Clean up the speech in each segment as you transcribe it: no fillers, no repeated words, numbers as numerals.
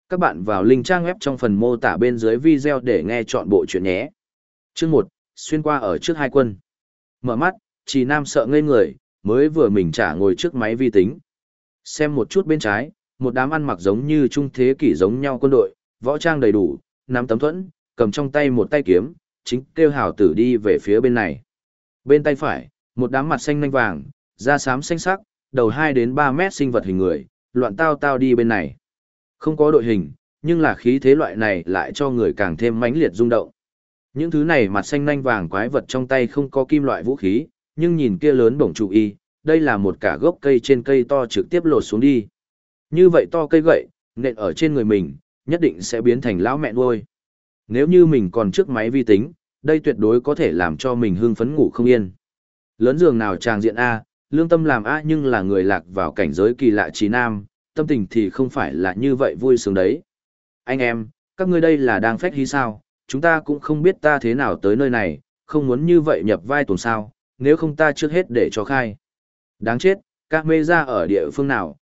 Các bạn vào link trang web trong phần mô tả bên dưới video để nghe chọn bộ chuyện nhé. Chương 1, xuyên qua ở trước hai quân. Mở mắt, Trì Nam sợ ngây người, mới vừa mình trả ngồi trước máy vi tính. Xem một chút bên trái, một đám ăn mặc giống như trung thế kỷ giống nhau quân đội, võ trang đầy đủ, nắm tấm thuẫn, cầm trong tay một tay kiếm, chính kêu hào tử đi về phía bên này. Bên tay phải, một đám mặt xanh nanh vàng, da xám xanh sắc, đầu 2 đến 3 mét sinh vật hình người, loạn tao tao đi bên này. Không có đội hình, nhưng là khí thế loại này lại cho người càng thêm mãnh liệt rung động. Những thứ này mặt xanh nanh vàng quái vật trong tay không có kim loại vũ khí, nhưng nhìn kia lớn bổng trụ y, đây là một cả gốc cây trên cây to trực tiếp lột xuống đi. Như vậy to cây gậy, nện ở trên người mình, nhất định sẽ biến thành lão mẹ nuôi. Nếu như mình còn trước máy vi tính, đây tuyệt đối có thể làm cho mình hưng phấn ngủ không yên. Lớn giường nào tràng diện A, lương tâm làm A nhưng là người lạc vào cảnh giới kỳ lạ Trí Nam, tâm tình thì không phải là như vậy vui sướng đấy. Anh em, các ngươi đây là đang phách hí sao, chúng ta cũng không biết ta thế nào tới nơi này, không muốn như vậy nhập vai tuần sao, nếu không ta trước hết để cho khai. Đáng chết, các mê ra ở địa phương nào,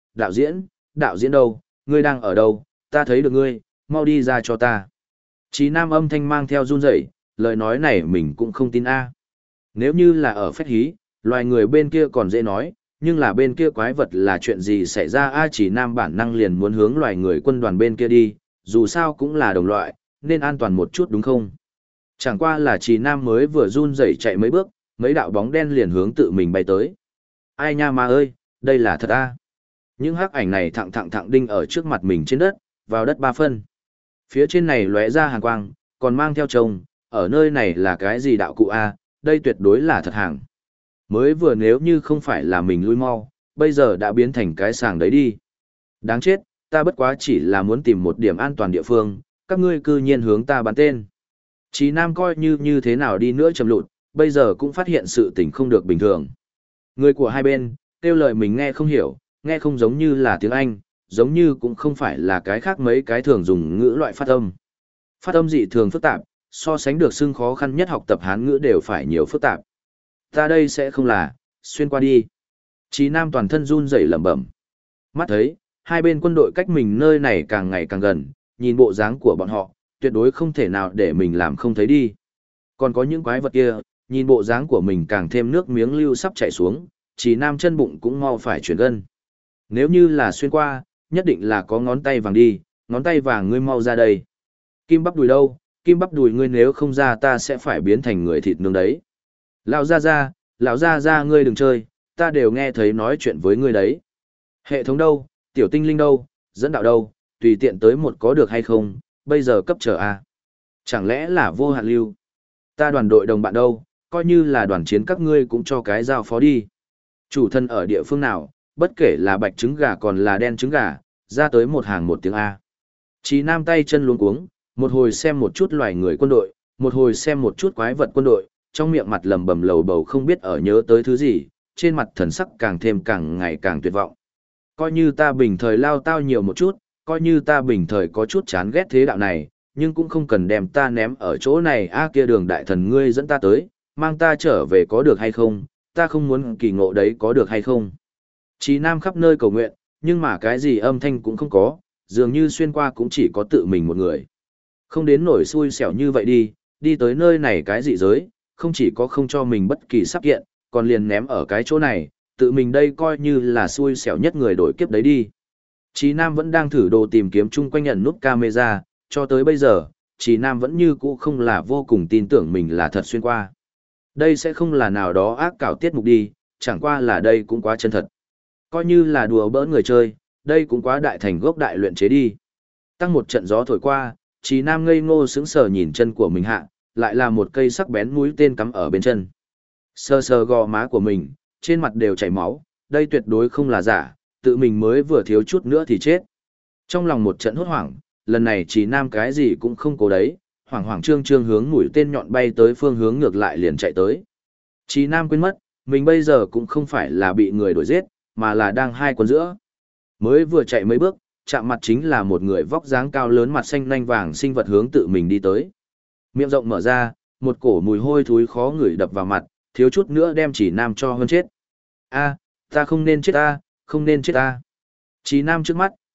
đạo diễn đâu, ngươi đang ở đâu, ta thấy được ngươi, mau đi ra cho ta. Trí Nam âm thanh mang theo run rẩy, lời nói này mình cũng không tin A. Nếu như là ở phách hí, loài người bên kia còn dễ nói, nhưng là bên kia quái vật là chuyện gì xảy ra A. Trí Nam bản năng liền muốn hướng loài người quân đoàn bên kia đi, dù sao cũng là đồng loại, nên an toàn một chút đúng không? Chẳng qua là Trí Nam mới vừa run rẩy chạy mấy bước, mấy đạo bóng đen liền hướng tự mình bay tới. Ai nha ma ơi, đây là thật A. Những hắc ảnh này thẳng đinh ở trước mặt mình trên đất, vào đất 3 phân. Phía trên này lóe ra hàn quang, còn mang theo trông, ở nơi này là cái gì đạo cụ A, đây tuyệt đối là thật hàng. Mới vừa nếu như không phải là mình lui mau, bây giờ đã biến thành cái sàng đấy đi. Đáng chết, ta bất quá chỉ là muốn tìm một điểm an toàn địa phương, các ngươi cư nhiên hướng ta bắn tên. Chí Nam coi như thế nào đi nữa trầm lụt, bây giờ cũng phát hiện sự tình không được bình thường. Người của hai bên, kêu lời mình nghe không hiểu, nghe không giống như là tiếng Anh, giống như cũng không phải là cái khác mấy cái thường dùng ngữ loại phát âm. Phát âm dị thường phức tạp, so sánh được xưng khó khăn nhất học tập Hán ngữ đều phải nhiều phức tạp. Ta đây sẽ không là, xuyên qua đi. Chí Nam toàn thân run rẩy lẩm bẩm. Mắt thấy, hai bên quân đội cách mình nơi này càng ngày càng gần, nhìn bộ dáng của bọn họ, tuyệt đối không thể nào để mình làm không thấy đi. Còn có những quái vật kia, nhìn bộ dáng của mình càng thêm nước miếng lưu sắp chảy xuống, Chí Nam chân bụng cũng mau phải chuyển gân. Nếu như là xuyên qua, nhất định là có ngón tay vàng đi, ngón tay vàng ngươi mau ra đây. Kim bắp đùi đâu, kim bắp đùi ngươi nếu không ra ta sẽ phải biến thành người thịt nướng đấy. Lão gia ngươi đừng chơi, ta đều nghe thấy nói chuyện với ngươi đấy. Hệ thống đâu, tiểu tinh linh đâu, dẫn đạo đâu, tùy tiện tới một có được hay không, bây giờ cấp trở A. Chẳng lẽ là vô hạn lưu? Ta đoàn đội đồng bạn đâu, coi như là đoàn chiến các ngươi cũng cho cái giao phó đi. Chủ thân ở địa phương nào, bất kể là bạch trứng gà còn là đen trứng gà, ra tới một hàng một tiếng A. Chí Nam tay chân luống cuống, một hồi xem một chút loài người quân đội, một hồi xem một chút quái vật quân đội, trong miệng mặt lầm bầm lầu bầu không biết ở nhớ tới thứ gì, trên mặt thần sắc càng ngày càng tuyệt vọng. Coi như ta bình thời lao tao nhiều một chút, coi như ta bình thời có chút chán ghét thế đạo này, nhưng cũng không cần đem ta ném ở chỗ này a kia đường đại thần ngươi dẫn ta tới, mang ta trở về có được hay không, ta không muốn kỳ ngộ đấy có được hay không. Chí Nam khắp nơi cầu nguyện, nhưng mà cái gì âm thanh cũng không có, dường như xuyên qua cũng chỉ có tự mình một người. Không đến nổi xui xẻo như vậy đi tới nơi này cái dị giới, không chỉ có không cho mình bất kỳ sắp kiện, còn liền ném ở cái chỗ này, tự mình đây coi như là xui xẻo nhất người đổi kiếp đấy đi. Chí Nam vẫn đang thử đồ tìm kiếm chung quanh nhận nút camera, cho tới bây giờ, Chí Nam vẫn như cũ không là vô cùng tin tưởng mình là thật xuyên qua. Đây sẽ không là nào đó ác cảo tiết mục đi, chẳng qua là đây cũng quá chân thật. Coi như là đùa bỡn người chơi, đây cũng quá đại thành gốc đại luyện chế đi. Tăng một trận gió thổi qua, Chí Nam ngây ngô sững sờ nhìn chân của mình hạ, lại là một cây sắc bén mũi tên cắm ở bên chân. Sờ sờ gò má của mình, trên mặt đều chảy máu, đây tuyệt đối không là giả, tự mình mới vừa thiếu chút nữa thì chết. Trong lòng một trận hốt hoảng, lần này Chí Nam cái gì cũng không cố đấy, hoảng hoảng trương trương hướng mũi tên nhọn bay tới phương hướng ngược lại liền chạy tới. Chí Nam quên mất, mình bây giờ cũng không phải là bị người đuổi giết, mà là đang hai quân giữa. Mới vừa chạy mấy bước, chạm mặt chính là một người vóc dáng cao lớn mặt xanh nanh vàng sinh vật hướng tự mình đi tới. Miệng rộng mở ra, một cổ mùi hôi thối khó ngửi đập vào mặt, thiếu chút nữa đem Chí Nam cho hơn chết. A, ta không nên chết ta, không nên chết ta. Chí Nam trước mắt,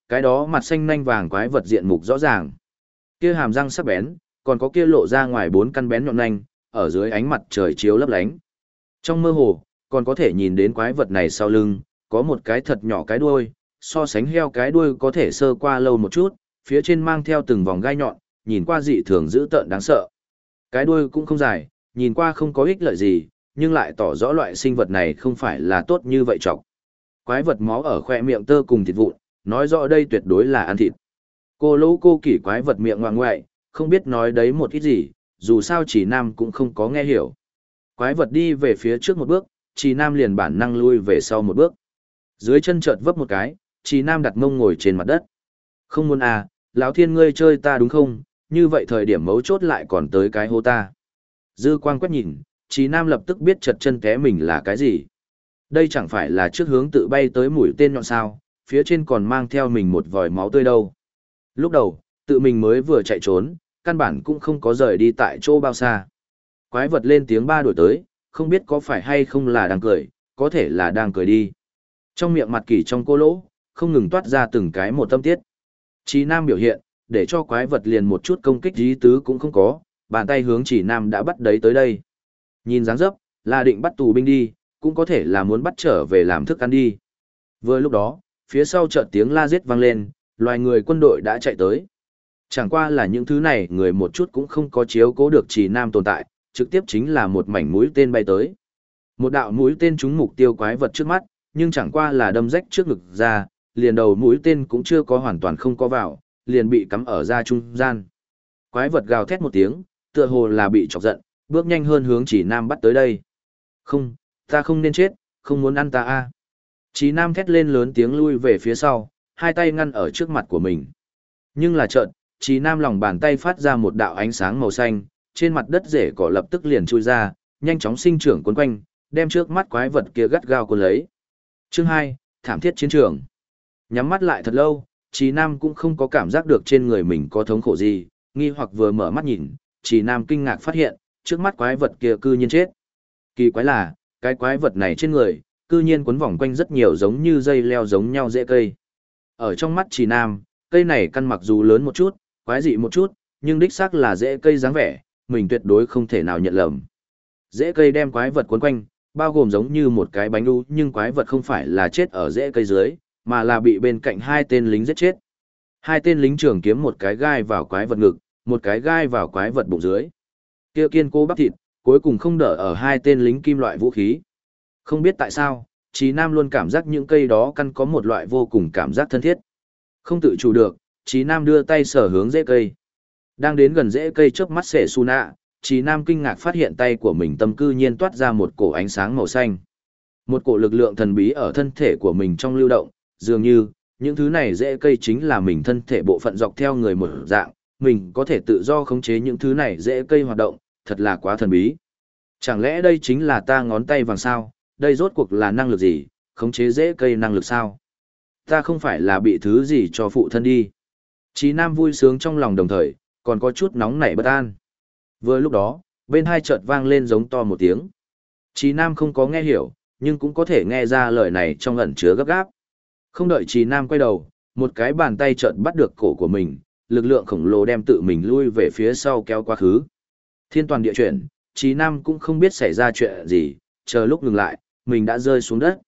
cái đó mặt xanh nanh vàng quái vật diện mục rõ ràng. Kia hàm răng sắc bén, còn có kia lộ ra ngoài 4 căn bén nhọn nanh, ở dưới ánh mặt trời chiếu lấp lánh. Trong mơ hồ, còn có thể nhìn đến quái vật này sau lưng, có một cái thật nhỏ cái đuôi, so sánh heo cái đuôi có thể sơ qua lâu một chút, phía trên mang theo từng vòng gai nhọn, nhìn qua dị thường dữ tợn đáng sợ. Cái đuôi cũng không dài, nhìn qua không có ích lợi gì, nhưng lại tỏ rõ loại sinh vật này không phải là tốt như vậy chọc. Quái vật máu ở khoe miệng tơ cùng thịt vụn, nói rõ đây tuyệt đối là ăn thịt. Cô lỗ cô kỷ quái vật miệng ngoạng ngoại, không biết nói đấy một ít gì, dù sao chỉ nam cũng không có nghe hiểu. Quái vật đi về phía trước một bước, chỉ nam liền bản năng lui về sau một bước. Dưới chân chợt vấp một cái, chỉ nam đặt mông ngồi trên mặt đất. Không muốn à, lão thiên ngươi chơi ta đúng không, như vậy thời điểm mấu chốt lại còn tới cái hô ta. Dư quang quét nhìn, chỉ nam lập tức biết chật chân té mình là cái gì. Đây chẳng phải là trước hướng tự bay tới mũi tên nhọn sao, phía trên còn mang theo mình một vòi máu tươi đâu. Lúc đầu, tự mình mới vừa chạy trốn, căn bản cũng không có rời đi tại chỗ bao xa. Quái vật lên tiếng ba đuổi tới, không biết có phải hay không là đang cười, có thể là đang cười đi. Trong miệng mặt kỳ trong cô lỗ, không ngừng toát ra từng cái một tâm tiết. Chỉ nam biểu hiện, để cho quái vật liền một chút công kích dí tứ cũng không có, bàn tay hướng chỉ nam đã bắt đấy tới đây. Nhìn dáng dấp, là định bắt tù binh đi, cũng có thể là muốn bắt trở về làm thức ăn đi. Vừa lúc đó, phía sau chợt tiếng la giết vang lên, loài người quân đội đã chạy tới. Chẳng qua là những thứ này người một chút cũng không có chiếu cố được chỉ nam tồn tại, trực tiếp chính là một mảnh mũi tên bay tới. Một đạo mũi tên trúng mục tiêu quái vật trước mắt, nhưng chẳng qua là đâm rách trước ngực ra, liền đầu mũi tên cũng chưa có hoàn toàn không có vào, liền bị cắm ở da trung gian. Quái vật gào thét một tiếng, tựa hồ là bị chọc giận, bước nhanh hơn hướng chỉ nam bắt tới đây. Không, ta không nên chết, không muốn ăn ta a. Chỉ nam thét lên lớn tiếng lui về phía sau, hai tay ngăn ở trước mặt của mình. Nhưng là chợt, chỉ nam lòng bàn tay phát ra một đạo ánh sáng màu xanh, trên mặt đất rễ cỏ lập tức liền chui ra, nhanh chóng sinh trưởng cuốn quanh, đem trước mắt quái vật kia gắt gao cuốn lấy. Chương 2, thảm thiết chiến trường. Nhắm mắt lại thật lâu, Trì Nam cũng không có cảm giác được trên người mình có thống khổ gì, nghi hoặc vừa mở mắt nhìn, Trì Nam kinh ngạc phát hiện, trước mắt quái vật kia cư nhiên chết. Kỳ quái là, cái quái vật này trên người, cư nhiên quấn vòng quanh rất nhiều giống như dây leo giống nhau rễ cây. Ở trong mắt Trì Nam, cây này căn mặc dù lớn một chút, quái dị một chút, nhưng đích xác là rễ cây dáng vẻ, mình tuyệt đối không thể nào nhận lầm. Rễ cây đem quái vật quấn quanh, bao gồm giống như một cái bánh đu, nhưng quái vật không phải là chết ở rễ cây dưới, mà là bị bên cạnh hai tên lính giết chết. Hai tên lính trường kiếm một cái gai vào quái vật ngực, một cái gai vào quái vật bụng dưới. Kia kiên cố bắp thịt, cuối cùng không đỡ ở hai tên lính kim loại vũ khí. Không biết tại sao, Chí Nam luôn cảm giác những cây đó căn có một loại vô cùng cảm giác thân thiết. Không tự chủ được, Chí Nam đưa tay sờ hướng rễ cây. Đang đến gần rễ cây chớp mắt xệ su nạ, Chí Nam kinh ngạc phát hiện tay của mình tâm cư nhiên toát ra một cổ ánh sáng màu xanh. Một cổ lực lượng thần bí ở thân thể của mình trong lưu động, dường như, những thứ này rễ cây chính là mình thân thể bộ phận dọc theo người một dạng, mình có thể tự do khống chế những thứ này rễ cây hoạt động, thật là quá thần bí. Chẳng lẽ đây chính là ta ngón tay vàng sao, đây rốt cuộc là năng lực gì, khống chế rễ cây năng lực sao? Ta không phải là bị thứ gì cho phụ thân đi. Chí Nam vui sướng trong lòng đồng thời, còn có chút nóng nảy bất an. Vừa lúc đó, bên hai chợt vang lên giống to một tiếng. Chí Nam không có nghe hiểu, nhưng cũng có thể nghe ra lời này trong ẩn chứa gấp gáp. Không đợi Chí Nam quay đầu, một cái bàn tay chợt bắt được cổ của mình, lực lượng khổng lồ đem tự mình lui về phía sau kéo quá khứ. Thiên toàn địa chuyển, Chí Nam cũng không biết xảy ra chuyện gì, chờ lúc ngừng lại, mình đã rơi xuống đất.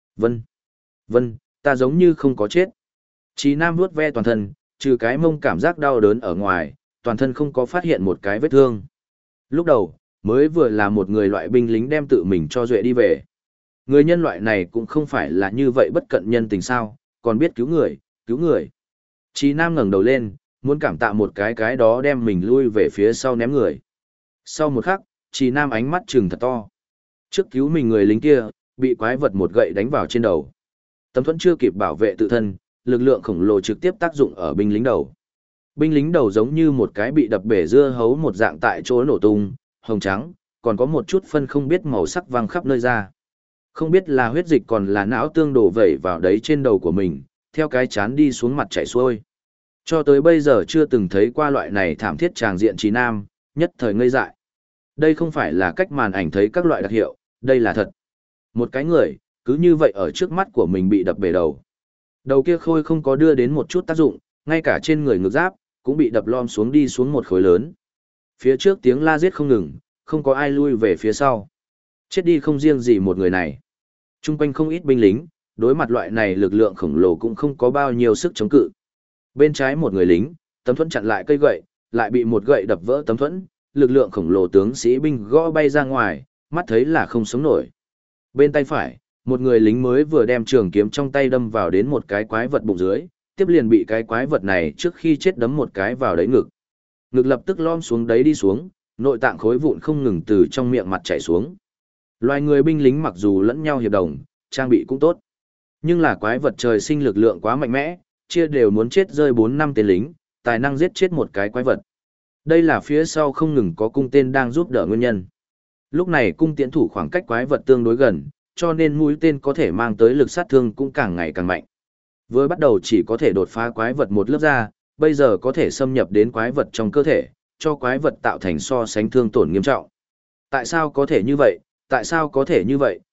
Vân, ta giống như không có chết. Chí Nam vuốt ve toàn thân, trừ cái mông cảm giác đau đớn ở ngoài, toàn thân không có phát hiện một cái vết thương. Lúc đầu, mới vừa là một người loại binh lính đem tự mình cho duệ đi về. Người nhân loại này cũng không phải là như vậy bất cận nhân tình sao, còn biết cứu người, cứu người. Chí Nam ngẩng đầu lên, muốn cảm tạ một cái đó đem mình lui về phía sau ném người. Sau một khắc, Chí Nam ánh mắt trừng thật to. Trước cứu mình người lính kia, bị quái vật một gậy đánh vào trên đầu. Tấm thuẫn chưa kịp bảo vệ tự thân, lực lượng khổng lồ trực tiếp tác dụng ở binh lính đầu. Binh lính đầu giống như một cái bị đập bể dưa hấu một dạng tại chỗ nổ tung, hồng trắng, còn có một chút phân không biết màu sắc văng khắp nơi ra. Không biết là huyết dịch còn là não tương đổ vẩy vào đấy trên đầu của mình, theo cái chán đi xuống mặt chảy xuôi. Cho tới bây giờ chưa từng thấy qua loại này thảm thiết tràng diện Chí Nam, nhất thời ngây dại. Đây không phải là cách màn ảnh thấy các loại đặc hiệu, đây là thật. Một cái người, cứ như vậy ở trước mắt của mình bị đập bể đầu. Đầu kia khôi không có đưa đến một chút tác dụng, ngay cả trên người ngực giáp, cũng bị đập lom xuống đi xuống một khối lớn. Phía trước tiếng la giết không ngừng, không có ai lui về phía sau. Chết đi không riêng gì một người này. Trung quanh không ít binh lính, đối mặt loại này lực lượng khổng lồ cũng không có bao nhiêu sức chống cự. Bên trái một người lính, tấm thuẫn chặn lại cây gậy, lại bị một gậy đập vỡ tấm thuẫn, lực lượng khổng lồ tướng sĩ binh gõ bay ra ngoài, mắt thấy là không sống nổi. Bên tay phải, một người lính mới vừa đem trường kiếm trong tay đâm vào đến một cái quái vật bụng dưới, tiếp liền bị cái quái vật này trước khi chết đấm một cái vào đấy ngực. Ngực lập tức lom xuống đấy đi xuống, nội tạng khối vụn không ngừng từ trong miệng mặt chảy xuống. Loài người binh lính mặc dù lẫn nhau hiệp đồng, trang bị cũng tốt. Nhưng là quái vật trời sinh lực lượng quá mạnh mẽ, chia đều muốn chết rơi 4-5 tên lính, tài năng giết chết một cái quái vật. Đây là phía sau không ngừng có cung tên đang giúp đỡ nguyên nhân. Lúc này cung tiễn thủ khoảng cách quái vật tương đối gần, cho nên mũi tên có thể mang tới lực sát thương cũng càng ngày càng mạnh. Vừa bắt đầu chỉ có thể đột phá quái vật một lớp da, bây giờ có thể xâm nhập đến quái vật trong cơ thể, cho quái vật tạo thành so sánh thương tổn nghiêm trọng. Tại sao có thể như vậy? Tại sao có thể như vậy?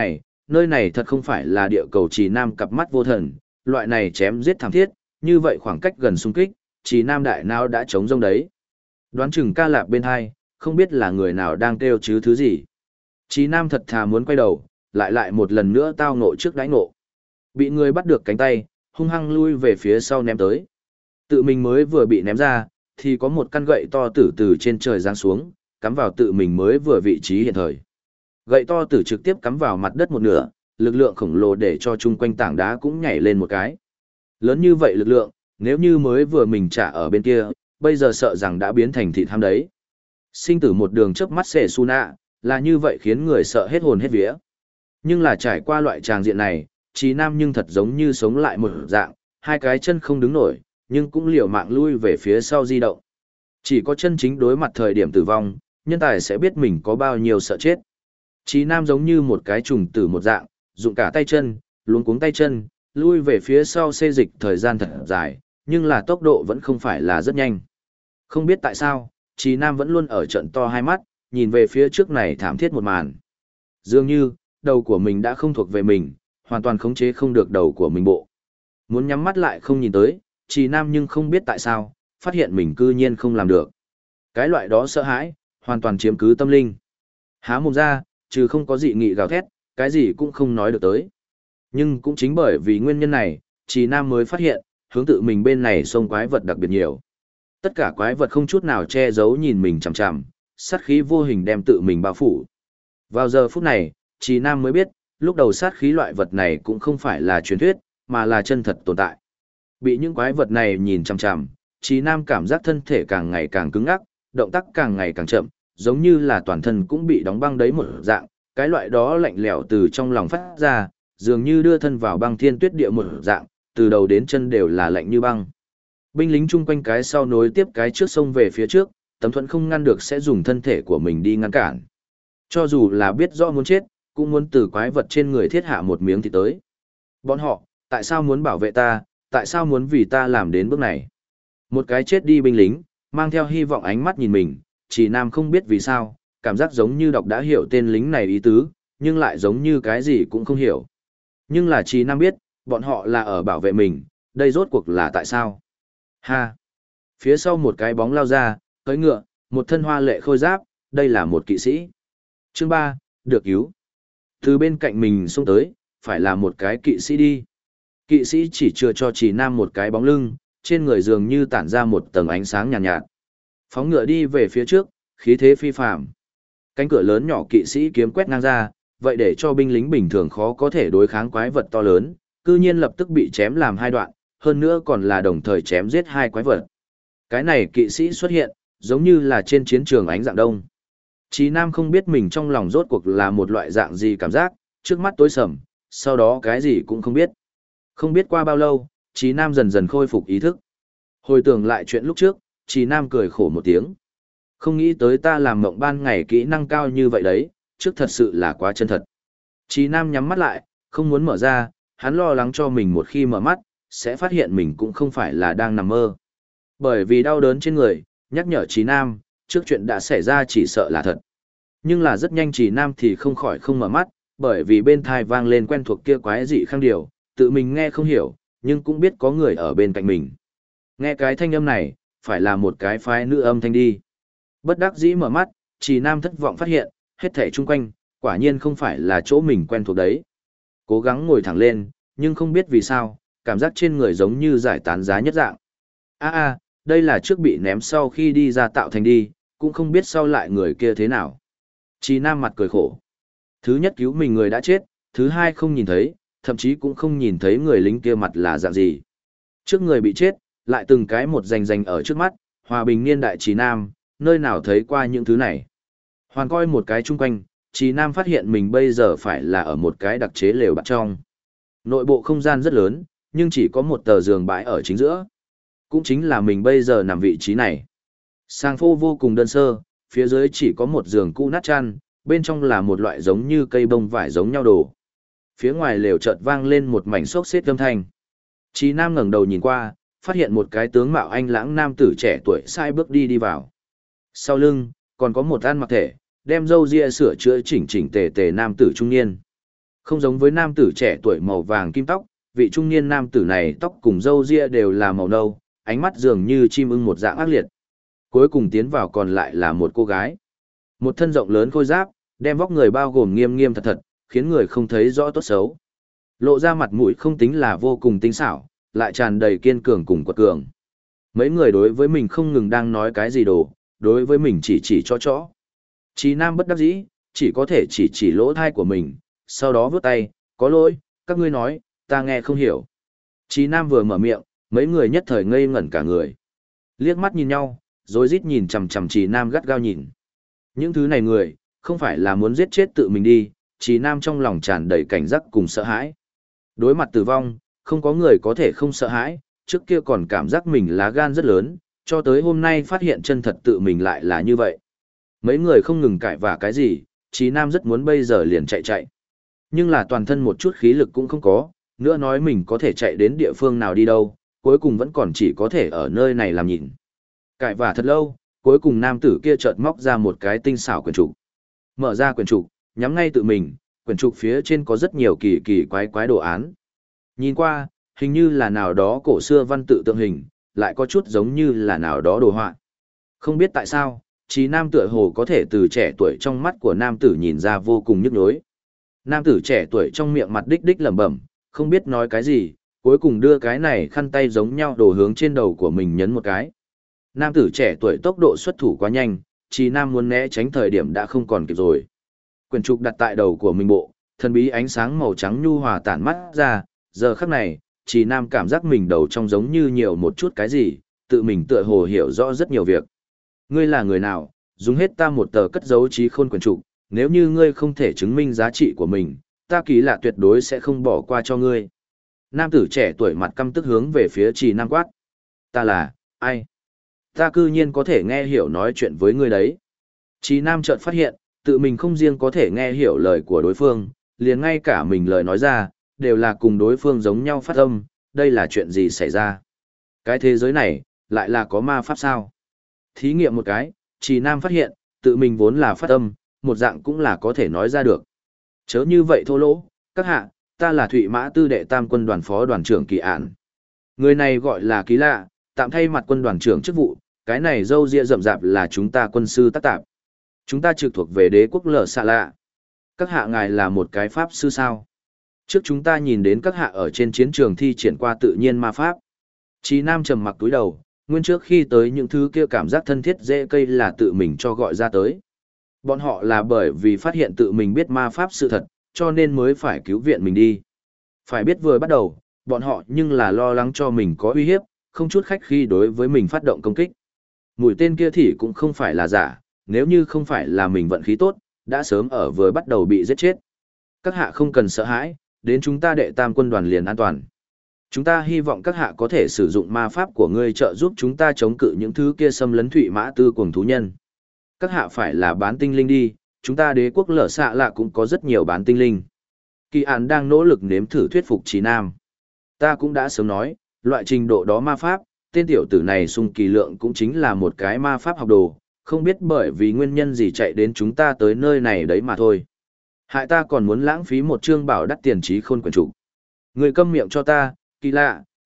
Nơi này thật không phải là địa cầu Trì Nam cặp mắt vô thần, loại này chém giết thảm thiết, như vậy khoảng cách gần xung kích, Trì Nam đại não đã trống rông đấy. Đoán chừng ca lạp bên hai, không biết là người nào đang kêu chứ thứ gì. Trì Nam thật thà muốn quay đầu, lại một lần nữa tao ngộ trước đáy ngộ. Bị người bắt được cánh tay, hung hăng lui về phía sau ném tới. Tự mình mới vừa bị ném ra, thì có một căn gậy to tử từ trên trời giáng xuống, cắm vào tự mình mới vừa vị trí hiện thời. Gậy to tử trực tiếp cắm vào mặt đất một nửa, lực lượng khổng lồ để cho chung quanh tảng đá cũng nhảy lên một cái. Lớn như vậy lực lượng, nếu như mới vừa mình trả ở bên kia, bây giờ sợ rằng đã biến thành thịt ham đấy. Sinh tử một đường chớp mắt xệ su nạ, là như vậy khiến người sợ hết hồn hết vía. Nhưng là trải qua loại tràng diện này, Trí Nam nhưng thật giống như sống lại một dạng, hai cái chân không đứng nổi, nhưng cũng liều mạng lui về phía sau di động. Chỉ có chân chính đối mặt thời điểm tử vong, nhân tài sẽ biết mình có bao nhiêu sợ chết. Trí Nam giống như một cái trùng tử một dạng, dụng cả tay chân, luống cuống tay chân, lui về phía sau xê dịch thời gian thật dài, nhưng là tốc độ vẫn không phải là rất nhanh. Không biết tại sao, Trí Nam vẫn luôn ở trận to hai mắt, nhìn về phía trước này thảm thiết một màn. Dường như, đầu của mình đã không thuộc về mình, hoàn toàn khống chế không được đầu của mình bộ. Muốn nhắm mắt lại không nhìn tới, Trí Nam nhưng không biết tại sao, phát hiện mình cư nhiên không làm được. Cái loại đó sợ hãi, hoàn toàn chiếm cứ tâm linh. Há mồm ra, trừ không có dị nghị gào thét, cái gì cũng không nói được tới. Nhưng cũng chính bởi vì nguyên nhân này, Trí Nam mới phát hiện, hướng tự mình bên này xông quái vật đặc biệt nhiều. Tất cả quái vật không chút nào che giấu nhìn mình chằm chằm, sát khí vô hình đem tự mình bao phủ. Vào giờ phút này, Trí Nam mới biết, lúc đầu sát khí loại vật này cũng không phải là truyền thuyết, mà là chân thật tồn tại. Bị những quái vật này nhìn chằm chằm, Trí Nam cảm giác thân thể càng ngày càng cứng ngắc, động tác càng ngày càng chậm, giống như là toàn thân cũng bị đóng băng đấy một dạng, cái loại đó lạnh lẽo từ trong lòng phát ra, dường như đưa thân vào băng thiên tuyết địa một dạng, từ đầu đến chân đều là lạnh như băng. Binh lính chung quanh cái sau nối tiếp cái trước sông về phía trước, tấm thuẫn không ngăn được sẽ dùng thân thể của mình đi ngăn cản. Cho dù là biết rõ muốn chết, cũng muốn từ quái vật trên người thiết hạ một miếng thịt tới. Bọn họ, tại sao muốn bảo vệ ta, tại sao muốn vì ta làm đến bước này? Một cái chết đi binh lính, mang theo hy vọng ánh mắt nhìn mình, Chỉ Nam không biết vì sao, cảm giác giống như đọc đã hiểu tên lính này ý tứ, nhưng lại giống như cái gì cũng không hiểu. Nhưng là Chỉ Nam biết, bọn họ là ở bảo vệ mình, đây rốt cuộc là tại sao? Ha! Phía sau một cái bóng lao ra, cưỡi ngựa, một thân hoa lệ khôi giáp, đây là một kỵ sĩ. Chương 3, được cứu. Từ bên cạnh mình xông tới, phải là một cái kỵ sĩ đi. Kỵ sĩ chỉ chưa cho Chỉ Nam một cái bóng lưng, trên người dường như tản ra một tầng ánh sáng nhàn nhạt. Phóng ngựa đi về phía trước, khí thế phi phàm. Cánh cửa lớn nhỏ kỵ sĩ kiếm quét ngang ra, vậy để cho binh lính bình thường khó có thể đối kháng quái vật to lớn, cư nhiên lập tức bị chém làm hai đoạn, hơn nữa còn là đồng thời chém giết hai quái vật. Cái này kỵ sĩ xuất hiện, giống như là trên chiến trường ánh dạng đông. Chí Nam không biết mình trong lòng rốt cuộc là một loại dạng gì cảm giác, trước mắt tối sầm, sau đó cái gì cũng không biết. Không biết qua bao lâu, Chí Nam dần dần khôi phục ý thức. Hồi tưởng lại chuyện lúc trước, Chí Nam cười khổ một tiếng. Không nghĩ tới ta làm mộng ban ngày kỹ năng cao như vậy đấy, trước thật sự là quá chân thật. Chí Nam nhắm mắt lại, không muốn mở ra, hắn lo lắng cho mình một khi mở mắt, sẽ phát hiện mình cũng không phải là đang nằm mơ. Bởi vì đau đớn trên người, nhắc nhở Chí Nam, trước chuyện đã xảy ra chỉ sợ là thật. Nhưng là rất nhanh Chí Nam thì không khỏi không mở mắt, bởi vì bên tai vang lên quen thuộc kia quái dị khang điều, tự mình nghe không hiểu, nhưng cũng biết có người ở bên cạnh mình. Nghe cái thanh âm này, phải là một cái phái nữ âm thanh đi. Bất đắc dĩ mở mắt, Trì Nam thất vọng phát hiện, hết thảy chung quanh, quả nhiên không phải là chỗ mình quen thuộc đấy. Cố gắng ngồi thẳng lên, nhưng không biết vì sao, cảm giác trên người giống như giải tán giá nhất dạng. Đây là trước bị ném sau khi đi ra tạo thành đi, cũng không biết sau lại người kia thế nào. Trì Nam mặt cười khổ. Thứ nhất cứu mình người đã chết, thứ hai không nhìn thấy, thậm chí cũng không nhìn thấy người lính kia mặt là dạng gì. Trước người bị chết, lại từng cái một rành ở trước mắt, hòa bình niên đại Trì Nam, nơi nào thấy qua những thứ này. Hoàn coi một cái chung quanh, Trì Nam phát hiện mình bây giờ phải là ở một cái đặc chế lều bạt trong. Nội bộ không gian rất lớn, nhưng chỉ có một tờ giường bãi ở chính giữa. Cũng chính là mình bây giờ nằm vị trí này. Sàng phô vô cùng đơn sơ, phía dưới chỉ có một giường cũ nát chăn, bên trong là một loại giống như cây bông vải giống nhau đồ. Phía ngoài lều chợt vang lên một mảnh xốc xếp âm thanh. Trì Nam ngẩng đầu nhìn qua, phát hiện một cái tướng mạo anh lãng nam tử trẻ tuổi sai bước đi vào. Sau lưng, còn có một ăn mặc thể, đem râu ria sửa chữa chỉnh chỉnh tề tề nam tử trung niên. Không giống với nam tử trẻ tuổi màu vàng kim tóc, vị trung niên nam tử này tóc cùng râu ria đều là màu nâu, ánh mắt dường như chim ưng một dạng ác liệt. Cuối cùng tiến vào còn lại là một cô gái. Một thân rộng lớn khôi giáp, đem vóc người bao gồm nghiêm nghiêm thật thật, khiến người không thấy rõ tốt xấu. Lộ ra mặt mũi không tính là vô cùng tinh xảo, lại tràn đầy kiên cường cùng quật cường. Mấy người đối với mình không ngừng đang nói cái gì đồ, đối với mình chỉ cho. Trì Nam bất đắc dĩ, chỉ có thể chỉ lỗ thai của mình, sau đó vướt tay, có lỗi, các ngươi nói, ta nghe không hiểu. Trì Nam vừa mở miệng, mấy người nhất thời ngây ngẩn cả người. Liếc mắt nhìn nhau, rồi rít nhìn chằm chằm Trì Nam gắt gao nhìn. Những thứ này người, không phải là muốn giết chết tự mình đi, Trì Nam trong lòng tràn đầy cảnh giác cùng sợ hãi. Đối mặt tử vong, không có người có thể không sợ hãi, trước kia còn cảm giác mình lá gan rất lớn, cho tới hôm nay phát hiện chân thật tự mình lại là như vậy. Mấy người không ngừng cãi vả cái gì, Trì Nam rất muốn bây giờ liền chạy. Nhưng là toàn thân một chút khí lực cũng không có, nữa nói mình có thể chạy đến địa phương nào đi đâu, cuối cùng vẫn còn chỉ có thể ở nơi này làm nhìn. Cãi vả thật lâu, cuối cùng nam tử kia chợt móc ra một cái tinh xảo quyển trục. Mở ra quyển trục, nhắm ngay tự mình, quyển trục phía trên có rất nhiều kỳ quái đồ án. Nhìn qua, hình như là nào đó cổ xưa văn tự tượng hình, lại có chút giống như là nào đó đồ họa. Không biết tại sao, Trì Nam tựa hồ có thể từ trẻ tuổi trong mắt của nam tử nhìn ra vô cùng nhức nhối. Nam tử trẻ tuổi trong miệng mặt đích lẩm bẩm, không biết nói cái gì, cuối cùng đưa cái này khăn tay giống nhau đổ hướng trên đầu của mình nhấn một cái. Nam tử trẻ tuổi tốc độ xuất thủ quá nhanh, Trì Nam muốn né tránh thời điểm đã không còn kịp rồi. Quyển trục đặt tại đầu của mình bộ, thần bí ánh sáng màu trắng nhu hòa tản mắt ra, giờ khắc này, Trì Nam cảm giác mình đầu trong giống như nhiều một chút cái gì, tự mình tựa hồ hiểu rõ rất nhiều việc. Ngươi là người nào, dùng hết ta một tờ cất dấu trí khôn quyển trục, nếu như ngươi không thể chứng minh giá trị của mình, ta Kỳ Lạ tuyệt đối sẽ không bỏ qua cho ngươi. Nam tử trẻ tuổi mặt căm tức hướng về phía Trì Nam quát. Ta là, ai? Ta cư nhiên có thể nghe hiểu nói chuyện với ngươi đấy. Trì Nam chợt phát hiện, tự mình không riêng có thể nghe hiểu lời của đối phương, liền ngay cả mình lời nói ra, đều là cùng đối phương giống nhau phát âm, đây là chuyện gì xảy ra? Cái thế giới này, lại là có ma pháp sao? Thí nghiệm một cái, Trì Nam phát hiện, tự mình vốn là phát âm, một dạng cũng là có thể nói ra được. Chớ như vậy thô lỗ, các hạ, ta là Thụy Mã Tư đệ Tam quân đoàn phó đoàn trưởng Kỳ Ản. Người này gọi là Kỳ Lạ, tạm thay mặt quân đoàn trưởng chức vụ, cái này râu ria rậm rạp là chúng ta quân sư tác tạp. Chúng ta trực thuộc về đế quốc Lở Xạ Lạ. Các hạ ngài là một cái pháp sư sao? Trước chúng ta nhìn đến các hạ ở trên chiến trường thi triển qua tự nhiên ma pháp. Trì Nam trầm mặc túi đầu, nguyên trước khi tới những thứ kia cảm giác thân thiết dễ cây là tự mình cho gọi ra tới. Bọn họ là bởi vì phát hiện tự mình biết ma pháp sự thật, cho nên mới phải cứu viện mình đi. Phải biết vừa bắt đầu, bọn họ nhưng là lo lắng cho mình có uy hiếp, không chút khách khi đối với mình phát động công kích. Mũi tên kia thì cũng không phải là giả, nếu như không phải là mình vận khí tốt, đã sớm ở vừa bắt đầu bị giết chết. Các hạ không cần sợ hãi, đến chúng ta đệ tam quân đoàn liền an toàn. Chúng ta hy vọng các hạ có thể sử dụng ma pháp của ngươi trợ giúp chúng ta chống cự những thứ kia xâm lấn Thụy Mã Tư cuồng thú nhân. Các hạ phải là bán tinh linh đi, chúng ta đế quốc Lở Xạ Lạ cũng có rất nhiều bán tinh linh. Kỳ Án đang nỗ lực nếm thử thuyết phục Trì Nam. Ta cũng đã sớm nói, loại trình độ đó ma pháp, tên tiểu tử này Sung Kỳ Lượng cũng chính là một cái ma pháp học đồ, không biết bởi vì nguyên nhân gì chạy đến chúng ta tới nơi này đấy mà thôi. Hại ta còn muốn lãng phí một chương bảo đắt tiền trí khôn quyển trục. Người câm miệng cho ta, Kỳ Lạ,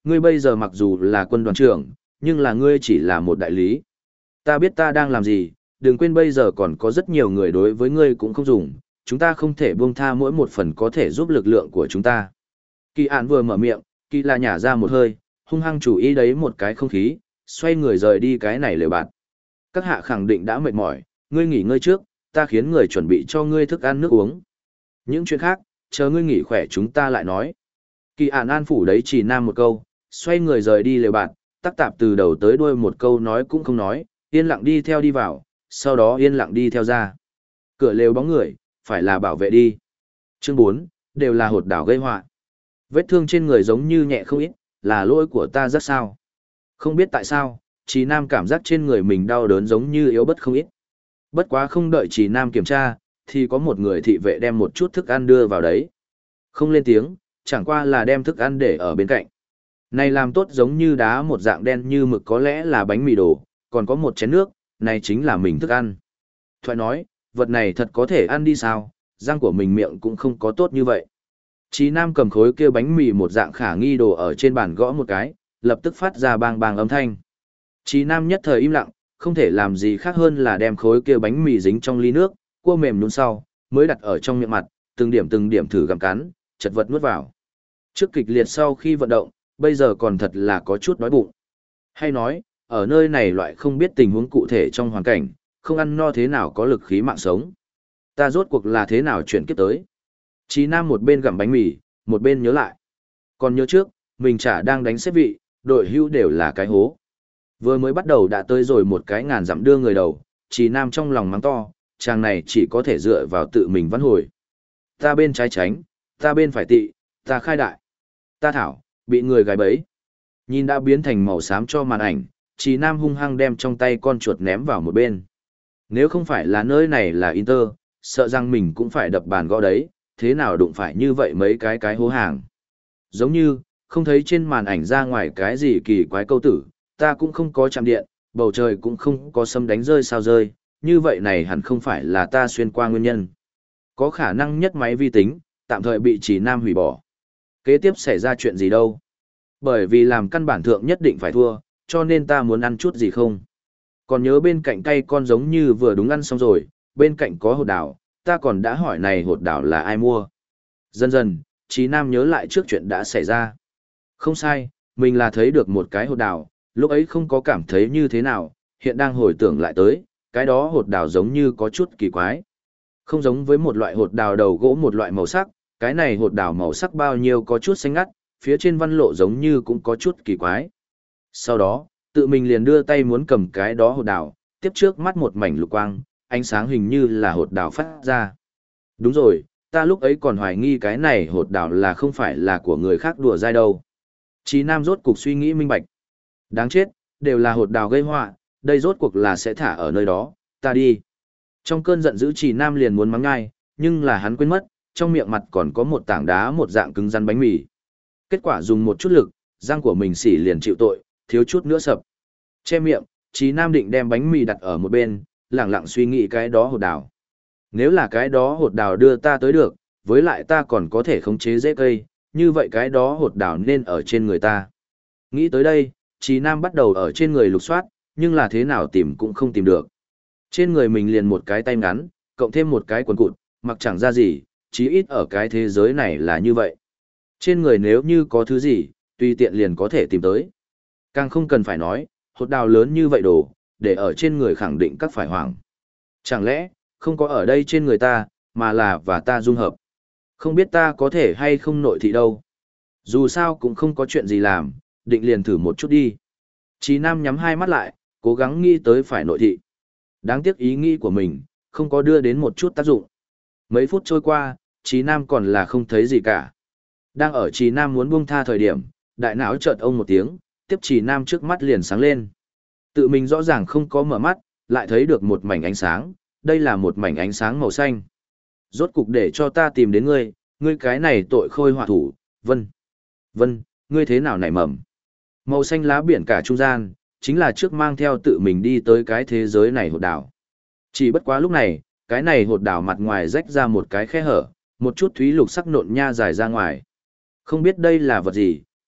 ngươi bây giờ mặc dù là quân đoàn trưởng, nhưng là ngươi chỉ là một đại lý. Ta biết ta đang làm gì, đừng quên bây giờ còn có rất nhiều người đối với ngươi cũng không dùng, chúng ta không thể buông tha mỗi một phần có thể giúp lực lượng của chúng ta. Kỳ Án vừa mở miệng, Kỳ là nhả ra một hơi, hung hăng chủ ý đấy một cái không khí, xoay người rời đi cái này lều bạt. Các hạ khẳng định đã mệt mỏi, ngươi nghỉ ngơi trước, ta khiến người chuẩn bị cho ngươi thức ăn nước uống. Những chuyện khác, chờ ngươi nghỉ khỏe chúng ta lại nói. Kỳ Án an phủ đấy chỉ nam một câu, xoay người rời đi lều bạt, tắc tạp từ đầu tới đuôi một câu nói cũng không nói, yên lặng đi theo đi vào, sau đó yên lặng đi theo ra. Cửa lều bóng người, phải là bảo vệ đi. Chương 4, đều là hột đảo gây họa. Vết thương trên người giống như nhẹ không ít, là lỗi của ta rất sao. Không biết tại sao, Trí Nam cảm giác trên người mình đau đớn giống như yếu bất không ít. Bất quá không đợi Trí Nam kiểm tra, thì có một người thị vệ đem một chút thức ăn đưa vào đấy. Không lên tiếng, chẳng qua là đem thức ăn để ở bên cạnh. Này làm tốt giống như đá một dạng đen như mực có lẽ là bánh mì đồ, còn có một chén nước, này chính là mình thức ăn. Thoại nói, vật này thật có thể ăn đi sao, răng của mình miệng cũng không có tốt như vậy. Chí Nam cầm khối kia bánh mì một dạng khả nghi đồ ở trên bàn gõ một cái, lập tức phát ra bang bang âm thanh. Chí Nam nhất thời im lặng, không thể làm gì khác hơn là đem khối kia bánh mì dính trong ly nước, cua mềm nhún sau, mới đặt ở trong miệng mặt, từng điểm thử gặm cắn, chật vật nuốt vào. Trước kịch liệt sau khi vận động, bây giờ còn thật là có chút đói bụng. Hay nói, ở nơi này loại không biết tình huống cụ thể trong hoàn cảnh, không ăn no thế nào có lực khí mạng sống. Ta rốt cuộc là thế nào chuyển kiếp tới. Chí Nam một bên gặm bánh mì, một bên nhớ lại. Còn nhớ trước, mình chả đang đánh xếp vị, đội hưu đều là cái hố. Vừa mới bắt đầu đã tới rồi một cái ngàn dặm đưa người đầu, Chí Nam trong lòng mắng to, chàng này chỉ có thể dựa vào tự mình vãn hồi. Ta bên trái tránh, ta bên phải tị, ta khai đại. Ta thảo, bị người gài bẫy. Nhìn đã biến thành màu xám cho màn ảnh, Chí Nam hung hăng đem trong tay con chuột ném vào một bên. Nếu không phải là nơi này là Inter, sợ rằng mình cũng phải đập bàn gõ đấy, thế nào đụng phải như vậy mấy cái hố hàng. Giống như, không thấy trên màn ảnh ra ngoài cái gì kỳ quái câu tử, ta cũng không có chạm điện, bầu trời cũng không có sấm đánh rơi sao rơi, như vậy này hẳn không phải là ta xuyên qua nguyên nhân. Có khả năng nhất máy vi tính, tạm thời bị Chí Nam hủy bỏ. Kế tiếp xảy ra chuyện gì đâu? Bởi vì làm căn bản thượng nhất định phải thua, cho nên ta muốn ăn chút gì không? Còn nhớ bên cạnh cây con giống như vừa đúng ăn xong rồi, bên cạnh có hột đảo, ta còn đã hỏi này hột đảo là ai mua. Dần dần, Chí Nam nhớ lại trước chuyện đã xảy ra. Không sai, mình là thấy được một cái hột đảo, lúc ấy không có cảm thấy như thế nào, hiện đang hồi tưởng lại tới, cái đó hột đảo giống như có chút kỳ quái. Không giống với một loại hột đảo đầu gỗ một loại màu sắc, cái này hột đảo màu sắc bao nhiêu có chút xanh ngắt, phía trên văn lộ giống như cũng có chút kỳ quái. Sau đó, tự mình liền đưa tay muốn cầm cái đó hột đảo, tiếp trước mắt một mảnh lục quang, ánh sáng hình như là hột đảo phát ra. Đúng rồi, ta lúc ấy còn hoài nghi cái này hột đảo là không phải là của người khác đùa dai đâu. Chí Nam rốt cuộc suy nghĩ minh bạch. Đáng chết, đều là hột đảo gây họa, đây rốt cuộc là sẽ thả ở nơi đó, ta đi. Trong cơn giận dữ Chí Nam liền muốn mắng ngay, nhưng là hắn quên mất, trong miệng mặt còn có một tảng đá một dạng cứng rắn bánh mì. Kết quả dùng một chút lực, răng của mình xỉ liền chịu tội, thiếu chút nữa sập. Che miệng, Chí Nam định đem bánh mì đặt ở một bên, lặng lặng suy nghĩ cái đó hột đào. Nếu là cái đó hột đào đưa ta tới được, với lại ta còn có thể khống chế rễ cây, như vậy cái đó hột đào nên ở trên người ta. Nghĩ tới đây, Chí Nam bắt đầu ở trên người lục soát, nhưng là thế nào tìm cũng không tìm được. Trên người mình liền một cái tay ngắn, cộng thêm một cái quần cụt, mặc chẳng ra gì, chí ít ở cái thế giới này là như vậy. Trên người nếu như có thứ gì, tùy tiện liền có thể tìm tới. Càng không cần phải nói, hột đào lớn như vậy đồ, để ở trên người khẳng định các phải hoảng. Chẳng lẽ, không có ở đây trên người ta, mà là và ta dung hợp. Không biết ta có thể hay không nội thị đâu. Dù sao cũng không có chuyện gì làm, định liền thử một chút đi. Chí Nam nhắm hai mắt lại, cố gắng nghĩ tới phải nội thị. Đáng tiếc ý nghĩ của mình, không có đưa đến một chút tác dụng. Mấy phút trôi qua, Chí Nam còn là không thấy gì cả. Đang ở Chí Nam muốn buông tha thời điểm, đại não chợt ông một tiếng, tiếp Chí Nam trước mắt liền sáng lên. Tự mình rõ ràng không có mở mắt, lại thấy được một mảnh ánh sáng, đây là một mảnh ánh sáng màu xanh. Rốt cục để cho ta tìm đến ngươi, ngươi cái này tội khôi họa thủ, Vân. Vân, ngươi thế nào nảy mầm? Màu xanh lá biển cả trung gian, chính là trước mang theo tự mình đi tới cái thế giới này hột đảo. Chỉ bất quá lúc này, cái này hột đảo mặt ngoài rách ra một cái khe hở, một chút thúy lục sắc nộn nha dài ra ngoài. Không biết đây là vật gì,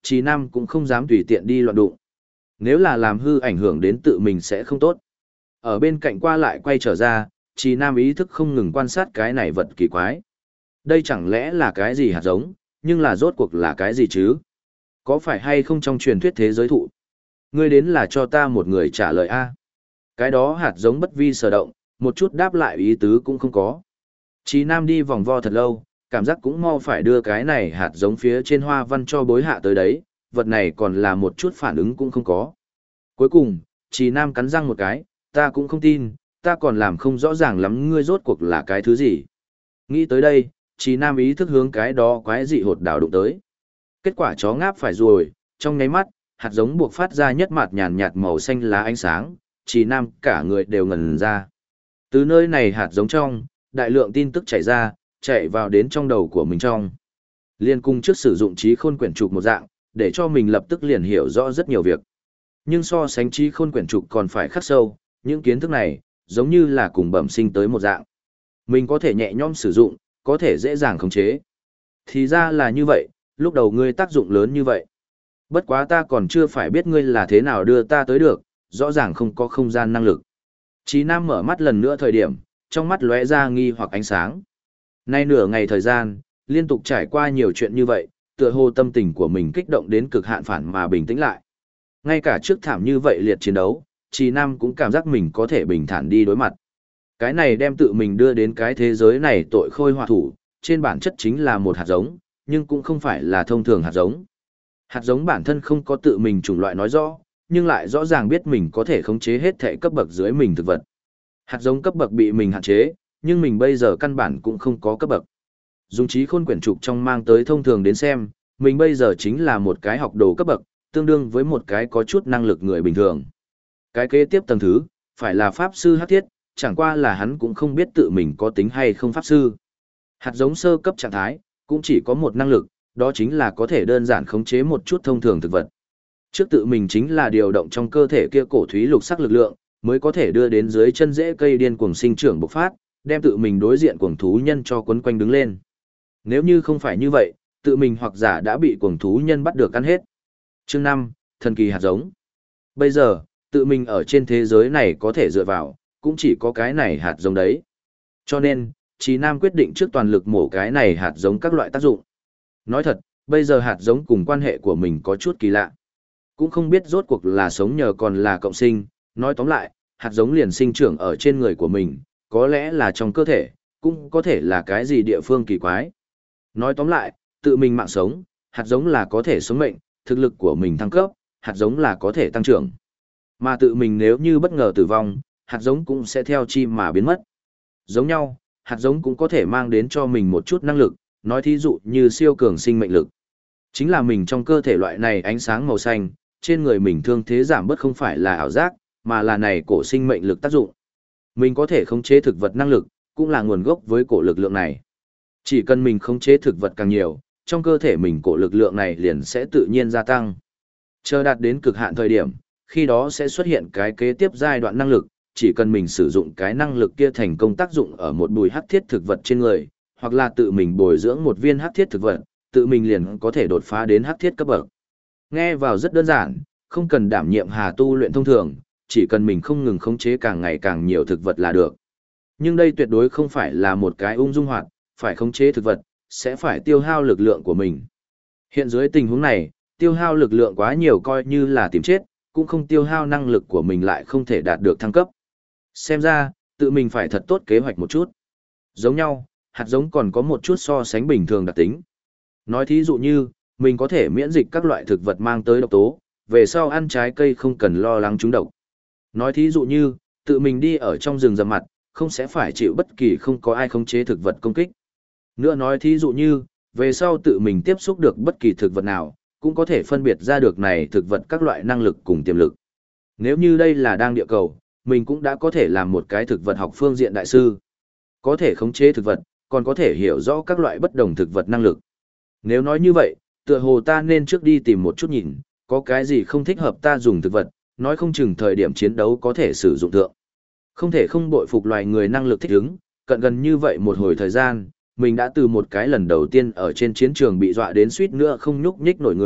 Trì Nam cũng không dám tùy tiện đi loạn đụng. Nếu là làm hư ảnh hưởng đến tự mình sẽ không tốt. Ở bên cạnh qua lại quay trở ra, Trì Nam ý thức không ngừng quan sát cái này vật kỳ quái. Đây chẳng lẽ là cái gì hạt giống, nhưng là rốt cuộc là cái gì chứ? Có phải hay không trong truyền thuyết thế giới thụ? Ngươi đến là cho ta một người trả lời a. Cái đó hạt giống bất vi sở động, một chút đáp lại ý tứ cũng không có. Trì Nam đi vòng vo thật lâu, cảm giác cũng mau phải đưa cái này hạt giống phía trên hoa văn cho bối hạ tới đấy, vật này còn là một chút phản ứng cũng không có. Cuối cùng, Trì Nam cắn răng một cái, ta cũng không tin, ta còn làm không rõ ràng lắm ngươi rốt cuộc là cái thứ gì. Nghĩ tới đây, Trì Nam ý thức hướng cái đó quái dị hột đảo đụng tới. Kết quả chó ngáp phải rồi, trong nháy mắt, hạt giống buộc phát ra nhất mạt nhàn nhạt màu xanh lá ánh sáng, Trì Nam cả người đều ngẩn ra. Từ nơi này hạt giống trong, đại lượng tin tức chảy ra, chạy vào đến trong đầu của mình trong. Liên cung trước sử dụng trí khôn quyển trục một dạng, để cho mình lập tức liền hiểu rõ rất nhiều việc. Nhưng so sánh trí khôn quyển trục còn phải khắc sâu, những kiến thức này, giống như là cùng bẩm sinh tới một dạng. Mình có thể nhẹ nhõm sử dụng, có thể dễ dàng khống chế. Thì ra là như vậy, lúc đầu ngươi tác dụng lớn như vậy. Bất quá ta còn chưa phải biết ngươi là thế nào đưa ta tới được, rõ ràng không có không gian năng lực. Chí Nam mở mắt lần nữa thời điểm, trong mắt lóe ra nghi hoặc ánh sáng. Nay nửa ngày thời gian, liên tục trải qua nhiều chuyện như vậy, tựa hồ tâm tình của mình kích động đến cực hạn phản mà bình tĩnh lại. Ngay cả trước thảm như vậy liệt chiến đấu, Chí Nam cũng cảm giác mình có thể bình thản đi đối mặt. Cái này đem tự mình đưa đến cái thế giới này tội khôi họa thủ, trên bản chất chính là một hạt giống, nhưng cũng không phải là thông thường hạt giống. Hạt giống bản thân không có tự mình chủng loại nói rõ, nhưng lại rõ ràng biết mình có thể khống chế hết thể cấp bậc dưới mình thực vật. Hạt giống cấp bậc bị mình hạn chế, nhưng mình bây giờ căn bản cũng không có cấp bậc. Dùng trí khôn quyển trục trong mang tới thông thường đến xem, mình bây giờ chính là một cái học đồ cấp bậc, tương đương với một cái có chút năng lực người bình thường. Cái kế tiếp tầng thứ, phải là pháp sư hắc thiết, chẳng qua là hắn cũng không biết tự mình có tính hay không pháp sư. Hạt giống sơ cấp trạng thái, cũng chỉ có một năng lực, đó chính là có thể đơn giản khống chế một chút thông thường thực vật. Trước tự mình chính là điều động trong cơ thể kia cổ thúy lục sắc lực lượng, mới có thể đưa đến dưới chân rễ cây điên cuồng sinh trưởng bộc phát, đem tự mình đối diện cuồng thú nhân cho quấn quanh đứng lên. Nếu như không phải như vậy, tự mình hoặc giả đã bị cuồng thú nhân bắt được ăn hết. Chương 5, thần kỳ hạt giống. Bây giờ, tự mình ở trên thế giới này có thể dựa vào, cũng chỉ có cái này hạt giống đấy. Cho nên, Chí Nam quyết định trước toàn lực mổ cái này hạt giống các loại tác dụng. Nói thật, bây giờ hạt giống cùng quan hệ của mình có chút kỳ lạ. Cũng không biết rốt cuộc là sống nhờ còn là cộng sinh, nói tóm lại, hạt giống liền sinh trưởng ở trên người của mình, có lẽ là trong cơ thể, cũng có thể là cái gì địa phương kỳ quái. Nói tóm lại, tự mình mạng sống, hạt giống là có thể sống mệnh, thực lực của mình thăng cấp, hạt giống là có thể tăng trưởng. Mà tự mình nếu như bất ngờ tử vong, hạt giống cũng sẽ theo chi mà biến mất. Giống nhau, hạt giống cũng có thể mang đến cho mình một chút năng lực, nói thí dụ như siêu cường sinh mệnh lực. Chính là mình trong cơ thể loại này ánh sáng màu xanh, trên người mình thương thế giảm bớt không phải là ảo giác, mà là này cổ sinh mệnh lực tác dụng. Mình có thể khống chế thực vật năng lực, cũng là nguồn gốc với cổ lực lượng này. Chỉ cần mình khống chế thực vật càng nhiều, trong cơ thể mình cổ lực lượng này liền sẽ tự nhiên gia tăng. Chờ đạt đến cực hạn thời điểm, khi đó sẽ xuất hiện cái kế tiếp giai đoạn năng lực, chỉ cần mình sử dụng cái năng lực kia thành công tác dụng ở một bùi hắc thiết thực vật trên người, hoặc là tự mình bồi dưỡng một viên hắc thiết thực vật, tự mình liền có thể đột phá đến hắc thiết cấp bậc. Nghe vào rất đơn giản, không cần đảm nhiệm hà tu luyện thông thường, chỉ cần mình không ngừng khống chế càng ngày càng nhiều thực vật là được. Nhưng đây tuyệt đối không phải là một cái ung dung hoạt, phải khống chế thực vật, sẽ phải tiêu hao lực lượng của mình. Hiện dưới tình huống này, tiêu hao lực lượng quá nhiều coi như là tìm chết, cũng không tiêu hao năng lực của mình lại không thể đạt được thăng cấp. Xem ra, tự mình phải thật tốt kế hoạch một chút. Giống nhau, hạt giống còn có một chút so sánh bình thường đặc tính. Nói thí dụ như, mình có thể miễn dịch các loại thực vật mang tới độc tố, về sau ăn trái cây không cần lo lắng trúng độc. Nói thí dụ như, tự mình đi ở trong rừng rậm mặt, không sẽ phải chịu bất kỳ không có ai khống chế thực vật công kích. Nữa nói thí dụ như, về sau tự mình tiếp xúc được bất kỳ thực vật nào, cũng có thể phân biệt ra được này thực vật các loại năng lực cùng tiềm lực. Nếu như đây là đang địa cầu, mình cũng đã có thể làm một cái thực vật học phương diện đại sư. Có thể khống chế thực vật, còn có thể hiểu rõ các loại bất đồng thực vật năng lực. Nếu nói như vậy, tựa hồ ta nên trước đi tìm một chút nhìn, có cái gì không thích hợp ta dùng thực vật, nói không chừng thời điểm chiến đấu có thể sử dụng thượng. Không thể không bội phục loài người năng lực thích ứng, cận gần như vậy một hồi thời gian, mình đã từ một cái lần đầu tiên ở trên chiến trường bị dọa đến suýt nữa không nhúc nhích nổi người,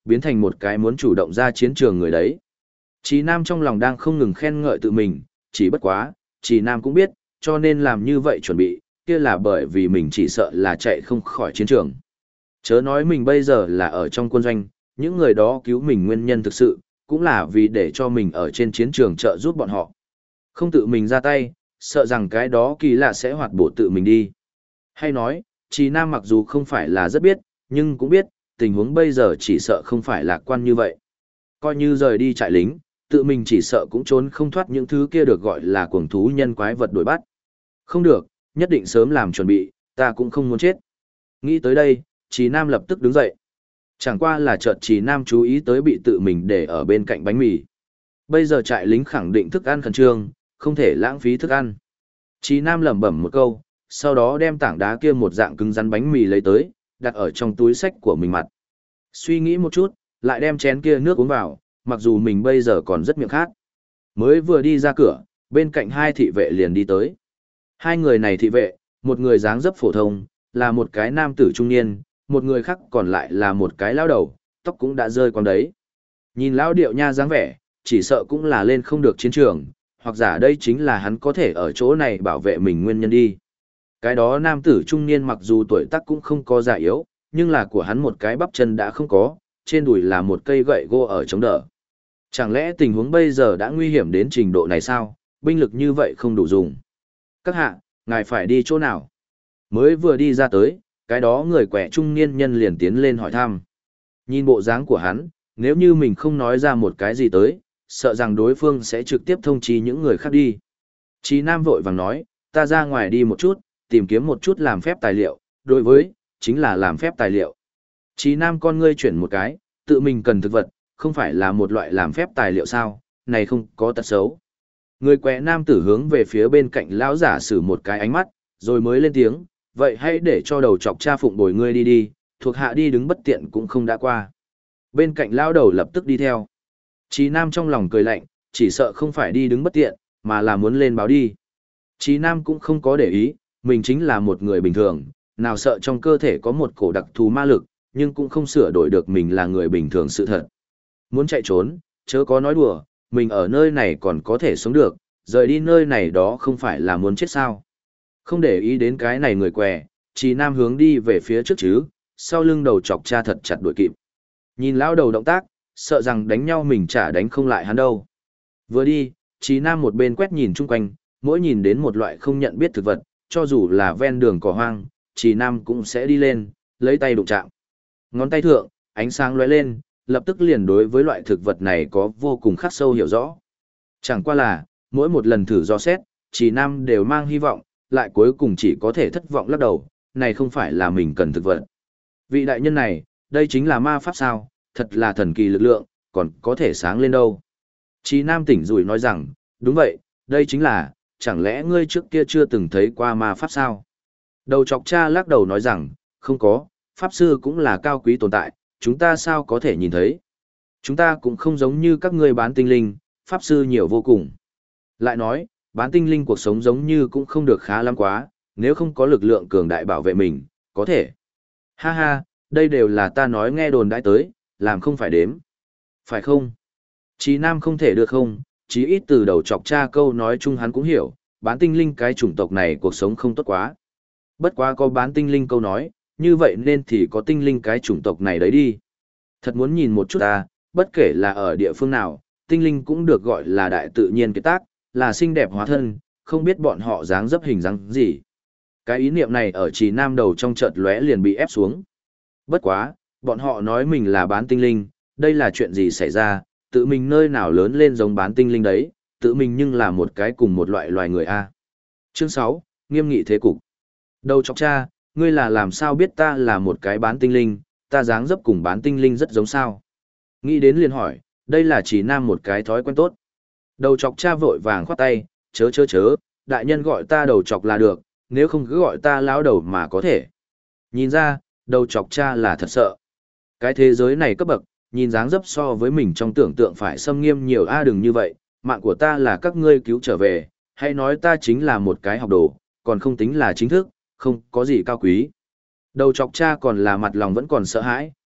biến thành một cái muốn chủ động ra chiến trường người đấy. Chí Nam trong lòng đang không ngừng khen ngợi tự mình, chỉ bất quá, Chí Nam cũng biết, cho nên làm như vậy chuẩn bị, kia là bởi vì mình chỉ sợ là chạy không khỏi chiến trường. Chớ nói mình bây giờ là ở trong quân doanh, những người đó cứu mình nguyên nhân thực sự, cũng là vì để cho mình ở trên chiến trường trợ giúp bọn họ. Không tự mình ra tay, sợ rằng cái đó kỳ lạ sẽ hoạt bổ tự mình đi. Hay nói, Chí Nam mặc dù không phải là rất biết, nhưng cũng biết, tình huống bây giờ chỉ sợ không phải lạc quan như vậy. Coi như rời đi trại lính, tự mình chỉ sợ cũng trốn không thoát những thứ kia được gọi là cuồng thú nhân quái vật đuổi bắt. Không được, nhất định sớm làm chuẩn bị, ta cũng không muốn chết. Nghĩ tới đây, Chí Nam lập tức đứng dậy. Chẳng qua là chợt Chí Nam chú ý tới bị tự mình để ở bên cạnh bánh mì. Bây giờ trại lính khẳng định thức ăn khẩn trương, không thể lãng phí thức ăn. Chí Nam lẩm bẩm một câu, sau đó đem tảng đá kia một dạng cứng rắn bánh mì lấy tới, đặt ở trong túi xách của mình mặt. Suy nghĩ một chút, lại đem chén kia nước uống vào, mặc dù mình bây giờ còn rất miệng khát. Mới vừa đi ra cửa, bên cạnh hai thị vệ liền đi tới. Hai người này thị vệ, một người dáng dấp phổ thông, là một cái nam tử trung niên, một người khác còn lại là một cái lão đầu, tóc cũng đã rơi quăng đấy. Nhìn lão điệu nha dáng vẻ, chỉ sợ cũng là lên không được chiến trường, hoặc giả đây chính là hắn có thể ở chỗ này bảo vệ mình nguyên nhân đi. Cái đó nam tử trung niên mặc dù tuổi tác cũng không có già yếu, nhưng là của hắn một cái bắp chân đã không có, trên đùi là một cây gậy gỗ ở chống đỡ. Chẳng lẽ tình huống bây giờ đã nguy hiểm đến trình độ này sao, binh lực như vậy không đủ dùng. Các hạ, ngài phải đi chỗ nào? Mới vừa đi ra tới, cái đó người quẻ trung niên nhân liền tiến lên hỏi thăm. Nhìn bộ dáng của hắn, nếu như mình không nói ra một cái gì tới, sợ rằng đối phương sẽ trực tiếp thông chí những người khác đi. Chí Nam vội vàng nói, ta ra ngoài đi một chút, tìm kiếm một chút làm phép tài liệu, đối với, chính là làm phép tài liệu. Chí Nam con ngươi chuyển một cái, tự mình cần thực vật, không phải là một loại làm phép tài liệu sao, này không có tật xấu. Người quẹ nam tử hướng về phía bên cạnh lão giả sử một cái ánh mắt, rồi mới lên tiếng, vậy hãy để cho đầu chọc cha phụng bồi ngươi đi đi, thuộc hạ đi đứng bất tiện cũng không đã qua. Bên cạnh lão đầu lập tức đi theo. Chí Nam trong lòng cười lạnh, chỉ sợ không phải đi đứng bất tiện, mà là muốn lên báo đi. Chí Nam cũng không có để ý, mình chính là một người bình thường, nào sợ trong cơ thể có một cổ đặc thù ma lực, nhưng cũng không sửa đổi được mình là người bình thường sự thật. Muốn chạy trốn, chớ có nói đùa, mình ở nơi này còn có thể sống được, rời đi nơi này đó không phải là muốn chết sao. Không để ý đến cái này người què, Chí Nam hướng đi về phía trước chứ, sau lưng đầu chọc cha thật chặt đuổi kịp. Nhìn lão đầu động tác, sợ rằng đánh nhau mình chả đánh không lại hắn đâu. Vừa đi, Chí Nam một bên quét nhìn chung quanh, mỗi nhìn đến một loại không nhận biết thực vật, cho dù là ven đường cỏ hoang, Chí Nam cũng sẽ đi lên, lấy tay đụng chạm. Ngón tay thượng, ánh sáng lóe lên, lập tức liền đối với loại thực vật này có vô cùng khắc sâu hiểu rõ. Chẳng qua là, mỗi một lần thử dò xét, Chí Nam đều mang hy vọng, lại cuối cùng chỉ có thể thất vọng lắc đầu, này không phải là mình cần thực vật. Vị đại nhân này, đây chính là ma pháp sao, thật là thần kỳ lực lượng, còn có thể sáng lên đâu. Chí Nam tỉnh rủi nói rằng, đúng vậy, đây chính là, chẳng lẽ ngươi trước kia chưa từng thấy qua ma pháp sao? Đầu chọc cha lắc đầu nói rằng, không có, pháp sư cũng là cao quý tồn tại, chúng ta sao có thể nhìn thấy? Chúng ta cũng không giống như các ngươi bán tinh linh, pháp sư nhiều vô cùng. Lại nói, bán tinh linh cuộc sống giống như cũng không được khá lắm quá, nếu không có lực lượng cường đại bảo vệ mình, có thể. Ha ha, đây đều là ta nói nghe đồn đãi tới, làm không phải đếm. Phải không? Chí Nam không thể được không, chí ít từ đầu chọc cha câu nói chung hắn cũng hiểu, bán tinh linh cái chủng tộc này cuộc sống không tốt quá. Bất quá có bán tinh linh câu nói, như vậy nên thì có tinh linh cái chủng tộc này đấy đi. Thật muốn nhìn một chút ta, bất kể là ở địa phương nào, tinh linh cũng được gọi là đại tự nhiên kiệt tác, là xinh đẹp hóa thân, không biết bọn họ dáng dấp hình dáng gì. Cái ý niệm này ở Chí Nam đầu trong chợt lóe liền bị ép xuống. Bất quá, bọn họ nói mình là bán tinh linh, đây là chuyện gì xảy ra, tự mình nơi nào lớn lên giống bán tinh linh đấy, tự mình nhưng là một cái cùng một loại loài người A. Chương 6, Nghiêm nghị thế cục. Đầu chọc cha, ngươi là làm sao biết ta là một cái bán tinh linh, ta dáng dấp cùng bán tinh linh rất giống sao. Nghĩ đến liền hỏi, đây là Chí Nam một cái thói quen tốt. Đầu chọc cha vội vàng khoát tay, chớ, đại nhân gọi ta đầu chọc là được, nếu không cứ gọi ta lão đầu mà có thể. Nhìn ra, đầu chọc cha là thật sợ. Cái thế giới này cấp bậc, nhìn dáng dấp so với mình trong tưởng tượng phải xâm nghiêm nhiều đừng như vậy, mạng của ta là các ngươi cứu trở về, hay nói ta chính là một cái học đồ, còn không tính là chính thức, không có gì cao quý. Đầu chọc cha còn là mặt lòng vẫn còn sợ hãi,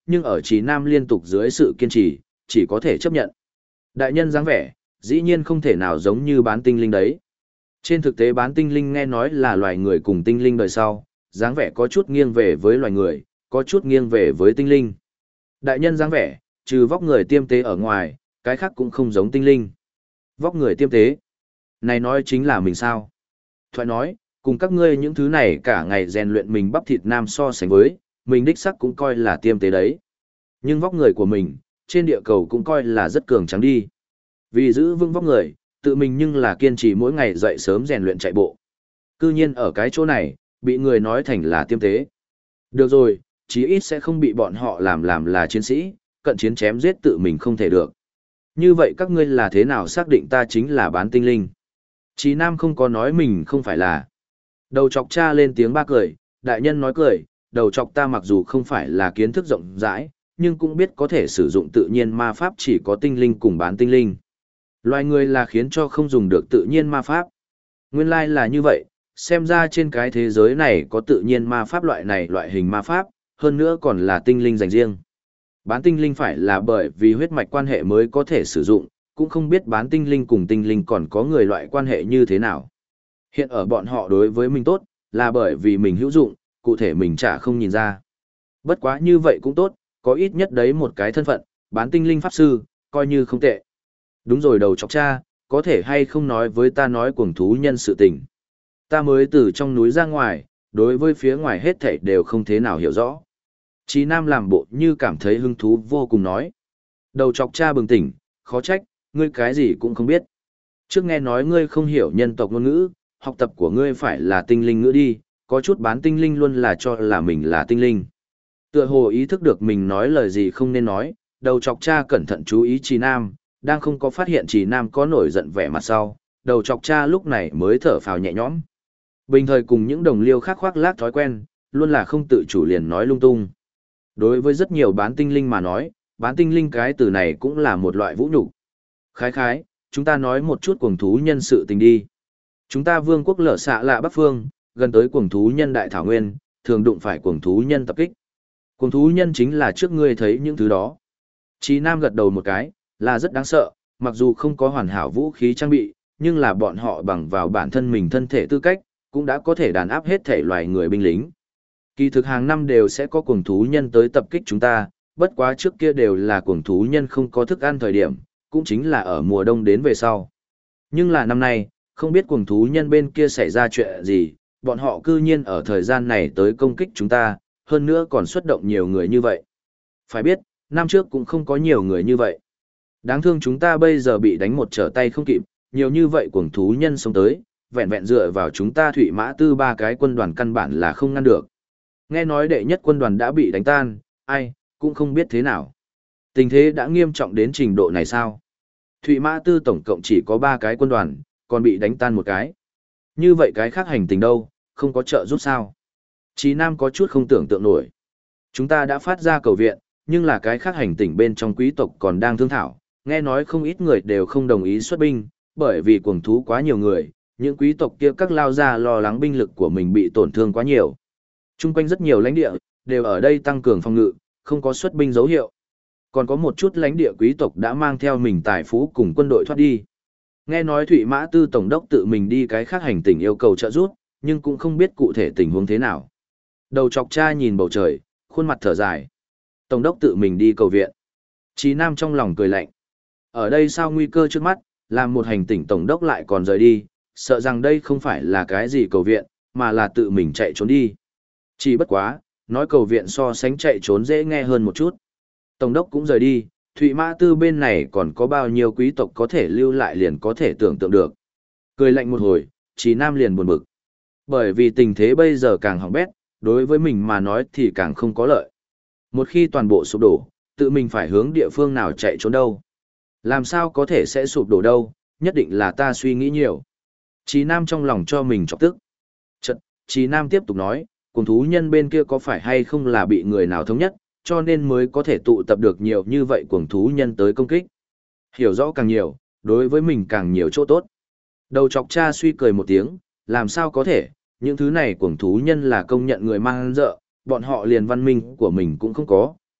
nhưng ở Trì Nam liên tục dưới sự kiên trì, chỉ có thể chấp nhận. Đại nhân dáng vẻ, dĩ nhiên không thể nào giống như bán tinh linh đấy. Trên thực tế bán tinh linh nghe nói là loài người cùng tinh linh đời sau, dáng vẻ có chút nghiêng về với loài người, có chút nghiêng về với tinh linh. Đại nhân dáng vẻ, trừ vóc người tiêm tế ở ngoài, cái khác cũng không giống tinh linh. Vóc người tiêm tế. Này nói chính là mình sao? Thoại nói, cùng các ngươi những thứ này cả ngày rèn luyện mình bắp thịt nam so sánh với, mình đích sắc cũng coi là tiêm tế đấy. Nhưng vóc người của mình, trên địa cầu cũng coi là rất cường tráng đi. Vì giữ vững vóc người, tự mình nhưng là kiên trì mỗi ngày dậy sớm rèn luyện chạy bộ. Cư nhiên ở cái chỗ này, bị người nói thành là tiêm tế. Được rồi, chí ít sẽ không bị bọn họ làm là chiến sĩ, cận chiến chém giết tự mình không thể được. Như vậy các ngươi là thế nào xác định ta chính là bán tinh linh? Chí Nam không có nói mình không phải là. Đầu chọc cha lên tiếng ba cười, đại nhân nói cười, đầu chọc ta mặc dù không phải là kiến thức rộng rãi, nhưng cũng biết có thể sử dụng tự nhiên ma pháp chỉ có tinh linh cùng bán tinh linh. Loài người là khiến cho không dùng được tự nhiên ma pháp. Nguyên lai là như vậy, xem ra trên cái thế giới này có tự nhiên ma pháp loại này loại hình ma pháp, hơn nữa còn là tinh linh dành riêng. Bán tinh linh phải là bởi vì huyết mạch quan hệ mới có thể sử dụng, cũng không biết bán tinh linh cùng tinh linh còn có người loại quan hệ như thế nào. Hiện ở bọn họ đối với mình tốt, là bởi vì mình hữu dụng, cụ thể mình chả không nhìn ra. Bất quá như vậy cũng tốt, có ít nhất đấy một cái thân phận, bán tinh linh pháp sư, coi như không tệ. Đúng rồi đầu chọc cha, có thể hay không nói với ta nói cuồng thú nhân sự tình. Ta mới từ trong núi ra ngoài, đối với phía ngoài hết thảy đều không thế nào hiểu rõ. Chí Nam làm bộ như cảm thấy hứng thú vô cùng nói. Đầu chọc cha bừng tỉnh, khó trách, ngươi cái gì cũng không biết. Trước nghe nói ngươi không hiểu nhân tộc ngôn ngữ, học tập của ngươi phải là tinh linh ngữ đi, có chút bán tinh linh luôn là cho là mình là tinh linh. Tựa hồ ý thức được mình nói lời gì không nên nói, đầu chọc cha cẩn thận chú ý Chí Nam, đang không có phát hiện Chí Nam có nổi giận vẻ mặt sau, đầu chọc cha lúc này mới thở phào nhẹ nhõm. Bình thời cùng những đồng liêu khác khoác lác thói quen, luôn là không tự chủ liền nói lung tung. Đối với rất nhiều bán tinh linh mà nói, bán tinh linh cái từ này cũng là một loại vũ nhục. Khái khái, chúng ta nói một chút cuồng thú nhân sự tình đi. Chúng ta vương quốc lở xạ lạ Bắc Phương, gần tới cuồng thú nhân đại thảo nguyên, thường đụng phải cuồng thú nhân tập kích. Cuồng thú nhân chính là trước ngươi thấy những thứ đó. Chí Nam gật đầu một cái, là rất đáng sợ, mặc dù không có hoàn hảo vũ khí trang bị, nhưng là bọn họ bằng vào bản thân mình thân thể tư cách, cũng đã có thể đàn áp hết thể loài người binh lính. Kỳ thực hàng năm đều sẽ có cuồng thú nhân tới tập kích chúng ta, bất quá trước kia đều là cuồng thú nhân không có thức ăn thời điểm, cũng chính là ở mùa đông đến về sau. Nhưng là năm nay, không biết cuồng thú nhân bên kia xảy ra chuyện gì, bọn họ cư nhiên ở thời gian này tới công kích chúng ta, hơn nữa còn xuất động nhiều người như vậy. Phải biết, năm trước cũng không có nhiều người như vậy. Đáng thương chúng ta bây giờ bị đánh một trở tay không kịp, nhiều như vậy cuồng thú nhân xông tới, vẹn vẹn dựa vào chúng ta Thụy Mã Tư ba cái quân đoàn căn bản là không ngăn được. Nghe nói đệ nhất quân đoàn đã bị đánh tan, ai, cũng không biết thế nào. Tình thế đã nghiêm trọng đến trình độ này sao? Thụy Mã Tư tổng cộng chỉ có 3 cái quân đoàn, còn bị đánh tan một cái. Như vậy cái khác hành tình đâu, không có trợ giúp sao? Chí Nam có chút không tưởng tượng nổi. Chúng ta đã phát ra cầu viện, nhưng là cái khác hành tình bên trong quý tộc còn đang thương thảo, nghe nói không ít người đều không đồng ý xuất binh, bởi vì cuồng thú quá nhiều người, những quý tộc kia các lao ra lo lắng binh lực của mình bị tổn thương quá nhiều. Trung quanh rất nhiều lãnh địa, đều ở đây tăng cường phòng ngự, không có xuất binh dấu hiệu. Còn có một chút lãnh địa quý tộc đã mang theo mình tài phú cùng quân đội thoát đi. Nghe nói Thụy Mã Tư Tổng đốc tự mình đi cái khác hành tinh yêu cầu trợ giúp, nhưng cũng không biết cụ thể tình huống thế nào. Đầu chọc cha nhìn bầu trời, khuôn mặt thở dài. Tổng đốc tự mình đi cầu viện. Chí Nam trong lòng cười lạnh. Ở đây sao nguy cơ trước mắt, làm một hành tinh tổng đốc lại còn rời đi, sợ rằng đây không phải là cái gì cầu viện, mà là tự mình chạy trốn đi. Chỉ bất quá, nói cầu viện so sánh chạy trốn dễ nghe hơn một chút. Tổng đốc cũng rời đi, Thụy Mã Tư bên này còn có bao nhiêu quý tộc có thể lưu lại liền có thể tưởng tượng được. Cười lạnh một hồi, Chí Nam liền buồn bực. Bởi vì tình thế bây giờ càng hỏng bét, đối với mình mà nói thì càng không có lợi. Một khi toàn bộ sụp đổ, tự mình phải hướng địa phương nào chạy trốn đâu. Làm sao có thể sẽ sụp đổ đâu, nhất định là ta suy nghĩ nhiều. Chí Nam trong lòng cho mình chọc tức. Chật, Chí Nam tiếp tục nói, cùng thú nhân bên kia có phải hay không là bị người nào thống nhất, cho nên mới có thể tụ tập được nhiều như vậy cuồng thú nhân tới công kích. Hiểu rõ càng nhiều, đối với mình càng nhiều chỗ tốt. Đầu chọc cha suy cười một tiếng, làm sao có thể, những thứ này cuồng thú nhân là công nhận người mang dợ, bọn họ liền văn minh của mình cũng không có,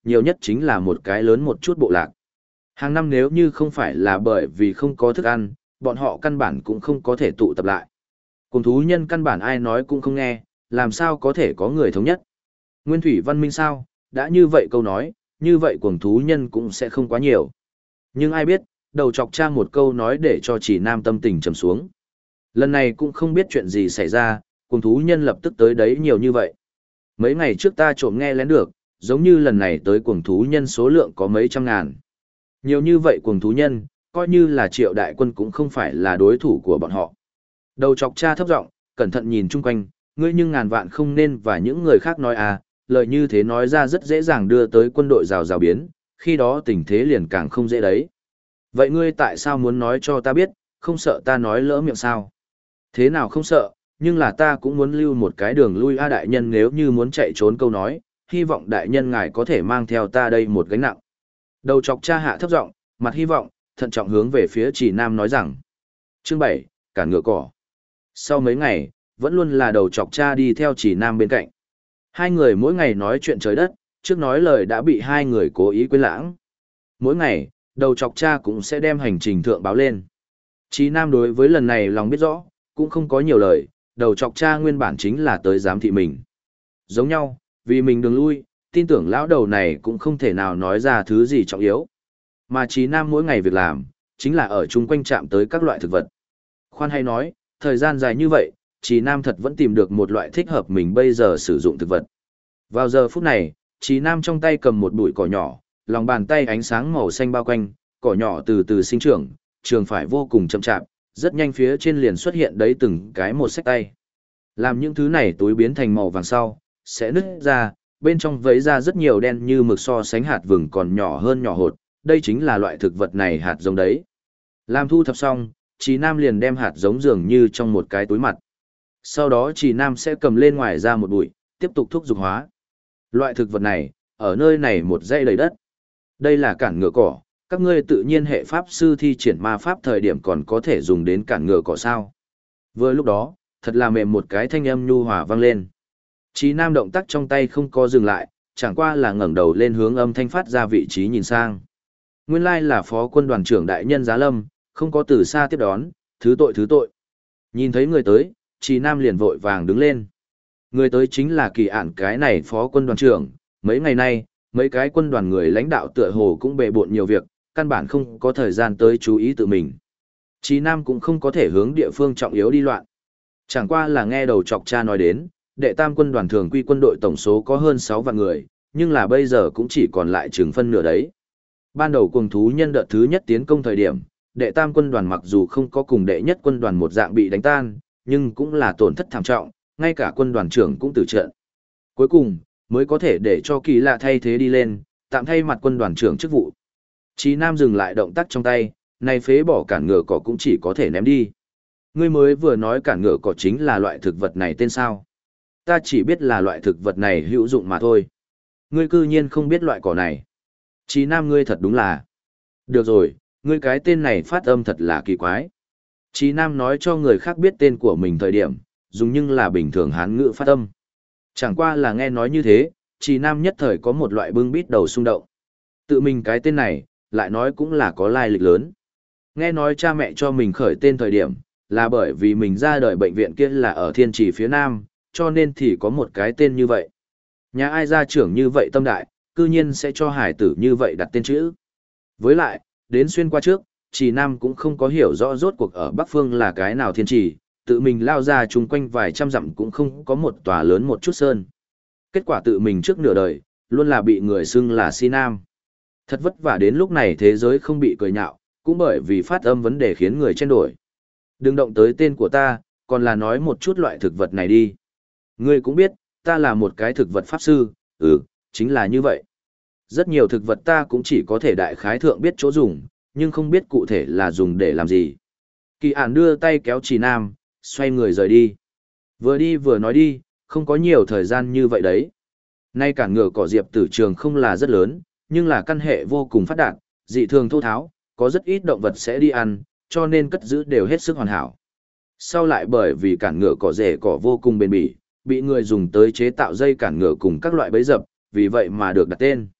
nhiều nhất chính là một cái lớn một chút bộ lạc. Hàng năm nếu như không phải là bởi vì không có thức ăn, bọn họ căn bản cũng không có thể tụ tập lại. Cùng thú nhân căn bản ai nói cũng không nghe, làm sao có thể có người thống nhất. Nguyên thủy văn minh sao, đã như vậy câu nói, như vậy cuồng thú nhân cũng sẽ không quá nhiều. Nhưng ai biết, đầu chọc cha một câu nói để cho chỉ nam tâm tình trầm xuống. Lần này cũng không biết chuyện gì xảy ra, cuồng thú nhân lập tức tới đấy nhiều như vậy. Mấy ngày trước ta trộm nghe lén được, giống như lần này tới cuồng thú nhân số lượng có mấy trăm ngàn. Nhiều như vậy cuồng thú nhân, coi như là Triệu đại quân cũng không phải là đối thủ của bọn họ. Đầu chọc cha thấp giọng, cẩn thận nhìn chung quanh, ngươi nhưng ngàn vạn không nên và những người khác nói à, lời như thế nói ra rất dễ dàng đưa tới quân đội rào rào biến, khi đó tình thế liền càng không dễ đấy. Vậy ngươi tại sao muốn nói cho ta biết, không sợ ta nói lỡ miệng sao? Thế nào không sợ, nhưng là ta cũng muốn lưu một cái đường lui a đại nhân, nếu như muốn chạy trốn câu nói, hy vọng đại nhân ngài có thể mang theo ta đây một gánh nặng. Đầu chọc cha hạ thấp giọng, mặt hy vọng, thận trọng hướng về phía Chỉ Nam nói rằng. Chương 7, cản ngựa cỏ. Sau mấy ngày, vẫn luôn là đầu chọc cha đi theo Chỉ Nam bên cạnh. Hai người mỗi ngày nói chuyện trời đất, trước nói lời đã bị hai người cố ý quên lãng. Mỗi ngày, đầu chọc cha cũng sẽ đem hành trình thượng báo lên. Chỉ Nam đối với lần này lòng biết rõ, cũng không có nhiều lời, đầu chọc cha nguyên bản chính là tới giám thị mình. Giống nhau, vì mình đường lui, tin tưởng lão đầu này cũng không thể nào nói ra thứ gì trọng yếu. Mà Chí Nam mỗi ngày việc làm, chính là ở chung quanh chạm tới các loại thực vật. Khoan hay nói, thời gian dài như vậy, Chí Nam thật vẫn tìm được một loại thích hợp mình bây giờ sử dụng thực vật. Vào giờ phút này, Chí Nam trong tay cầm một bụi cỏ nhỏ, lòng bàn tay ánh sáng màu xanh bao quanh, cỏ nhỏ từ từ sinh trưởng, trường phải vô cùng chậm chạp, rất nhanh phía trên liền xuất hiện đấy từng cái một xách tay. Làm những thứ này túi biến thành màu vàng sau, sẽ nứt ra, bên trong vấy ra rất nhiều đen như mực so sánh hạt vừng còn nhỏ hơn nhỏ hột, đây chính là loại thực vật này hạt giống đấy. Làm thu thập xong, Chí Nam liền đem hạt giống dường như trong một cái túi mặt. Sau đó Chí Nam sẽ cầm lên ngoài ra một bụi, tiếp tục thúc dục hóa. Loại thực vật này, ở nơi này một dãy đầy đất. Đây là cản ngựa cỏ, các ngươi tự nhiên hệ pháp sư thi triển ma pháp thời điểm còn có thể dùng đến cản ngựa cỏ sao. Vừa lúc đó, thật là mềm một cái thanh âm nhu hòa vang lên. Chí Nam động tác trong tay không có dừng lại, chẳng qua là ngẩng đầu lên hướng âm thanh phát ra vị trí nhìn sang. Nguyên lai là phó quân đoàn trưởng đại nhân Giá Lâm, không có từ xa tiếp đón, thứ tội thứ tội. Nhìn thấy người tới, Chí Nam liền vội vàng đứng lên. Người tới chính là Kỳ Ản cái này phó quân đoàn trưởng, mấy ngày nay, mấy cái quân đoàn người lãnh đạo tựa hồ cũng bề bộn nhiều việc, căn bản không có thời gian tới chú ý tự mình. Chí Nam cũng không có thể hướng địa phương trọng yếu đi loạn. Chẳng qua là nghe đầu chọc cha nói đến, đệ tam quân đoàn thường quy quân đội tổng số có hơn 6 vạn người, nhưng là bây giờ cũng chỉ còn lại chừng phân nửa đấy. Ban đầu cuồng thú nhân đợt thứ nhất tiến công thời điểm, đệ tam quân đoàn mặc dù không có cùng đệ nhất quân đoàn một dạng bị đánh tan, nhưng cũng là tổn thất thảm trọng, ngay cả quân đoàn trưởng cũng tử trận. Cuối cùng, mới có thể để cho Kỳ Lạ thay thế đi lên, tạm thay mặt quân đoàn trưởng chức vụ. Chí Nam dừng lại động tác trong tay, này phế bỏ cản ngựa cỏ cũng chỉ có thể ném đi. Ngươi mới vừa nói cản ngựa cỏ chính là loại thực vật này tên sao? Ta chỉ biết là loại thực vật này hữu dụng mà thôi. Ngươi cư nhiên không biết loại cỏ này. Chí Nam ngươi thật đúng là. Được rồi, ngươi cái tên này phát âm thật là kỳ quái. Chí Nam nói cho người khác biết tên của mình thời điểm, dùng nhưng là bình thường Hán ngữ phát âm. Chẳng qua là nghe nói như thế, Chí Nam nhất thời có một loại bưng bít đầu xung động. Tự mình cái tên này, lại nói cũng là có lai lịch lớn. Nghe nói cha mẹ cho mình khởi tên thời điểm, là bởi vì mình ra đời bệnh viện kia là ở Thiên Trì phía Nam, cho nên thì có một cái tên như vậy. Nhà ai gia trưởng như vậy tâm đại, cư nhiên sẽ cho hải tử như vậy đặt tên chữ. Với lại, đến xuyên qua trước, Trì Nam cũng không có hiểu rõ rốt cuộc ở Bắc Phương là cái nào Thiên Trì, tự mình lao ra chung quanh vài trăm dặm cũng không có một tòa lớn một chút sơn. Kết quả tự mình trước nửa đời, luôn là bị người xưng là Si Nam. Thật vất vả đến lúc này thế giới không bị cười nhạo, cũng bởi vì phát âm vấn đề khiến người chen đổi. Đừng động tới tên của ta, còn là nói một chút loại thực vật này đi. Ngươi cũng biết, ta là một cái thực vật pháp sư, chính là như vậy. Rất nhiều thực vật ta cũng chỉ có thể đại khái thượng biết chỗ dùng, nhưng không biết cụ thể là dùng để làm gì. Kỳ Ản đưa tay kéo Trì Nam, xoay người rời đi. Vừa đi vừa nói đi, không có nhiều thời gian như vậy đấy. Nay cản ngựa cỏ diệp tử trường không là rất lớn, nhưng là căn hệ vô cùng phát đạt, dị thường thô tháo, có rất ít động vật sẽ đi ăn, cho nên cất giữ đều hết sức hoàn hảo. Sau lại bởi vì cản ngựa cỏ rễ cỏ vô cùng bền bỉ, bị người dùng tới chế tạo dây cản ngựa cùng các loại bẫy dập, vì vậy mà được đặt tên.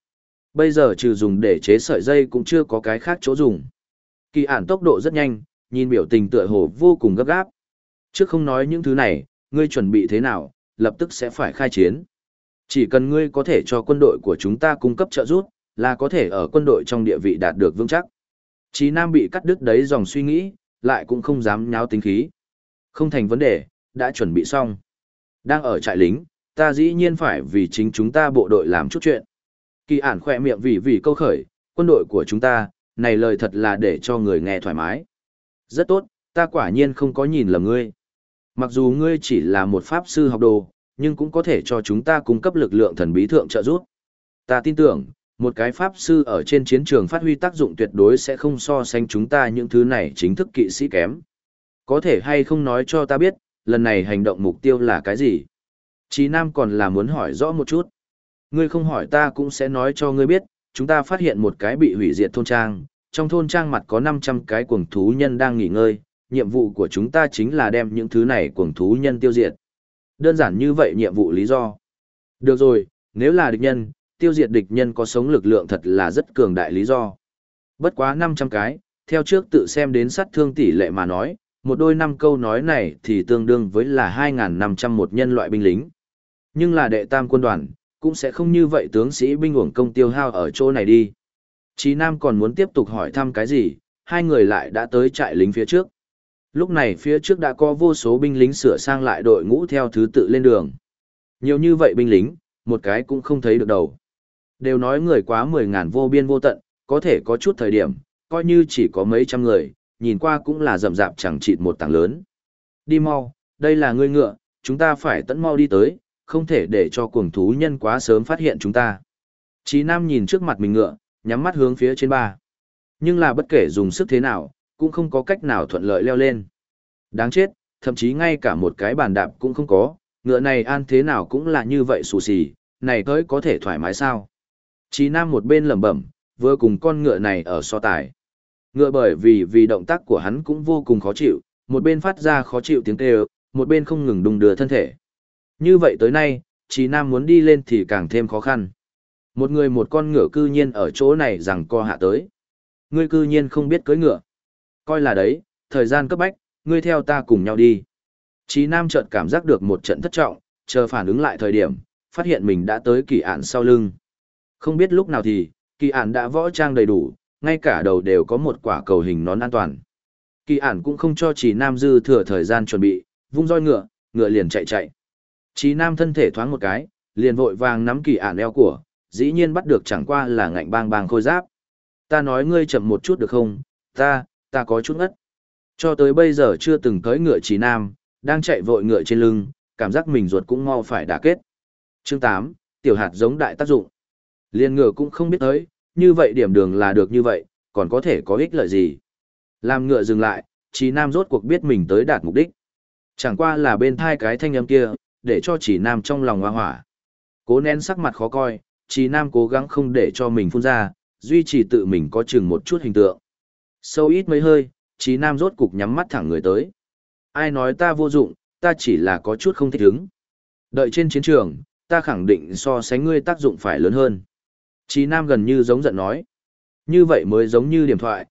Bây giờ trừ dùng để chế sợi dây cũng chưa có cái khác chỗ dùng. Kỳ ản tốc độ rất nhanh, nhìn biểu tình tựa hồ vô cùng gấp gáp. Trước không nói những thứ này, ngươi chuẩn bị thế nào, lập tức sẽ phải khai chiến. Chỉ cần ngươi có thể cho quân đội của chúng ta cung cấp trợ giúp, là có thể ở quân đội trong địa vị đạt được vững chắc. Chí Nam bị cắt đứt đấy dòng suy nghĩ, lại cũng không dám nháo tính khí. Không thành vấn đề, đã chuẩn bị xong. Đang ở trại lính, ta dĩ nhiên phải vì chính chúng ta bộ đội làm chút chuyện. Kỳ ản khỏe miệng vì câu khởi, quân đội của chúng ta, này lời thật là để cho người nghe thoải mái. Rất tốt, ta quả nhiên không có nhìn lầm ngươi. Mặc dù ngươi chỉ là một pháp sư học đồ, nhưng cũng có thể cho chúng ta cung cấp lực lượng thần bí thượng trợ giúp. Ta tin tưởng, một cái pháp sư ở trên chiến trường phát huy tác dụng tuyệt đối sẽ không so sánh chúng ta những thứ này chính thức kỵ sĩ kém. Có thể hay không nói cho ta biết, lần này hành động mục tiêu là cái gì? Chí Nam còn là muốn hỏi rõ một chút. Ngươi không hỏi ta cũng sẽ nói cho ngươi biết, chúng ta phát hiện một cái bị hủy diệt thôn trang, trong thôn trang mặt có 500 cái cuồng thú nhân đang nghỉ ngơi, nhiệm vụ của chúng ta chính là đem những thứ này cuồng thú nhân tiêu diệt. Đơn giản như vậy nhiệm vụ lý do. Được rồi, nếu là địch nhân, tiêu diệt địch nhân có sống lực lượng thật là rất cường đại lý do. Bất quá 500 cái, theo trước tự xem đến sát thương tỷ lệ mà nói, một đôi 5 câu nói này thì tương đương với là 2.500 một nhân loại binh lính. Nhưng là đệ tam quân đoàn, cũng sẽ không như vậy tướng sĩ binh uổng công tiêu hao ở chỗ này đi. Chí Nam còn muốn tiếp tục hỏi thăm cái gì, hai người lại đã tới trại lính phía trước. Lúc này phía trước đã có vô số binh lính sửa sang lại đội ngũ theo thứ tự lên đường. Nhiều như vậy binh lính, một cái cũng không thấy được đầu. Đều nói người quá 10.000 vô biên vô tận, có thể có chút thời điểm, coi như chỉ có mấy trăm người, nhìn qua cũng là rậm rạp chẳng chịt một tảng lớn. Đi mau, đây là ngươi ngựa, chúng ta phải tận mau đi tới, không thể để cho cuồng thú nhân quá sớm phát hiện chúng ta. Chí Nam nhìn trước mặt mình ngựa, nhắm mắt hướng phía trên ba. Nhưng là bất kể dùng sức thế nào, cũng không có cách nào thuận lợi leo lên. Đáng chết, thậm chí ngay cả một cái bàn đạp cũng không có, ngựa này an thế nào cũng là như vậy xù xì, này tới có thể thoải mái sao. Chí Nam một bên lẩm bẩm, vừa cùng con ngựa này ở so tài. Ngựa bởi vì động tác của hắn cũng vô cùng khó chịu, một bên phát ra khó chịu tiếng kêu, một bên không ngừng đung đưa thân thể. Như vậy tới nay, Chí Nam muốn đi lên thì càng thêm khó khăn. Một người một con ngựa cư nhiên ở chỗ này rằng co hạ tới. Ngươi cư nhiên không biết cưỡi ngựa. Coi là đấy, thời gian cấp bách, ngươi theo ta cùng nhau đi. Chí Nam chợt cảm giác được một trận thất trọng, chờ phản ứng lại thời điểm, phát hiện mình đã tới Kỳ Ản sau lưng. Không biết lúc nào thì, Kỳ Ản đã võ trang đầy đủ, ngay cả đầu đều có một quả cầu hình nón an toàn. Kỳ Ản cũng không cho Chí Nam dư thừa thời gian chuẩn bị, vung roi ngựa, ngựa liền chạy. Chí Nam thân thể thoáng một cái, liền vội vàng nắm Kỳ Ản eo của, dĩ nhiên bắt được chẳng qua là ngạnh bang bang khôi giáp. Ta nói ngươi chậm một chút được không, ta có chút ngất. Cho tới bây giờ chưa từng cưỡi ngựa Chí Nam, đang chạy vội ngựa trên lưng, cảm giác mình ruột cũng mau phải đả kết. Chương 8, tiểu hạt giống đại tác dụng. Liên ngựa cũng không biết tới, như vậy điểm đường là được như vậy, còn có thể có ích lợi gì. Làm ngựa dừng lại, Chí Nam rốt cuộc biết mình tới đạt mục đích. Chẳng qua là bên thai cái thanh âm kia, để cho Chí Nam trong lòng hoa hỏa. Cố nén sắc mặt khó coi, Chí Nam cố gắng không để cho mình phun ra, duy trì tự mình có chừng một chút hình tượng. Sâu ít mấy hơi, Chí Nam rốt cục nhắm mắt thẳng người tới. Ai nói ta vô dụng, ta chỉ là có chút không thích ứng. Đợi trên chiến trường, ta khẳng định so sánh ngươi tác dụng phải lớn hơn. Chí Nam gần như giống giận nói. Như vậy mới giống như điểm thoại,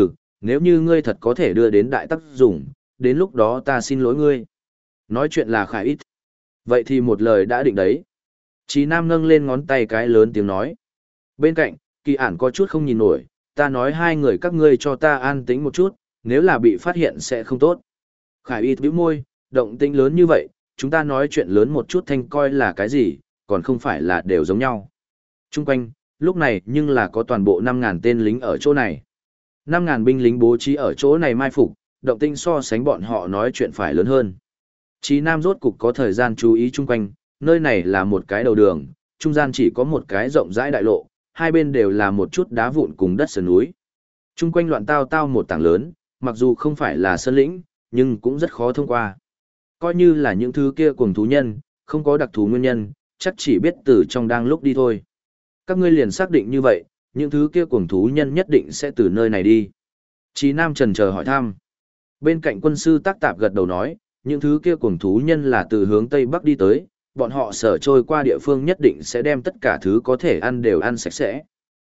nếu như ngươi thật có thể đưa đến đại tác dụng, đến lúc đó ta xin lỗi ngươi. Nói chuyện là khải ít. Vậy thì một lời đã định đấy. Chí Nam nâng lên ngón tay cái lớn tiếng nói. Bên cạnh, Kỳ Ản có chút không nhìn nổi, ta nói hai người các ngươi cho ta an tĩnh một chút, nếu là bị phát hiện sẽ không tốt. Khải ít bĩu môi, động tĩnh lớn như vậy, chúng ta nói chuyện lớn một chút thanh coi là cái gì, còn không phải là đều giống nhau. Trung quanh, lúc này nhưng là có toàn bộ 5.000 tên lính ở chỗ này. 5.000 binh lính bố trí ở chỗ này mai phục, động tĩnh so sánh bọn họ nói chuyện phải lớn hơn. Chí Nam rốt cục có thời gian chú ý chung quanh, nơi này là một cái đầu đường, trung gian chỉ có một cái rộng rãi đại lộ, hai bên đều là một chút đá vụn cùng đất sườn núi. Chung quanh loạn tao tao một tảng lớn, mặc dù không phải là sơn lĩnh, nhưng cũng rất khó thông qua. Coi như là những thứ kia cuồng thú nhân, không có đặc thù nguyên nhân, chắc chỉ biết từ trong đang lúc đi thôi. Các ngươi liền xác định như vậy, những thứ kia cuồng thú nhân nhất định sẽ từ nơi này đi. Chí Nam chần chờ hỏi thăm. Bên cạnh quân sư Tác Tạp gật đầu nói, những thứ kia cuồng thú nhân là từ hướng Tây Bắc đi tới, bọn họ sở trôi qua địa phương nhất định sẽ đem tất cả thứ có thể ăn đều ăn sạch sẽ.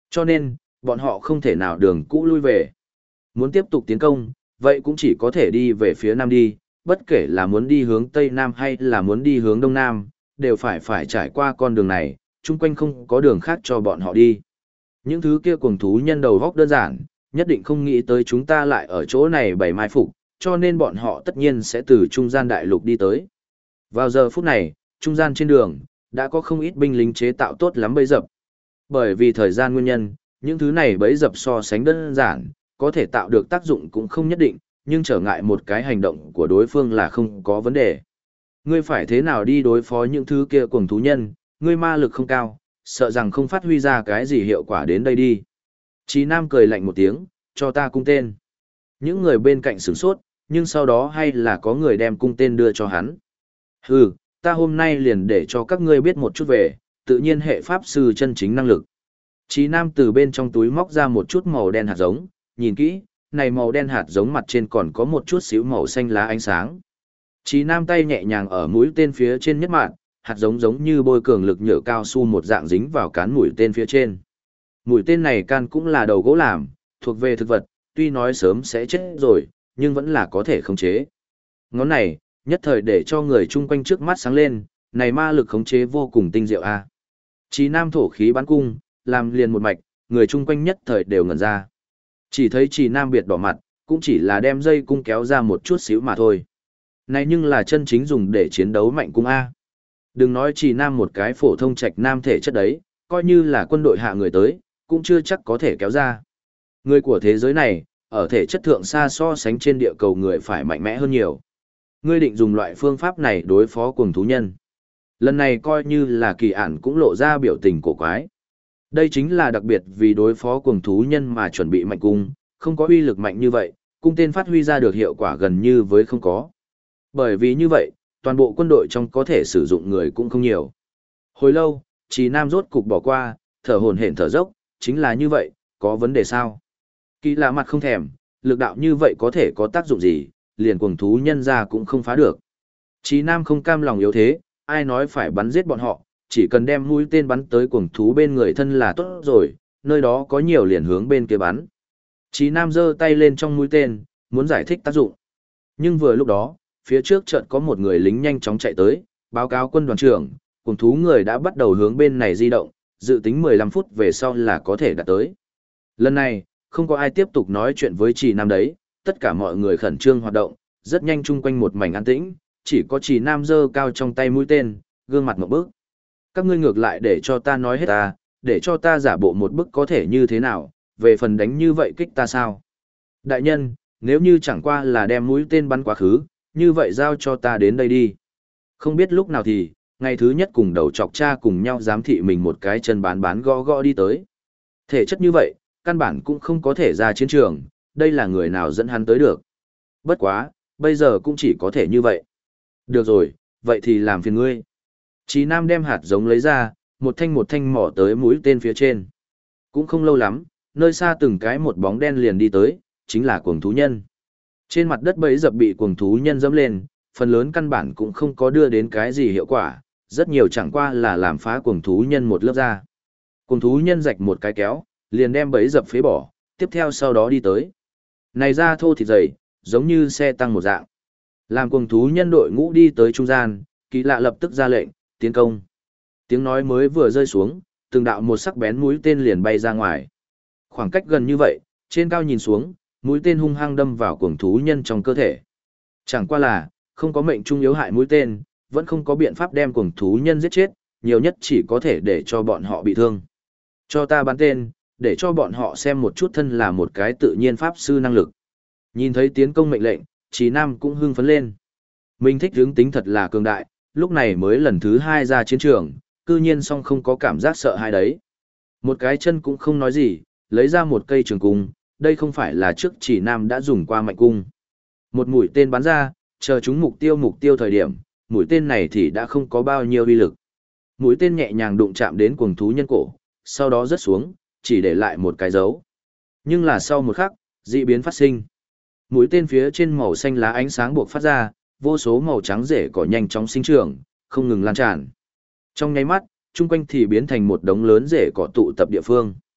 Cho nên, bọn họ không thể nào đường cũ lui về. Muốn tiếp tục tiến công, vậy cũng chỉ có thể đi về phía nam đi, bất kể là muốn đi hướng tây nam hay là muốn đi hướng đông nam, đều phải trải qua con đường này, chung quanh không có đường khác cho bọn họ đi. Những thứ kia cuồng thú nhân đầu góc đơn giản, nhất định không nghĩ tới chúng ta lại ở chỗ này bày mai phục, cho nên bọn họ tất nhiên sẽ từ trung gian đại lục đi tới. Vào giờ phút này, trung gian trên đường, đã có không ít binh lính chế tạo tốt lắm bẫy dập. Bởi vì thời gian nguyên nhân, những thứ này bẫy dập so sánh đơn giản, có thể tạo được tác dụng cũng không nhất định, nhưng trở ngại một cái hành động của đối phương là không có vấn đề. Ngươi phải thế nào đi đối phó những thứ kia cuồng thú nhân, ngươi ma lực không cao, sợ rằng không phát huy ra cái gì hiệu quả đến đây đi. Chí Nam cười lạnh một tiếng, cho ta cung tên. Những người bên cạnh sửng sốt, nhưng sau đó hay là có người đem cung tên đưa cho hắn. Hừ, ta hôm nay liền để cho các ngươi biết một chút về, tự nhiên hệ pháp sư chân chính năng lực. Chí Nam từ bên trong túi móc ra một chút màu đen hạt giống, nhìn kỹ, này màu đen hạt giống mặt trên còn có một chút xíu màu xanh lá ánh sáng. Chí Nam tay nhẹ nhàng ở mũi tên phía trên nhất mạn, hạt giống giống như bôi cường lực nhựa cao su một dạng dính vào cán mũi tên phía trên. Mũi tên này can cũng là đầu gỗ làm, thuộc về thực vật, tuy nói sớm sẽ chết rồi, nhưng vẫn là có thể khống chế. Ngón này, nhất thời để cho người chung quanh trước mắt sáng lên, này ma lực khống chế vô cùng tinh diệu a. Chí Nam thổ khí bắn cung, làm liền một mạch, người chung quanh nhất thời đều ngẩn ra. Chỉ thấy Chí Nam biệt đỏ mặt, cũng chỉ là đem dây cung kéo ra một chút xíu mà thôi. Này nhưng là chân chính dùng để chiến đấu mạnh cung a. Đừng nói Chí Nam một cái phổ thông trạch nam thể chất đấy, coi như là quân đội hạ người tới, cũng chưa chắc có thể kéo ra. Người của thế giới này, ở thể chất thượng xa so sánh trên địa cầu người phải mạnh mẽ hơn nhiều. Ngươi định dùng loại phương pháp này đối phó cuồng thú nhân. Lần này coi như là Kỳ Ản cũng lộ ra biểu tình cổ quái. Đây chính là đặc biệt vì đối phó cuồng thú nhân mà chuẩn bị mạnh cung, không có uy lực mạnh như vậy, cung tên phát huy ra được hiệu quả gần như với không có. Bởi vì như vậy, toàn bộ quân đội trong có thể sử dụng người cũng không nhiều. Hồi lâu, Chí Nam rốt cục bỏ qua, thở hổn hển thở dốc, chính là như vậy, có vấn đề sao? Kỳ lạ mặt không thèm, lực đạo như vậy có thể có tác dụng gì, liền cuồng thú nhân ra cũng không phá được. Chí Nam không cam lòng yếu thế, ai nói phải bắn giết bọn họ, chỉ cần đem mũi tên bắn tới cuồng thú bên người thân là tốt rồi, nơi đó có nhiều liền hướng bên kia bắn. Chí Nam giơ tay lên trong mũi tên, muốn giải thích tác dụng. Nhưng vừa lúc đó, phía trước chợt có một người lính nhanh chóng chạy tới, báo cáo quân đoàn trưởng, cuồng thú người đã bắt đầu hướng bên này di động, dự tính 15 phút về sau là có thể đạt tới. Lần này, không có ai tiếp tục nói chuyện với Chí Nam đấy, tất cả mọi người khẩn trương hoạt động, rất nhanh chung quanh một mảnh an tĩnh, chỉ có Chí Nam giơ cao trong tay mũi tên, gương mặt ngộp bức. Các ngươi ngược lại để cho ta nói hết ta, để cho ta giả bộ một bức có thể như thế nào, về phần đánh như vậy kích ta sao? Đại nhân, nếu như chẳng qua là đem mũi tên bắn quá khứ, như vậy giao cho ta đến đây đi. Không biết lúc nào thì, ngày thứ nhất cùng đầu chọc cha cùng nhau giám thị mình một cái chân bán gõ gõ đi tới. Thể chất như vậy, căn bản cũng không có thể ra chiến trường, đây là người nào dẫn hắn tới được. Bất quá, bây giờ cũng chỉ có thể như vậy. Được rồi, vậy thì làm phiền ngươi. Chí Nam đem hạt giống lấy ra, một thanh mỏ tới mũi tên phía trên. Cũng không lâu lắm, nơi xa từng cái một bóng đen liền đi tới, chính là cuồng thú nhân. Trên mặt đất bẫy dập bị cuồng thú nhân dẫm lên, phần lớn căn bản cũng không có đưa đến cái gì hiệu quả, rất nhiều chẳng qua là làm phá cuồng thú nhân một lớp da. Cuồng thú nhân rạch một cái kéo, liền đem bẫy dập phế bỏ, tiếp theo sau đó đi tới. Này da thô thịt dày, giống như xe tăng một dạng. Làm cuồng thú nhân đội ngũ đi tới trung gian, Kỳ Lạ lập tức ra lệnh, tiến công. Tiếng nói mới vừa rơi xuống, từng đạo một sắc bén mũi tên liền bay ra ngoài. Khoảng cách gần như vậy, trên cao nhìn xuống, mũi tên hung hăng đâm vào cuồng thú nhân trong cơ thể. Chẳng qua là, không có mệnh trung yếu hại mũi tên, vẫn không có biện pháp đem cuồng thú nhân giết chết, nhiều nhất chỉ có thể để cho bọn họ bị thương. Cho ta bắn tên, để cho bọn họ xem một chút thân là một cái tự nhiên pháp sư năng lực. Nhìn thấy tiến công mệnh lệnh, Chí Nam cũng hưng phấn lên. Mình thích hướng tính thật là cường đại, lúc này mới lần thứ 2 ra chiến trường, cư nhiên song không có cảm giác sợ hãi đấy. Một cái chân cũng không nói gì, lấy ra một cây trường cung, đây không phải là trước Chí Nam đã dùng qua mạnh cung. Một mũi tên bắn ra, chờ chúng mục tiêu thời điểm, mũi tên này thì đã không có bao nhiêu uy lực. Mũi tên nhẹ nhàng đụng chạm đến cuồng thú nhân cổ, sau đó rớt xuống, chỉ để lại một cái dấu. Nhưng là sau một khắc, dị biến phát sinh. Mũi tên phía trên màu xanh lá ánh sáng buộc phát ra, vô số màu trắng rễ cỏ nhanh chóng sinh trưởng, không ngừng lan tràn. Trong nháy mắt, chung quanh thì biến thành một đống lớn rễ cỏ tụ tập địa phương.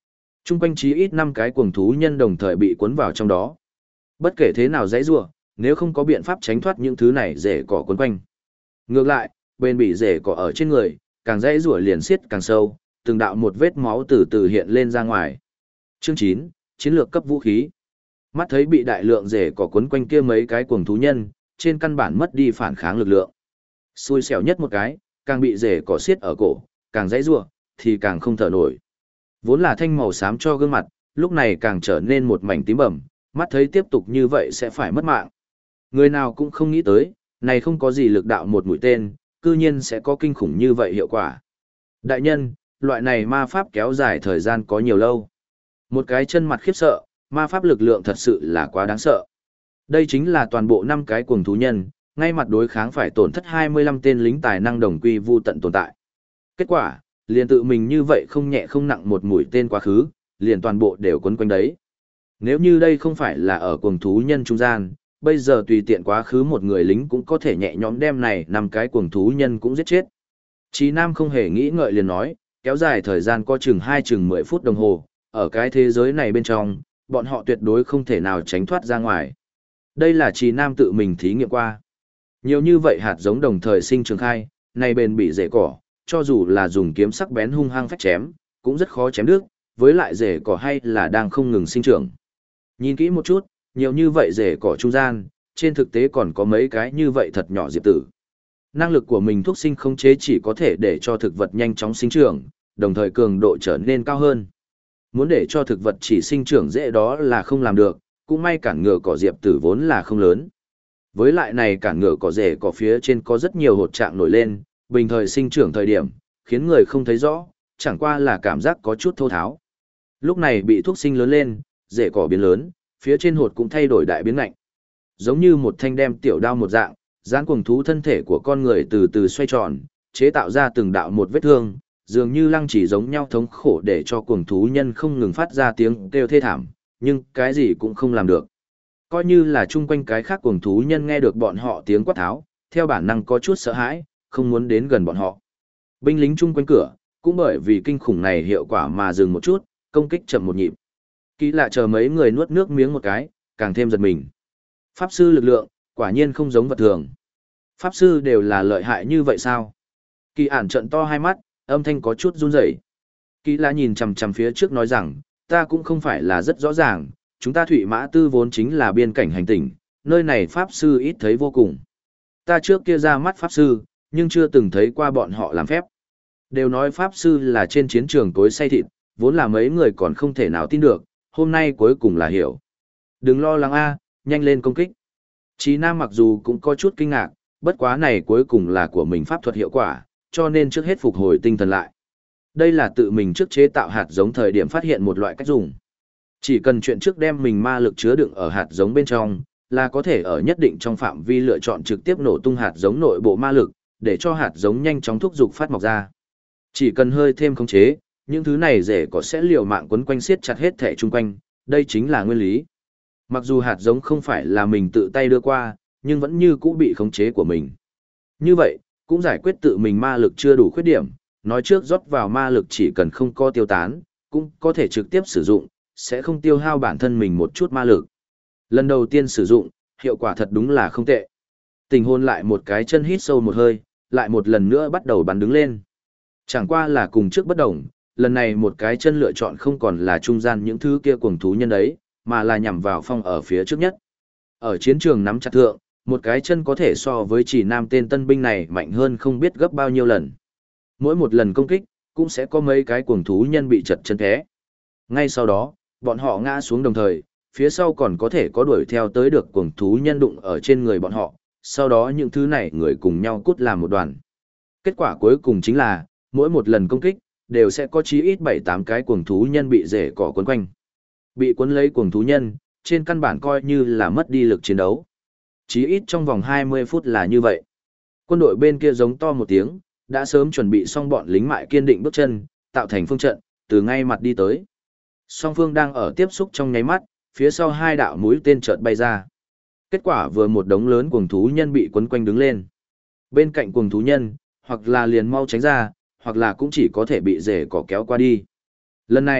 Trung quanh chí ít 5 cái cuồng thú nhân đồng thời bị cuốn vào trong đó. Bất kể thế nào dãy rủa, nếu không có biện pháp tránh thoát những thứ này rễ cỏ cuốn quanh. Ngược lại, bên bị rễ cỏ ở trên người, càng dãy rủa liền siết càng sâu, từng đạo một vết máu từ từ hiện lên ra ngoài. Chương 9, chiến lược cấp vũ khí. Mắt thấy bị đại lượng rễ cỏ cuốn quanh kia mấy cái cuồng thú nhân, trên căn bản mất đi phản kháng lực lượng. Xui xẻo nhất một cái, càng bị rễ cỏ siết ở cổ, càng dãy rủa thì càng không thở nổi. Vốn là thanh màu xám cho gương mặt, lúc này càng trở nên một mảnh tím bầm, mắt thấy tiếp tục như vậy sẽ phải mất mạng. Người nào cũng không nghĩ tới, này không có gì lực đạo một mũi tên, cư nhiên sẽ có kinh khủng như vậy hiệu quả. Đại nhân, loại này ma pháp kéo dài thời gian có nhiều lâu. Một cái chân mặt khiếp sợ, ma pháp lực lượng thật sự là quá đáng sợ. Đây chính là toàn bộ 5 cái cuồng thú nhân, ngay mặt đối kháng phải tổn thất 25 tên lính tài năng đồng quy vu tận tồn tại. Kết quả, liền tự mình như vậy không nhẹ không nặng một mũi tên quá khứ, liền toàn bộ đều quấn quanh đấy. Nếu như đây không phải là ở cuồng thú nhân trung gian, bây giờ tùy tiện quá khứ một người lính cũng có thể nhẹ nhõm đem này 5 cái cuồng thú nhân cũng giết chết. Chí Nam không hề nghĩ ngợi liền nói, kéo dài thời gian có chừng 10 phút đồng hồ, ở cái thế giới này bên trong, bọn họ tuyệt đối không thể nào tránh thoát ra ngoài. Đây là Chí Nam tự mình thí nghiệm qua. Nhiều như vậy hạt giống đồng thời sinh trưởng khai, này bền bị rễ cỏ, cho dù là dùng kiếm sắc bén hung hăng phách chém, cũng rất khó chém được, với lại rễ cỏ hay là đang không ngừng sinh trưởng. Nhìn kỹ một chút, nhiều như vậy rễ cỏ trung gian, trên thực tế còn có mấy cái như vậy thật nhỏ diệp tử. Năng lực của mình thuốc sinh khống chế chỉ có thể để cho thực vật nhanh chóng sinh trưởng, đồng thời cường độ trở nên cao hơn. Muốn để cho thực vật chỉ sinh trưởng dễ đó là không làm được, cũng may cản ngựa cỏ diệp tử vốn là không lớn. Với lại này cản ngựa cỏ rễ cỏ phía trên có rất nhiều hột trạng nổi lên, bình thời sinh trưởng thời điểm, khiến người không thấy rõ, chẳng qua là cảm giác có chút thô tháo. Lúc này bị thuốc sinh lớn lên, rễ cỏ biến lớn, phía trên hột cũng thay đổi đại biến ngạnh. Giống như một thanh đem tiểu đao một dạng, giãn cuồng thú thân thể của con người từ từ xoay tròn, chế tạo ra từng đạo một vết thương, dường như lăng chỉ giống nhau thống khổ để cho cuồng thú nhân không ngừng phát ra tiếng kêu thê thảm, nhưng cái gì cũng không làm được. Coi như là chung quanh cái khác cuồng thú nhân nghe được bọn họ tiếng quát tháo, theo bản năng có chút sợ hãi, không muốn đến gần bọn họ. Binh lính chung quanh cửa, cũng bởi vì kinh khủng này hiệu quả mà dừng một chút, công kích chậm một nhịp. Kỳ lạ chờ mấy người nuốt nước miếng một cái, càng thêm giật mình. Pháp sư lực lượng, quả nhiên không giống vật thường. Pháp sư đều là lợi hại như vậy sao? Kỳ ản trận to hai mắt, âm thanh có chút run rẩy. Kỳ lạ nhìn chằm chằm phía trước nói rằng, ta cũng không phải là rất rõ ràng, chúng ta Thụy Mã Tư vốn chính là biên cảnh hành tinh, nơi này Pháp sư ít thấy vô cùng. Ta trước kia ra mắt Pháp sư, nhưng chưa từng thấy qua bọn họ làm phép. Đều nói Pháp sư là trên chiến trường tối say thịt, vốn là mấy người còn không thể nào tin được, hôm nay cuối cùng là hiểu. Đừng lo lắng a, nhanh lên công kích. Chí Nam mặc dù cũng có chút kinh ngạc, bất quá này cuối cùng là của mình pháp thuật hiệu quả, cho nên trước hết phục hồi tinh thần lại. Đây là tự mình trước chế tạo hạt giống thời điểm phát hiện một loại cách dùng. Chỉ cần chuyện trước đem mình ma lực chứa đựng ở hạt giống bên trong, là có thể ở nhất định trong phạm vi lựa chọn trực tiếp nổ tung hạt giống nội bộ ma lực, để cho hạt giống nhanh chóng thúc giục phát mọc ra. Chỉ cần hơi thêm khống chế, những thứ này rễ cỏ sẽ liều mạng quấn quanh siết chặt hết thể chung quanh, đây chính là nguyên lý. Mặc dù hạt giống không phải là mình tự tay đưa qua, nhưng vẫn như cũ bị khống chế của mình. Như vậy, cũng giải quyết tự mình ma lực chưa đủ khuyết điểm, nói trước rót vào ma lực chỉ cần không có tiêu tán, cũng có thể trực tiếp sử dụng, sẽ không tiêu hao bản thân mình một chút ma lực. Lần đầu tiên sử dụng, hiệu quả thật đúng là không tệ. Tình hôn lại một cái chân hít sâu một hơi, lại một lần nữa bắt đầu bắn đứng lên. Chẳng qua là cùng trước bất đồng, lần này một cái chân lựa chọn không còn là trung gian những thứ kia cuồng thú nhân đấy, mà là nhằm vào phong ở phía trước nhất. Ở chiến trường nắm chặt thượng, một cái chân có thể so với chỉ nam tên tân binh này mạnh hơn không biết gấp bao nhiêu lần. Mỗi một lần công kích, cũng sẽ có mấy cái cuồng thú nhân bị chật chân té. Ngay sau đó, bọn họ ngã xuống đồng thời, phía sau còn có thể có đuổi theo tới được cuồng thú nhân đụng ở trên người bọn họ, sau đó những thứ này người cùng nhau cút làm một đoàn. Kết quả cuối cùng chính là, mỗi một lần công kích, đều sẽ có chí ít 7-8 cái cuồng thú nhân bị rễ cỏ quấn quanh. Bị cuốn lấy cuồng thú nhân, trên căn bản coi như là mất đi lực chiến đấu. Chí ít trong vòng 20 phút là như vậy. Quân đội bên kia giống to một tiếng, đã sớm chuẩn bị xong bọn lính mại kiên định bước chân, tạo thành phương trận, từ ngay mặt đi tới. Song phương đang ở tiếp xúc trong nháy mắt, phía sau hai đạo mũi tên chợt bay ra. Kết quả vừa một đống lớn cuồng thú nhân bị quấn quanh đứng lên. Bên cạnh cuồng thú nhân, hoặc là liền mau tránh ra, hoặc là cũng chỉ có thể bị rễ cỏ kéo qua đi. Lần này,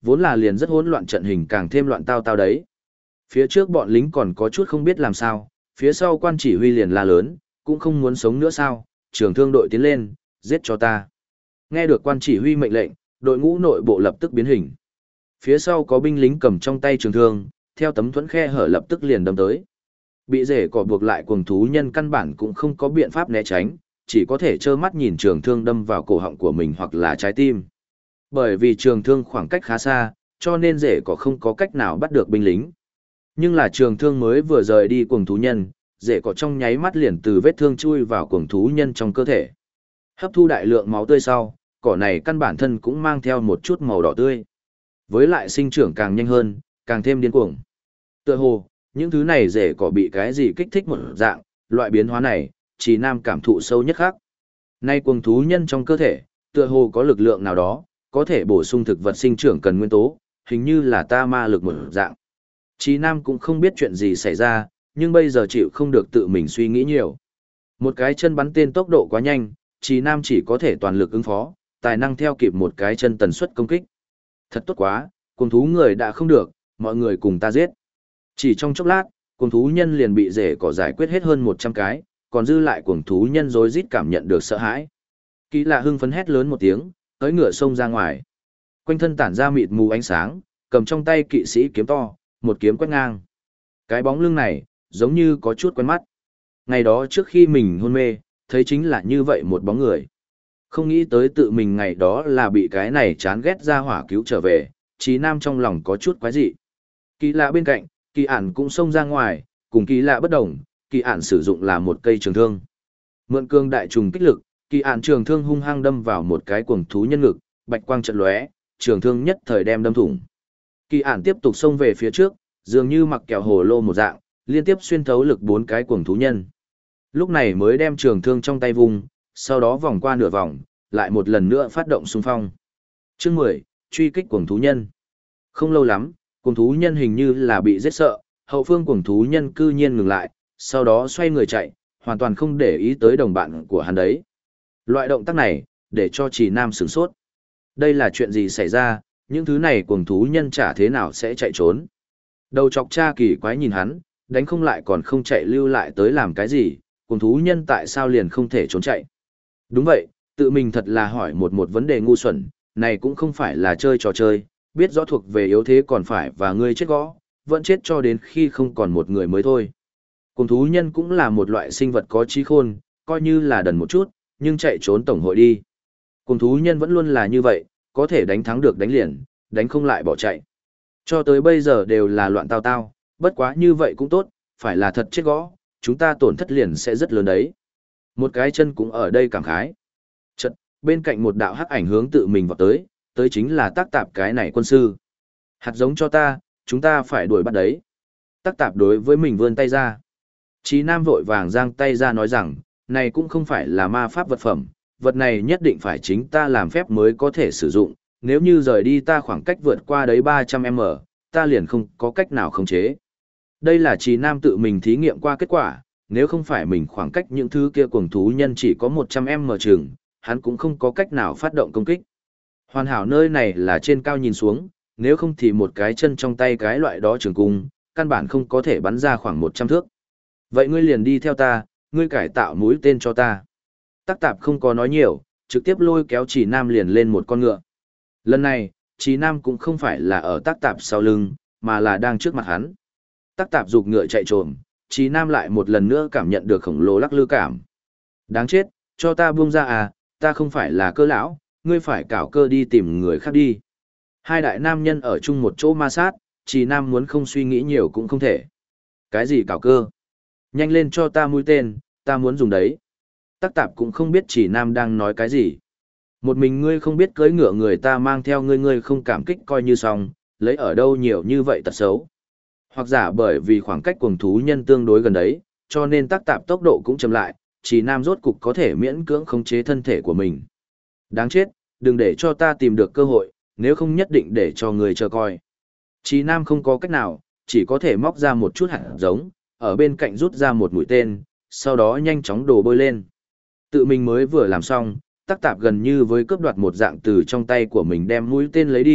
vốn là liền rất hỗn loạn trận hình càng thêm loạn tao tao đấy. Phía trước bọn lính còn có chút không biết làm sao, phía sau quan chỉ huy liền la lớn, cũng không muốn sống nữa sao, trường thương đội tiến lên, giết cho ta. Nghe được quan chỉ huy mệnh lệnh, đội ngũ nội bộ lập tức biến hình. Phía sau có binh lính cầm trong tay trường thương, theo tấm thuẫn khe hở lập tức liền đâm tới. Bị rễ cỏ buộc lại cuồng thú nhân căn bản cũng không có biện pháp né tránh, chỉ có thể trơ mắt nhìn trường thương đâm vào cổ họng của mình hoặc là trái tim. Bởi vì trường thương khoảng cách khá xa, cho nên rễ cỏ không có cách nào bắt được binh lính. Nhưng là trường thương mới vừa rời đi cuồng thú nhân, rễ cỏ trong nháy mắt liền từ vết thương chui vào cuồng thú nhân trong cơ thể. Hấp thu đại lượng máu tươi sau, cỏ này căn bản thân cũng mang theo một chút màu đỏ tươi. Với lại sinh trưởng càng nhanh hơn, càng thêm điên cuồng. Tựa hồ, những thứ này rễ cỏ bị cái gì kích thích một dạng, loại biến hóa này, chỉ nam cảm thụ sâu nhất khác. Nay cuồng thú nhân trong cơ thể, tựa hồ có lực lượng nào đó, có thể bổ sung thực vật sinh trưởng cần nguyên tố, hình như là ta ma lực một dạng. Chí Nam cũng không biết chuyện gì xảy ra, nhưng bây giờ chịu không được tự mình suy nghĩ nhiều. Một cái chân bắn tên tốc độ quá nhanh, Chí Nam chỉ có thể toàn lực ứng phó, tài năng theo kịp một cái chân tần suất công kích. Thật tốt quá, cuồng thú người đã không được, mọi người cùng ta giết. Chỉ trong chốc lát, cuồng thú nhân liền bị rễ cỏ giải quyết hết hơn 100 cái, còn dư lại cuồng thú nhân rối rít cảm nhận được sợ hãi. Kỳ lạ hưng phấn hét lớn một tiếng, tới ngựa xông ra ngoài. Quanh thân tản ra mịt mù ánh sáng, cầm trong tay kỵ sĩ kiếm to, một kiếm quét ngang. Cái bóng lưng này, giống như có chút quen mắt. Ngày đó trước khi mình hôn mê, thấy chính là như vậy một bóng người. Không nghĩ tới tự mình ngày đó là bị cái này chán ghét ra hỏa cứu trở về, Chí Nam trong lòng có chút quái dị. Kỳ lạ bên cạnh, kỳ ản cũng xông ra ngoài, cùng kỳ lạ bất đồng, kỳ ản sử dụng là một cây trường thương. Mượn cương đại trùng kích lực, kỳ ản trường thương hung hăng đâm vào một cái cuồng thú nhân ngực, bạch quang trận lóe, trường thương nhất thời đem đâm thủng. Kỳ ản tiếp tục xông về phía trước, dường như mặc kẹo hồ lô một dạng, liên tiếp xuyên thấu lực 4 cái cuồng thú nhân. Lúc này mới đem trường thương trong tay vùng, sau đó vòng qua nửa vòng, lại một lần nữa phát động xung phong. Chương 10, truy kích cuồng thú nhân. Không lâu lắm, cuồng thú nhân hình như là bị giết sợ, hậu phương cuồng thú nhân cư nhiên ngừng lại, sau đó xoay người chạy, hoàn toàn không để ý tới đồng bạn của hắn đấy. Loại động tác này, để cho Chỉ Nam sửng sốt. Đây là chuyện gì xảy ra, những thứ này cuồng thú nhân chả thế nào sẽ chạy trốn. Đầu chọc cha kỳ quái nhìn hắn, đánh không lại còn không chạy lưu lại tới làm cái gì, cuồng thú nhân tại sao liền không thể trốn chạy. Đúng vậy, tự mình thật là hỏi một vấn đề ngu xuẩn, này cũng không phải là chơi trò chơi, biết rõ thuộc về yếu thế còn phải và ngươi chết gõ, vẫn chết cho đến khi không còn một người mới thôi. Cuồng thú nhân cũng là một loại sinh vật có trí khôn, coi như là đần một chút, nhưng chạy trốn tổng hội đi. Cuồng thú nhân vẫn luôn là như vậy, có thể đánh thắng được đánh liền, đánh không lại bỏ chạy. Cho tới bây giờ đều là loạn tao tao, bất quá như vậy cũng tốt, phải là thật chết gõ, chúng ta tổn thất liền sẽ rất lớn đấy. Một cái chân cũng ở đây cảm khái. Chật, bên cạnh một đạo hắc ảnh hướng tự mình vào tới chính là tác tạp cái này quân sư. Hạt giống cho ta, chúng ta phải đuổi bắt đấy. Tác tạp đối với mình vươn tay ra. Chí Nam vội vàng giang tay ra nói rằng, này cũng không phải là ma pháp vật phẩm, vật này nhất định phải chính ta làm phép mới có thể sử dụng, nếu như rời đi ta khoảng cách vượt qua đấy 300m, ta liền không có cách nào khống chế. Đây là Chí Nam tự mình thí nghiệm qua kết quả, nếu không phải mình khoảng cách những thứ kia cuồng thú nhân chỉ có 100m chừng, hắn cũng không có cách nào phát động công kích. Hoàn hảo nơi này là trên cao nhìn xuống, nếu không thì một cái chân trong tay cái loại đó trường cung, căn bản không có thể bắn ra khoảng 100 thước. Vậy ngươi liền đi theo ta, ngươi cải tạo mũi tên cho ta. Tắc tạp không có nói nhiều, trực tiếp lôi kéo Chỉ Nam liền lên một con ngựa. Lần này, Chỉ Nam cũng không phải là ở tắc tạp sau lưng, mà là đang trước mặt hắn. Tắc tạp giục ngựa chạy trồm, Chỉ Nam lại một lần nữa cảm nhận được khổng lồ lắc lư cảm. Đáng chết, cho ta buông ra à, ta không phải là cơ lão, ngươi phải cảo cơ đi tìm người khác đi. Hai đại nam nhân ở chung một chỗ ma sát, Chỉ Nam muốn không suy nghĩ nhiều cũng không thể. Cái gì cảo cơ? Nhanh lên cho ta mũi tên, ta muốn dùng đấy. Tắc tạp cũng không biết Chỉ Nam đang nói cái gì. Một mình ngươi không biết cưỡi ngựa người ta mang theo ngươi, ngươi không cảm kích coi như xong, lấy ở đâu nhiều như vậy tật xấu. Hoặc giả bởi vì khoảng cách cuồng thú nhân tương đối gần đấy, cho nên tắc tạp tốc độ cũng chậm lại, Chỉ Nam rốt cục có thể miễn cưỡng khống chế thân thể của mình. Đáng chết, đừng để cho ta tìm được cơ hội, nếu không nhất định để cho người chờ coi. Chỉ Nam không có cách nào, chỉ có thể móc ra một chút hạt giống, ở bên cạnh rút ra một mũi tên, sau đó nhanh chóng đổ bôi lên. Tự mình mới vừa làm xong, tắc tạp gần như với cướp đoạt một dạng từ trong tay của mình đem mũi tên lấy đi,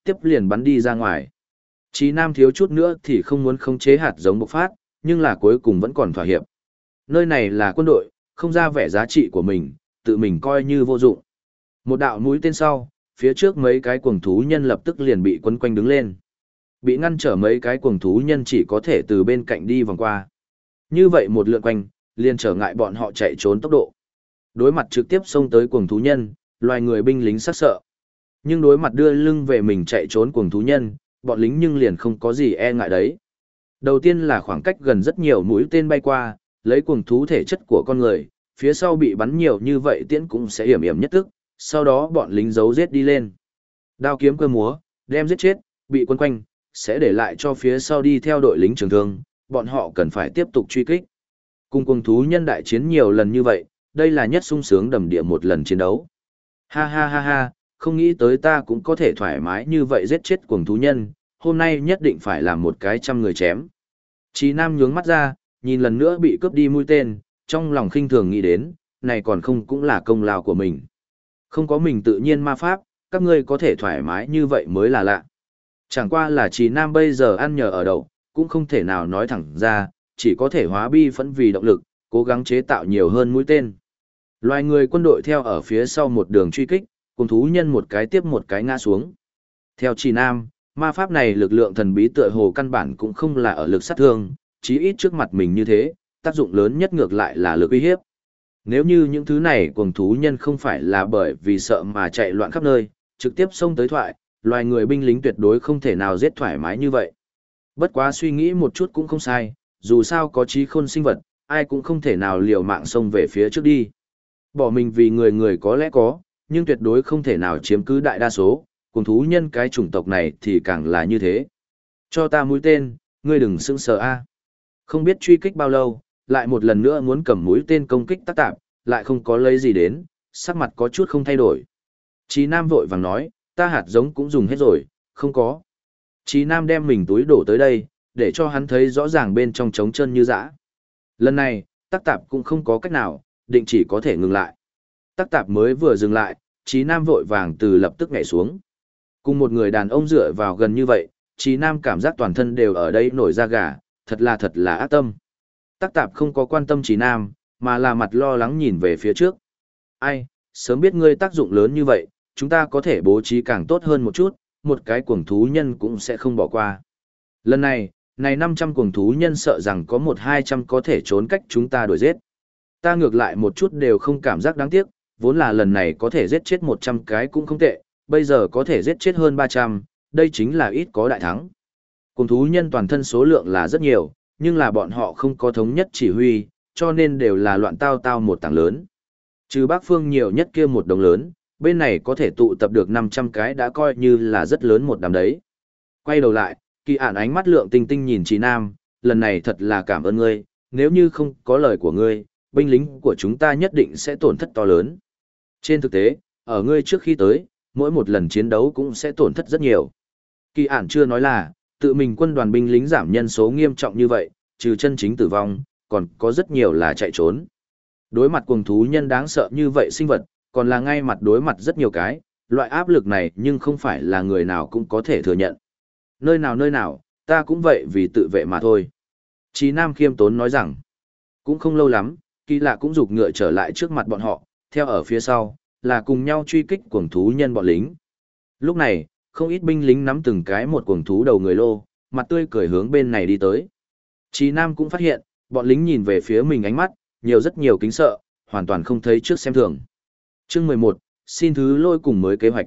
tiếp liền bắn đi ra ngoài. Chí Nam thiếu chút nữa thì không muốn khống chế hạt giống bộc phát, nhưng là cuối cùng vẫn còn thỏa hiệp. Nơi này là quân đội, không ra vẻ giá trị của mình, tự mình coi như vô dụng. Một đạo mũi tên sau, phía trước mấy cái cuồng thú nhân lập tức liền bị quấn quanh đứng lên. Bị ngăn trở mấy cái cuồng thú nhân chỉ có thể từ bên cạnh đi vòng qua. Như vậy một lượn quanh, liền trở ngại bọn họ chạy trốn tốc độ. Đối mặt trực tiếp xông tới cuồng thú nhân, loài người binh lính sắc sợ. Nhưng đối mặt đưa lưng về mình chạy trốn cuồng thú nhân, bọn lính nhưng liền không có gì e ngại đấy. Đầu tiên là khoảng cách gần rất nhiều mũi tên bay qua, lấy cuồng thú thể chất của con người, phía sau bị bắn nhiều như vậy tiễn cũng sẽ hiểm hiểm nhất tức, sau đó bọn lính giấu giết đi lên. Đao kiếm cơ múa, đem giết chết, bị quân quanh, sẽ để lại cho phía sau đi theo đội lính trường thương, bọn họ cần phải tiếp tục truy kích. Cùng cuồng thú nhân đại chiến nhiều lần như vậy, đây là nhất sung sướng đầm địa một lần chiến đấu. Ha ha ha ha, không nghĩ tới ta cũng có thể thoải mái như vậy giết chết cuồng thú nhân, hôm nay nhất định phải làm một cái 100 người chém. Chí Nam nhướng mắt ra, nhìn lần nữa bị cướp đi mũi tên, trong lòng khinh thường nghĩ đến, này còn không cũng là công lao của mình. Không có mình tự nhiên ma pháp, các ngươi có thể thoải mái như vậy mới là lạ. Chẳng qua là Chí Nam bây giờ ăn nhờ ở đậu, cũng không thể nào nói thẳng ra, chỉ có thể hóa bi phẫn vì động lực, cố gắng chế tạo nhiều hơn mũi tên. Loài người quân đội theo ở phía sau một đường truy kích, cùng thú nhân một cái tiếp một cái ngã xuống. Theo Chí Nam, ma pháp này lực lượng thần bí tựa hồ căn bản cũng không là ở lực sát thương, chí ít trước mặt mình như thế, tác dụng lớn nhất ngược lại là lực uy hiếp. Nếu như những thứ này cuồng thú nhân không phải là bởi vì sợ mà chạy loạn khắp nơi, trực tiếp xông tới thoại, loài người binh lính tuyệt đối không thể nào giết thoải mái như vậy. Bất quá suy nghĩ một chút cũng không sai, dù sao có trí khôn sinh vật, ai cũng không thể nào liều mạng xông về phía trước đi. Bỏ mình vì người người có lẽ có, nhưng tuyệt đối không thể nào chiếm cứ đại đa số, cuồng thú nhân cái chủng tộc này thì càng là như thế. Cho ta mũi tên, ngươi đừng sững sờ a. Không biết truy kích bao lâu, lại một lần nữa muốn cầm mũi tên công kích Tắc Tạp, lại không có lấy gì đến, sắc mặt có chút không thay đổi. Chí Nam vội vàng nói, ta hạt giống cũng dùng hết rồi, không có. Chí Nam đem mình túi đổ tới đây, để cho hắn thấy rõ ràng bên trong trống chân như dã. Lần này, Tắc Tạp cũng không có cách nào, định chỉ có thể ngừng lại. Tắc Tạp mới vừa dừng lại, Chí Nam vội vàng từ lập tức nhảy xuống. Cùng một người đàn ông dựa vào gần như vậy, Chí Nam cảm giác toàn thân đều ở đây nổi da gà, thật là ác tâm. Tắc Tạp không có quan tâm Chí Nam, mà là mặt lo lắng nhìn về phía trước. Ai, sớm biết ngươi tác dụng lớn như vậy, chúng ta có thể bố trí càng tốt hơn một chút, một cái cuồng thú nhân cũng sẽ không bỏ qua. Lần này, 500 cuồng thú nhân sợ rằng có 1-200 có thể trốn cách chúng ta đuổi giết. Ta ngược lại một chút đều không cảm giác đáng tiếc, vốn là lần này có thể giết chết 100 cái cũng không tệ, bây giờ có thể giết chết hơn 300, đây chính là ít có đại thắng. Cuồng thú nhân toàn thân số lượng là rất nhiều, nhưng là bọn họ không có thống nhất chỉ huy, cho nên đều là loạn tao tao một tảng lớn. Trừ Bắc Phương nhiều nhất kia một đồng lớn, bên này có thể tụ tập được 500 cái đã coi như là rất lớn một đám đấy. Quay đầu lại, Kỳ Ản ánh mắt lượng tinh tinh nhìn Chí Nam, lần này thật là cảm ơn ngươi, nếu như không có lời của ngươi, binh lính của chúng ta nhất định sẽ tổn thất to lớn. Trên thực tế, ở ngươi trước khi tới, mỗi một lần chiến đấu cũng sẽ tổn thất rất nhiều. Kỳ Ản chưa nói là, tự mình quân đoàn binh lính giảm nhân số nghiêm trọng như vậy, trừ chân chính tử vong, còn có rất nhiều là chạy trốn. Đối mặt cuồng thú nhân đáng sợ như vậy sinh vật, còn là ngay mặt đối mặt rất nhiều cái, loại áp lực này nhưng không phải là người nào cũng có thể thừa nhận. Nơi nào, ta cũng vậy vì tự vệ mà thôi. Chí Nam khiêm tốn nói rằng, cũng không lâu lắm, Kỳ Lạ cũng giục ngựa trở lại trước mặt bọn họ, theo ở phía sau, là cùng nhau truy kích cuồng thú nhân bọn lính. Lúc này, không ít binh lính nắm từng cái một cuồng thú đầu người lô, mặt tươi cười hướng bên này đi tới. Chí Nam cũng phát hiện, bọn lính nhìn về phía mình ánh mắt, rất nhiều kính sợ, hoàn toàn không thấy trước xem thường. Chương 11, xin thứ lôi cùng mới kế hoạch.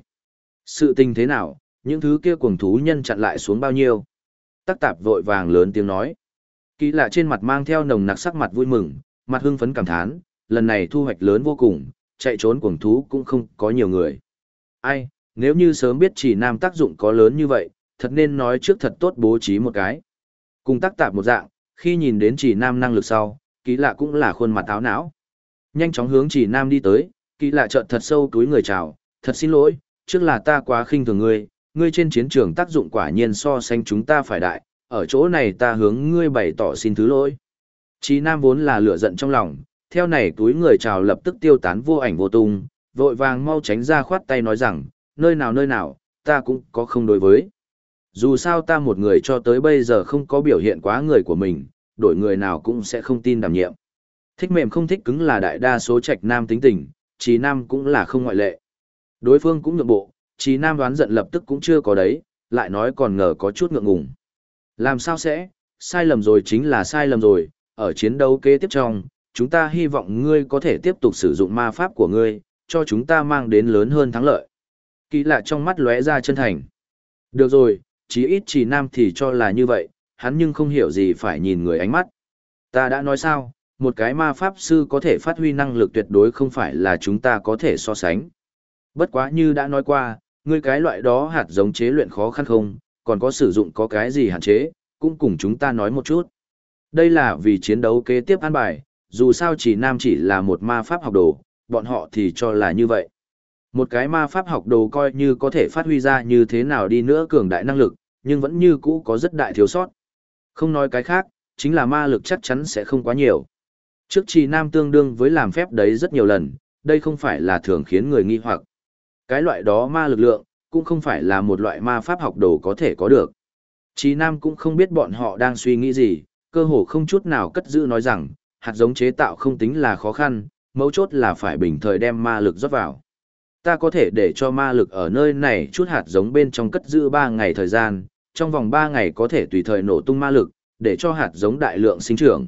Sự tình thế nào, những thứ kia cuồng thú nhân chặn lại xuống bao nhiêu? Tắc Tạp vội vàng lớn tiếng nói. Kỳ Lạ trên mặt mang theo nồng nặc sắc mặt vui mừng, mặt hưng phấn cảm thán, lần này thu hoạch lớn vô cùng, chạy trốn cuồng thú cũng không có nhiều người. Ai, nếu như sớm biết Chỉ Nam tác dụng có lớn như vậy, thật nên nói trước thật tốt bố trí một cái. Cùng Tắc Tạp một dạng, khi nhìn đến Chỉ Nam năng lực sau, Kỳ Lạ cũng là khuôn mặt áo não. Nhanh chóng hướng Chỉ Nam đi tới, Kỳ Lạ chợt thật sâu túi người chào, thật xin lỗi, trước là ta quá khinh thường ngươi trên chiến trường tác dụng quả nhiên so sánh chúng ta phải đại, ở chỗ này ta hướng ngươi bày tỏ xin thứ lỗi. Chí Nam vốn là lửa giận trong lòng, theo này túi người chào lập tức tiêu tán vô ảnh vô tung, vội vàng mau tránh ra khoát tay nói rằng, nơi nào, ta cũng có không đối với. Dù sao ta một người cho tới bây giờ không có biểu hiện quá người của mình, đổi người nào cũng sẽ không tin đảm nhiệm. Thích mềm không thích cứng là đại đa số trạch nam tính tình, Trì Nam cũng là không ngoại lệ. Đối phương cũng nhượng bộ, Trì Nam đoán giận lập tức cũng chưa có đấy, lại nói còn ngờ có chút ngượng ngùng. Làm sao sẽ, sai lầm rồi chính là sai lầm rồi, ở chiến đấu kế tiếp trong, chúng ta hy vọng ngươi có thể tiếp tục sử dụng ma pháp của ngươi, cho chúng ta mang đến lớn hơn thắng lợi. Kỳ lạ trong mắt lóe ra chân thành. Được rồi, chí ít Trì Nam thì cho là như vậy, hắn nhưng không hiểu gì phải nhìn người ánh mắt. Ta đã nói sao, một cái ma pháp sư có thể phát huy năng lực tuyệt đối không phải là chúng ta có thể so sánh. Bất quá như đã nói qua, ngươi cái loại đó hạt giống chế luyện khó khăn không, còn có sử dụng có cái gì hạn chế, cũng cùng chúng ta nói một chút. Đây là vì chiến đấu kế tiếp an bài, dù sao Trì Nam chỉ là một ma pháp học đồ, bọn họ thì cho là như vậy. Một cái ma pháp học đồ coi như có thể phát huy ra như thế nào đi nữa cường đại năng lực, nhưng vẫn như cũ có rất đại thiếu sót. Không nói cái khác, chính là ma lực chắc chắn sẽ không quá nhiều. Trước Trì Nam tương đương với làm phép đấy rất nhiều lần, đây không phải là thường khiến người nghi hoặc. Cái loại đó ma lực lượng, cũng không phải là một loại ma pháp học đồ có thể có được. Trì Nam cũng không biết bọn họ đang suy nghĩ gì, cơ hồ không chút nào cất giữ nói rằng, hạt giống chế tạo không tính là khó khăn, mấu chốt là phải bình thời đem ma lực rót vào. Ta có thể để cho ma lực ở nơi này chút hạt giống bên trong cất giữ 3 ngày thời gian, trong vòng 3 ngày có thể tùy thời nổ tung ma lực, để cho hạt giống đại lượng sinh trưởng.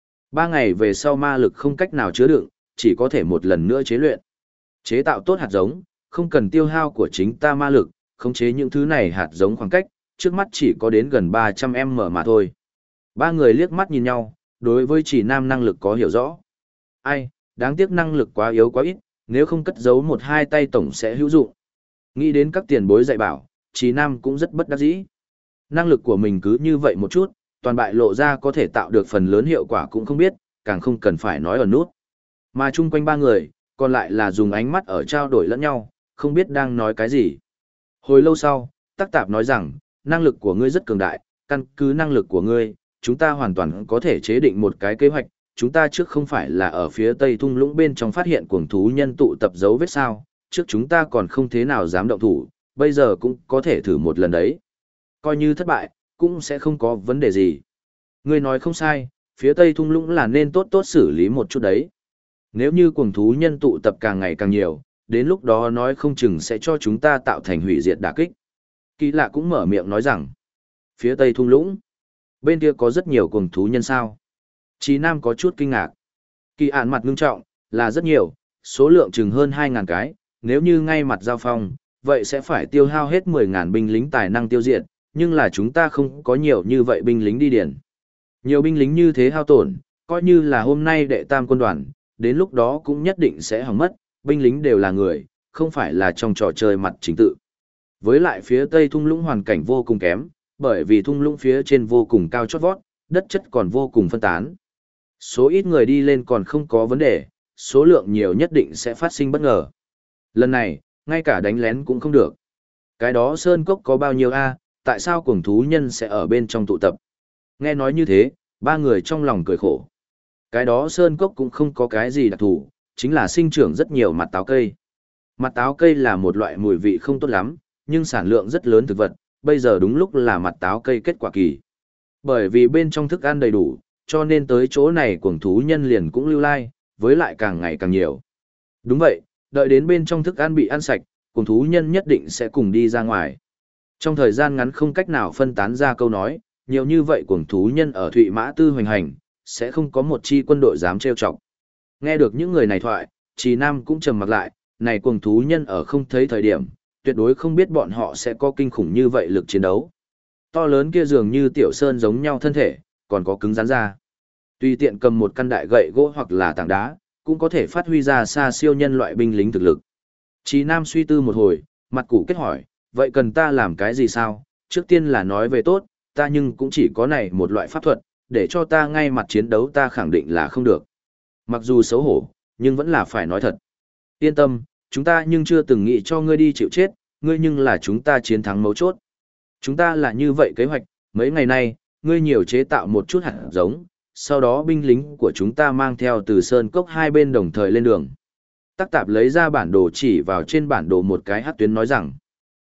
3 ngày về sau ma lực không cách nào chứa đựng, chỉ có thể một lần nữa chế luyện. Chế tạo tốt hạt giống, không cần tiêu hao của chính ta ma lực, khống chế những thứ này hạt giống khoảng cách, trước mắt chỉ có đến gần 300m mà thôi. Ba người liếc mắt nhìn nhau, đối với Trì Nam năng lực có hiểu rõ. Ai, đáng tiếc năng lực quá yếu quá ít, nếu không cất giấu một hai tay tổng sẽ hữu dụng. Nghĩ đến các tiền bối dạy bảo, Trì Nam cũng rất bất đắc dĩ. Năng lực của mình cứ như vậy một chút, toàn bại lộ ra có thể tạo được phần lớn hiệu quả cũng không biết, càng không cần phải nói ở nút. Mà chung quanh ba người, còn lại là dùng ánh mắt ở trao đổi lẫn nhau, không biết đang nói cái gì. Hồi lâu sau, Tắc Tạp nói rằng, năng lực của ngươi rất cường đại, căn cứ năng lực của ngươi, chúng ta hoàn toàn có thể chế định một cái kế hoạch. Chúng ta trước không phải là ở phía tây thung lũng bên trong phát hiện cuồng thú nhân tụ tập dấu vết sao, trước chúng ta còn không thế nào dám động thủ, bây giờ cũng có thể thử một lần đấy. Coi như thất bại, cũng sẽ không có vấn đề gì. Ngươi nói không sai, phía tây thung lũng là nên tốt tốt xử lý một chút đấy. Nếu như cuồng thú nhân tụ tập càng ngày càng nhiều, đến lúc đó nói không chừng sẽ cho chúng ta tạo thành hủy diệt đả kích. Kỳ lạ cũng mở miệng nói rằng, phía tây thung lũng, bên kia có rất nhiều cuồng thú nhân sao. Chí Nam có chút kinh ngạc. Kỳ ản mặt ngưng trọng, là rất nhiều, số lượng chừng hơn 2.000 cái, nếu như ngay mặt giao phong, vậy sẽ phải tiêu hao hết 10.000 binh lính tài năng tiêu diệt, nhưng là chúng ta không có nhiều như vậy binh lính đi điển. Nhiều binh lính như thế hao tổn, coi như là hôm nay đệ tam quân đoàn, đến lúc đó cũng nhất định sẽ hỏng mất, binh lính đều là người, không phải là trong trò chơi mặt chính tự. Với lại phía tây thung lũng hoàn cảnh vô cùng kém, bởi vì thung lũng phía trên vô cùng cao chót vót, đất chất còn vô cùng phân tán. Số ít người đi lên còn không có vấn đề, số lượng nhiều nhất định sẽ phát sinh bất ngờ. Lần này, ngay cả đánh lén cũng không được. Cái đó sơn cốc có bao nhiêu a? Tại sao cuồng thú nhân sẽ ở bên trong tụ tập? Nghe nói như thế, ba người trong lòng cười khổ. Cái đó sơn cốc cũng không có cái gì đặc thù, chính là sinh trưởng rất nhiều mặt táo cây. Mặt táo cây là một loại mùi vị không tốt lắm, nhưng sản lượng rất lớn thực vật, bây giờ đúng lúc là mặt táo cây kết quả kỳ. Bởi vì bên trong thức ăn đầy đủ, cho nên tới chỗ này cuồng thú nhân liền cũng lưu lai, với lại càng ngày càng nhiều. Đúng vậy, đợi đến bên trong thức ăn bị ăn sạch, cuồng thú nhân nhất định sẽ cùng đi ra ngoài. Trong thời gian ngắn không cách nào phân tán ra câu nói, nhiều như vậy cuồng thú nhân ở Thụy Mã Tư hoành hành, sẽ không có một chi quân đội dám trêu chọc. Nghe được những người này thoại, Trì Nam cũng trầm mặc lại, này cuồng thú nhân ở không thấy thời điểm, tuyệt đối không biết bọn họ sẽ có kinh khủng như vậy lực chiến đấu. To lớn kia dường như tiểu sơn giống nhau thân thể, còn có cứng rắn ra. Tùy tiện cầm một căn đại gậy gỗ hoặc là tảng đá, cũng có thể phát huy ra xa siêu nhân loại binh lính thực lực. Trì Nam suy tư một hồi, mặt củ kết hỏi, vậy cần ta làm cái gì sao? Trước tiên là nói về tốt, ta nhưng cũng chỉ có này một loại pháp thuật, để cho ta ngay mặt chiến đấu ta khẳng định là không được. Mặc dù xấu hổ, nhưng vẫn là phải nói thật. Yên tâm, chúng ta nhưng chưa từng nghĩ cho ngươi đi chịu chết, ngươi nhưng là chúng ta chiến thắng mấu chốt. Chúng ta là như vậy kế hoạch, mấy ngày nay, ngươi nhiều chế tạo một chút hạt giống, sau đó binh lính của chúng ta mang theo từ sơn cốc hai bên đồng thời lên đường. Tắc Tạp lấy ra bản đồ chỉ vào trên bản đồ một cái hắc tuyến nói rằng,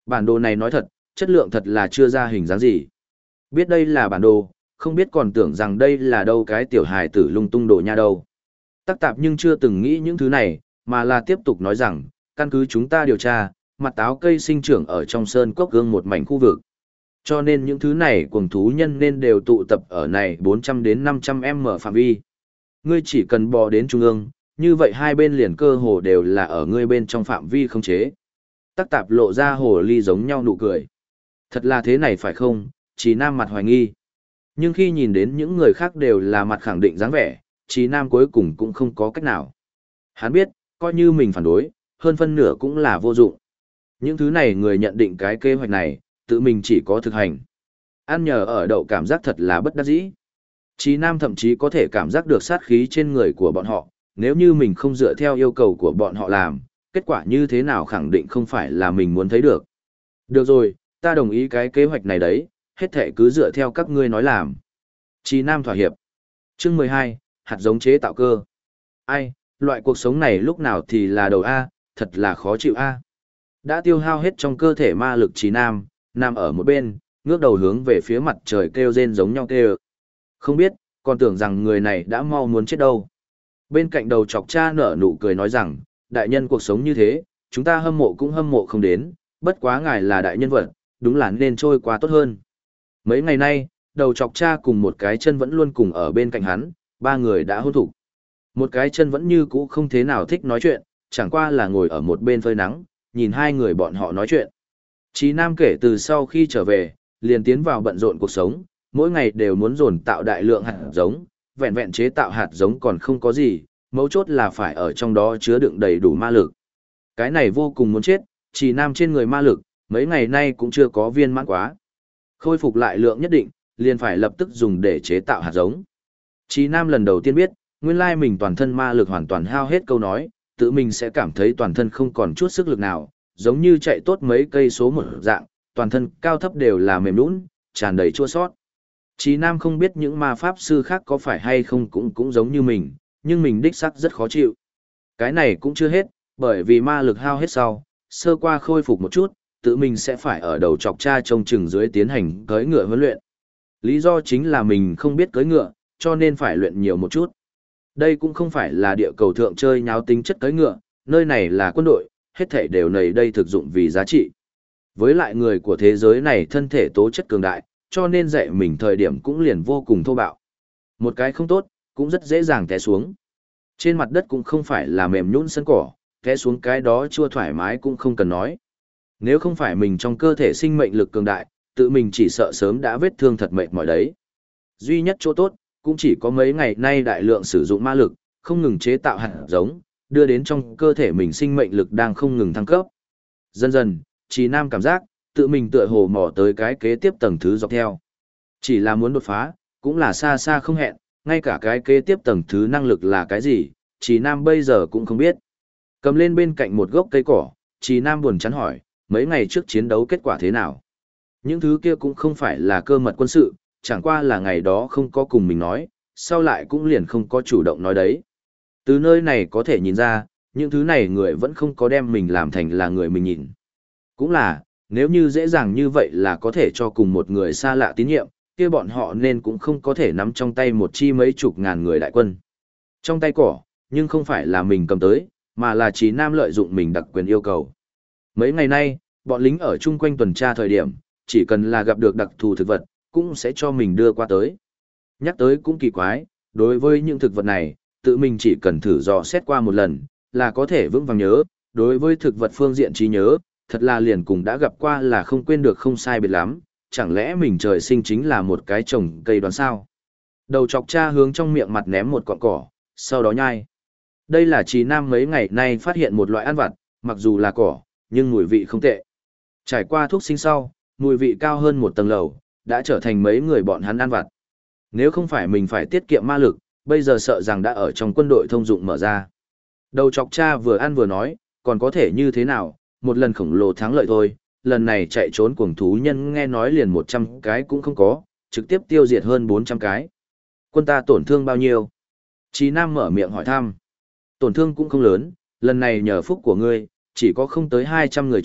Bản đồ này nói thật, chất lượng thật là chưa ra hình dáng gì. Biết đây là bản đồ, không biết còn tưởng rằng đây là đâu cái tiểu hài tử lung tung đồ nha đâu. Tắc tạp nhưng chưa từng nghĩ những thứ này, mà là tiếp tục nói rằng, căn cứ chúng ta điều tra, mặt táo cây sinh trưởng ở trong sơn cốc gương một mảnh khu vực. Cho nên những thứ này cuồng thú nhân nên đều tụ tập ở này 400 đến 500 m phạm vi. Ngươi chỉ cần bò đến trung ương, như vậy hai bên liền cơ hồ đều là ở ngươi bên trong phạm vi không chế. Tắc tạp lộ ra hồ ly giống nhau nụ cười. Thật là thế này phải không? Chí Nam mặt hoài nghi. Nhưng khi nhìn đến những người khác đều là mặt khẳng định dáng vẻ, Chí Nam cuối cùng cũng không có cách nào. Hắn biết, coi như mình phản đối, hơn phân nửa cũng là vô dụng. Những thứ này người nhận định cái kế hoạch này, tự mình chỉ có thực hành. Ăn nhờ ở đậu cảm giác thật là bất đắc dĩ. Chí Nam thậm chí có thể cảm giác được sát khí trên người của bọn họ, nếu như mình không dựa theo yêu cầu của bọn họ làm, kết quả như thế nào khẳng định không phải là mình muốn thấy được. Được rồi, ta đồng ý cái kế hoạch này đấy, hết thệ cứ dựa theo các ngươi nói làm. Chí Nam thỏa hiệp. Chương 12, hạt giống chế tạo cơ. Ai, loại cuộc sống này lúc nào thì là đầu A, thật là khó chịu A. Đã tiêu hao hết trong cơ thể ma lực Chí Nam, nằm ở một bên, ngước đầu hướng về phía mặt trời kêu rên giống nhau kêu. Không biết, còn tưởng rằng người này đã mau muốn chết đâu. Bên cạnh đầu chọc cha nở nụ cười nói rằng, đại nhân cuộc sống như thế, chúng ta hâm mộ cũng hâm mộ không đến, bất quá ngài là đại nhân vật, đúng là nên trôi qua tốt hơn. Mấy ngày nay, đầu chọc cha cùng một cái chân vẫn luôn cùng ở bên cạnh hắn, ba người đã hôn thục. Một cái chân vẫn như cũ không thế nào thích nói chuyện, chẳng qua là ngồi ở một bên phơi nắng, nhìn hai người bọn họ nói chuyện. Chí Nam kể từ sau khi trở về, liền tiến vào bận rộn cuộc sống, mỗi ngày đều muốn dồn tạo đại lượng hạt giống, vẹn vẹn chế tạo hạt giống còn không có gì, mấu chốt là phải ở trong đó chứa đựng đầy đủ ma lực. Cái này vô cùng muốn chết, Chí Nam trên người ma lực, mấy ngày nay cũng chưa có viên mãn quá. Khôi phục lại lượng nhất định, liền phải lập tức dùng để chế tạo hạt giống. Chí Nam lần đầu tiên biết, nguyên lai mình toàn thân ma lực hoàn toàn hao hết câu nói, tự mình sẽ cảm thấy toàn thân không còn chút sức lực nào, giống như chạy tốt mấy cây số một dạng, toàn thân cao thấp đều là mềm nhũn, tràn đầy chua sót. Chí Nam không biết những ma pháp sư khác có phải hay không cũng giống như mình, nhưng mình đích xác rất khó chịu. Cái này cũng chưa hết, bởi vì ma lực hao hết sau, sơ qua khôi phục một chút, tự mình sẽ phải ở đầu chọc cha trông chừng dưới tiến hành cưỡi ngựa huấn luyện. Lý do chính là mình không biết cưỡi ngựa, cho nên phải luyện nhiều một chút. Đây cũng không phải là địa cầu thượng chơi nháo tính chất cưỡi ngựa, nơi này là quân đội, hết thảy đều nầy đây thực dụng vì giá trị. Với lại người của thế giới này thân thể tố chất cường đại, cho nên dạy mình thời điểm cũng liền vô cùng thô bạo. Một cái không tốt, cũng rất dễ dàng té xuống. Trên mặt đất cũng không phải là mềm nhũn sân cỏ, té xuống cái đó chua thoải mái cũng không cần nói. Nếu không phải mình trong cơ thể sinh mệnh lực cường đại, tự mình chỉ sợ sớm đã vết thương thật mệt mỏi đấy. Duy nhất chỗ tốt, cũng chỉ có mấy ngày nay đại lượng sử dụng ma lực, không ngừng chế tạo hạt giống, đưa đến trong cơ thể mình sinh mệnh lực đang không ngừng thăng cấp. Dần dần, Chí Nam cảm giác, tự mình tựa hồ mò tới cái kế tiếp tầng thứ dọc theo. Chỉ là muốn đột phá, cũng là xa xa không hẹn, ngay cả cái kế tiếp tầng thứ năng lực là cái gì, Chí Nam bây giờ cũng không biết. Cầm lên bên cạnh một gốc cây cỏ, Chí Nam buồn chán hỏi, mấy ngày trước chiến đấu kết quả thế nào? Những thứ kia cũng không phải là cơ mật quân sự, chẳng qua là ngày đó không có cùng mình nói, sau lại cũng liền không có chủ động nói đấy. Từ nơi này có thể nhìn ra, những thứ này người vẫn không có đem mình làm thành là người mình nhìn. Cũng là, nếu như dễ dàng như vậy là có thể cho cùng một người xa lạ tín nhiệm, kia bọn họ nên cũng không có thể nắm trong tay một chi mấy chục ngàn người đại quân. Trong tay cỏ, nhưng không phải là mình cầm tới, mà là Chí Nam lợi dụng mình đặc quyền yêu cầu. Mấy ngày nay, bọn lính ở chung quanh tuần tra thời điểm, chỉ cần là gặp được đặc thù thực vật, cũng sẽ cho mình đưa qua tới. Nhắc tới cũng kỳ quái, đối với những thực vật này, tự mình chỉ cần thử dò xét qua một lần, là có thể vững vàng nhớ, đối với thực vật phương diện trí nhớ, thật là liền cùng đã gặp qua là không quên được không sai biệt lắm, chẳng lẽ mình trời sinh chính là một cái trồng cây đoán sao? Đầu chọc cha hướng trong miệng mặt ném một cọng cỏ, sau đó nhai. Đây là Chí Nam mấy ngày nay phát hiện một loại ăn vặt, mặc dù là cỏ, nhưng mùi vị không tệ. Trải qua thuốc sinh sau, mùi vị cao hơn một tầng lầu, đã trở thành mấy người bọn hắn ăn vặt. Nếu không phải mình phải tiết kiệm ma lực, bây giờ sợ rằng đã ở trong quân đội thông dụng mở ra. Đầu chọc cha vừa ăn vừa nói, còn có thể như thế nào, một lần khổng lồ thắng lợi thôi, lần này chạy trốn cuồng thú nhân nghe nói liền 100 cái cũng không có, trực tiếp tiêu diệt hơn 400 cái. Quân ta tổn thương bao nhiêu? Chí Nam mở miệng hỏi thăm. Tổn thương cũng không lớn, lần này nhờ phúc của ngươi, chỉ có không tới 200 người chết,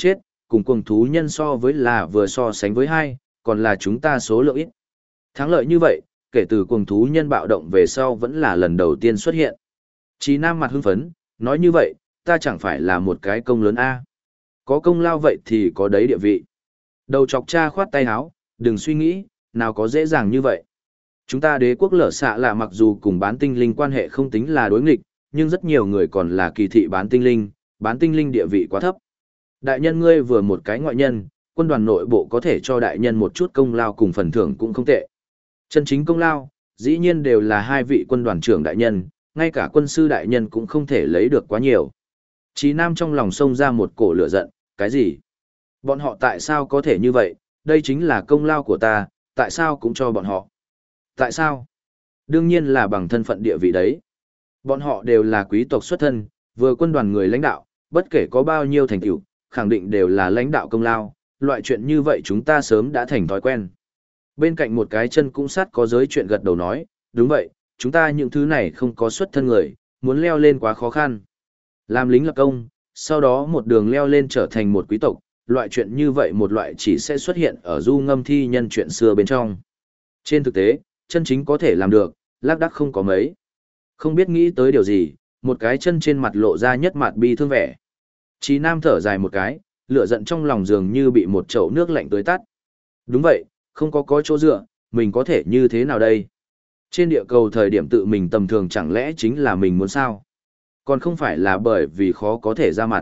cùng cuồng thú nhân so với là vừa so sánh với 2, còn là chúng ta số lượng ít. Thắng lợi như vậy, kể từ cuồng thú nhân bạo động về sau vẫn là lần đầu tiên xuất hiện. Chí Nam mặt hưng phấn, nói như vậy, ta chẳng phải là một cái công lớn A. Có công lao vậy thì có đấy địa vị. Đầu chọc cha khoát tay áo, đừng suy nghĩ, nào có dễ dàng như vậy. Chúng ta đế quốc lở xạ là mặc dù cùng bán tinh linh quan hệ không tính là đối nghịch, nhưng rất nhiều người còn là kỳ thị bán tinh linh địa vị quá thấp. Đại nhân ngươi vừa một cái ngoại nhân, quân đoàn nội bộ có thể cho đại nhân một chút công lao cùng phần thưởng cũng không tệ. Chân chính công lao, dĩ nhiên đều là 2 vị quân đoàn trưởng đại nhân, ngay cả quân sư đại nhân cũng không thể lấy được quá nhiều. Chí Nam trong lòng xông ra một cổ lửa giận, cái gì? Bọn họ tại sao có thể như vậy, đây chính là công lao của ta, tại sao cũng cho bọn họ? Tại sao? Đương nhiên là bằng thân phận địa vị đấy. Bọn họ đều là quý tộc xuất thân, vừa quân đoàn người lãnh đạo, bất kể có bao nhiêu thành tựu, khẳng định đều là lãnh đạo công lao, loại chuyện như vậy chúng ta sớm đã thành thói quen. Bên cạnh một cái chân cũng sát có giới chuyện gật đầu nói, đúng vậy, chúng ta những thứ này không có xuất thân người, muốn leo lên quá khó khăn. Làm lính lập công, sau đó một đường leo lên trở thành một quý tộc, loại chuyện như vậy một loại chỉ sẽ xuất hiện ở du ngâm thi nhân chuyện xưa bên trong. Trên thực tế, chân chính có thể làm được, lác đác không có mấy. Không biết nghĩ tới điều gì, một cái chân trên mặt lộ ra nhất mặt bi thương vẻ. Chí Nam thở dài một cái, lửa giận trong lòng dường như bị một chậu nước lạnh tưới tắt. Đúng vậy, không có chỗ dựa, mình có thể như thế nào đây? Trên địa cầu thời điểm tự mình tầm thường chẳng lẽ chính là mình muốn sao? Còn không phải là bởi vì khó có thể ra mặt.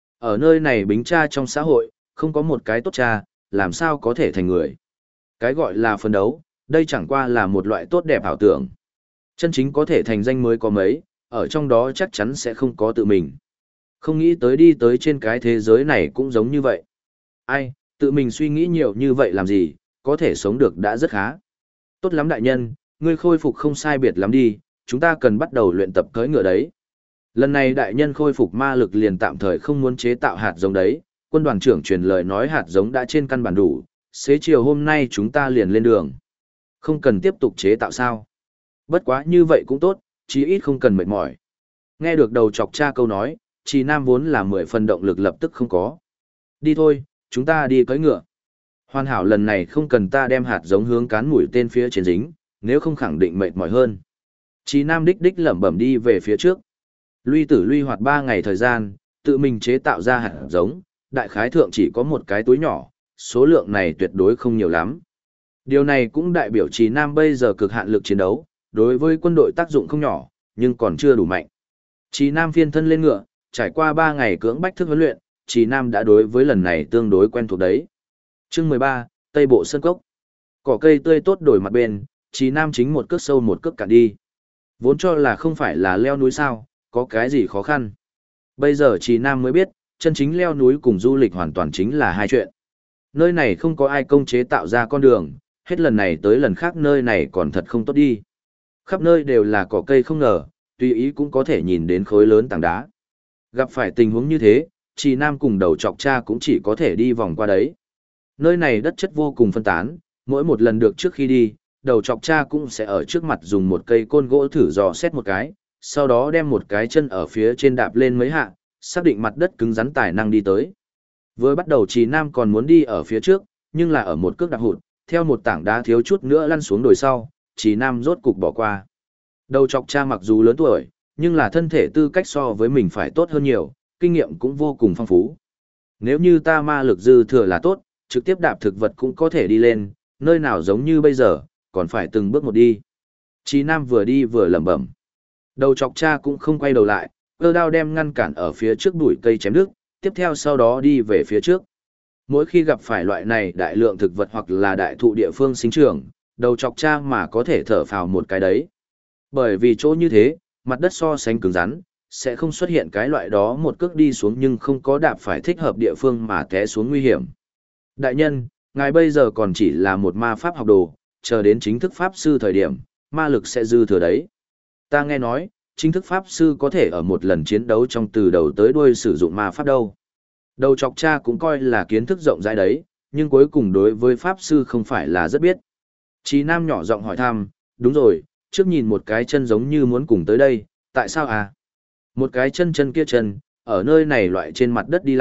Ở nơi này bính cha trong xã hội, không có một cái tốt cha, làm sao có thể thành người. Cái gọi là phấn đấu, đây chẳng qua là một loại tốt đẹp ảo tưởng. Chân chính có thể thành danh mới có mấy, ở trong đó chắc chắn sẽ không có tự mình. Không nghĩ tới đi tới trên cái thế giới này cũng giống như vậy. Ai, tự mình suy nghĩ nhiều như vậy làm gì, có thể sống được đã rất khá. Tốt lắm đại nhân, ngươi khôi phục không sai biệt lắm đi, chúng ta cần bắt đầu luyện tập cưỡi ngựa đấy. Lần này đại nhân khôi phục ma lực liền tạm thời không muốn chế tạo hạt giống đấy, quân đoàn trưởng truyền lời nói hạt giống đã trên căn bản đủ, xế chiều hôm nay chúng ta liền lên đường. Không cần tiếp tục chế tạo sao. Bất quá như vậy cũng tốt, chí ít không cần mệt mỏi. Nghe được đầu chọc cha câu nói, Chí Nam vốn là 10 phần động lực lập tức không có. Đi thôi, chúng ta đi cưỡi ngựa. Hoàn hảo lần này không cần ta đem hạt giống hướng cán mũi tên phía trên dính, nếu không khẳng định mệt mỏi hơn. Chí Nam đích lẩm bẩm đi về phía trước. Luy tử luy hoạt 3 ngày thời gian, tự mình chế tạo ra hạt giống, đại khái thượng chỉ có một cái túi nhỏ, số lượng này tuyệt đối không nhiều lắm. Điều này cũng đại biểu Chí Nam bây giờ cực hạn lực chiến đấu, đối với quân đội tác dụng không nhỏ, nhưng còn chưa đủ mạnh. Chí Nam phiên thân lên ngựa, trải qua 3 ngày cưỡng bách thức huấn luyện, Chí Nam đã đối với lần này tương đối quen thuộc đấy. Chương 13, Tây Bộ Sơn Cốc. Cỏ cây tươi tốt đổi mặt bên, Chí Nam chính một cước sâu một cước cạn đi. Vốn cho là không phải là leo núi sao, có cái gì khó khăn. Bây giờ Chí Nam mới biết, chân chính leo núi cùng du lịch hoàn toàn chính là hai chuyện. Nơi này không có ai công chế tạo ra con đường, hết lần này tới lần khác nơi này còn thật không tốt đi. Khắp nơi đều là cỏ cây không ngờ, tùy ý cũng có thể nhìn đến khối lớn tảng đá. Gặp phải tình huống như thế, Chí Nam cùng đầu chọc cha cũng chỉ có thể đi vòng qua đấy. Nơi này đất chất vô cùng phân tán, mỗi một lần được trước khi đi, đầu chọc cha cũng sẽ ở trước mặt dùng một cây côn gỗ thử dò xét một cái, sau đó đem một cái chân ở phía trên đạp lên mấy hạ, xác định mặt đất cứng rắn tài năng đi tới. Vừa bắt đầu Chí Nam còn muốn đi ở phía trước, nhưng là ở một cước đạp hụt, theo một tảng đá thiếu chút nữa lăn xuống đồi sau, Chí Nam rốt cục bỏ qua. Đầu chọc cha mặc dù lớn tuổi, nhưng là thân thể tư cách so với mình phải tốt hơn nhiều, kinh nghiệm cũng vô cùng phong phú. Nếu như ta ma lực dư thừa là tốt, trực tiếp đạp thực vật cũng có thể đi lên, nơi nào giống như bây giờ, còn phải từng bước một đi. Chí Nam vừa đi vừa lẩm bẩm. Đầu chọc cha cũng không quay đầu lại, cơ đao đem ngăn cản ở phía trước bụi cây chém đứt, tiếp theo sau đó đi về phía trước. Mỗi khi gặp phải loại này đại lượng thực vật hoặc là đại thụ địa phương sinh trưởng, đầu chọc cha mà có thể thở phào một cái đấy. Bởi vì chỗ như thế, mặt đất so sánh cứng rắn, sẽ không xuất hiện cái loại đó một cước đi xuống nhưng không có đạp phải thích hợp địa phương mà té xuống nguy hiểm. Đại nhân, ngài bây giờ còn chỉ là một ma pháp học đồ, chờ đến chính thức pháp sư thời điểm, ma lực sẽ dư thừa đấy. Ta nghe nói, chính thức pháp sư có thể ở một lần chiến đấu trong từ đầu tới đuôi sử dụng ma pháp đâu. Đầu chọc cha cũng coi là kiến thức rộng rãi đấy, nhưng cuối cùng đối với pháp sư không phải là rất biết. Chí Nam nhỏ giọng hỏi thăm, đúng rồi, trước nhìn một cái chân giống như muốn cùng tới đây, tại sao à? Một cái chân kia chân, ở nơi này loại trên mặt đất đi lại,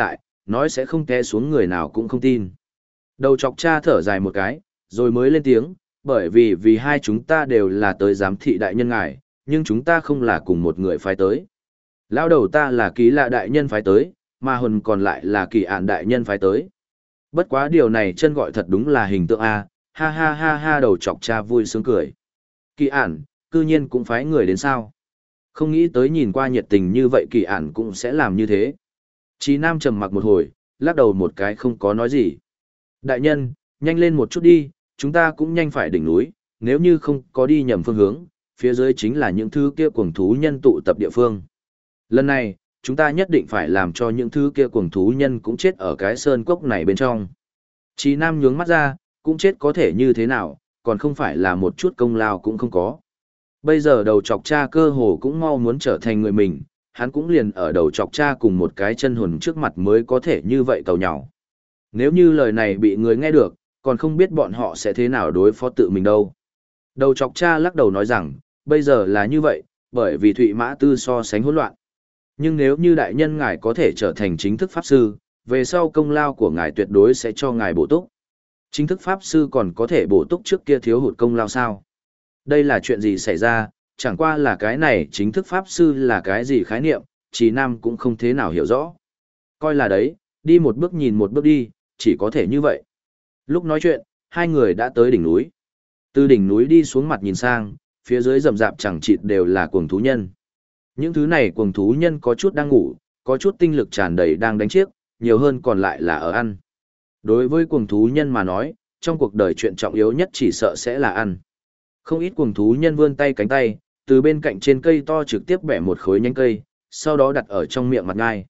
nói sẽ không té xuống người nào cũng không tin. Đầu chọc cha thở dài một cái, rồi mới lên tiếng, bởi vì hai chúng ta đều là tới giám thị đại nhân ngài, nhưng chúng ta không là cùng một người phái tới. Lao đầu ta là Kỳ Lạ đại nhân phái tới, mà hồn còn lại là Kỳ Ản đại nhân phái tới. Bất quá điều này chân gọi thật đúng là hình tượng A, ha ha ha ha, đầu chọc cha vui sướng cười. Kỳ Ản, cư nhiên cũng phái người đến sao? Không nghĩ tới nhìn qua nhiệt tình như vậy Kỳ Ản cũng sẽ làm như thế. Chí Nam trầm mặc một hồi, lắc đầu một cái không có nói gì. Đại nhân, nhanh lên một chút đi, chúng ta cũng nhanh phải đỉnh núi, nếu như không có đi nhầm phương hướng, phía dưới chính là những thứ kia cuồng thú nhân tụ tập địa phương. Lần này, chúng ta nhất định phải làm cho những thứ kia cuồng thú nhân cũng chết ở cái sơn cốc này bên trong. Chí Nam nhướng mắt ra, cũng chết có thể như thế nào, còn không phải là một chút công lao cũng không có. Bây giờ đầu chọc cha cơ hồ cũng mau muốn trở thành người mình, hắn cũng liền ở đầu chọc cha cùng một cái chân hồn trước mặt mới có thể như vậy cầu nhau. Nếu như lời này bị người nghe được, còn không biết bọn họ sẽ thế nào đối phó tự mình đâu. Đầu chọc cha lắc đầu nói rằng, bây giờ là như vậy, bởi vì Thụy Mã Tư so sánh hỗn loạn. Nhưng nếu như đại nhân ngài có thể trở thành chính thức pháp sư, về sau công lao của ngài tuyệt đối sẽ cho ngài bổ túc. Chính thức pháp sư còn có thể bổ túc trước kia thiếu hụt công lao sao? Đây là chuyện gì xảy ra, chẳng qua là cái này chính thức pháp sư là cái gì khái niệm, Chí Nam cũng không thế nào hiểu rõ. Coi là đấy, đi một bước nhìn một bước đi, chỉ có thể như vậy. Lúc nói chuyện, hai người đã tới đỉnh núi. Từ đỉnh núi đi xuống mặt nhìn sang, phía dưới rậm rạp chẳng chịt đều là cuồng thú nhân. Những thứ này cuồng thú nhân có chút đang ngủ, có chút tinh lực tràn đầy đang đánh chiếc, nhiều hơn còn lại là ở ăn. Đối với cuồng thú nhân mà nói, trong cuộc đời chuyện trọng yếu nhất chỉ sợ sẽ là ăn. Không ít cuồng thú nhân vươn tay cánh tay, từ bên cạnh trên cây to trực tiếp bẻ một khối nhánh cây, sau đó đặt ở trong miệng mặt ngai.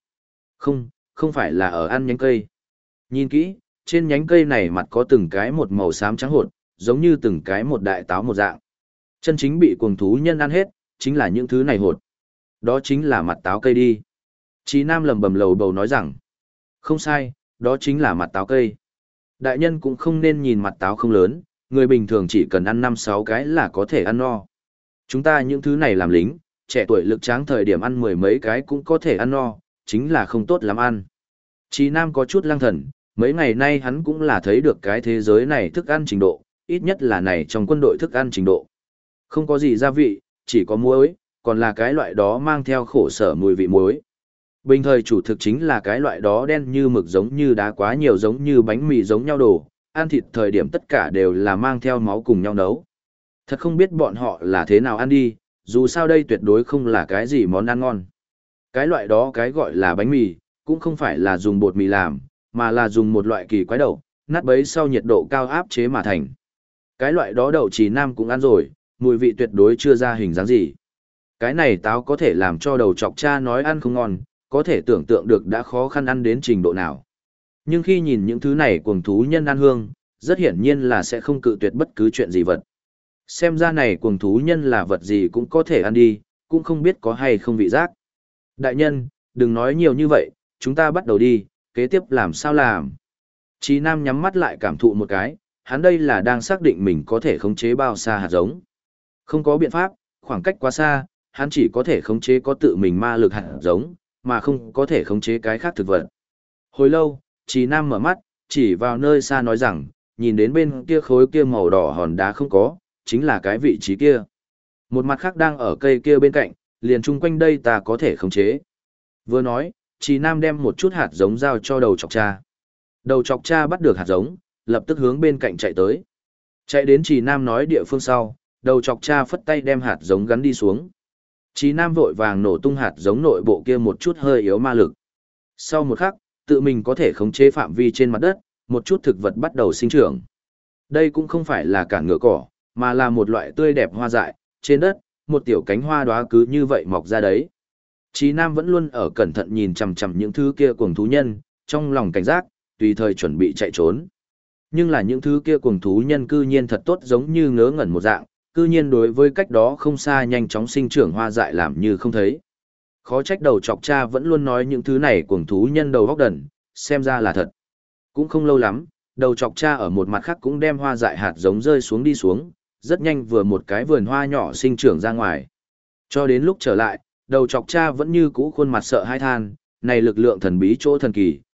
Không phải là ở ăn nhánh cây. Nhìn kỹ, trên nhánh cây này mặt có từng cái một màu xám trắng hột, giống như từng cái một đại táo một dạng. Chân chính bị cuồng thú nhân ăn hết, chính là những thứ này hột. Đó chính là mặt táo cây đi. Chí Nam lầm bầm lầu bầu nói rằng, không sai, đó chính là mặt táo cây. Đại nhân cũng không nên nhìn mặt táo không lớn, người bình thường chỉ cần ăn 5-6 cái là có thể ăn no. Chúng ta những thứ này làm lính, trẻ tuổi lực tráng thời điểm ăn mười mấy cái cũng có thể ăn no, chính là không tốt lắm ăn. Chí Nam có chút lăng thần, mấy ngày nay hắn cũng là thấy được cái thế giới này thức ăn trình độ, ít nhất là này trong quân đội thức ăn trình độ. Không có gì gia vị, chỉ có muối, còn là cái loại đó mang theo khổ sở mùi vị muối. Bình thời chủ thực chính là cái loại đó đen như mực giống như đá quá nhiều giống như bánh mì giống nhau đồ, ăn thịt thời điểm tất cả đều là mang theo máu cùng nhau nấu. Thật không biết bọn họ là thế nào ăn đi, dù sao đây tuyệt đối không là cái gì món ăn ngon. Cái loại đó cái gọi là bánh mì, cũng không phải là dùng bột mì làm, mà là dùng một loại kỳ quái đậu, nát bấy sau nhiệt độ cao áp chế mà thành. Cái loại đó đậu Chí Nam cũng ăn rồi, mùi vị tuyệt đối chưa ra hình dáng gì. Cái này táo có thể làm cho đầu chọc cha nói ăn không ngon, có thể tưởng tượng được đã khó khăn ăn đến trình độ nào. Nhưng khi nhìn những thứ này cuồng thú nhân ăn hương, rất hiển nhiên là sẽ không cự tuyệt bất cứ chuyện gì vật. Xem ra này cuồng thú nhân là vật gì cũng có thể ăn đi, cũng không biết có hay không vị giác. Đại nhân, đừng nói nhiều như vậy, chúng ta bắt đầu đi, kế tiếp làm sao làm. Chí Nam nhắm mắt lại cảm thụ một cái, hắn đây là đang xác định mình có thể khống chế bao xa hạt giống. Không có biện pháp, khoảng cách quá xa, hắn chỉ có thể khống chế có tự mình ma lực hạt giống, mà không có thể khống chế cái khác thực vật. Hồi lâu, Chí Nam mở mắt, chỉ vào nơi xa nói rằng, nhìn đến bên kia khối kia màu đỏ hòn đá không có, chính là cái vị trí kia. Một mặt khác đang ở cây kia bên cạnh, liền chung quanh đây ta có thể khống chế. Vừa nói, Chí Nam đem một chút hạt giống giao cho đầu chọc cha. Đầu chọc cha bắt được hạt giống, lập tức hướng bên cạnh chạy tới. Chạy đến Chí Nam nói địa phương sau, đầu chọc cha phất tay đem hạt giống gắn đi xuống. Chí Nam vội vàng nổ tung hạt giống nội bộ kia một chút hơi yếu ma lực. Sau một khắc, tự mình có thể khống chế phạm vi trên mặt đất, một chút thực vật bắt đầu sinh trưởng. Đây cũng không phải là cản ngựa cỏ, mà là một loại tươi đẹp hoa dại, trên đất, một tiểu cánh hoa đóa cứ như vậy mọc ra đấy. Chí Nam vẫn luôn ở cẩn thận nhìn chằm chằm những thứ kia cuồng thú nhân, trong lòng cảnh giác, tùy thời chuẩn bị chạy trốn. Nhưng là những thứ kia cuồng thú nhân cư nhiên thật tốt giống như ngớ ngẩn một dạng, cư nhiên đối với cách đó không xa nhanh chóng sinh trưởng hoa dại làm như không thấy. Khó trách đầu chọc cha vẫn luôn nói những thứ này cuồng thú nhân đầu góc đần, xem ra là thật. Cũng không lâu lắm, đầu chọc cha ở một mặt khác cũng đem hoa dại hạt giống rơi xuống đi xuống, rất nhanh vừa một cái vườn hoa nhỏ sinh trưởng ra ngoài. Cho đến lúc trở lại, đầu chọc cha vẫn như cũ khuôn mặt sợ hãi than, này lực lượng thần bí chỗ thần kỳ,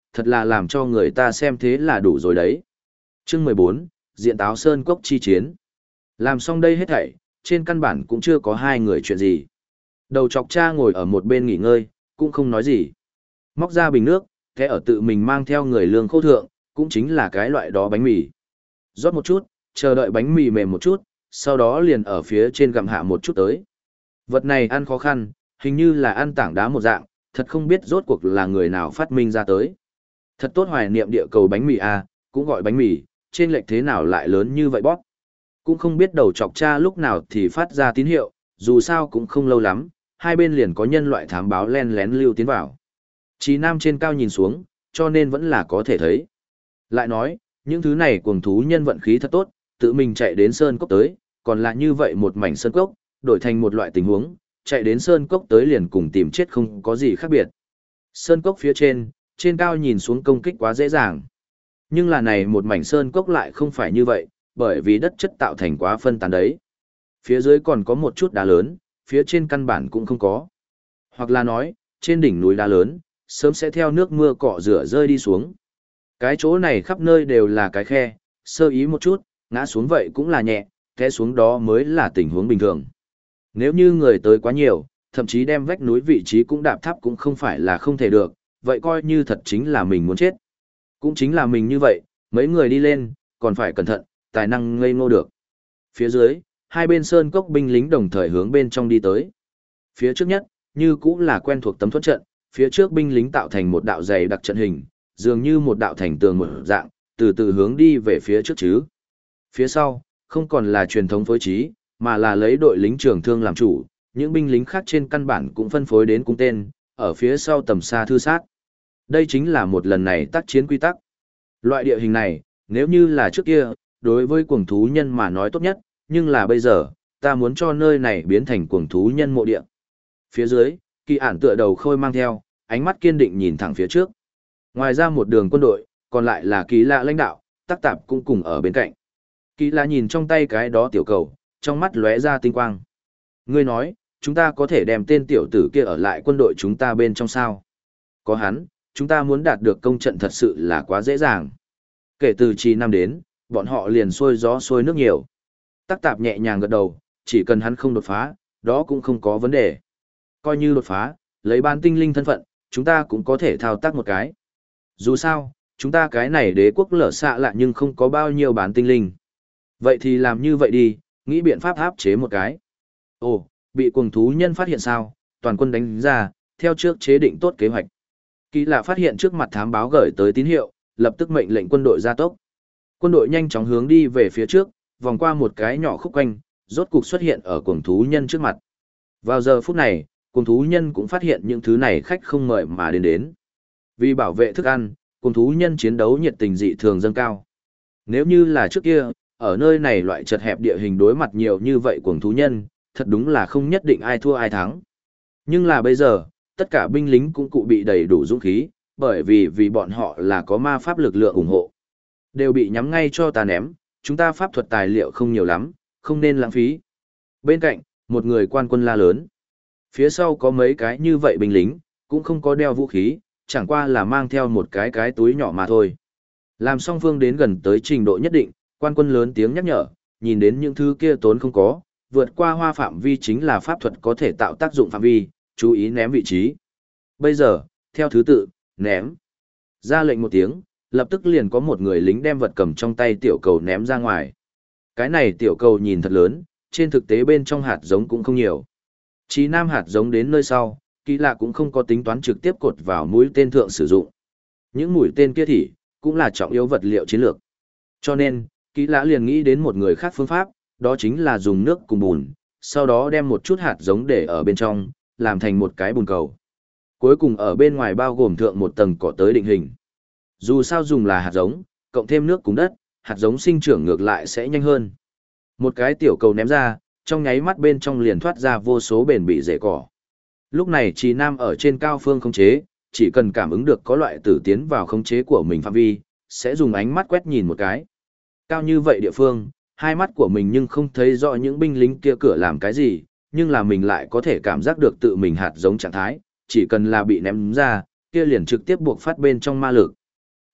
thật là làm cho người ta xem thế là đủ rồi đấy. Chương 14, Diện Táo Sơn Cốc chi chiến. Làm xong đây hết thảy, trên căn bản cũng chưa có hai người chuyện gì. Đầu chọc cha ngồi ở một bên nghỉ ngơi, cũng không nói gì. Móc ra bình nước, thế ở tự mình mang theo người lương khô thượng, cũng chính là cái loại đó bánh mì. Rót một chút, chờ đợi bánh mì mềm một chút, sau đó liền ở phía trên gặm hạ một chút tới. Vật này ăn khó khăn, hình như là ăn tảng đá một dạng, thật không biết rốt cuộc là người nào phát minh ra tới. Thật tốt hoài niệm địa cầu bánh mì à, cũng gọi bánh mì, trên lệch thế nào lại lớn như vậy bóp. Cũng không biết đầu chọc cha lúc nào thì phát ra tín hiệu, dù sao cũng không lâu lắm, hai bên liền có nhân loại thám báo len lén lưu tiến vào. Chí Nam trên cao nhìn xuống, cho nên vẫn là có thể thấy. Lại nói, những thứ này cuồng thú nhân vận khí thật tốt, tự mình chạy đến sơn cốc tới, còn là như vậy một mảnh sơn cốc, đổi thành một loại tình huống, chạy đến sơn cốc tới liền cùng tìm chết không có gì khác biệt. Sơn cốc phía trên cao nhìn xuống công kích quá dễ dàng. Nhưng là này một mảnh sơn cốc lại không phải như vậy, bởi vì đất chất tạo thành quá phân tán đấy. Phía dưới còn có một chút đá lớn, phía trên căn bản cũng không có. Hoặc là nói, trên đỉnh núi đá lớn, sớm sẽ theo nước mưa cọ rửa rơi đi xuống. Cái chỗ này khắp nơi đều là cái khe, sơ ý một chút, ngã xuống vậy cũng là nhẹ, té xuống đó mới là tình huống bình thường. Nếu như người tới quá nhiều, thậm chí đem vách núi vị trí cũng đạp tháp cũng không phải là không thể được, vậy coi như thật chính là mình muốn chết. Cũng chính là mình như vậy, mấy người đi lên, còn phải cẩn thận, tài năng ngây ngô được. Phía dưới, hai bên sơn cốc binh lính đồng thời hướng bên trong đi tới. Phía trước nhất, như cũng là quen thuộc tấm thuẫn trận, phía trước binh lính tạo thành một đạo dày đặc trận hình, dường như một đạo thành tường một dạng, từ từ hướng đi về phía trước chứ. Phía sau, không còn là truyền thống phối trí, mà là lấy đội lính trường thương làm chủ, những binh lính khác trên căn bản cũng phân phối đến cung tên, ở phía sau tầm xa thư sát. Đây chính là một lần này tác chiến quy tắc. Loại địa hình này, nếu như là trước kia, đối với cuồng thú nhân mà nói tốt nhất, nhưng là bây giờ, ta muốn cho nơi này biến thành cuồng thú nhân mộ địa. Phía dưới, Kỳ Ản tựa đầu khôi mang theo, ánh mắt kiên định nhìn thẳng phía trước. Ngoài ra một đường quân đội, còn lại là Kỳ Lạ lãnh đạo, Tắc Tạp cũng cùng ở bên cạnh. Kỳ Lạ nhìn trong tay cái đó tiểu cầu, trong mắt lóe ra tinh quang. Ngươi nói, chúng ta có thể đem tên tiểu tử kia ở lại quân đội chúng ta bên trong sao? Có hắn, chúng ta muốn đạt được công trận thật sự là quá dễ dàng. Kể từ Chí Nam đến, bọn họ liền xuôi gió xuôi nước nhiều. Tắc Tạp nhẹ nhàng gật đầu, chỉ cần hắn không đột phá, đó cũng không có vấn đề. Coi như đột phá, lấy bán tinh linh thân phận, chúng ta cũng có thể thao tác một cái. Dù sao, chúng ta cái này đế quốc lở xạ lạ nhưng không có bao nhiêu bán tinh linh. Vậy thì làm như vậy đi, nghĩ biện pháp áp chế một cái. Ồ, bị cuồng thú nhân phát hiện sao, toàn quân đánh ra, theo trước chế định tốt kế hoạch. Kỳ Lạ phát hiện trước mặt thám báo gửi tới tín hiệu, lập tức mệnh lệnh quân đội gia tốc. Quân đội nhanh chóng hướng đi về phía trước, vòng qua một cái nhỏ khúc quanh, rốt cục xuất hiện ở cuồng thú nhân trước mặt. Vào giờ phút này, cuồng thú nhân cũng phát hiện những thứ này khách không mời mà đến. Vì bảo vệ thức ăn, cuồng thú nhân chiến đấu nhiệt tình dị thường dâng cao. Nếu như là trước kia, ở nơi này loại chật hẹp địa hình đối mặt nhiều như vậy cuồng thú nhân, thật đúng là không nhất định ai thua ai thắng. Nhưng là bây giờ, tất cả binh lính cũng cụ bị đầy đủ dũng khí, bởi vì bọn họ là có ma pháp lực lượng ủng hộ. Đều bị nhắm ngay cho ta ném, chúng ta pháp thuật tài liệu không nhiều lắm, không nên lãng phí. Bên cạnh, một người quan quân la lớn. Phía sau có mấy cái như vậy binh lính, cũng không có đeo vũ khí, chẳng qua là mang theo một cái túi nhỏ mà thôi. Làm song phương đến gần tới trình độ nhất định, quan quân lớn tiếng nhắc nhở, nhìn đến những thứ kia tốn không có, vượt qua hoa phạm vi chính là pháp thuật có thể tạo tác dụng phạm vi, chú ý ném vị trí. Bây giờ, theo thứ tự, ném. Ra lệnh một tiếng, lập tức liền có một người lính đem vật cầm trong tay tiểu cầu ném ra ngoài. Cái này tiểu cầu nhìn thật lớn, trên thực tế bên trong hạt giống cũng không nhiều. Chí Nam hạt giống đến nơi sau, Kỳ Lạ cũng không có tính toán trực tiếp cột vào mũi tên thượng sử dụng. Những mũi tên kia thì cũng là trọng yếu vật liệu chiến lược. Cho nên, Kỳ Lạ liền nghĩ đến một người khác phương pháp, đó chính là dùng nước cùng bùn, sau đó đem một chút hạt giống để ở bên trong, làm thành một cái bùn cầu. Cuối cùng ở bên ngoài bao gồm thượng một tầng cỏ tới định hình. Dù sao dùng là hạt giống, cộng thêm nước cùng đất, hạt giống sinh trưởng ngược lại sẽ nhanh hơn. Một cái tiểu cầu ném ra, trong nháy mắt bên trong liền thoát ra vô số bền bị rễ cỏ. Lúc này Chí Nam ở trên cao phương khống chế, chỉ cần cảm ứng được có loại tử tiến vào khống chế của mình phạm vi, sẽ dùng ánh mắt quét nhìn một cái. Cao như vậy địa phương, hai mắt của mình nhưng không thấy rõ những binh lính kia cửa làm cái gì, nhưng là mình lại có thể cảm giác được tự mình hạt giống trạng thái, chỉ cần là bị ném ra, kia liền trực tiếp buộc phát bên trong ma lực,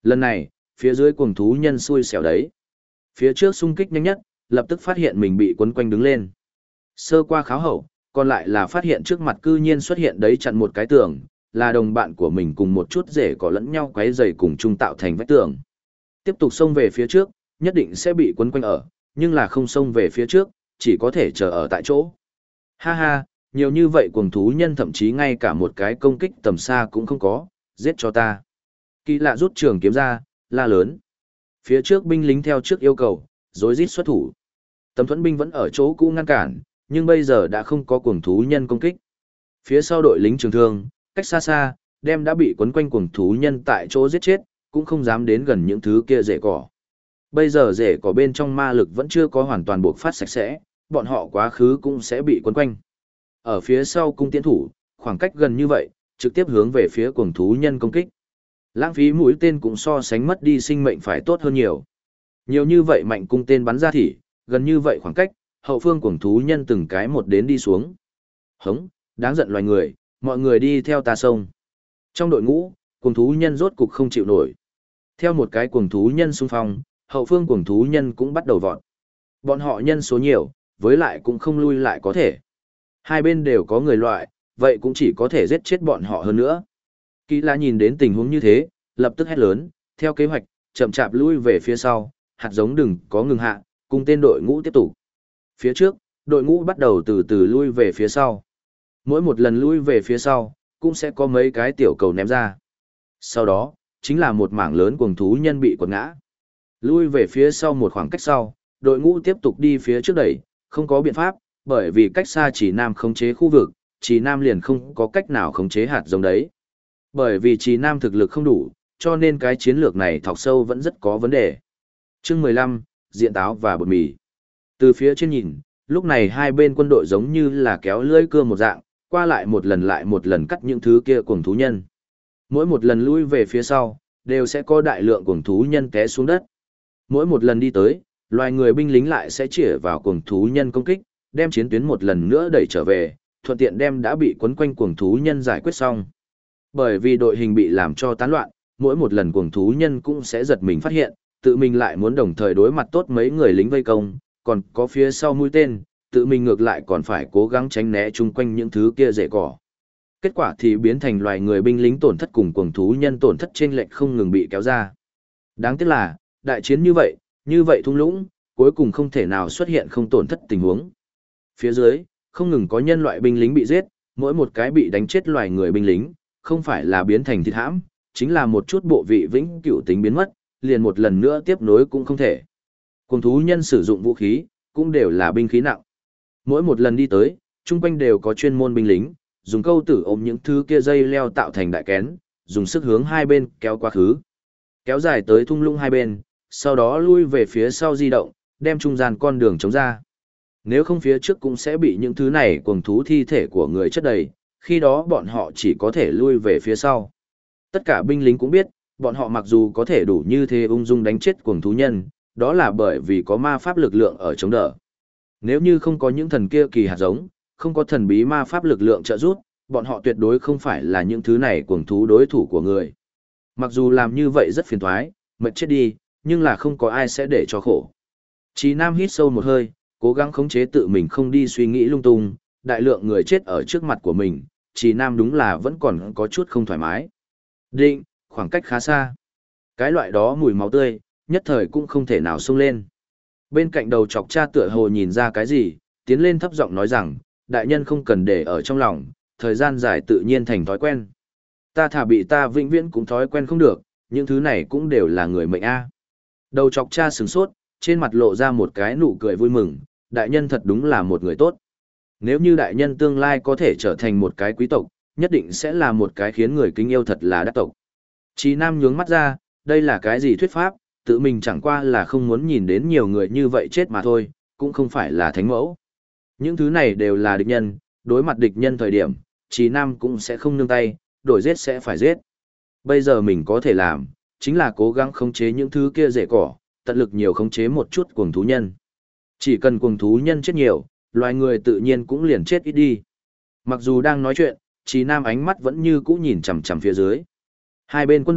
Lần này, phía dưới cuồng thú nhân xui xẻo đấy. Phía trước xung kích nhanh nhất, lập tức phát hiện mình bị quấn quanh đứng lên. Sơ qua kháo hậu, còn lại là phát hiện trước mặt cư nhiên xuất hiện đấy chặn một cái tường, là đồng bạn của mình cùng một chút rể có lẫn nhau quấy rầy cùng chung tạo thành vách tường. Tiếp tục xông về phía trước, nhất định sẽ bị quấn quanh ở, nhưng là không xông về phía trước, chỉ có thể chờ ở tại chỗ. Ha ha, nhiều như vậy cuồng thú nhân thậm chí ngay cả một cái công kích tầm xa cũng không có, giết cho ta. Kỳ lạ rút trường kiếm ra, la lớn. Phía trước binh lính theo trước yêu cầu, rối rít xuất thủ. Tấm thuẫn binh vẫn ở chỗ cũ ngăn cản, nhưng bây giờ đã không có cuồng thú nhân công kích. Phía sau đội lính trường thương, cách xa xa, đem đã bị quấn quanh cuồng thú nhân tại chỗ giết chết, cũng không dám đến gần những thứ kia rễ cỏ. Bây giờ rễ cỏ bên trong ma lực vẫn chưa có hoàn toàn buộc phát sạch sẽ, bọn họ quá khứ cũng sẽ bị quấn quanh. Ở phía sau cung tiễn thủ, khoảng cách gần như vậy, trực tiếp hướng về phía cuồng thú nhân công kích. Lãng phí mũi tên cũng so sánh mất đi sinh mệnh phải tốt hơn nhiều. Nhiều như vậy mạnh cung tên bắn ra thì, gần như vậy khoảng cách, hậu phương cuồng thú nhân từng cái một đến đi xuống. Hống, đáng giận loài người, mọi người đi theo ta sông. Trong đội ngũ, cuồng thú nhân rốt cục không chịu nổi. Theo một cái cuồng thú nhân xung phong, hậu phương cuồng thú nhân cũng bắt đầu vọt. Bọn họ nhân số nhiều, với lại cũng không lui lại có thể. Hai bên đều có người loại, vậy cũng chỉ có thể giết chết bọn họ hơn nữa. Kỳ lạ nhìn đến tình huống như thế, lập tức hét lớn, theo kế hoạch, chậm chạp lui về phía sau, hạt giống đừng có ngừng hạ, cùng tên đội ngũ tiếp tục. Phía trước, đội ngũ bắt đầu từ từ lui về phía sau. Mỗi một lần lui về phía sau, cũng sẽ có mấy cái tiểu cầu ném ra. Sau đó, chính là một mảng lớn cuồng thú nhân bị quật ngã. Lui về phía sau một khoảng cách sau, đội ngũ tiếp tục đi phía trước đẩy, không có biện pháp, bởi vì cách xa chỉ nam khống chế khu vực, chỉ nam liền không có cách nào khống chế hạt giống đấy. Bởi vì chỉ nam thực lực không đủ, cho nên cái chiến lược này thọc sâu vẫn rất có vấn đề. Chương 15, diện táo và bột mì. Từ phía trên nhìn, lúc này hai bên quân đội giống như là kéo lưỡi cưa một dạng, qua lại một lần cắt những thứ kia cuồng thú nhân. Mỗi một lần lui về phía sau, đều sẽ có đại lượng cuồng thú nhân té xuống đất. Mỗi một lần đi tới, loài người binh lính lại sẽ chĩa vào cuồng thú nhân công kích, đem chiến tuyến một lần nữa đẩy trở về, thuận tiện đem đã bị quấn quanh cuồng thú nhân giải quyết xong. Bởi vì đội hình bị làm cho tán loạn, mỗi một lần cuồng thú nhân cũng sẽ giật mình phát hiện, tự mình lại muốn đồng thời đối mặt tốt mấy người lính vây công, còn có phía sau mũi tên, tự mình ngược lại còn phải cố gắng tránh né chung quanh những thứ kia rễ cỏ. Kết quả thì biến thành loài người binh lính tổn thất cùng cuồng thú nhân tổn thất chênh lệch không ngừng bị kéo ra. Đáng tiếc là, đại chiến như vậy thung lũng, cuối cùng không thể nào xuất hiện không tổn thất tình huống. Phía dưới, không ngừng có nhân loại binh lính bị giết, mỗi một cái bị đánh chết loài người binh lính, không phải là biến thành thịt hãm, chính là một chút bộ vị vĩnh cửu tính biến mất, liền một lần nữa tiếp nối cũng không thể. Cuồng thú nhân sử dụng vũ khí, cũng đều là binh khí nặng. Mỗi một lần đi tới, chung quanh đều có chuyên môn binh lính, dùng câu tử ôm những thứ kia dây leo tạo thành đại kén, dùng sức hướng hai bên kéo quá khứ. Kéo dài tới thung lũng hai bên, sau đó lui về phía sau di động, đem trung gian con đường chống ra. Nếu không phía trước cũng sẽ bị những thứ này cuồng thú thi thể của người chất đầy, khi đó bọn họ chỉ có thể lui về phía sau. Tất cả binh lính cũng biết, bọn họ mặc dù có thể đủ như thế ung dung đánh chết cuồng thú nhân, đó là bởi vì có ma pháp lực lượng ở chống đỡ. Nếu như không có những thần kia kỳ hạt giống, không có thần bí ma pháp lực lượng trợ giúp, bọn họ tuyệt đối không phải là những thứ này cuồng thú đối thủ của người. Mặc dù làm như vậy rất phiền toái, mệt chết đi, nhưng là không có ai sẽ để cho khổ. Chí Nam hít sâu một hơi, cố gắng khống chế tự mình không đi suy nghĩ lung tung, đại lượng người chết ở trước mặt của mình, Chí Nam đúng là vẫn còn có chút không thoải mái. Định, khoảng cách khá xa. Cái loại đó mùi máu tươi, nhất thời cũng không thể nào xông lên. Bên cạnh đầu chọc cha tựa hồ nhìn ra cái gì, tiến lên thấp giọng nói rằng, đại nhân không cần để ở trong lòng, thời gian dài tự nhiên thành thói quen. Ta thà bị ta vĩnh viễn cũng thói quen không được, những thứ này cũng đều là người mệnh a. Đầu chọc cha sửng sốt, trên mặt lộ ra một cái nụ cười vui mừng, đại nhân thật đúng là một người tốt. Nếu như đại nhân tương lai có thể trở thành một cái quý tộc, nhất định sẽ là một cái khiến người kính yêu thật là đắc tộc. Chí Nam nhướng mắt ra, đây là cái gì thuyết pháp, tự mình chẳng qua là không muốn nhìn đến nhiều người như vậy chết mà thôi, cũng không phải là thánh mẫu. Những thứ này đều là địch nhân, đối mặt địch nhân thời điểm, Chí Nam cũng sẽ không nương tay, đổi giết sẽ phải giết. Bây giờ mình có thể làm, chính là cố gắng khống chế những thứ kia rễ cỏ, tận lực nhiều khống chế một chút cuồng thú nhân. Chỉ cần cuồng thú nhân chết nhiều, loài người tự nhiên cũng liền chết ít đi. Mặc dù đang nói chuyện, Chí Nam ánh mắt vẫn như cũ nhìn chằm chằm phía dưới. Hai bên quân đội,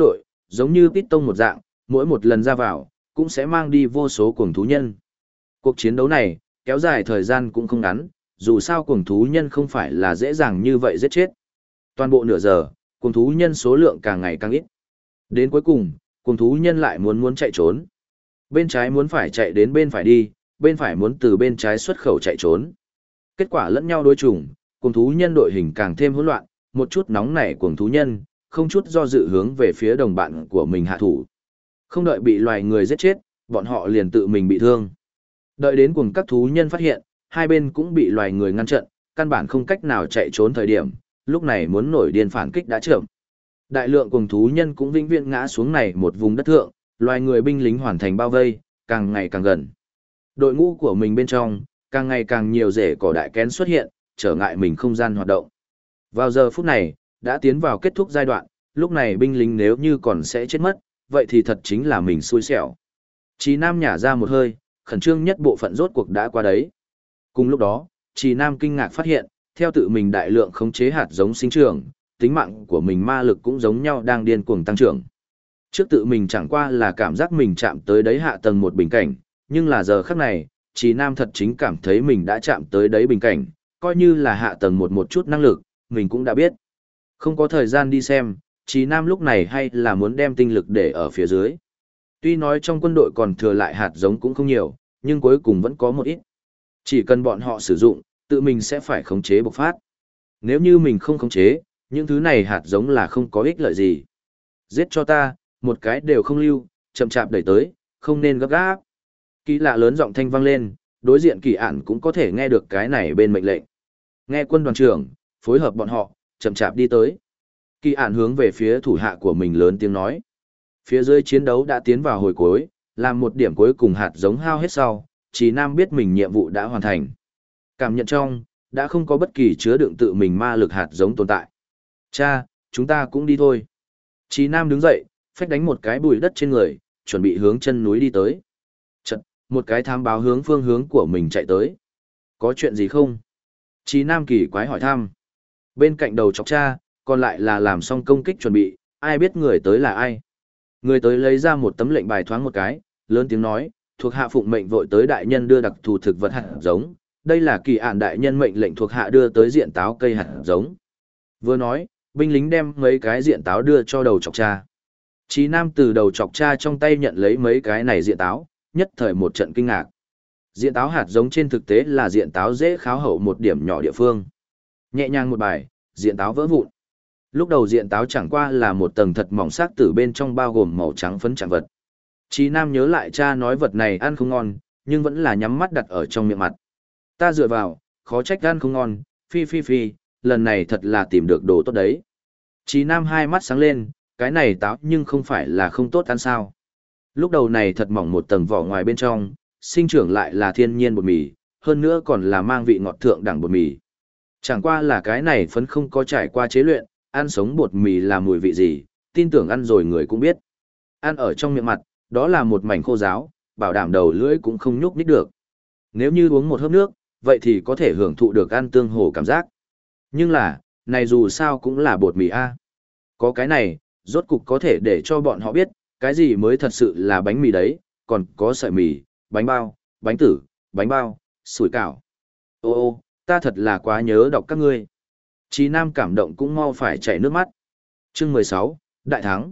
giống như Python một dạng, mỗi một lần ra vào, cũng sẽ mang đi vô số cuồng thú nhân. Cuộc chiến đấu này, kéo dài thời gian cũng không ngắn, dù sao cuồng thú nhân không phải là dễ dàng như vậy giết chết. Toàn bộ nửa giờ, cuồng thú nhân số lượng càng ngày càng ít. Đến cuối cùng, cuồng thú nhân lại muốn chạy trốn. Bên trái muốn phải chạy đến bên phải đi, bên phải muốn từ bên trái xuất khẩu chạy trốn. Kết quả lẫn nhau đối chủng, cuồng thú nhân đội hình càng thêm hỗn loạn, một chút nóng nảy cuồng thú nhân, không chút do dự hướng về phía đồng bạn của mình hạ thủ. Không đợi bị loài người giết chết, bọn họ liền tự mình bị thương. Đợi đến cùng các thú nhân phát hiện, hai bên cũng bị loài người ngăn chặn, căn bản không cách nào chạy trốn thời điểm, lúc này muốn nổi điên phản kích đã chậm. Đại lượng cuồng thú nhân cũng vĩnh viễn ngã xuống này một vùng đất thượng, loài người binh lính hoàn thành bao vây, càng ngày càng gần. Đội ngũ của mình bên trong, càng ngày càng nhiều rễ cỏ đại kén xuất hiện, trở ngại mình không gian hoạt động. Vào giờ phút này, đã tiến vào kết thúc giai đoạn, lúc này binh lính nếu như còn sẽ chết mất, vậy thì thật chính là mình xui xẻo. Chí Nam nhả ra một hơi, khẩn trương nhất bộ phận rốt cuộc đã qua đấy. Cùng lúc đó, Chí Nam kinh ngạc phát hiện, theo tự mình đại lượng khống chế hạt giống sinh trưởng, tính mạng của mình ma lực cũng giống nhau đang điên cuồng tăng trưởng. Trước tự mình chẳng qua là cảm giác mình chạm tới đấy hạ tầng một bình cảnh, nhưng là giờ khắc này, Chí Nam thật chính cảm thấy mình đã chạm tới đấy bình cảnh, coi như là hạ tầng một chút năng lực, mình cũng đã biết. Không có thời gian đi xem, Chí Nam lúc này hay là muốn đem tinh lực để ở phía dưới. Tuy nói trong quân đội còn thừa lại hạt giống cũng không nhiều, nhưng cuối cùng vẫn có một ít. Chỉ cần bọn họ sử dụng, tự mình sẽ phải khống chế bộc phát. Nếu như mình không khống chế, những thứ này hạt giống là không có ích lợi gì. Giết cho ta, một cái đều không lưu, chậm chạp đẩy tới, không nên gấp gáp. Kỳ lạ lớn giọng thanh vang lên, đối diện Kỳ Ản cũng có thể nghe được cái này bên mệnh lệnh. Nghe quân đoàn trưởng, phối hợp bọn họ, chậm chạp đi tới. Kỳ Ản hướng về phía thủ hạ của mình lớn tiếng nói. Phía dưới chiến đấu đã tiến vào hồi cuối, làm một điểm cuối cùng hạt giống hao hết sau, Chí Nam biết mình nhiệm vụ đã hoàn thành. Cảm nhận trong, đã không có bất kỳ chứa đựng tự mình ma lực hạt giống tồn tại. Cha, chúng ta cũng đi thôi. Chí Nam đứng dậy, phách đánh một cái bụi đất trên người, chuẩn bị hướng chân núi đi tới. Chật, một cái thám báo hướng phương hướng của mình chạy tới. Có chuyện gì không? Chí Nam kỳ quái hỏi thăm. Bên cạnh đầu chọc cha, còn lại là làm xong công kích chuẩn bị, ai biết người tới là ai. Người tới lấy ra một tấm lệnh bài thoáng một cái, lớn tiếng nói, thuộc hạ phụng mệnh vội tới đại nhân đưa đặc thù thực vật hạt giống, đây là Kỳ Ản đại nhân mệnh lệnh thuộc hạ đưa tới diện táo cây hạt giống. Vừa nói, binh lính đem mấy cái diện táo đưa cho đầu chọc cha. Chí Nam từ đầu chọc cha trong tay nhận lấy mấy cái này diện táo, nhất thời một trận kinh ngạc. Diện táo hạt giống trên thực tế là diện táo dễ kháo hậu một điểm nhỏ địa phương. Nhẹ nhàng một bài, diện táo vỡ vụn. Lúc đầu diện táo chẳng qua là một tầng thật mỏng xác tử bên trong bao gồm màu trắng phấn trạng vật. Chí Nam nhớ lại cha nói vật này ăn không ngon, nhưng vẫn là nhắm mắt đặt ở trong miệng mặt. Ta dựa vào, khó trách ăn không ngon, phi phi phi, lần này thật là tìm được đồ tốt đấy. Chí Nam hai mắt sáng lên, cái này táo nhưng không phải là không tốt ăn sao. Lúc đầu này thật mỏng một tầng vỏ ngoài bên trong, sinh trưởng lại là thiên nhiên bột mì, hơn nữa còn là mang vị ngọt thượng đẳng bột mì. Chẳng qua là cái này phấn không có trải qua chế luyện, ăn sống bột mì là mùi vị gì, tin tưởng ăn rồi người cũng biết. Ăn ở trong miệng mặt, đó là một mảnh khô ráo, bảo đảm đầu lưỡi cũng không nhúc nhích được. Nếu như uống một hớp nước, vậy thì có thể hưởng thụ được ăn tương hồ cảm giác. Nhưng là, này dù sao cũng là bột mì a. Có cái này, rốt cục có thể để cho bọn họ biết, cái gì mới thật sự là bánh mì đấy, còn có sợi mì, bánh bao, bánh tử, bánh bao, sủi cảo. Ô ô, ta thật là quá nhớ đọc các ngươi. Chí Nam cảm động cũng mau phải chảy nước mắt. Chương 16, Đại thắng.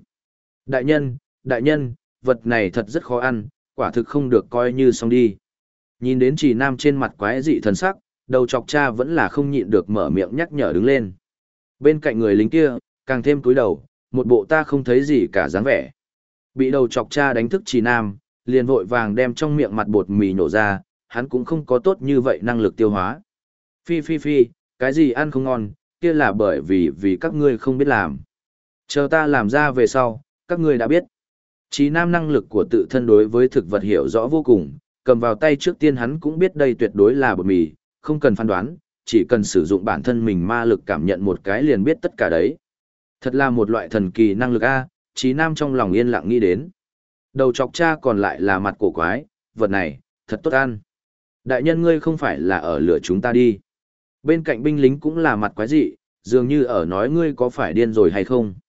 Đại nhân, vật này thật rất khó ăn, quả thực không được coi như xong đi. Nhìn đến Chí Nam trên mặt quái dị thần sắc, đầu chọc cha vẫn là không nhịn được mở miệng nhắc nhở đứng lên. Bên cạnh người lính kia, càng thêm cúi đầu, một bộ ta không thấy gì cả dáng vẻ. Bị đầu chọc cha đánh thức Chí Nam, liền vội vàng đem trong miệng mặt bột mì nổ ra, hắn cũng không có tốt như vậy năng lực tiêu hóa. Phi phi phi, cái gì ăn không ngon, kia là bởi vì các ngươi không biết làm. Chờ ta làm ra về sau, các ngươi đã biết. Chí Nam năng lực của tự thân đối với thực vật hiểu rõ vô cùng, cầm vào tay trước tiên hắn cũng biết đây tuyệt đối là bột mì, không cần phán đoán, chỉ cần sử dụng bản thân mình ma lực cảm nhận một cái liền biết tất cả đấy. Thật là một loại thần kỳ năng lực A, Chí Nam trong lòng yên lặng nghĩ đến. Đầu chọc cha còn lại là mặt cổ quái, vật này, thật tốt ăn. Đại nhân ngươi không phải là ở lửa chúng ta đi. Bên cạnh binh lính cũng là mặt quái dị, dường như ở nói ngươi có phải điên rồi hay không.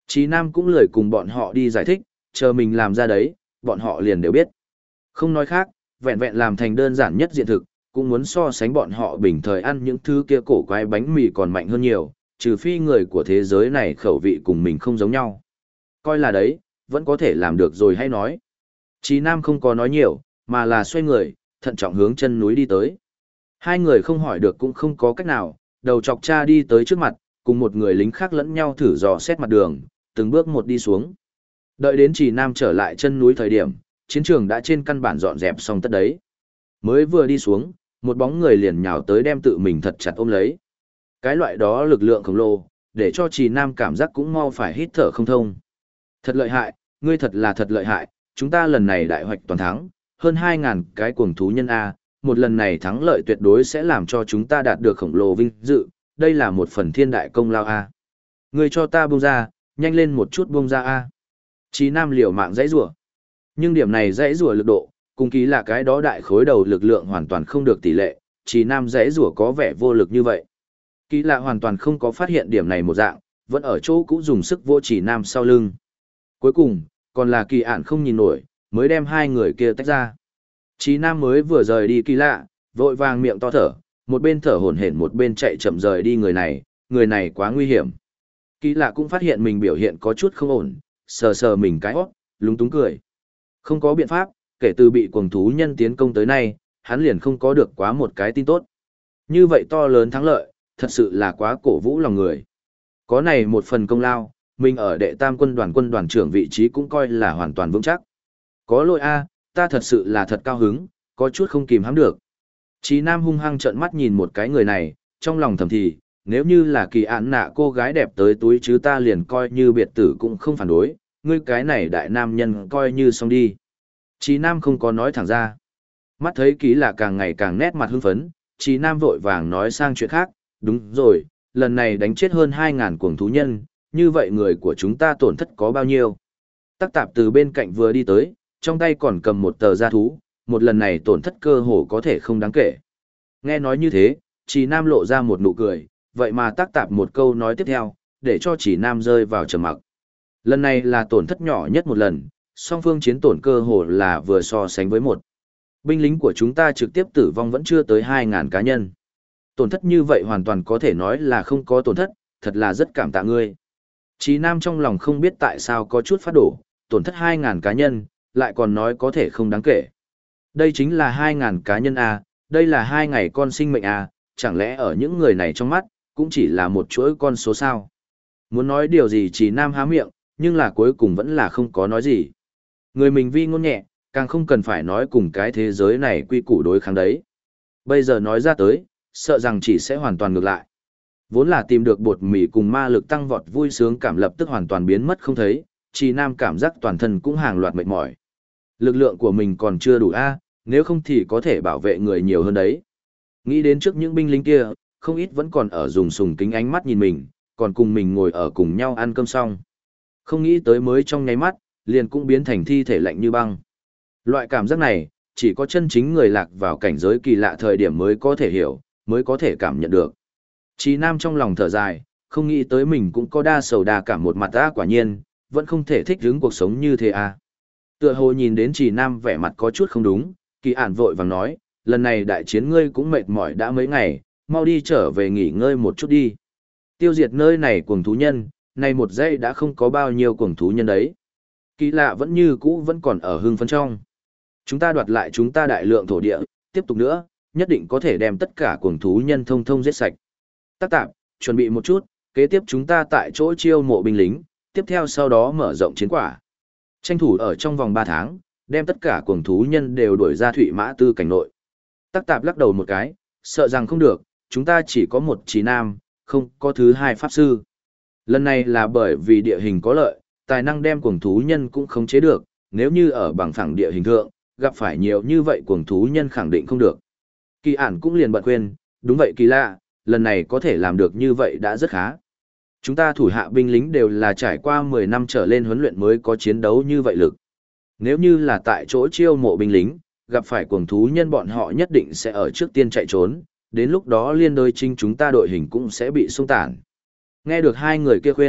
Chí Nam cũng lười cùng bọn họ đi giải thích, chờ mình làm ra đấy, bọn họ liền đều biết. Không nói khác, vẹn vẹn làm thành đơn giản nhất diện thực, cũng muốn so sánh bọn họ bình thời ăn những thứ kia cổ quái bánh mì còn mạnh hơn nhiều, trừ phi người của thế giới này khẩu vị cùng mình không giống nhau. Coi là đấy, vẫn có thể làm được rồi hay nói. Chí Nam không có nói nhiều, mà là xoay người, thận trọng hướng chân núi đi tới. Hai người không hỏi được cũng không có cách nào, đầu chọc cha đi tới trước mặt, cùng một người lính khác lẫn nhau thử dò xét mặt đường, từng bước một đi xuống. Đợi đến Chí Nam trở lại chân núi thời điểm, chiến trường đã trên căn bản dọn dẹp xong tất đấy. Mới vừa đi xuống, một bóng người liền nhào tới đem tự mình thật chặt ôm lấy. Cái loại đó lực lượng khổng lồ, để cho Chí Nam cảm giác cũng mau phải hít thở không thông. Thật lợi hại, ngươi thật là thật lợi hại, chúng ta lần này đại hoạch toàn thắng, hơn 2.000 cái cuồng thú nhân A, một lần này thắng lợi tuyệt đối sẽ làm cho chúng ta đạt được khổng lồ vinh dự, đây là một phần thiên đại công lao A. Ngươi cho ta buông ra, nhanh lên một chút buông ra A. Chí Nam liều mạng dãy rủa. Nhưng điểm này dãy rủa lực độ, cùng ký là cái đó đại khối đầu lực lượng hoàn toàn không được tỷ lệ, Chí Nam dãy rủa có vẻ vô lực như vậy. Ký là hoàn toàn không có phát hiện điểm này một dạng, vẫn ở chỗ cũ dùng sức vô Chí Nam sau lưng. Cuối cùng, còn là kỳ ản không nhìn nổi, mới đem hai người kia tách ra. Chí Nam mới vừa rời đi kỳ lạ, vội vàng miệng to thở, một bên thở hổn hển một bên chạy chậm rời đi người này quá nguy hiểm. Kỳ lạ cũng phát hiện mình biểu hiện có chút không ổn, sờ sờ mình cái hót, lúng túng cười. Không có biện pháp, kể từ bị cuồng thú nhân tiến công tới nay, hắn liền không có được quá một cái tin tốt. Như vậy to lớn thắng lợi, thật sự là quá cổ vũ lòng người. Có này một phần công lao, mình ở đệ tam quân đoàn trưởng vị trí cũng coi là hoàn toàn vững chắc. Có lỗi a, ta thật sự là thật cao hứng, có chút không kìm hãm được. Chí Nam hung hăng trợn mắt nhìn một cái người này, trong lòng thầm thì, nếu như là kỳ án nạ cô gái đẹp tới túi chứ ta liền coi như biệt tử cũng không phản đối, ngươi cái này đại nam nhân coi như xong đi. Chí Nam không có nói thẳng ra. Mắt thấy ký là càng ngày càng nét mặt hưng phấn, Chí Nam vội vàng nói sang chuyện khác, đúng rồi, lần này đánh chết hơn 2.000 cuồng thú nhân, như vậy người của chúng ta tổn thất có bao nhiêu? Tắc Tạp từ bên cạnh vừa đi tới, trong tay còn cầm một tờ gia thú, một lần này tổn thất cơ hồ có thể không đáng kể. Nghe nói như thế, Chí Nam lộ ra một nụ cười, vậy mà Tắc Tạp một câu nói tiếp theo, để cho Chí Nam rơi vào trầm mặc. Lần này là tổn thất nhỏ nhất một lần, song phương chiến tổn cơ hồ là vừa so sánh với một. Binh lính của chúng ta trực tiếp tử vong vẫn chưa tới 2.000 cá nhân. Tổn thất như vậy hoàn toàn có thể nói là không có tổn thất, thật là rất cảm tạ ngươi. Chí Nam trong lòng không biết tại sao có chút phát đổ, tổn thất 2.000 cá nhân, lại còn nói có thể không đáng kể. Đây chính là 2.000 cá nhân A, đây là 2 ngày con sinh mệnh A, chẳng lẽ ở những người này trong mắt, cũng chỉ là một chuỗi con số sao. Muốn nói điều gì Chí Nam há miệng, nhưng là cuối cùng vẫn là không có nói gì. Người mình vi ngôn nhẹ, càng không cần phải nói cùng cái thế giới này quy củ đối kháng đấy. Bây giờ nói ra tới, sợ rằng chỉ sẽ hoàn toàn ngược lại. Vốn là tìm được bột mì cùng ma lực tăng vọt vui sướng cảm lập tức hoàn toàn biến mất không thấy, Chí Nam cảm giác toàn thân cũng hàng loạt mệt mỏi. Lực lượng của mình còn chưa đủ a, nếu không thì có thể bảo vệ người nhiều hơn đấy. Nghĩ đến trước những binh lính kia, không ít vẫn còn ở dùng sùng kính ánh mắt nhìn mình, còn cùng mình ngồi ở cùng nhau ăn cơm xong. Không nghĩ tới mới trong nháy mắt, liền cũng biến thành thi thể lạnh như băng. Loại cảm giác này, chỉ có chân chính người lạc vào cảnh giới kỳ lạ thời điểm mới có thể hiểu, mới có thể cảm nhận được. Chí Nam trong lòng thở dài, không nghĩ tới mình cũng có đa sầu đa cảm một mặt quả nhiên, vẫn không thể thích ứng cuộc sống như thế à. Tựa hồ nhìn đến Chí Nam vẻ mặt có chút không đúng, kỳ ản vội vàng nói, lần này đại chiến ngươi cũng mệt mỏi đã mấy ngày, mau đi trở về nghỉ ngơi một chút đi. Tiêu diệt nơi này cuồng thú nhân, này một giây đã không có bao nhiêu cuồng thú nhân đấy. Kỳ lạ vẫn như cũ vẫn còn ở hưng phấn trong. Chúng ta đoạt lại chúng ta đại lượng thổ địa, tiếp tục nữa, nhất định có thể đem tất cả cuồng thú nhân thông thông giết sạch. Tắc Tạp, chuẩn bị một chút, kế tiếp chúng ta tại chỗ chiêu mộ binh lính, tiếp theo sau đó mở rộng chiến quả. Tranh thủ ở trong vòng 3 tháng, đem tất cả cuồng thú nhân đều đuổi ra Thụy Mã Tư cảnh nội. Tắc Tạp lắc đầu một cái, sợ rằng không được, chúng ta chỉ có một Chí Nam, không có thứ hai pháp sư. Lần này là bởi vì địa hình có lợi, tài năng đem cuồng thú nhân cũng khống chế được, nếu như ở bằng phẳng địa hình thượng, gặp phải nhiều như vậy cuồng thú nhân khẳng định không được. Kỳ ản cũng liền bận khuyên, đúng vậy kỳ lạ, lần này có thể làm được như vậy đã rất khá. Chúng ta thủ hạ binh lính đều là trải qua 10 năm trở lên huấn luyện mới có chiến đấu như vậy lực. Nếu như là tại chỗ chiêu mộ binh lính, gặp phải cuồng thú nhân bọn họ nhất định sẽ ở trước tiên chạy trốn, đến lúc đó liên đôi chinh chúng ta đội hình cũng sẽ bị xung tản. Nghe được hai người kia khuyên,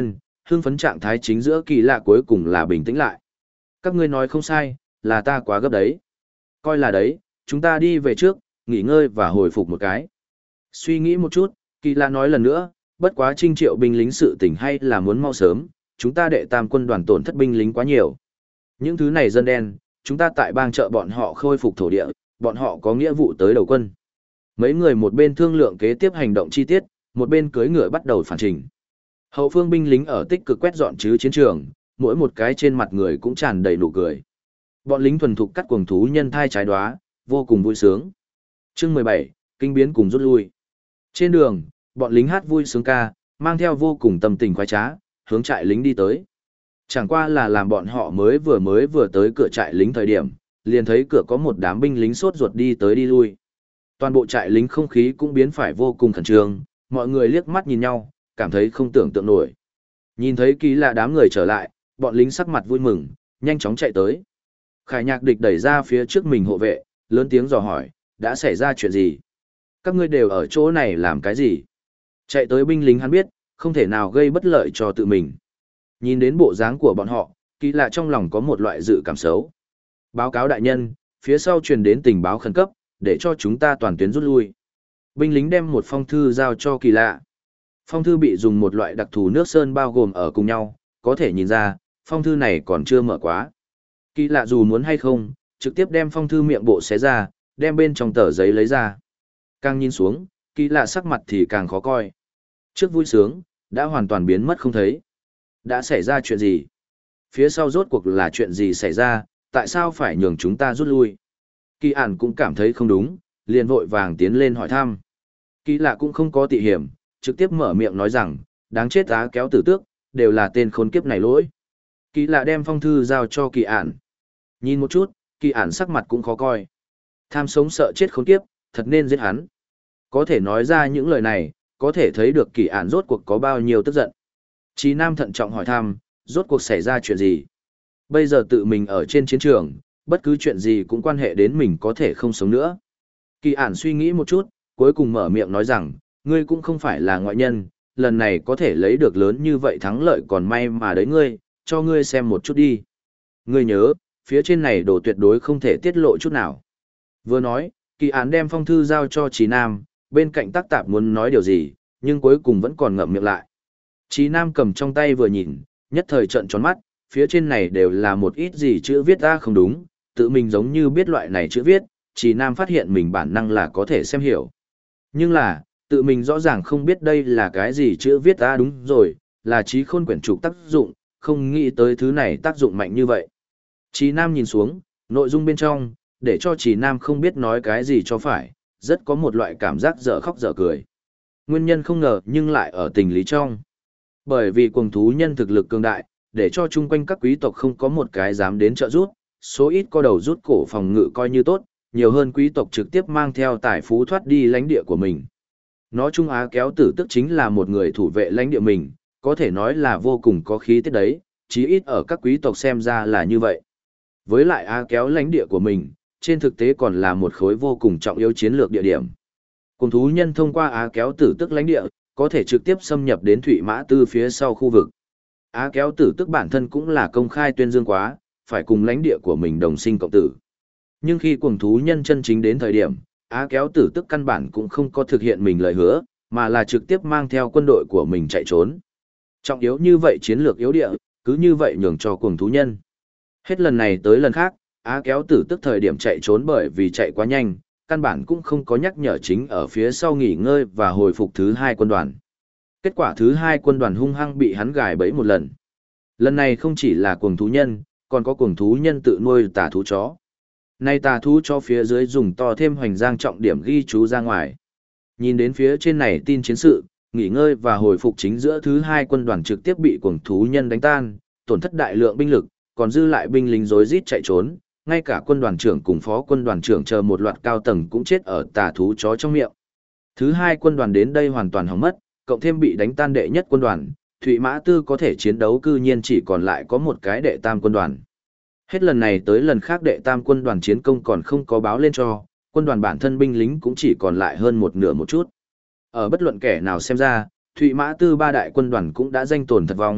hưng phấn trạng thái chính giữa Kỳ Lạ cuối cùng là bình tĩnh lại. Các ngươi nói không sai, là ta quá gấp đấy. Coi là đấy, chúng ta đi về trước, nghỉ ngơi và hồi phục một cái. Suy nghĩ một chút, Kỳ Lạ nói lần nữa, bất quá Trinh Triệu binh lính sự tình hay là muốn mau sớm, chúng ta đệ tam quân đoàn tổn thất binh lính quá nhiều. Những thứ này dân đen, chúng ta tại bang chợ bọn họ khôi phục thổ địa, bọn họ có nghĩa vụ tới đầu quân. Mấy người một bên thương lượng kế tiếp hành động chi tiết, một bên cưỡi ngựa bắt đầu phản trình. Hậu phương binh lính ở tích cực quét dọn chứ chiến trường, mỗi một cái trên mặt người cũng tràn đầy nụ cười. Bọn lính thuần thục cắt cuồng thú nhân thai trái đóa, vô cùng vui sướng. Chương 17, kinh biến cùng rút lui. Trên đường, bọn lính hát vui sướng ca, mang theo vô cùng tâm tình khoái trá, hướng trại lính đi tới. Chẳng qua là làm bọn họ mới vừa tới cửa trại lính thời điểm, liền thấy cửa có một đám binh lính sốt ruột đi tới đi lui. Toàn bộ trại lính không khí cũng biến phải vô cùng khẩn trương, mọi người liếc mắt nhìn nhau, cảm thấy không tưởng tượng nổi. Nhìn thấy Kỳ Lạ đám người trở lại, bọn lính sắc mặt vui mừng, nhanh chóng chạy tới. Khải Nhạc Địch đẩy ra phía trước mình hộ vệ, lớn tiếng dò hỏi, đã xảy ra chuyện gì? Các ngươi đều ở chỗ này làm cái gì? Chạy tới binh lính hắn biết, không thể nào gây bất lợi cho tự mình. Nhìn đến bộ dáng của bọn họ, Kỳ Lạ trong lòng có một loại dự cảm xấu. Báo cáo đại nhân, phía sau truyền đến tình báo khẩn cấp, để cho chúng ta toàn tuyến rút lui. Binh lính đem một phong thư giao cho Kỳ Lạ. Phong thư bị dùng một loại đặc thù nước sơn bao gồm ở cùng nhau, có thể nhìn ra, phong thư này còn chưa mở quá. Kỳ Lạ dù muốn hay không, trực tiếp đem phong thư miệng bộ xé ra, đem bên trong tờ giấy lấy ra. Càng nhìn xuống, Kỳ Lạ sắc mặt thì càng khó coi. Trước vui sướng, đã hoàn toàn biến mất không thấy. Đã xảy ra chuyện gì? Phía sau rốt cuộc là chuyện gì xảy ra, tại sao phải nhường chúng ta rút lui? Kỳ Ản cũng cảm thấy không đúng, liền vội vàng tiến lên hỏi thăm. Kỳ Lạ cũng không có tị hiểm, trực tiếp mở miệng nói rằng, đáng chết Á Kéo Tử Tước, đều là tên khốn kiếp này lỗi. Kỳ Lạ đem phong thư giao cho Kỳ Ản. Nhìn một chút, Kỳ Ản sắc mặt cũng khó coi. Tham sống sợ chết khốn kiếp, thật nên giết hắn. Có thể nói ra những lời này, có thể thấy được Kỳ Ản rốt cuộc có bao nhiêu tức giận. Chí Nam thận trọng hỏi thăm, rốt cuộc xảy ra chuyện gì? Bây giờ tự mình ở trên chiến trường, bất cứ chuyện gì cũng quan hệ đến mình có thể không sống nữa. Kỳ Ản suy nghĩ một chút, cuối cùng mở miệng nói rằng, ngươi cũng không phải là ngoại nhân, lần này có thể lấy được lớn như vậy thắng lợi còn may mà đấy ngươi, cho ngươi xem một chút đi. Ngươi nhớ, phía trên này đồ tuyệt đối không thể tiết lộ chút nào. Vừa nói, Kỳ Ản đem phong thư giao cho Chí Nam, bên cạnh Tắc Tạp muốn nói điều gì, nhưng cuối cùng vẫn còn ngậm miệng lại. Chí Nam cầm trong tay vừa nhìn, nhất thời trợn tròn mắt, phía trên này đều là một ít gì chữ viết ra không đúng, tự mình giống như biết loại này chữ viết, Chí Nam phát hiện mình bản năng là có thể xem hiểu. Nhưng là, tự mình rõ ràng không biết đây là cái gì chữ viết ra đúng rồi, là trí khôn quyển trục tác dụng, không nghĩ tới thứ này tác dụng mạnh như vậy. Chí Nam nhìn xuống, nội dung bên trong, để cho Chí Nam không biết nói cái gì cho phải, rất có một loại cảm giác dở khóc dở cười. Nguyên nhân không ngờ nhưng lại ở tình lý trong. Bởi vì cuồng thú nhân thực lực cường đại, để cho chung quanh các quý tộc không có một cái dám đến trợ giúp, số ít có đầu rút cổ phòng ngự coi như tốt, nhiều hơn quý tộc trực tiếp mang theo tài phú thoát đi lãnh địa của mình. Nó Trung Á Kéo Tử Tức chính là một người thủ vệ lãnh địa mình, có thể nói là vô cùng có khí tiết đấy, chí ít ở các quý tộc xem ra là như vậy. Với lại Á Kéo lãnh địa của mình, trên thực tế còn là một khối vô cùng trọng yếu chiến lược địa điểm. Cùng thú nhân thông qua Á Kéo Tử Tức lãnh địa, có thể trực tiếp xâm nhập đến Thụy Mã Tư phía sau khu vực. Á Kéo Tử Tức bản thân cũng là công khai tuyên dương quá, phải cùng lãnh địa của mình đồng sinh cộng tử. Nhưng khi cuồng thú nhân chân chính đến thời điểm, Á Kéo Tử Tức căn bản cũng không có thực hiện mình lời hứa, mà là trực tiếp mang theo quân đội của mình chạy trốn. Trọng yếu như vậy chiến lược yếu địa, cứ như vậy nhường cho cuồng thú nhân. Hết lần này tới lần khác, Á Kéo Tử Tức thời điểm chạy trốn bởi vì chạy quá nhanh, căn bản cũng không có nhắc nhở chính ở phía sau nghỉ ngơi và hồi phục thứ hai quân đoàn. Kết quả thứ hai quân đoàn hung hăng bị hắn gài bẫy một lần. Lần này không chỉ là cuồng thú nhân, còn có cuồng thú nhân tự nuôi tà thú chó. Nay tà thú cho phía dưới dùng to thêm hoành giang trọng điểm ghi chú ra ngoài. Nhìn đến phía trên này tin chiến sự, nghỉ ngơi và hồi phục chính giữa thứ hai quân đoàn trực tiếp bị cuồng thú nhân đánh tan, tổn thất đại lượng binh lực, còn dư lại binh lính rối rít chạy trốn, ngay cả quân đoàn trưởng cùng phó quân đoàn trưởng chờ một loạt cao tầng cũng chết ở tà thú chó trong miệng. Thứ hai quân đoàn đến đây hoàn toàn hỏng mất, cộng thêm bị đánh tan đệ nhất quân đoàn, Thụy Mã Tư có thể chiến đấu cư nhiên chỉ còn lại có một cái đệ tam quân đoàn. Hết lần này tới lần khác đệ tam quân đoàn chiến công còn không có báo lên cho, quân đoàn bản thân binh lính cũng chỉ còn lại hơn một nửa một chút. Ở bất luận kẻ nào xem ra, Thụy Mã Tư ba đại quân đoàn cũng đã danh tồn thật vong,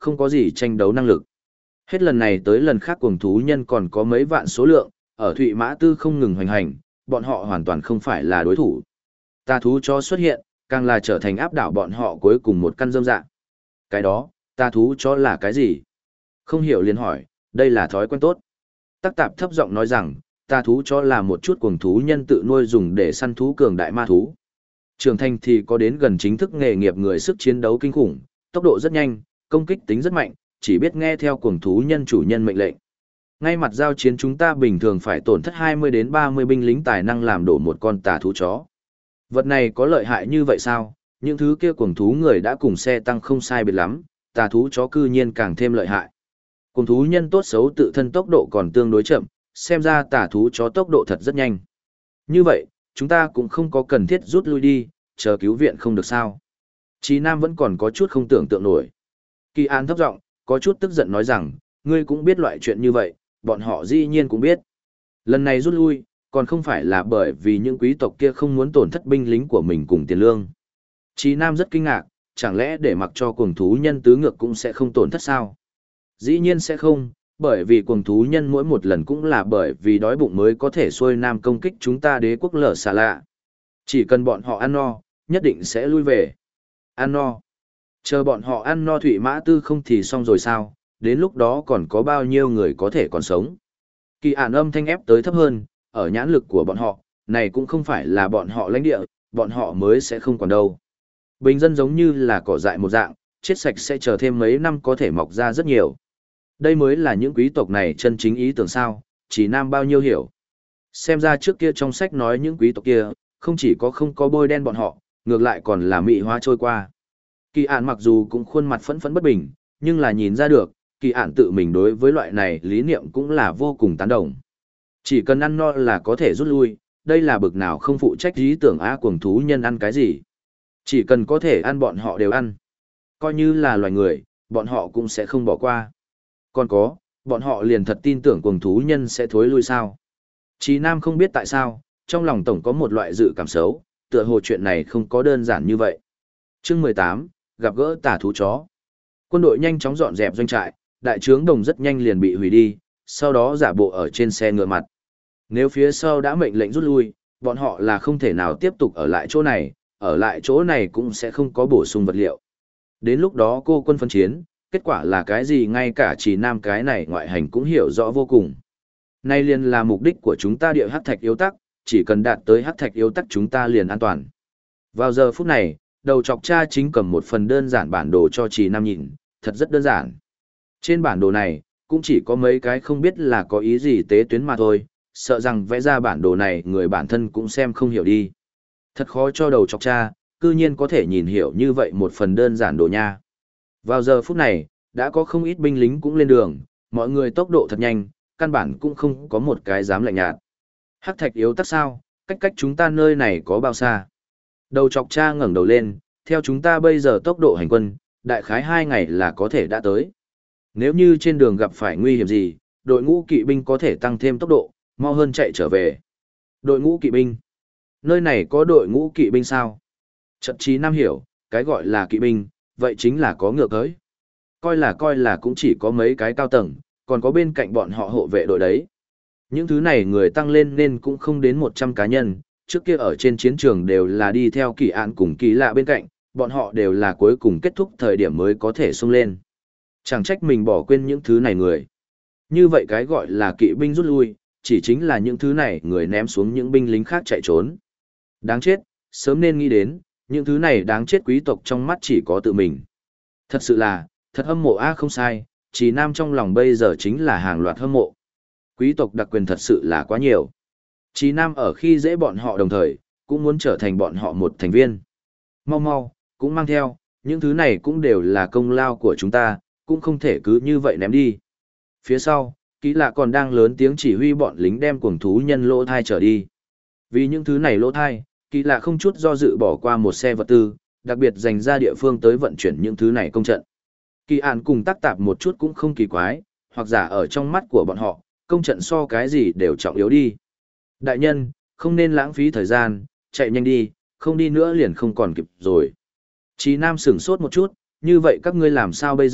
không có gì tranh đấu năng lực. Hết lần này tới lần khác cuồng thú nhân còn có mấy vạn số lượng, ở Thụy Mã Tư không ngừng hoành hành, bọn họ hoàn toàn không phải là đối thủ. Tà thú chó xuất hiện, càng là trở thành áp đảo bọn họ cuối cùng một căn rơm dạ. Cái đó, tà thú chó là cái gì? Không hiểu liền hỏi, đây là thói quen tốt. Tắc Tạp thấp giọng nói rằng, tà thú chó là một chút cuồng thú nhân tự nuôi dùng để săn thú cường đại ma thú. Trưởng thành thì có đến gần chính thức nghề nghiệp người sức chiến đấu kinh khủng, tốc độ rất nhanh, công kích tính rất mạnh, chỉ biết nghe theo cuồng thú nhân chủ nhân mệnh lệnh. Ngay mặt giao chiến chúng ta bình thường phải tổn thất 20 đến 30 binh lính tài năng làm đổ một con tà thú chó. Vật này có lợi hại như vậy sao? Những thứ kia cuồng thú người đã cùng xe tăng không sai biệt lắm, tà thú chó cư nhiên càng thêm lợi hại. Cuồng thú nhân tốt xấu tự thân tốc độ còn tương đối chậm, xem ra tà thú chó tốc độ thật rất nhanh. Như vậy, chúng ta cũng không có cần thiết rút lui đi, chờ cứu viện không được sao. Chí Nam vẫn còn có chút không tưởng tượng nổi. Kỳ An thấp giọng, có chút tức giận nói rằng, ngươi cũng biết loại chuyện như vậy, bọn họ dĩ nhiên cũng biết. Lần này rút lui, còn không phải là bởi vì những quý tộc kia không muốn tổn thất binh lính của mình cùng tiền lương. Chí Nam rất kinh ngạc, chẳng lẽ để mặc cho cuồng thú nhân tứ ngược cũng sẽ không tổn thất sao? Dĩ nhiên sẽ không, bởi vì cuồng thú nhân mỗi một lần cũng là bởi vì đói bụng mới có thể xuôi nam công kích chúng ta đế quốc lở xà lạ. Chỉ cần bọn họ ăn no, nhất định sẽ lui về. Ăn no. Chờ bọn họ ăn no Thụy Mã Tư không thì xong rồi sao, đến lúc đó còn có bao nhiêu người có thể còn sống. Kỳ Ản âm thanh ép tới thấp hơn, ở nhãn lực của bọn họ, này cũng không phải là bọn họ lãnh địa, bọn họ mới sẽ không còn đâu. Bình dân giống như là cỏ dại một dạng, chết sạch sẽ chờ thêm mấy năm có thể mọc ra rất nhiều. Đây mới là những quý tộc này chân chính ý tưởng sao, chỉ Nam bao nhiêu hiểu. Xem ra trước kia trong sách nói những quý tộc kia, không chỉ có không có bôi đen bọn họ, ngược lại còn là mị hóa trôi qua. Kỳ Ản mặc dù cũng khuôn mặt phẫn phẫn bất bình, nhưng là nhìn ra được, Kỳ Ản tự mình đối với loại này lý niệm cũng là vô cùng tán đồng. Chỉ cần ăn no là có thể rút lui, đây là bực nào không phụ trách ý tưởng cuồng thú nhân ăn cái gì. Chỉ cần có thể ăn bọn họ đều ăn. Coi như là loài người, bọn họ cũng sẽ không bỏ qua. Còn có, bọn họ liền thật tin tưởng cuồng thú nhân sẽ thối lui sao. Chí Nam không biết tại sao, trong lòng tổng có một loại dự cảm xấu, tựa hồ chuyện này không có đơn giản như vậy. Chương 18, gặp gỡ tà thú chó. Quân đội nhanh chóng dọn dẹp doanh trại, đại trướng đồng rất nhanh liền bị hủy đi, sau đó giả bộ ở trên xe ngựa mặt. Nếu phía sau đã mệnh lệnh rút lui, bọn họ là không thể nào tiếp tục ở lại chỗ này cũng sẽ không có bổ sung vật liệu. Đến lúc đó cô quân phân chiến, kết quả là cái gì ngay cả Chỉ Nam cái này ngoại hành cũng hiểu rõ vô cùng. Nay liền là mục đích của chúng ta địa hắc thạch yếu tắc, chỉ cần đạt tới hắc thạch yếu tắc chúng ta liền an toàn. Vào giờ phút này, đầu chọc cha chính cầm một phần đơn giản bản đồ cho Chỉ Nam nhìn, thật rất đơn giản. Trên bản đồ này, cũng chỉ có mấy cái không biết là có ý gì tế tuyến mà thôi, sợ rằng vẽ ra bản đồ này người bản thân cũng xem không hiểu đi. Thật khó cho đầu chọc cha, cư nhiên có thể nhìn hiểu như vậy một phần đơn giản đồ nha. Vào giờ phút này, đã có không ít binh lính cũng lên đường, mọi người tốc độ thật nhanh, căn bản cũng không có một cái dám lạnh nhạt. Hắc thạch yếu tắc sao, cách chúng ta nơi này có bao xa? Đầu chọc cha ngẩng đầu lên, theo chúng ta bây giờ tốc độ hành quân, đại khái 2 ngày là có thể đã tới. Nếu như trên đường gặp phải nguy hiểm gì, đội ngũ kỵ binh có thể tăng thêm tốc độ, mau hơn chạy trở về. Đội ngũ kỵ binh? Nơi này có đội ngũ kỵ binh sao? Trận Chí Nam hiểu, cái gọi là kỵ binh, vậy chính là có ngựa cưỡi. Coi là cũng chỉ có mấy cái cao tầng, còn có bên cạnh bọn họ hộ vệ đội đấy. Những thứ này người tăng lên nên cũng không đến 100 cá nhân, trước kia ở trên chiến trường đều là đi theo Kỳ Án cùng Kỳ Lạ bên cạnh, bọn họ đều là cuối cùng kết thúc thời điểm mới có thể xông lên. Chẳng trách mình bỏ quên những thứ này người. Như vậy cái gọi là kỵ binh rút lui, chỉ chính là những thứ này người ném xuống những binh lính khác chạy trốn. Đáng chết, sớm nên nghĩ đến, những thứ này đáng chết quý tộc trong mắt chỉ có tự mình. Thật sự là, thật hâm mộ không sai, Chỉ Nam trong lòng bây giờ chính là hàng loạt hâm mộ. Quý tộc đặc quyền thật sự là quá nhiều. Chỉ Nam ở khi dễ bọn họ đồng thời, cũng muốn trở thành bọn họ một thành viên. Mau, cũng mang theo, những thứ này cũng đều là công lao của chúng ta, cũng không thể cứ như vậy ném đi. Phía sau, Kỳ Lạ còn đang lớn tiếng chỉ huy bọn lính đem cuồng thú nhân lỗ thai trở đi. Vì những thứ này lỗ thai, Kỳ Lạ không chút do dự bỏ qua một xe vật tư, đặc biệt dành ra địa phương tới vận chuyển những thứ này công trận. Kỳ Án cùng Tắc Tạp một chút cũng không kỳ quái, hoặc giả ở trong mắt của bọn họ, công trận so cái gì đều trọng yếu đi. Đại nhân, không nên lãng phí thời gian, chạy nhanh đi, không đi nữa liền không còn kịp rồi. Chí Nam sửng sốt một chút, như vậy các ngươi làm sao bây giờ,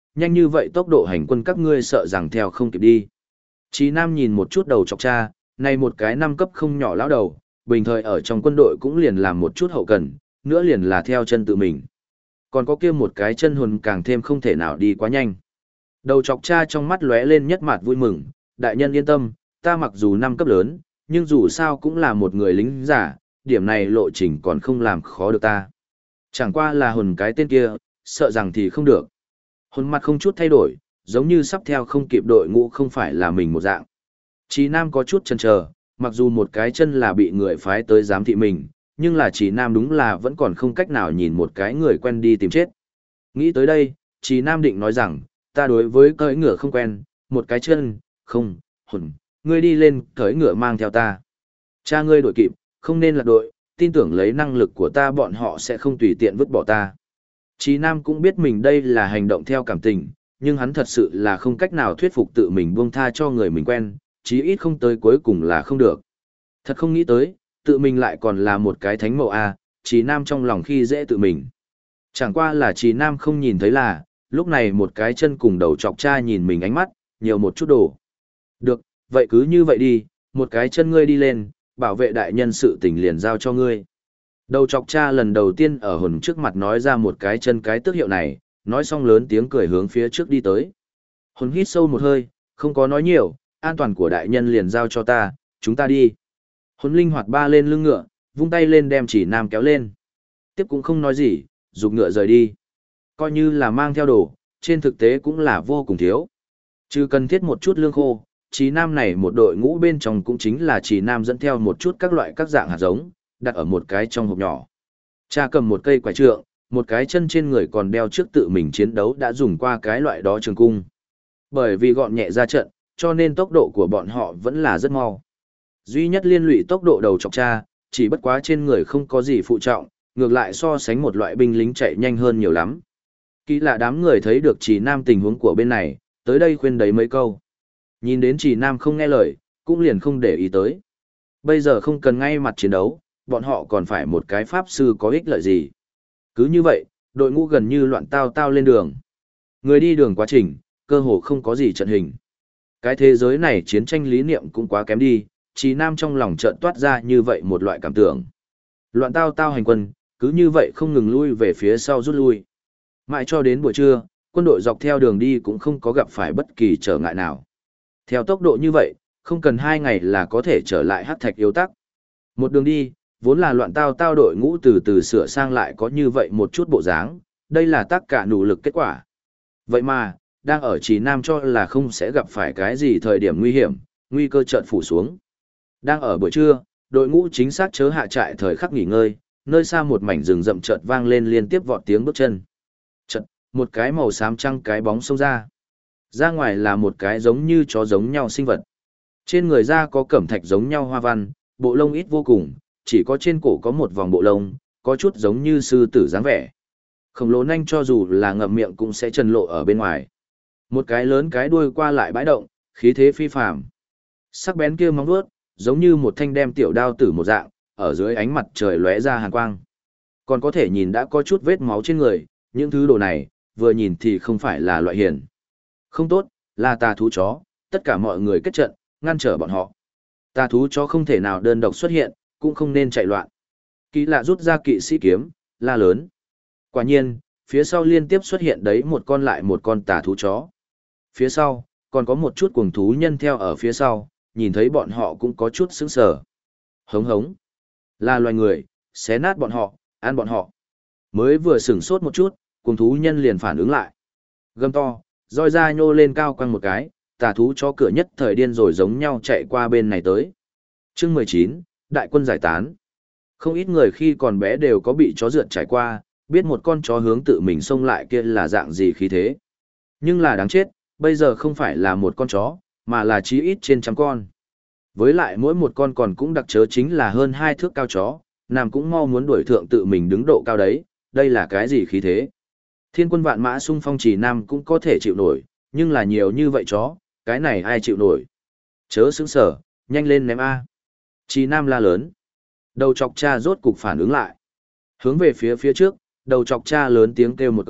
nhanh như vậy tốc độ hành quân các ngươi sợ rằng theo không kịp đi. Chí Nam nhìn một chút đầu chọc cha, này một cái năm cấp không nhỏ lão đầu, bình thời ở trong quân đội cũng liền làm một chút hậu cần, nữa liền là theo chân tự mình. Còn có kia một cái chân hồn càng thêm không thể nào đi quá nhanh. Đầu chọc cha trong mắt lóe lên nhất mặt vui mừng, đại nhân yên tâm, ta mặc dù năm cấp lớn, nhưng dù sao cũng là một người lính giả, điểm này lộ trình còn không làm khó được ta. Chẳng qua là hồn cái tên kia, sợ rằng thì không được. Hồn mặt không chút thay đổi, giống như sắp theo không kịp đội ngũ không phải là mình một dạng. Chí Nam có chút chần chờ, mặc dù một cái chân là bị người phái tới giám thị mình, nhưng là Chí Nam đúng là vẫn còn không cách nào nhìn một cái người quen đi tìm chết. Nghĩ tới đây, Chí Nam định nói rằng, ta đối với cưỡi ngựa không quen, một cái chân, không, hồn, ngươi đi lên cưỡi ngựa mang theo ta. Cha ngươi đội kịp, không nên lạc đội, tin tưởng lấy năng lực của ta bọn họ sẽ không tùy tiện vứt bỏ ta. Chí Nam cũng biết mình đây là hành động theo cảm tình, nhưng hắn thật sự là không cách nào thuyết phục tự mình buông tha cho người mình quen, chí ít không tới cuối cùng là không được. Thật không nghĩ tới, tự mình lại còn là một cái thánh mẫu A, Chí Nam trong lòng khi dễ tự mình. Chẳng qua là Chí Nam không nhìn thấy là, lúc này một cái chân cùng đầu chọc cha nhìn mình ánh mắt, nhiều một chút đồ. Được, vậy cứ như vậy đi, một cái chân ngươi đi lên, bảo vệ đại nhân sự tình liền giao cho ngươi. Đầu chọc cha lần đầu tiên ở hồn trước mặt nói ra một cái chân cái tước hiệu này, nói xong lớn tiếng cười hướng phía trước đi tới. Hồn hít sâu một hơi, không có nói nhiều, an toàn của đại nhân liền giao cho ta, chúng ta đi. Hồn linh hoạt ba lên lưng ngựa, vung tay lên đem Chỉ Nam kéo lên. Tiếp cũng không nói gì, giục ngựa rời đi. Coi như là mang theo đồ, trên thực tế cũng là vô cùng thiếu. Chứ cần thiết một chút lương khô, Chỉ Nam này một đội ngũ bên trong cũng chính là Chỉ Nam dẫn theo một chút các loại các dạng hạt giống, đặt ở một cái trong hộp nhỏ. Cha cầm một cây quải trượng, một cái chân trên người còn đeo trước tự mình chiến đấu đã dùng qua cái loại đó trường cung. Bởi vì gọn nhẹ ra trận, cho nên tốc độ của bọn họ vẫn là rất mau. Duy nhất liên lụy tốc độ đầu chọc cha, chỉ bất quá trên người không có gì phụ trọng, ngược lại so sánh một loại binh lính chạy nhanh hơn nhiều lắm. Kỳ lạ đám người thấy được Chỉ Nam tình huống của bên này, tới đây khuyên đấy mấy câu. Nhìn đến Chỉ Nam không nghe lời, cũng liền không để ý tới. Bây giờ không cần ngay mặt chiến đấu, bọn họ còn phải một cái pháp sư có ích lợi gì. Cứ như vậy, đội ngũ gần như loạn tao tao lên đường. Người đi đường quá trình, cơ hồ không có gì trận hình. Cái thế giới này chiến tranh lý niệm cũng quá kém đi, Chí Nam trong lòng chợt toát ra như vậy một loại cảm tưởng. Loạn tao tao hành quân, cứ như vậy không ngừng lui về phía sau rút lui. Mãi cho đến buổi trưa, quân đội dọc theo đường đi cũng không có gặp phải bất kỳ trở ngại nào. Theo tốc độ như vậy, không cần 2 ngày là có thể trở lại hắc thạch yếu tắc. Một đường đi, vốn là loạn tao tao đội ngũ từ từ sửa sang lại có như vậy một chút bộ dáng, đây là tất cả nỗ lực kết quả. Vậy mà, đang ở Chí Nam cho là không sẽ gặp phải cái gì thời điểm nguy hiểm, nguy cơ chợt phủ xuống. Đang ở buổi trưa, đội ngũ chính xác chớ hạ trại thời khắc nghỉ ngơi, nơi xa một mảnh rừng rậm chợt vang lên liên tiếp vọt tiếng bước chân. Chợt, một cái màu xám trăng cái bóng xông ra. Ra ngoài là một cái giống như chó giống nhau sinh vật. Trên người da có cẩm thạch giống nhau hoa văn, bộ lông ít vô cùng, chỉ có trên cổ có một vòng bộ lông, có chút giống như sư tử dáng vẻ. Khổng lồ nanh cho dù là ngậm miệng cũng sẽ trần lộ ở bên ngoài. Một cái lớn cái đuôi qua lại bãi động, khí thế phi phàm. Sắc bén kia móng vuốt, giống như một thanh đem tiểu đao tử một dạng, ở dưới ánh mặt trời lóe ra hàn quang. Còn có thể nhìn đã có chút vết máu trên người, những thứ đồ này, vừa nhìn thì không phải là loại hiền. Không tốt, là tà thú chó, tất cả mọi người kết trận, ngăn trở bọn họ. Tà thú chó không thể nào đơn độc xuất hiện, cũng không nên chạy loạn. Kỳ lạ rút ra kỵ sĩ kiếm, la lớn. Quả nhiên, phía sau liên tiếp xuất hiện đấy một con lại một con tà thú chó. Phía sau, còn có một chút cuồng thú nhân theo ở phía sau, nhìn thấy bọn họ cũng có chút sững sờ. Hống hống. Là loài người, xé nát bọn họ, ăn bọn họ. Mới vừa sửng sốt một chút, cuồng thú nhân liền phản ứng lại. Gầm to, roi ra nhô lên cao quăng một cái, tà thú chó cửa nhất thời điên rồi giống nhau chạy qua bên này tới. Chương 19, đại quân giải tán. Không ít người khi còn bé đều có bị chó rượt trải qua, biết một con chó hướng tự mình xông lại kia là dạng gì khí thế. Nhưng là đáng chết, bây giờ không phải là một con chó, mà là chí ít trên trăm con. Với lại mỗi một con còn cũng đặc chớ chính là hơn 2 thước cao chó, nam cũng mau muốn đuổi thượng tự mình đứng độ cao đấy, đây là cái gì khí thế. Thiên quân vạn mã xung phong chỉ nam cũng có thể chịu nổi, nhưng là nhiều như vậy chó, cái này ai chịu nổi. Chớ sững sở, nhanh lên ném A. Chỉ nam la lớn. Đầu chọc cha rốt cục phản ứng lại. Hướng về phía trước, đầu chọc cha lớn tiếng kêu một câu,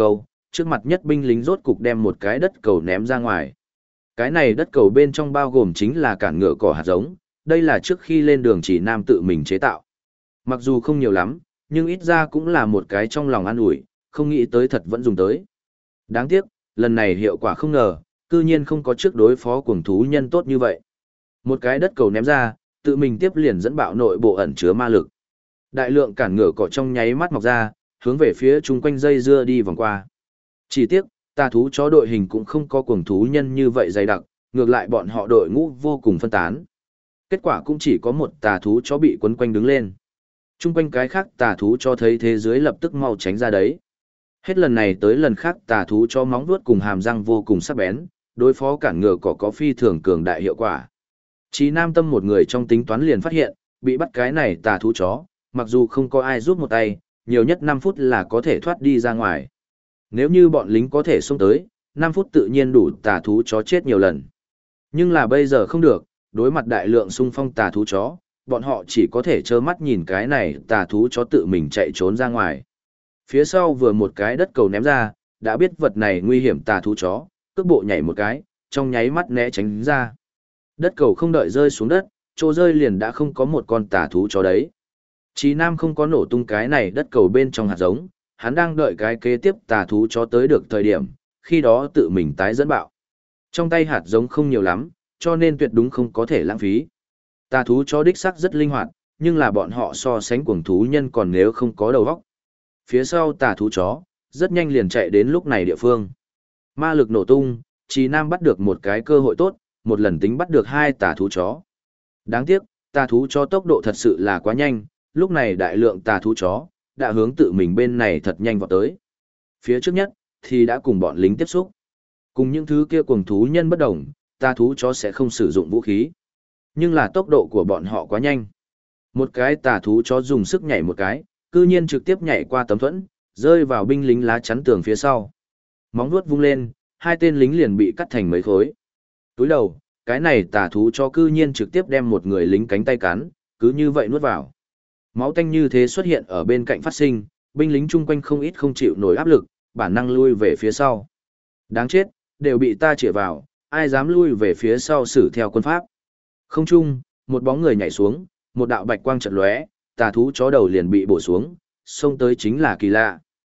trước mặt nhất binh lính rốt cục đem một cái đất cầu ném ra ngoài. Cái này đất cầu bên trong bao gồm chính là cản ngựa cỏ hạt giống, đây là trước khi lên đường Chỉ Nam tự mình chế tạo. Mặc dù không nhiều lắm, nhưng ít ra cũng là một cái trong lòng an ủi, không nghĩ tới thật vẫn dùng tới. Đáng tiếc, lần này hiệu quả không ngờ, cư nhiên không có trước đối phó cuồng thú nhân tốt như vậy. Một cái đất cầu ném ra, tự mình tiếp liền dẫn bạo nội bộ ẩn chứa ma lực. Đại lượng cản ngựa cỏ trong nháy mắt mọc ra, hướng về phía chung quanh dây dưa đi vòng qua. Chỉ tiếc, tà thú chó đội hình cũng không có cuồng thú nhân như vậy dày đặc, ngược lại bọn họ đội ngũ vô cùng phân tán. Kết quả cũng chỉ có một tà thú chó bị quấn quanh đứng lên. Chung quanh cái khác tà thú cho thấy thế giới lập tức mau tránh ra đấy. Hết lần này tới lần khác tà thú cho móng vuốt cùng hàm răng vô cùng sắc bén, đối phó cản ngựa cỏ có phi thường cường đại hiệu quả. Chí Nam Tâm một người trong tính toán liền phát hiện, bị bắt cái này tà thú chó, mặc dù không có ai giúp một tay, nhiều nhất 5 phút là có thể thoát đi ra ngoài. Nếu như bọn lính có thể xông tới, 5 phút tự nhiên đủ tà thú chó chết nhiều lần. Nhưng là bây giờ không được, đối mặt đại lượng xung phong tà thú chó, bọn họ chỉ có thể trơ mắt nhìn cái này tà thú chó tự mình chạy trốn ra ngoài. Phía sau vừa một cái đất cầu ném ra, đã biết vật này nguy hiểm tà thú chó, cước bộ nhảy một cái, trong nháy mắt né tránh ra. Đất cầu không đợi rơi xuống đất, chỗ rơi liền đã không có một con tà thú chó đấy. Chí Nam không có nổ tung cái này đất cầu bên trong hạt giống, hắn đang đợi cái kế tiếp tà thú chó tới được thời điểm, khi đó tự mình tái dẫn bạo. Trong tay hạt giống không nhiều lắm, cho nên tuyệt đúng không có thể lãng phí. Tà thú chó đích sắc rất linh hoạt, nhưng là bọn họ so sánh cuồng thú nhân còn nếu không có đầu óc. Phía sau tà thú chó, rất nhanh liền chạy đến lúc này địa phương. Ma lực nổ tung, Chí Nam bắt được một cái cơ hội tốt, một lần tính bắt được 2 tà thú chó. Đáng tiếc, tà thú chó tốc độ thật sự là quá nhanh, lúc này đại lượng tà thú chó đã hướng tự mình bên này thật nhanh vọt tới. Phía trước nhất thì đã cùng bọn lính tiếp xúc. Cùng những thứ kia cuồng thú nhân bất đồng, tà thú chó sẽ không sử dụng vũ khí. Nhưng là tốc độ của bọn họ quá nhanh. Một cái tà thú chó dùng sức nhảy một cái, cư nhiên trực tiếp nhảy qua tấm thuẫn, rơi vào binh lính lá chắn tường phía sau. Móng vuốt vung lên, 2 tên lính liền bị cắt thành mấy khối. Túi đầu, cái này tà thú chó cư nhiên trực tiếp đem một người lính cánh tay cắn, cứ như vậy nuốt vào. Máu tanh như thế xuất hiện ở bên cạnh phát sinh, binh lính chung quanh không ít không chịu nổi áp lực, bản năng lui về phía sau. Đáng chết, đều bị ta chĩa vào, ai dám lui về phía sau xử theo quân pháp. Không chung, một bóng người nhảy xuống, một đạo bạch quang chợt lóe, tà thú chó đầu liền bị bổ xuống, xông tới chính là Kỳ Lạ.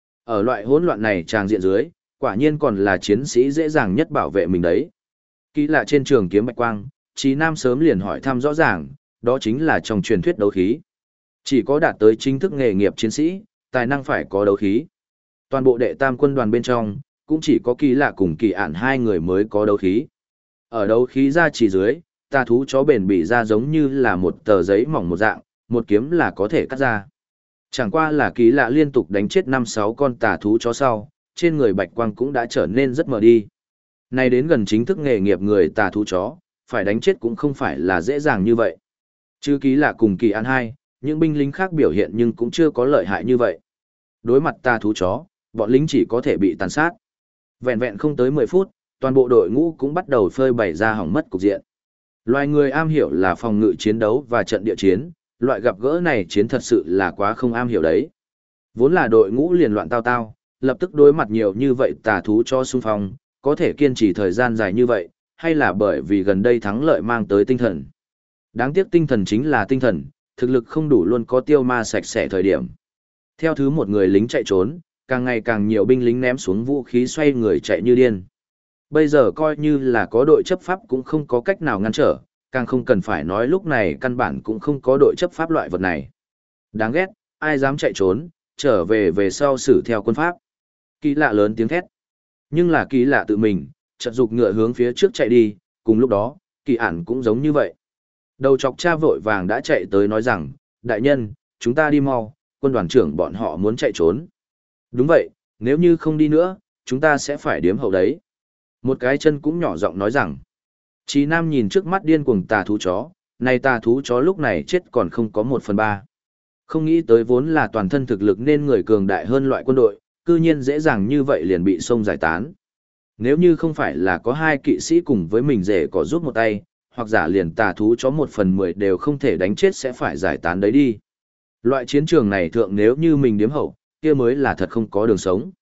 Ở loại hỗn loạn này tràng diện dưới, quả nhiên còn là chiến sĩ dễ dàng nhất bảo vệ mình đấy. Kỳ Lạ trên trường kiếm bạch quang, Chí Nam sớm liền hỏi thăm rõ ràng, đó chính là trong truyền thuyết đấu khí. Chỉ có đạt tới chính thức nghề nghiệp chiến sĩ, tài năng phải có đấu khí. Toàn bộ đệ tam quân đoàn bên trong, cũng chỉ có Kỳ Lạ cùng Kỳ Ản 2 người mới có đấu khí. Ở đấu khí ra chỉ dưới, tà thú chó bền bị ra giống như là một tờ giấy mỏng một dạng, một kiếm là có thể cắt ra. Chẳng qua là Kỳ Lạ liên tục đánh chết 5-6 con tà thú chó sau, trên người bạch quang cũng đã trở nên rất mờ đi. Nay đến gần chính thức nghề nghiệp người tà thú chó, phải đánh chết cũng không phải là dễ dàng như vậy. Chứ Kỳ Lạ cùng Kỳ Ản 2, những binh lính khác biểu hiện nhưng cũng chưa có lợi hại như vậy. Đối mặt tà thú chó, bọn lính chỉ có thể bị tàn sát. Vẹn vẹn không tới 10 phút, toàn bộ đội ngũ cũng bắt đầu phơi bày ra hỏng mất cục diện. Loài người am hiểu là phòng ngự chiến đấu và trận địa chiến, loại gặp gỡ này chiến thật sự là quá không am hiểu đấy. Vốn là đội ngũ liền loạn tao tao, lập tức đối mặt nhiều như vậy tà thú cho xung phong, có thể kiên trì thời gian dài như vậy, hay là bởi vì gần đây thắng lợi mang tới tinh thần. Đáng tiếc tinh thần chính là tinh thần, thực lực không đủ luôn có tiêu ma sạch sẽ thời điểm. Theo thứ một người lính chạy trốn, càng ngày càng nhiều binh lính ném xuống vũ khí xoay người chạy như điên. Bây giờ coi như là có đội chấp pháp cũng không có cách nào ngăn trở, càng không cần phải nói lúc này căn bản cũng không có đội chấp pháp loại vật này. Đáng ghét, ai dám chạy trốn, trở về về sau xử theo quân pháp. Kỳ Lạ lớn tiếng thét. Nhưng là Kỳ Lạ tự mình, chợt giục ngựa hướng phía trước chạy đi, cùng lúc đó, Kỳ Ản cũng giống như vậy. Đầu chọc cha vội vàng đã chạy tới nói rằng, đại nhân, chúng ta đi mau, quân đoàn trưởng bọn họ muốn chạy trốn. Đúng vậy, nếu như không đi nữa, chúng ta sẽ phải điếm hậu đấy. Một cái chân cũng nhỏ giọng nói rằng, Chí Nam nhìn trước mắt điên cuồng tà thú chó, này tà thú chó lúc này chết còn không có 1/3. Không nghĩ tới vốn là toàn thân thực lực nên người cường đại hơn loại quân đội, cư nhiên dễ dàng như vậy liền bị xông giải tán. Nếu như không phải là có 2 kỵ sĩ cùng với mình rể có giúp một tay, hoặc giả liền tà thú chó 1/10 đều không thể đánh chết sẽ phải giải tán đấy đi. Loại chiến trường này thượng nếu như mình điếm hậu, kia mới là thật không có đường sống.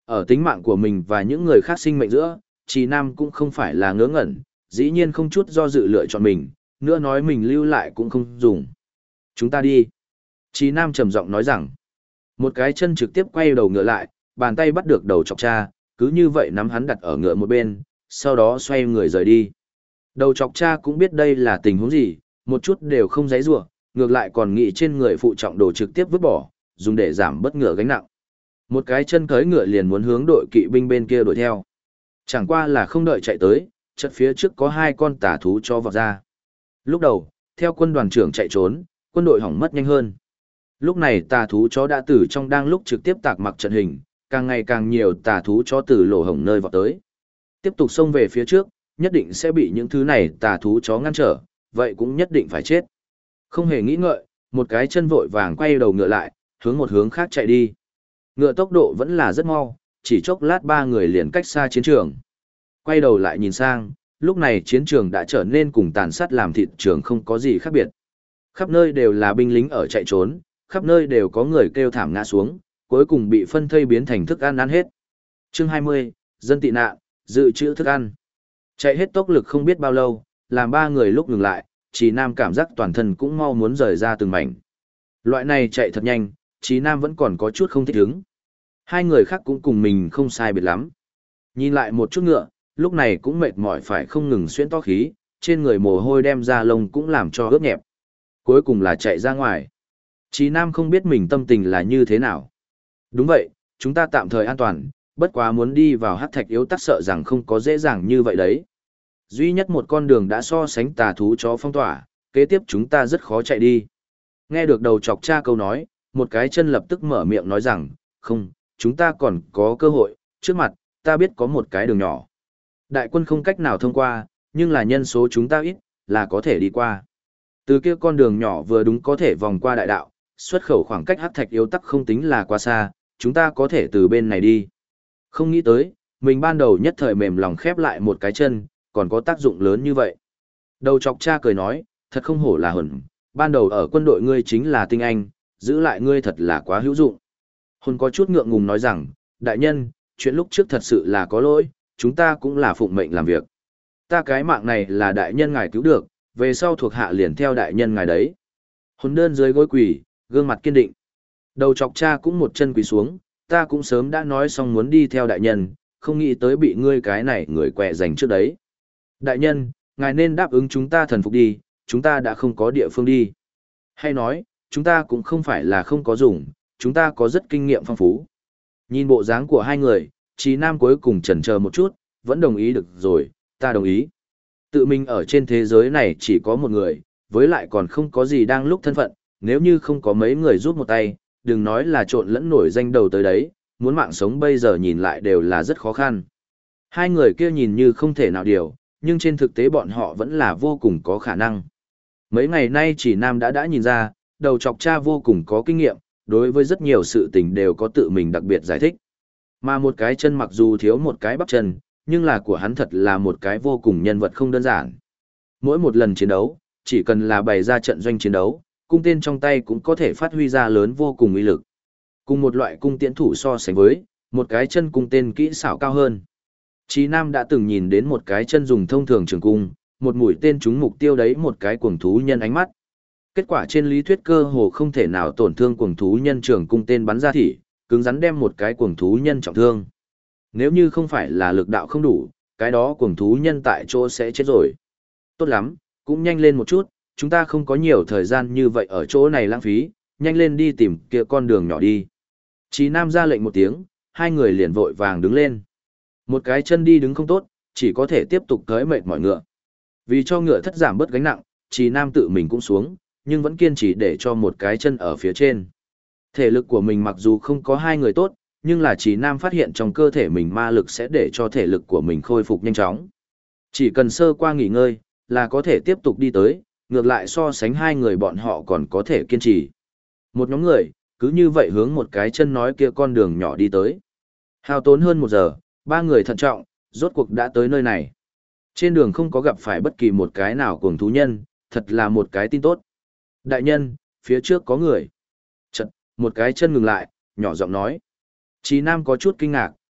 Ở tính mạng của mình và những người khác sinh mệnh giữa, Trì Nam cũng không phải là ngớ ngẩn, dĩ nhiên không chút do dự lựa chọn mình, nữa nói mình lưu lại cũng không dùng. Chúng ta đi. Trì Nam trầm giọng nói rằng, một cái chân trực tiếp quay đầu ngựa lại, bàn tay bắt được đầu chọc cha, cứ như vậy nắm hắn đặt ở ngựa một bên, sau đó xoay người rời đi. Đầu chọc cha cũng biết đây là tình huống gì, một chút đều không giãy giụa, ngược lại còn nghĩ trên người phụ trọng đồ trực tiếp vứt bỏ, dùng để giảm bớt ngựa gánh nặng. Một cái chân cưỡi ngựa liền muốn hướng đội kỵ binh bên kia đuổi theo. Chẳng qua là không đợi chạy tới, chợt phía trước có hai con tà thú cho vọt ra. Lúc đầu, theo quân đoàn trưởng chạy trốn, quân đội hỏng mất nhanh hơn. Lúc này tà thú chó đã từ trong đang lúc trực tiếp tạc mặc trận hình, càng ngày càng nhiều tà thú chó từ lỗ hổng nơi vọt tới. Tiếp tục xông về phía trước, nhất định sẽ bị những thứ này tà thú chó ngăn trở, vậy cũng nhất định phải chết. Không hề nghĩ ngợi, một cái chân vội vàng quay đầu ngựa lại, hướng một hướng khác chạy đi. Ngựa tốc độ vẫn là rất mau, chỉ chốc lát ba người liền cách xa chiến trường. Quay đầu lại nhìn sang, lúc này chiến trường đã trở nên cùng tàn sát làm thịt trường không có gì khác biệt. Khắp nơi đều là binh lính ở chạy trốn, khắp nơi đều có người kêu thảm ngã xuống, cuối cùng bị phân thây biến thành thức ăn ăn hết. Chương 20, dân tị nạn, dự trữ thức ăn. Chạy hết tốc lực không biết bao lâu, làm ba người lúc ngừng lại, Trí Nam cảm giác toàn thân cũng mau muốn rời ra từng mảnh. Loại này chạy thật nhanh, Trí Nam vẫn còn có chút không thích ứng. Hai người khác cũng cùng mình không sai biệt lắm. Nhìn lại một chút ngựa, lúc này cũng mệt mỏi phải không ngừng xuyên to khí, trên người mồ hôi đem ra lông cũng làm cho ướt nhẹp. Cuối cùng là chạy ra ngoài. Trí Nam không biết mình tâm tình là như thế nào. Đúng vậy, chúng ta tạm thời an toàn, bất quá muốn đi vào hắc thạch yếu tắc sợ rằng không có dễ dàng như vậy đấy. Duy nhất một con đường đã so sánh tà thú chó phong tỏa, kế tiếp chúng ta rất khó chạy đi. Nghe được đầu chọc cha câu nói, một cái chân lập tức mở miệng nói rằng, không, chúng ta còn có cơ hội, trước mặt, ta biết có một cái đường nhỏ. Đại quân không cách nào thông qua, nhưng là nhân số chúng ta ít, là có thể đi qua. Từ kia con đường nhỏ vừa đúng có thể vòng qua đại đạo, xuất khẩu khoảng cách hắc thạch yếu tắc không tính là quá xa, chúng ta có thể từ bên này đi. Không nghĩ tới, mình ban đầu nhất thời mềm lòng khép lại một cái chân, còn có tác dụng lớn như vậy. Đầu chọc cha cười nói, thật không hổ là hồn, ban đầu ở quân đội ngươi chính là tinh anh, giữ lại ngươi thật là quá hữu dụng. Hồn có chút ngượng ngùng nói rằng, đại nhân, chuyện lúc trước thật sự là có lỗi, chúng ta cũng là phụng mệnh làm việc. Ta cái mạng này là đại nhân ngài cứu được, về sau thuộc hạ liền theo đại nhân ngài đấy. Hồn đơn dưới gối quỳ, gương mặt kiên định. Đầu chọc cha cũng một chân quỳ xuống, ta cũng sớm đã nói xong muốn đi theo đại nhân, không nghĩ tới bị ngươi cái này người quẹ giành trước đấy. Đại nhân, ngài nên đáp ứng chúng ta thần phục đi, chúng ta đã không có địa phương đi. Hay nói, chúng ta cũng không phải là không có dùng, chúng ta có rất kinh nghiệm phong phú. Nhìn bộ dáng của hai người, Trí Nam cuối cùng chần chờ một chút, vẫn đồng ý được rồi, ta đồng ý. Tự mình ở trên thế giới này chỉ có một người, với lại còn không có gì đang lúc thân phận, nếu như không có mấy người giúp một tay, đừng nói là trộn lẫn nổi danh đầu tới đấy, muốn mạng sống bây giờ nhìn lại đều là rất khó khăn. Hai người kia nhìn như không thể nào điều, nhưng trên thực tế bọn họ vẫn là vô cùng có khả năng. Mấy ngày nay chỉ Nam đã nhìn ra, đầu chọc cha vô cùng có kinh nghiệm, đối với rất nhiều sự tình đều có tự mình đặc biệt giải thích. Mà một cái chân mặc dù thiếu một cái bắp chân, nhưng là của hắn thật là một cái vô cùng nhân vật không đơn giản. Mỗi một lần chiến đấu, chỉ cần là bày ra trận doanh chiến đấu, cung tên trong tay cũng có thể phát huy ra lớn vô cùng uy lực. Cùng một loại cung tiễn thủ so sánh với, một cái chân cung tên kỹ xảo cao hơn. Chí Nam đã từng nhìn đến một cái chân dùng thông thường trường cung, một mũi tên trúng mục tiêu đấy một cái cuồng thú nhân ánh mắt. Kết quả trên lý thuyết cơ hồ không thể nào tổn thương cuồng thú nhân trường cung tên bắn ra thì, cứng rắn đem một cái cuồng thú nhân trọng thương. Nếu như không phải là lực đạo không đủ, cái đó cuồng thú nhân tại chỗ sẽ chết rồi. Tốt lắm, cũng nhanh lên một chút, chúng ta không có nhiều thời gian như vậy ở chỗ này lãng phí, nhanh lên đi tìm kia con đường nhỏ đi. Chí Nam ra lệnh một tiếng, hai người liền vội vàng đứng lên. Một cái chân đi đứng không tốt, chỉ có thể tiếp tục tới mệt mỏi ngựa. Vì cho ngựa thất giảm bớt gánh nặng, Chí Nam tự mình cũng xuống, nhưng vẫn kiên trì để cho một cái chân ở phía trên. Thể lực của mình mặc dù không có hai người tốt, nhưng là Chí Nam phát hiện trong cơ thể mình ma lực sẽ để cho thể lực của mình khôi phục nhanh chóng. Chỉ cần sơ qua nghỉ ngơi, là có thể tiếp tục đi tới, ngược lại so sánh hai người bọn họ còn có thể kiên trì. Một nhóm người, cứ như vậy hướng một cái chân nói kia con đường nhỏ đi tới. Hao tốn hơn 1 giờ, ba người thận trọng, rốt cuộc đã tới nơi này. Trên đường không có gặp phải bất kỳ một cái nào cuồng thú nhân, thật là một cái tin tốt. Đại nhân, phía trước có người. Chật, một cái chân ngừng lại, nhỏ giọng nói. Chí Nam có chút kinh ngạc,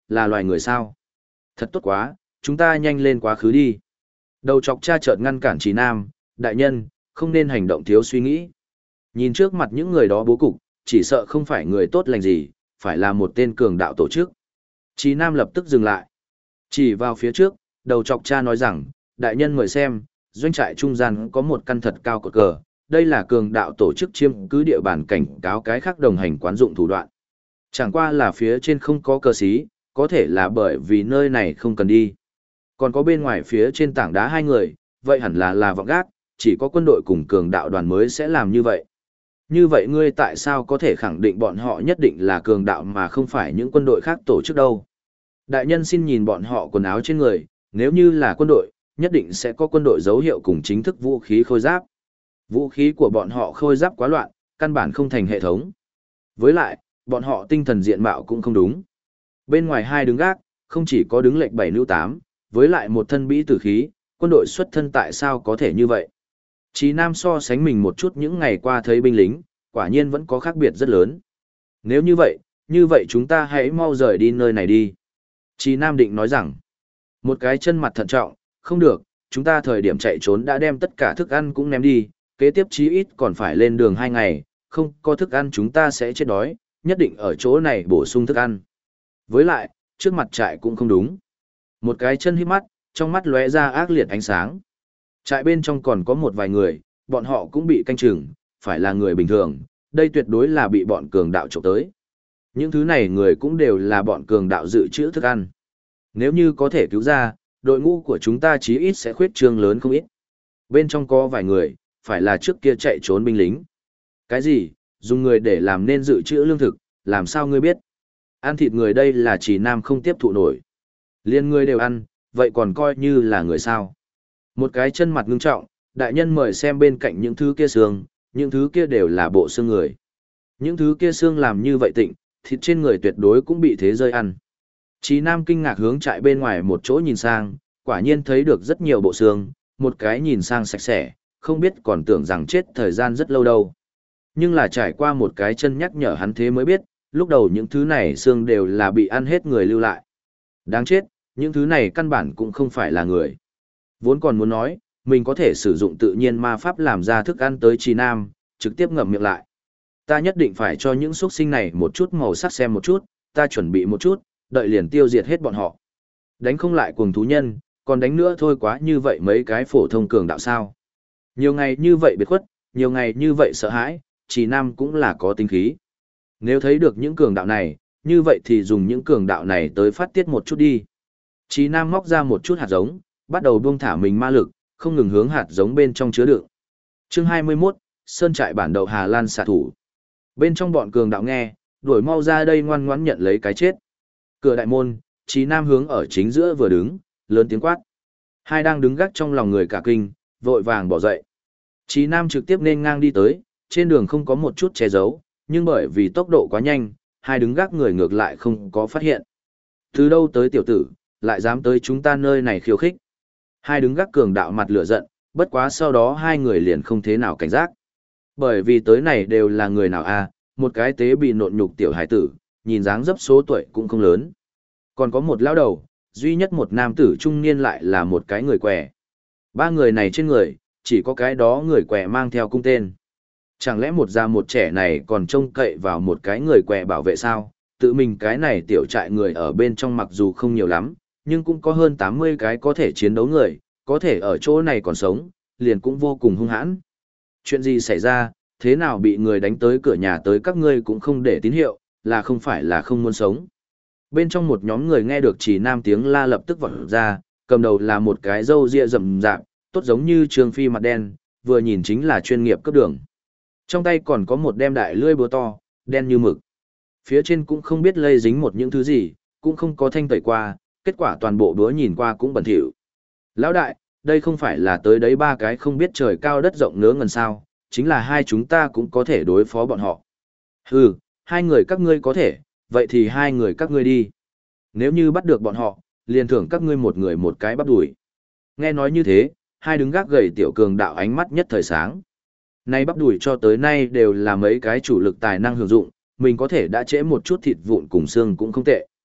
là loài người sao? Thật tốt quá, chúng ta nhanh lên quá khứ đi. Đầu chọc cha chợt ngăn cản Trí Nam, đại nhân, không nên hành động thiếu suy nghĩ. Nhìn trước mặt những người đó bố cục, chỉ sợ không phải người tốt lành gì, phải là một tên cường đạo tổ chức. Trí Nam lập tức dừng lại. Chỉ vào phía trước, đầu chọc cha nói rằng, đại nhân mời xem, doanh trại trung gian có một căn thật cao cột cờ, đây là cường đạo tổ chức chiếm cứ địa bàn cảnh cáo cái khác đồng hành quán dụng thủ đoạn. Chẳng qua là phía trên không có cờ xí, có thể là bởi vì nơi này không cần đi. Còn có bên ngoài phía trên tảng đá hai người, vậy hẳn là vọng gác, chỉ có quân đội cùng cường đạo đoàn mới sẽ làm như vậy. Như vậy ngươi tại sao có thể khẳng định bọn họ nhất định là cường đạo mà không phải những quân đội khác tổ chức đâu? Đại nhân xin nhìn bọn họ quần áo trên người, nếu như là quân đội, nhất định sẽ có quân đội dấu hiệu cùng chính thức vũ khí khôi giáp. Vũ khí của bọn họ khôi giáp quá loạn, căn bản không thành hệ thống. Với lại, bọn họ tinh thần diện mạo cũng không đúng. Bên ngoài hai đứng gác, không chỉ có đứng lệnh 7 nữ 8, với lại một thân bĩ tử khí, quân đội xuất thân tại sao có thể như vậy? Chí Nam so sánh mình một chút những ngày qua thấy binh lính, quả nhiên vẫn có khác biệt rất lớn. Nếu như vậy chúng ta hãy mau rời đi nơi này đi. Chí Nam định nói rằng, một cái chân mặt thận trọng, không được, chúng ta thời điểm chạy trốn đã đem tất cả thức ăn cũng ném đi, kế tiếp chí ít còn phải lên đường 2 ngày, không có thức ăn chúng ta sẽ chết đói, nhất định ở chỗ này bổ sung thức ăn. Với lại, trước mặt trại cũng không đúng. Một cái chân híp mắt, trong mắt lóe ra ác liệt ánh sáng. Trại bên trong còn có một vài người, bọn họ cũng bị canh chừng, phải là người bình thường, đây tuyệt đối là bị bọn cường đạo trộm tới. Những thứ này người cũng đều là bọn cường đạo dự trữ thức ăn. Nếu như có thể cứu ra, đội ngũ của chúng ta chí ít sẽ khuyết trương lớn không ít. Bên trong có vài người, phải là trước kia chạy trốn binh lính. Cái gì, dùng người để làm nên dự trữ lương thực, làm sao ngươi biết? Ăn thịt người đây là chỉ nam không tiếp thụ nổi. Liên người đều ăn, vậy còn coi như là người sao? Một cái chân mặt ngưng trọng, đại nhân mời xem bên cạnh những thứ kia xương, những thứ kia đều là bộ xương người. Những thứ kia xương làm như vậy tịnh, thịt trên người tuyệt đối cũng bị thế rơi ăn. Chí Nam kinh ngạc hướng trại bên ngoài một chỗ nhìn sang, quả nhiên thấy được rất nhiều bộ xương, một cái nhìn sang sạch sẽ, không biết còn tưởng rằng chết thời gian rất lâu đâu. Nhưng là trải qua một cái chân nhắc nhở hắn thế mới biết, lúc đầu những thứ này xương đều là bị ăn hết người lưu lại. Đáng chết, những thứ này căn bản cũng không phải là người. Vốn còn muốn nói, mình có thể sử dụng tự nhiên ma pháp làm ra thức ăn tới Chí Nam, trực tiếp ngậm miệng lại. Ta nhất định phải cho những xuất sinh này một chút màu sắc xem một chút, ta chuẩn bị một chút, đợi liền tiêu diệt hết bọn họ. Đánh không lại cuồng thú nhân, còn đánh nữa thôi quá như vậy mấy cái phổ thông cường đạo sao. Nhiều ngày như vậy biệt khuất, nhiều ngày như vậy sợ hãi, Chí Nam cũng là có tính khí. Nếu thấy được những cường đạo này, như vậy thì dùng những cường đạo này tới phát tiết một chút đi. Chí Nam móc ra một chút hạt giống, bắt đầu buông thả mình ma lực, không ngừng hướng hạt giống bên trong chứa đựng. Chương 21, Sơn trại bản đậu Hà Lan xạ thủ. Bên trong bọn cường đạo nghe, đuổi mau ra đây ngoan ngoãn nhận lấy cái chết. Cửa đại môn, Chí Nam hướng ở chính giữa vừa đứng, lớn tiếng quát. Hai đang đứng gác trong lòng người cả kinh, vội vàng bỏ dậy. Chí Nam trực tiếp nên ngang đi tới, trên đường không có một chút che giấu, nhưng bởi vì tốc độ quá nhanh, hai đứng gác người ngược lại không có phát hiện. Từ đâu tới tiểu tử, lại dám tới chúng ta nơi này khiêu khích. Hai đứng gác cường đạo mặt lửa giận, bất quá sau đó hai người liền không thế nào cảnh giác. Bởi vì tới này đều là người nào a, một cái tế bị nộn nhục tiểu hải tử, nhìn dáng dấp số tuổi cũng không lớn. Còn có một lão đầu, duy nhất một nam tử trung niên lại là một cái người què. Ba người này trên người, chỉ có cái đó người què mang theo cung tên. Chẳng lẽ một già một trẻ này còn trông cậy vào một cái người què bảo vệ sao? Tự mình cái này tiểu trại người ở bên trong mặc dù không nhiều lắm, nhưng cũng có hơn 80 cái có thể chiến đấu người, có thể ở chỗ này còn sống, liền cũng vô cùng hung hãn. Chuyện gì xảy ra, thế nào bị người đánh tới cửa nhà tới các ngươi cũng không để tín hiệu, là không phải là không muốn sống. Bên trong một nhóm người nghe được Chỉ Nam tiếng la lập tức vọt ra, cầm đầu là một cái râu ria rậm rạp, tốt giống như Trương Phi mặt đen, vừa nhìn chính là chuyên nghiệp cấp đường. Trong tay còn có một đem đại lưỡi búa to, đen như mực. Phía trên cũng không biết lây dính một những thứ gì, cũng không có thanh tẩy qua, kết quả toàn bộ búa nhìn qua cũng bẩn thỉu. Lão đại, đây không phải là tới đấy ba cái không biết trời cao đất rộng ngớ ngẩn sao, chính là hai chúng ta cũng có thể đối phó bọn họ. Hừ, hai người các ngươi có thể, vậy thì hai người các ngươi đi. Nếu như bắt được bọn họ, liền thưởng các ngươi một người một cái bắp đùi. Nghe nói như thế, hai đứng gác gầy tiểu cường đạo ánh mắt nhất thời sáng. Nay bắp đùi cho tới nay đều là mấy cái chủ lực tài năng hưởng dụng, mình có thể đã trễ một chút thịt vụn cùng xương cũng không tệ.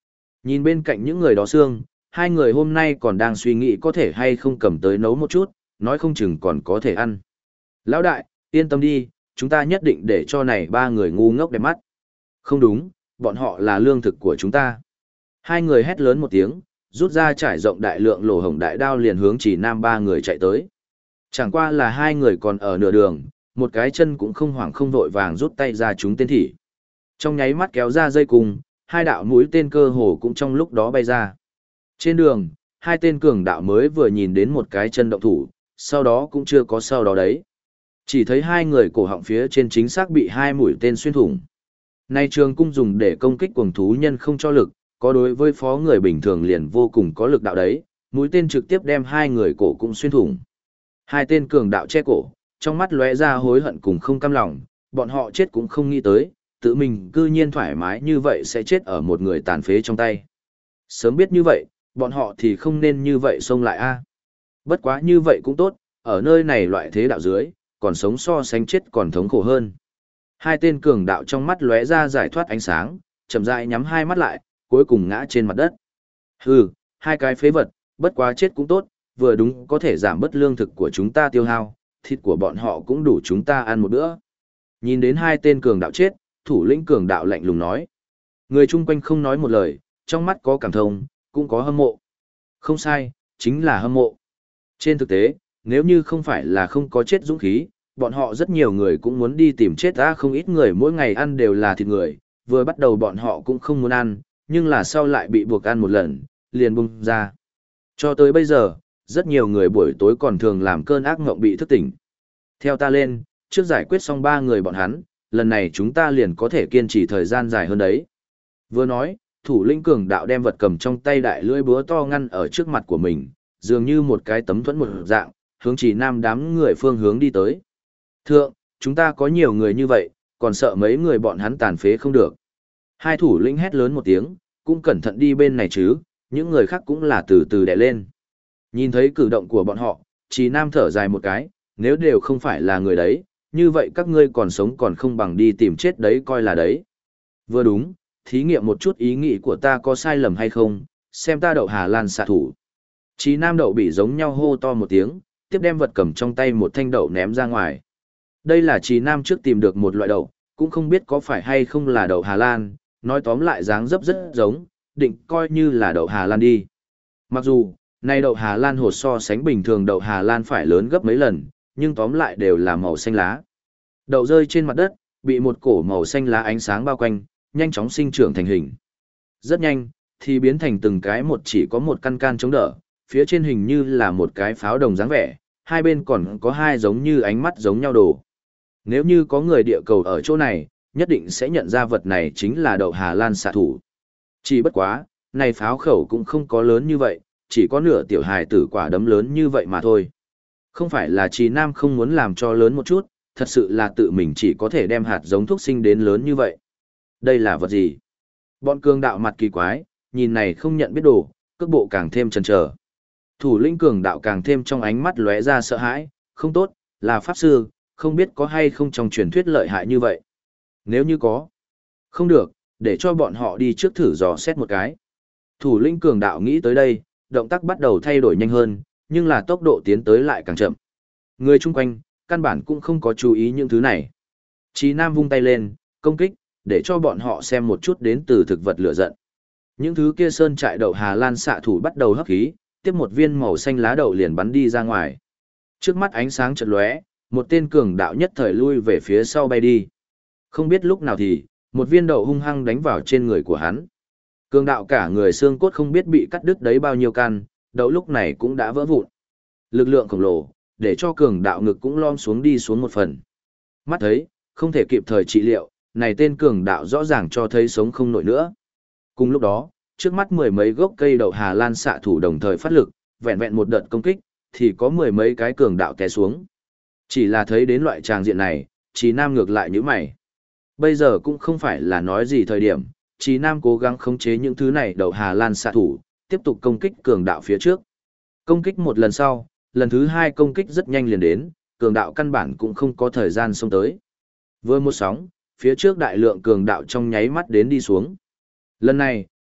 Nhìn bên cạnh những người đó xương, hai người hôm nay còn đang suy nghĩ có thể hay không cầm tới nấu một chút, nói không chừng còn có thể ăn. Lão đại, yên tâm đi, chúng ta nhất định để cho này ba người ngu ngốc đẹp mắt. Không đúng, bọn họ là lương thực của chúng ta. Hai người hét lớn một tiếng, rút ra trải rộng đại lượng lỗ hổng đại đao liền hướng chỉ nam ba người chạy tới. Chẳng qua là hai người còn ở nửa đường, một cái chân cũng không hoảng không vội vàng rút tay ra chúng tên thỉ. Trong nháy mắt kéo ra dây cùng, hai đạo mũi tên cơ hồ cũng trong lúc đó bay ra. Trên đường, hai tên cường đạo mới vừa nhìn đến một cái chân động thủ, sau đó cũng chưa có sau đó đấy. Chỉ thấy hai người cổ họng phía trên chính xác bị hai mũi tên xuyên thủng. Nay trường cung dùng để công kích cuồng thú nhân không cho lực, có đối với phó người bình thường liền vô cùng có lực đạo đấy, mũi tên trực tiếp đem hai người cổ cũng xuyên thủng. Hai tên cường đạo che cổ, trong mắt lóe ra hối hận cùng không cam lòng, bọn họ chết cũng không nghĩ tới, tự mình cư nhiên thoải mái như vậy sẽ chết ở một người tàn phế trong tay. Sớm biết như vậy, bọn họ thì không nên như vậy xông lại a. Bất quá như vậy cũng tốt, ở nơi này loại thế đạo dưới, còn sống so sánh chết còn thống khổ hơn. Hai tên cường đạo trong mắt lóe ra giải thoát ánh sáng, chậm rãi nhắm hai mắt lại, cuối cùng ngã trên mặt đất. Hừ, hai cái phế vật, bất quá chết cũng tốt, vừa đúng có thể giảm bớt lương thực của chúng ta tiêu hao, thịt của bọn họ cũng đủ chúng ta ăn một bữa. Nhìn đến hai tên cường đạo chết, thủ lĩnh cường đạo lạnh lùng nói. Người chung quanh không nói một lời, trong mắt có cảm thông, cũng có hâm mộ. Không sai, chính là hâm mộ. Trên thực tế, nếu như không phải là không có chết dũng khí, bọn họ rất nhiều người cũng muốn đi tìm chết ra, không ít người mỗi ngày ăn đều là thịt người, vừa bắt đầu bọn họ cũng không muốn ăn, nhưng là sau lại bị buộc ăn một lần, liền bung ra. Cho tới bây giờ, rất nhiều người buổi tối còn thường làm cơn ác mộng bị thức tỉnh. Theo ta lên, trước giải quyết xong ba người bọn hắn, lần này chúng ta liền có thể kiên trì thời gian dài hơn đấy. Vừa nói, thủ lĩnh cường đạo đem vật cầm trong tay đại lưỡi búa to ngăn ở trước mặt của mình, dường như một cái tấm thuẫn một dạng, hướng chỉ nam đám người phương hướng đi tới. Thượng, chúng ta có nhiều người như vậy, còn sợ mấy người bọn hắn tàn phế không được. Hai thủ lĩnh hét lớn một tiếng, cũng cẩn thận đi bên này chứ, những người khác cũng là từ từ đè lên. Nhìn thấy cử động của bọn họ, chỉ nam thở dài một cái, nếu đều không phải là người đấy, như vậy các ngươi còn sống còn không bằng đi tìm chết đấy coi là đấy. Vừa đúng, thí nghiệm một chút ý nghĩ của ta có sai lầm hay không, xem ta đậu Hà Lan xạ thủ. Chí nam đậu bị giống nhau hô to một tiếng, tiếp đem vật cầm trong tay một thanh đậu ném ra ngoài. Đây là Chí nam trước tìm được một loại đậu, cũng không biết có phải hay không là đậu Hà Lan, nói tóm lại dáng dấp rất giống, định coi như là đậu Hà Lan đi. Mặc dù, này đậu Hà Lan hột so sánh bình thường đậu Hà Lan phải lớn gấp mấy lần, nhưng tóm lại đều là màu xanh lá. Đậu rơi trên mặt đất, bị một cổ màu xanh lá ánh sáng bao quanh, nhanh chóng sinh trưởng thành hình. Rất nhanh, thì biến thành từng cái một chỉ có một căn can chống đỡ, phía trên hình như là một cái pháo đồng dáng vẻ, hai bên còn có hai giống như ánh mắt giống nhau đồ. Nếu như có người địa cầu ở chỗ này, nhất định sẽ nhận ra vật này chính là đậu Hà Lan xạ thủ. Chỉ bất quá, này pháo khẩu cũng không có lớn như vậy, chỉ có nửa tiểu hài tử quả đấm lớn như vậy mà thôi. Không phải là Trì Nam không muốn làm cho lớn một chút, thật sự là tự mình chỉ có thể đem hạt giống thuốc sinh đến lớn như vậy. Đây là vật gì? Bọn cường đạo mặt kỳ quái, nhìn này không nhận biết đồ, cước bộ càng thêm chần chờ. Thủ lĩnh cường đạo càng thêm trong ánh mắt lóe ra sợ hãi, không tốt, là pháp sư, không biết có hay không trong truyền thuyết lợi hại như vậy. Nếu như có, không được, để cho bọn họ đi trước thử dò xét một cái. Thủ lĩnh cường đạo nghĩ tới đây, động tác bắt đầu thay đổi nhanh hơn, nhưng là tốc độ tiến tới lại càng chậm. Người chung quanh, căn bản cũng không có chú ý những thứ này. Chí Nam vung tay lên, công kích, để cho bọn họ xem một chút đến từ thực vật lửa giận. Những thứ kia sơn trại đậu Hà Lan xạ thủ bắt đầu hấp khí, tiếp một viên màu xanh lá đậu liền bắn đi ra ngoài. Trước mắt ánh sáng chợt lóe, một tên cường đạo nhất thời lui về phía sau bay đi. Không biết lúc nào thì, một viên đậu hung hăng đánh vào trên người của hắn. Cường đạo cả người xương cốt không biết bị cắt đứt đấy bao nhiêu căn, đậu lúc này cũng đã vỡ vụn. Lực lượng khổng lồ, để cho cường đạo ngực cũng lom xuống đi xuống một phần. Mắt thấy, không thể kịp thời trị liệu, này tên cường đạo rõ ràng cho thấy sống không nổi nữa. Cùng lúc đó, trước mắt mười mấy gốc cây đậu Hà Lan xạ thủ đồng thời phát lực, vẹn vẹn một đợt công kích, thì có mười mấy cái cường đạo té xuống. Chỉ là thấy đến loại tràng diện này, Chí Nam ngược lại như mày. Bây giờ cũng không phải là nói gì thời điểm, Chí Nam cố gắng khống chế những thứ này đậu Hà Lan xạ thủ, tiếp tục công kích cường đạo phía trước. Công kích một lần sau, lần thứ hai công kích rất nhanh liền đến, cường đạo căn bản cũng không có thời gian xông tới. Vừa một sóng, phía trước đại lượng cường đạo trong nháy mắt đến đi xuống. Lần này,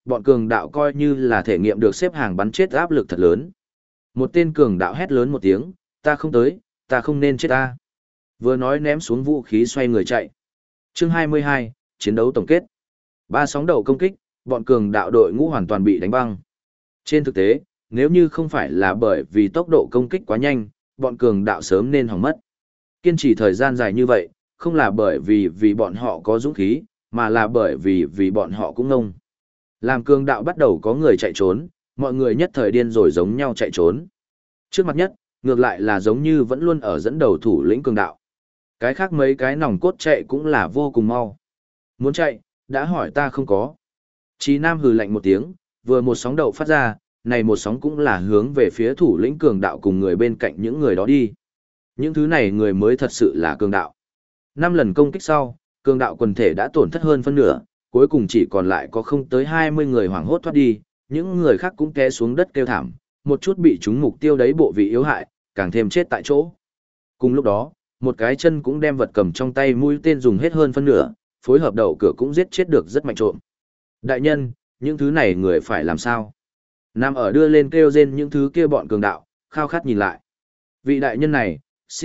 bọn cường đạo coi như là thể nghiệm được xếp hàng bắn chết áp lực thật lớn. Một tên cường đạo hét lớn một tiếng, ta không tới, ta không nên chết ta. Vừa nói ném xuống vũ khí xoay người chạy. Chương 22, chiến đấu tổng kết. Ba sóng đầu công kích, bọn cường đạo đội ngũ hoàn toàn bị đánh băng. Trên thực tế, nếu như không phải là bởi vì tốc độ công kích quá nhanh, bọn cường đạo sớm nên hỏng mất. Kiên trì thời gian dài như vậy, không là bởi vì bọn họ có dũng khí, mà là bởi vì bọn họ cũng ngông. Làm cường đạo bắt đầu có người chạy trốn, mọi người nhất thời điên rồi giống nhau chạy trốn. Trước mặt nhất, ngược lại là giống như vẫn luôn ở dẫn đầu thủ lĩnh cường đạo. Cái khác mấy cái nòng cốt chạy cũng là vô cùng mau. Muốn chạy, đã hỏi ta không có. Chí Nam hừ lạnh một tiếng, vừa một sóng đậu phát ra, này một sóng cũng là hướng về phía thủ lĩnh cường đạo cùng người bên cạnh những người đó đi. Những thứ này người mới thật sự là cường đạo. 5 lần công kích sau, cường đạo quần thể đã tổn thất hơn phân nửa, cuối cùng chỉ còn lại có không tới 20 người hoảng hốt thoát đi, những người khác cũng té xuống đất kêu thảm, một chút bị trúng mục tiêu đấy bộ vị yếu hại, càng thêm chết tại chỗ. Cùng lúc đó, một cái chân cũng đem vật cầm trong tay mũi tên dùng hết hơn phân nửa, phối hợp đậu cửa cũng giết chết được rất mạnh trộm. Đại nhân, những thứ này người phải làm sao? Nam ở đưa lên kêu rên những thứ kia bọn cường đạo, khao khát nhìn lại. Vị đại nhân này,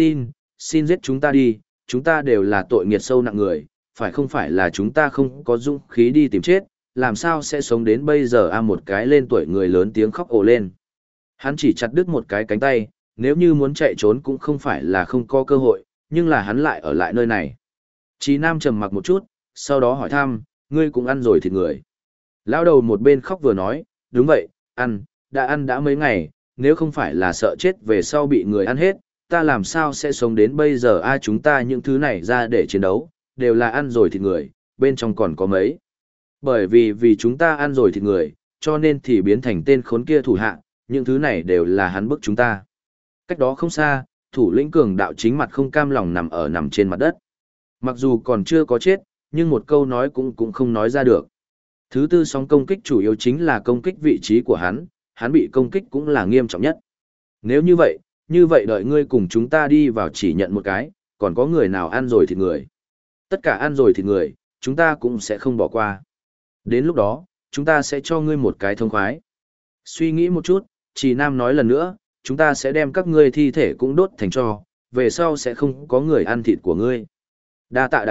xin giết chúng ta đi, chúng ta đều là tội nghiệt sâu nặng người, phải không là chúng ta không có dũng khí đi tìm chết, làm sao sẽ sống đến bây giờ một cái lên tuổi người lớn tiếng khóc ồ lên. Hắn chỉ chặt đứt một cái cánh tay, nếu như muốn chạy trốn cũng không phải là không có cơ hội, nhưng là hắn lại ở lại nơi này. Chí Nam trầm mặc một chút, sau đó hỏi thăm, ngươi cũng ăn rồi thịt người. Lão đầu một bên khóc vừa nói, đúng vậy, ăn đã mấy ngày, nếu không phải là sợ chết về sau bị người ăn hết, ta làm sao sẽ sống đến bây giờ chúng ta những thứ này ra để chiến đấu, đều là ăn rồi thịt người, bên trong còn có mấy. Bởi vì chúng ta ăn rồi thịt người, cho nên thì biến thành tên khốn kia thủ hạ, những thứ này đều là hắn bức chúng ta. Cách đó không xa, thủ lĩnh cường đạo chính mặt không cam lòng nằm trên mặt đất. Mặc dù còn chưa có chết, nhưng một câu nói cũng không nói ra được. Thứ tư sóng công kích chủ yếu chính là công kích vị trí của hắn bị công kích cũng là nghiêm trọng nhất. Nếu như vậy đợi ngươi cùng chúng ta đi vào chỉ nhận một cái, còn có người nào ăn rồi thịt người. Tất cả ăn rồi thịt người, chúng ta cũng sẽ không bỏ qua. Đến lúc đó, chúng ta sẽ cho ngươi một cái thông khoái. Suy nghĩ một chút, Trì Nam nói lần nữa, chúng ta sẽ đem các ngươi thi thể cũng đốt thành tro, về sau sẽ không có người ăn thịt của ngươi. Đa tạ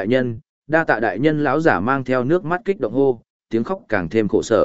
đại nhân lão giả mang theo nước mắt kích động hô, tiếng khóc càng thêm khổ sở.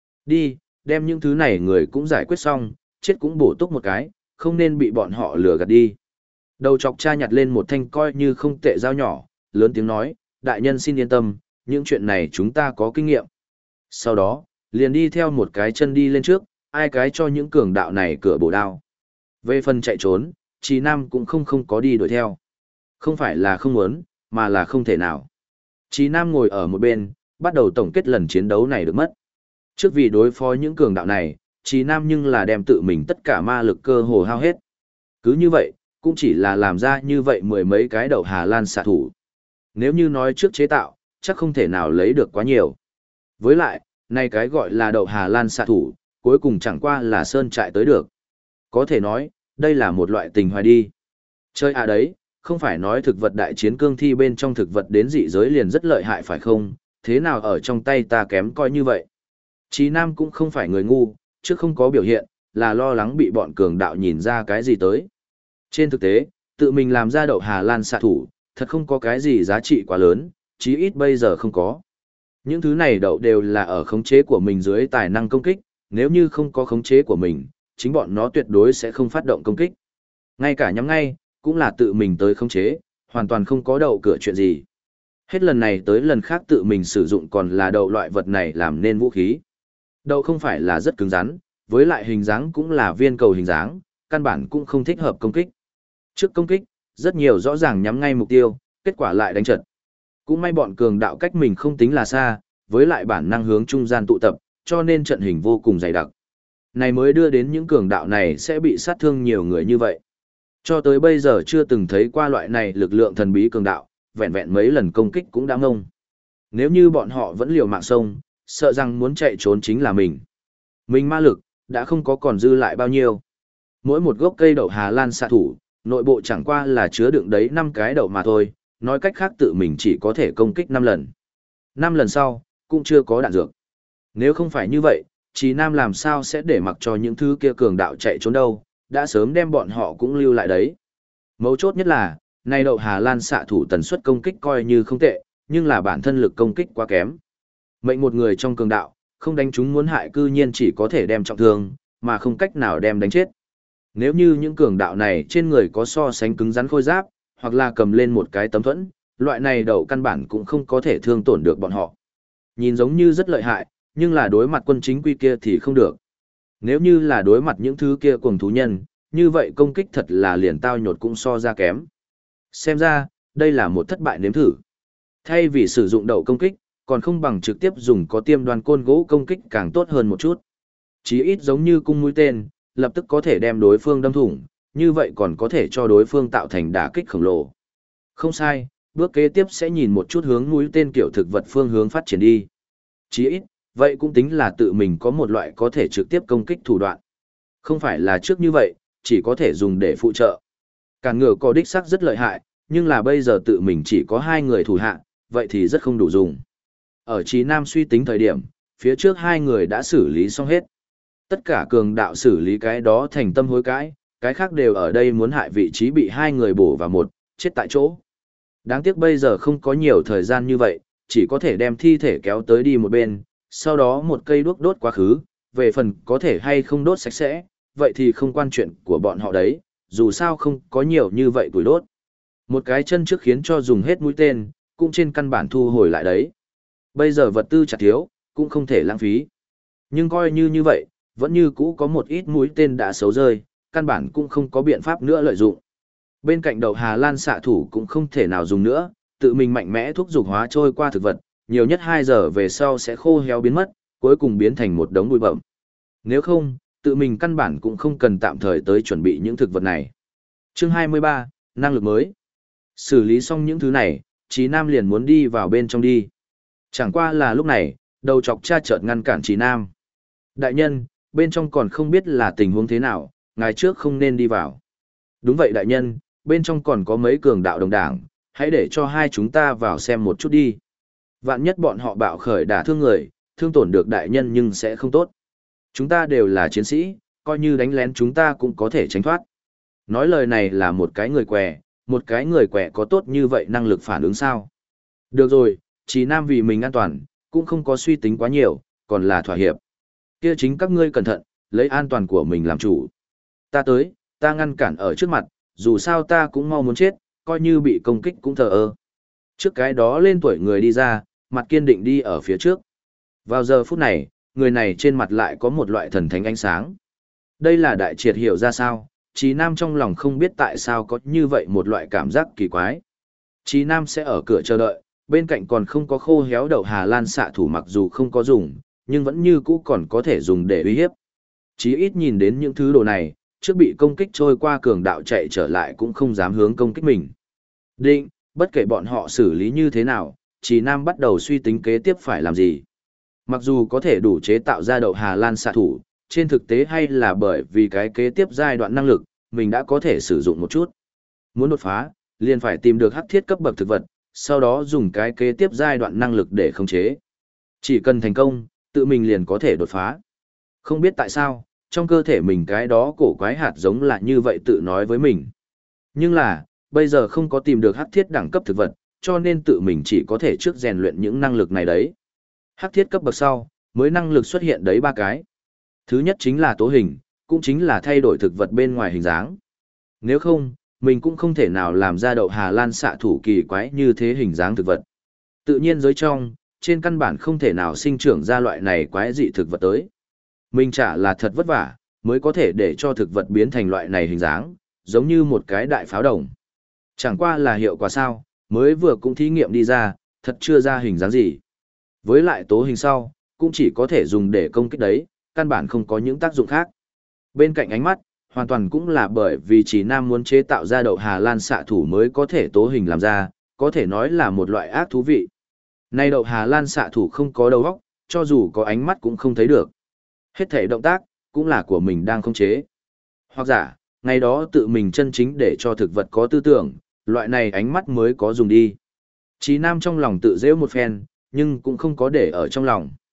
Đi, đem những thứ này người cũng giải quyết xong, chết cũng bổ túc một cái, không nên bị bọn họ lừa gạt đi. Đầu chọc cha nhặt lên một thanh coi như không tệ dao nhỏ, lớn tiếng nói, đại nhân xin yên tâm, những chuyện này chúng ta có kinh nghiệm. Sau đó, liền đi theo một cái chân đi lên trước, ai cái cho những cường đạo này cửa bổ đao. Về phần chạy trốn, Chí Nam cũng không có đi đuổi theo. Không phải là không muốn, mà là không thể nào. Chí Nam ngồi ở một bên, bắt đầu tổng kết lần chiến đấu này được mất. Trước vì đối phó những cường đạo này, Chí Nam nhưng là đem tự mình tất cả ma lực cơ hồ hao hết. Cứ như vậy, cũng chỉ là làm ra như vậy mười mấy cái đậu Hà Lan xạ thủ. Nếu như nói trước chế tạo, chắc không thể nào lấy được quá nhiều. Với lại, này cái gọi là đậu Hà Lan xạ thủ, cuối cùng chẳng qua là sơn trại tới được. Có thể nói, đây là một loại tình hoài đi. Chơi đấy, không phải nói thực vật đại chiến cương thi bên trong thực vật đến dị giới liền rất lợi hại phải không, thế nào ở trong tay ta kém coi như vậy. Chí Nam cũng không phải người ngu, chứ không có biểu hiện, là lo lắng bị bọn cường đạo nhìn ra cái gì tới. Trên thực tế, tự mình làm ra đậu Hà Lan xạ thủ, thật không có cái gì giá trị quá lớn, chí ít bây giờ không có. Những thứ này đậu đều là ở khống chế của mình dưới tài năng công kích, nếu như không có khống chế của mình, chính bọn nó tuyệt đối sẽ không phát động công kích. Ngay cả nhắm ngay, cũng là tự mình tới khống chế, hoàn toàn không có đậu cửa chuyện gì. Hết lần này tới lần khác tự mình sử dụng còn là đậu loại vật này làm nên vũ khí. Đậu không phải là rất cứng rắn, với lại hình dáng cũng là viên cầu hình dáng, căn bản cũng không thích hợp công kích. Trước công kích, rất nhiều rõ ràng nhắm ngay mục tiêu, kết quả lại đánh trật. Cũng may bọn cường đạo cách mình không tính là xa, với lại bản năng hướng trung gian tụ tập, cho nên trận hình vô cùng dày đặc. Này mới đưa đến những cường đạo này sẽ bị sát thương nhiều người như vậy. Cho tới bây giờ chưa từng thấy qua loại này lực lượng thần bí cường đạo, vẹn vẹn mấy lần công kích cũng đã ngông. Nếu như bọn họ vẫn liều mạng sông, sợ rằng muốn chạy trốn chính là mình. Mình ma lực, đã không có còn dư lại bao nhiêu. Mỗi một gốc cây đậu Hà Lan xạ thủ, nội bộ chẳng qua là chứa đựng đấy 5 cái đậu mà thôi, nói cách khác tự mình chỉ có thể công kích 5 lần. 5 lần sau, cũng chưa có đạn dược. Nếu không phải như vậy, Chí Nam làm sao sẽ để mặc cho những thứ kia cường đạo chạy trốn đâu, đã sớm đem bọn họ cũng lưu lại đấy. Mấu chốt nhất là, nay đậu Hà Lan xạ thủ tần suất công kích coi như không tệ, nhưng là bản thân lực công kích quá kém. Mệnh một người trong cường đạo, không đánh chúng muốn hại cư nhiên chỉ có thể đem trọng thương, mà không cách nào đem đánh chết. Nếu như những cường đạo này trên người có so sánh cứng rắn khôi giáp, hoặc là cầm lên một cái tấm thuẫn, loại này đậu căn bản cũng không có thể thương tổn được bọn họ. Nhìn giống như rất lợi hại, nhưng là đối mặt quân chính quy kia thì không được. Nếu như là đối mặt những thứ kia cuồng thú nhân, như vậy công kích thật là liền tao nhột cũng so ra kém. Xem ra, đây là một thất bại nếm thử. Thay vì sử dụng đậu công kích, còn không bằng trực tiếp dùng có tiêm đoan côn gỗ công kích càng tốt hơn một chút. Chí ít giống như cung mũi tên, lập tức có thể đem đối phương đâm thủng, như vậy còn có thể cho đối phương tạo thành đả kích khổng lồ. Không sai, bước kế tiếp sẽ nhìn một chút hướng mũi tên kiểu thực vật phương hướng phát triển đi. Chí ít, vậy cũng tính là tự mình có một loại có thể trực tiếp công kích thủ đoạn. Không phải là trước như vậy, chỉ có thể dùng để phụ trợ. Cản ngựa có đích sắc rất lợi hại, nhưng là bây giờ tự mình chỉ có 2 người thủ hạ, vậy thì rất không đủ dùng. Ở Chí Nam suy tính thời điểm, phía trước 2 người đã xử lý xong hết. Tất cả cường đạo xử lý cái đó thành tâm hối cãi, cái khác đều ở đây muốn hại vị trí bị 2 người bổ vào một, chết tại chỗ. Đáng tiếc bây giờ không có nhiều thời gian như vậy, chỉ có thể đem thi thể kéo tới đi một bên, sau đó một cây đuốc đốt quá khứ, về phần có thể hay không đốt sạch sẽ, vậy thì không quan chuyện của bọn họ đấy, dù sao không có nhiều như vậy tuổi đốt. Một cái chân trước khiến cho dùng hết mũi tên, cũng trên căn bản thu hồi lại đấy. Bây giờ vật tư chặt thiếu, cũng không thể lãng phí. Nhưng coi như vậy, vẫn như cũ có một ít mũi tên đã xấu rơi, căn bản cũng không có biện pháp nữa lợi dụng. Bên cạnh đậu Hà Lan xạ thủ cũng không thể nào dùng nữa, tự mình mạnh mẽ thúc dục hóa trôi qua thực vật, nhiều nhất 2 giờ về sau sẽ khô héo biến mất, cuối cùng biến thành một đống bụi bậm. Nếu không, tự mình căn bản cũng không cần tạm thời tới chuẩn bị những thực vật này. Chương 23, năng lực mới. Xử lý xong những thứ này, Chí Nam liền muốn đi vào bên trong đi. Chẳng qua là lúc này, đầu chọc cha chợt ngăn cản Chí Nam. Đại nhân, bên trong còn không biết là tình huống thế nào, ngài trước không nên đi vào. Đúng vậy đại nhân, bên trong còn có mấy cường đạo đồng đảng, hãy để cho 2 chúng ta vào xem một chút đi. Vạn nhất bọn họ bạo khởi đả thương người, thương tổn được đại nhân nhưng sẽ không tốt. Chúng ta đều là chiến sĩ, coi như đánh lén chúng ta cũng có thể tránh thoát. Nói lời này là một cái người què có tốt như vậy năng lực phản ứng sao? Được rồi, Chí Nam vì mình an toàn, cũng không có suy tính quá nhiều, còn là thỏa hiệp. Kia chính các ngươi cẩn thận, lấy an toàn của mình làm chủ. Ta tới, ta ngăn cản ở trước mặt, dù sao ta cũng mau muốn chết, coi như bị công kích cũng thờ ơ. Trước cái đó lên tuổi người đi ra, mặt kiên định đi ở phía trước. Vào giờ phút này, người này trên mặt lại có một loại thần thánh ánh sáng. Đây là đại triệt hiểu ra sao, Chí Nam trong lòng không biết tại sao có như vậy một loại cảm giác kỳ quái. Chí Nam sẽ ở cửa chờ đợi, bên cạnh còn không có khô héo đậu Hà Lan xạ thủ mặc dù không có dùng, nhưng vẫn như cũ còn có thể dùng để uy hiếp. Chí ít nhìn đến những thứ đồ này, trước bị công kích trôi qua cường đạo chạy trở lại cũng không dám hướng công kích mình. Định, bất kể bọn họ xử lý như thế nào, Chí Nam bắt đầu suy tính kế tiếp phải làm gì. Mặc dù có thể đủ chế tạo ra đậu Hà Lan xạ thủ, trên thực tế hay là bởi vì cái kế tiếp giai đoạn năng lực, mình đã có thể sử dụng một chút. Muốn đột phá, liền phải tìm được hắc thiết cấp bậc thực vật, sau đó dùng cái kế tiếp giai đoạn năng lực để khống chế. Chỉ cần thành công, tự mình liền có thể đột phá. Không biết tại sao, trong cơ thể mình cái đó cổ quái hạt giống là như vậy tự nói với mình. Nhưng là, bây giờ không có tìm được hắc thiết đẳng cấp thực vật, cho nên tự mình chỉ có thể trước rèn luyện những năng lực này đấy. Hắc thiết cấp bậc sau, mới năng lực xuất hiện đấy 3 cái. Thứ nhất chính là tố hình, cũng chính là thay đổi thực vật bên ngoài hình dáng. Nếu không, mình cũng không thể nào làm ra đậu Hà Lan xạ thủ kỳ quái như thế hình dáng thực vật. Tự nhiên giới trong, trên căn bản không thể nào sinh trưởng ra loại này quái dị thực vật tới. Mình chả là thật vất vả, mới có thể để cho thực vật biến thành loại này hình dáng, giống như một cái đại pháo đồng. Chẳng qua là hiệu quả sao, mới vừa cũng thí nghiệm đi ra, thật chưa ra hình dáng gì. Với lại tố hình sau, cũng chỉ có thể dùng để công kích đấy, căn bản không có những tác dụng khác. Bên cạnh ánh mắt, hoàn toàn cũng là bởi vì Chí Nam muốn chế tạo ra đậu Hà Lan xạ thủ mới có thể tố hình làm ra, có thể nói là một loại ác thú vị. Nay đậu Hà Lan xạ thủ không có đầu óc, cho dù có ánh mắt cũng không thấy được. Hết thể động tác, cũng là của mình đang khống chế. Hoặc giả, ngày đó tự mình chân chính để cho thực vật có tư tưởng, loại này ánh mắt mới có dùng đi. Chí Nam trong lòng tự dễ một phen, nhưng cũng không có để ở trong lòng.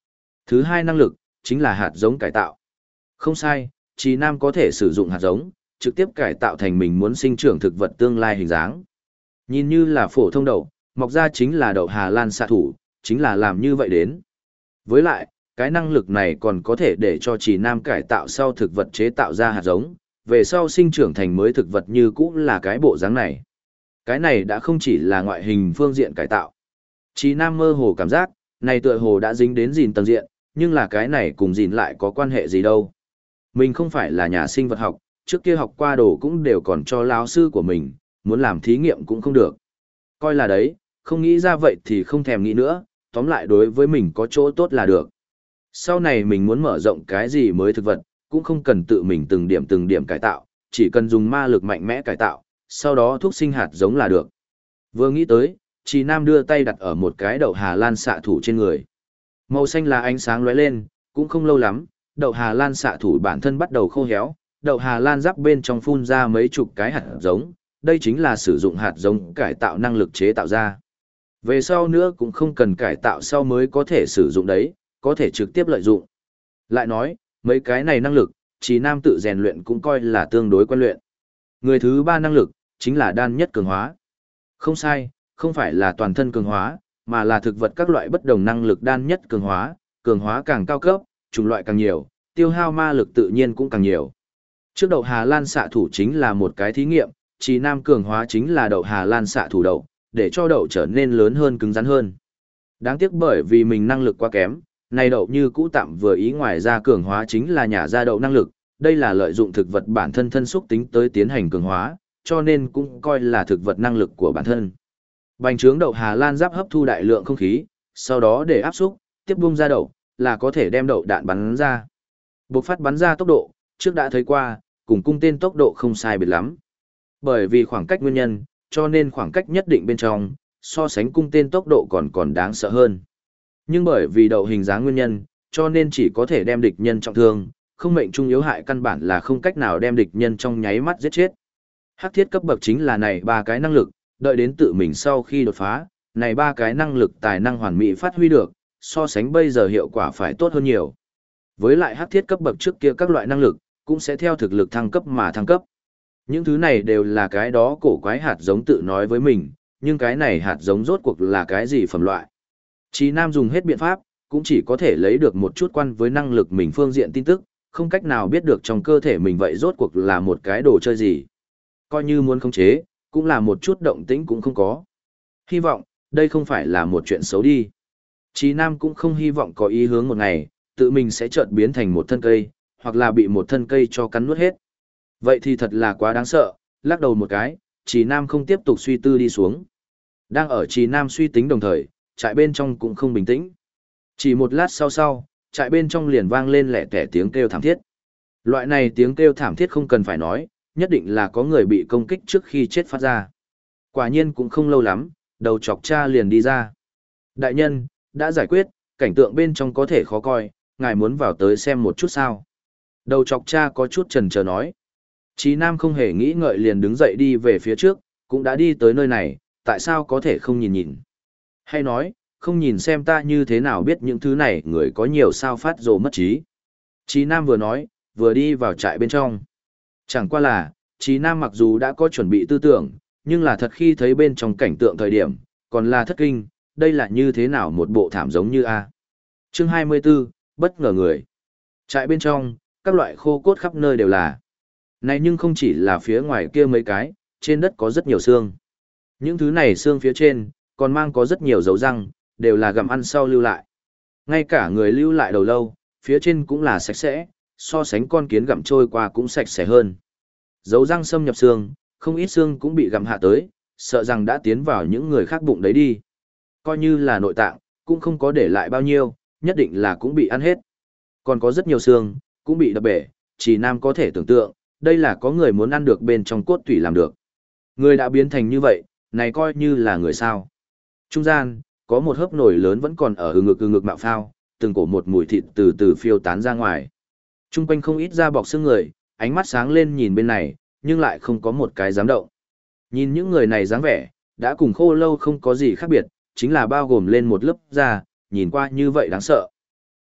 Thứ hai năng lực, chính là hạt giống cải tạo. Không sai, Trì Nam có thể sử dụng hạt giống, trực tiếp cải tạo thành mình muốn sinh trưởng thực vật tương lai hình dáng. Nhìn như là phổ thông đậu, mọc ra chính là đậu Hà Lan xạ thủ, chính là làm như vậy đến. Với lại, cái năng lực này còn có thể để cho Trì Nam cải tạo sau thực vật chế tạo ra hạt giống, về sau sinh trưởng thành mới thực vật như cũ là cái bộ dáng này. Cái này đã không chỉ là ngoại hình phương diện cải tạo. Trì Nam mơ hồ cảm giác, này tựa hồ đã dính đến gìn tầng diện, nhưng là cái này cùng gìn lại có quan hệ gì đâu. Mình không phải là nhà sinh vật học, trước kia học qua đồ cũng đều còn cho lão sư của mình, muốn làm thí nghiệm cũng không được. Coi là đấy, không nghĩ ra vậy thì không thèm nghĩ nữa, tóm lại đối với mình có chỗ tốt là được. Sau này mình muốn mở rộng cái gì mới thực vật, cũng không cần tự mình từng điểm cải tạo, chỉ cần dùng ma lực mạnh mẽ cải tạo, sau đó thuốc sinh hạt giống là được. Vừa nghĩ tới, Trì Nam đưa tay đặt ở một cái đậu Hà Lan xạ thủ trên người. Màu xanh là ánh sáng lóe lên, cũng không lâu lắm, đậu Hà Lan xạ thủ bản thân bắt đầu khô héo, đậu Hà Lan giáp bên trong phun ra mấy chục cái hạt giống, đây chính là sử dụng hạt giống cải tạo năng lực chế tạo ra. Về sau nữa cũng không cần cải tạo sau mới có thể sử dụng đấy, có thể trực tiếp lợi dụng. Lại nói, mấy cái này năng lực, Trì Nam tự rèn luyện cũng coi là tương đối quen luyện. Người thứ ba năng lực, chính là đan nhất cường hóa. Không sai, không phải là toàn thân cường hóa, mà là thực vật các loại bất đồng năng lực đan nhất cường hóa càng cao cấp, chủng loại càng nhiều, tiêu hao ma lực tự nhiên cũng càng nhiều. Trước đậu Hà Lan xạ thủ chính là một cái thí nghiệm, Trì Nam cường hóa chính là đậu Hà Lan xạ thủ đậu, để cho đậu trở nên lớn hơn cứng rắn hơn. Đáng tiếc bởi vì mình năng lực quá kém, này đậu như cũ tạm vừa ý, ngoài ra cường hóa chính là nhả ra đậu năng lực, đây là lợi dụng thực vật bản thân thân xúc tính tới tiến hành cường hóa, cho nên cũng coi là thực vật năng lực của bản thân. Bành trướng đậu Hà Lan giáp hấp thu đại lượng không khí, sau đó để áp xúc, tiếp bung ra đậu, là có thể đem đậu đạn bắn ra. Bộc phát bắn ra tốc độ, trước đã thấy qua, cùng cung tên tốc độ không sai biệt lắm. Bởi vì khoảng cách nguyên nhân, cho nên khoảng cách nhất định bên trong, so sánh cung tên tốc độ còn đáng sợ hơn. Nhưng bởi vì đậu hình dáng nguyên nhân, cho nên chỉ có thể đem địch nhân trọng thương, không mệnh trung yếu hại, căn bản là không cách nào đem địch nhân trong nháy mắt giết chết. Hắc thiết cấp bậc chính là này ba cái năng lực, đợi đến tự mình sau khi đột phá, này ba cái năng lực tài năng hoàn mỹ phát huy được, so sánh bây giờ hiệu quả phải tốt hơn nhiều. Với lại hắc thiết cấp bậc trước kia các loại năng lực, cũng sẽ theo thực lực thăng cấp mà thăng cấp. Những thứ này đều là cái đó cổ quái hạt giống tự nói với mình, nhưng cái này hạt giống rốt cuộc là cái gì phẩm loại. Trì Nam dùng hết biện pháp, cũng chỉ có thể lấy được một chút quan với năng lực mình phương diện tin tức, không cách nào biết được trong cơ thể mình vậy rốt cuộc là một cái đồ chơi gì. Coi như muốn khống chế, cũng là một chút động tĩnh cũng không có. Hy vọng, đây không phải là một chuyện xấu đi. Trì Nam cũng không hy vọng có ý hướng một ngày, tự mình sẽ chợt biến thành một thân cây, hoặc là bị một thân cây cho cắn nuốt hết. Vậy thì thật là quá đáng sợ, lắc đầu một cái, Trì Nam không tiếp tục suy tư đi xuống. Đang ở Trì Nam suy tính đồng thời, trại bên trong cũng không bình tĩnh. Chỉ một lát sau, trại bên trong liền vang lên lẻ tẻ tiếng kêu thảm thiết. Loại này tiếng kêu thảm thiết không cần phải nói, nhất định là có người bị công kích trước khi chết phát ra. Quả nhiên cũng không lâu lắm, đầu chọc cha liền đi ra. Đại nhân, đã giải quyết, cảnh tượng bên trong có thể khó coi, ngài muốn vào tới xem một chút sao. Đầu chọc cha có chút chần chờ nói. Chí Nam không hề nghĩ ngợi liền đứng dậy đi về phía trước, cũng đã đi tới nơi này, tại sao có thể không nhìn nhìn. Hay nói, không nhìn xem ta như thế nào biết những thứ này người có nhiều sao phát rồ mất trí. Chí Nam vừa nói, vừa đi vào trại bên trong. Chẳng qua là, Chí Nam mặc dù đã có chuẩn bị tư tưởng, nhưng là thật khi thấy bên trong cảnh tượng thời điểm, còn là thất kinh, đây là như thế nào một bộ thảm giống như A. Chương 24, bất ngờ người. Trại bên trong, các loại khô cốt khắp nơi đều là. Này nhưng không chỉ là phía ngoài kia mấy cái, trên đất có rất nhiều xương. Những thứ này xương phía trên, còn mang có rất nhiều dấu răng, đều là gặm ăn sau lưu lại. Ngay cả người lưu lại đầu lâu, phía trên cũng là sạch sẽ, so sánh con kiến gặm trôi qua cũng sạch sẽ hơn. Dấu răng xâm nhập xương, không ít xương cũng bị gặm hạ tới, sợ rằng đã tiến vào những người khác bụng đấy đi. Coi như là nội tạng, cũng không có để lại bao nhiêu, nhất định là cũng bị ăn hết. Còn có rất nhiều xương, cũng bị đập bể, chỉ Nam có thể tưởng tượng, đây là có người muốn ăn được bên trong cốt tủy làm được. Người đã biến thành như vậy, này coi như là người sao. Trung gian, có một hớp nổi lớn vẫn còn ở ngực mạo phao, từng cổ một mùi thịt từ từ phiêu tán ra ngoài. Trung quanh không ít da bọc xương người, ánh mắt sáng lên nhìn bên này, nhưng lại không có một cái dám động. Nhìn những người này dáng vẻ, đã cùng khô lâu không có gì khác biệt, chính là bao gồm lên một lớp da, nhìn qua như vậy đáng sợ.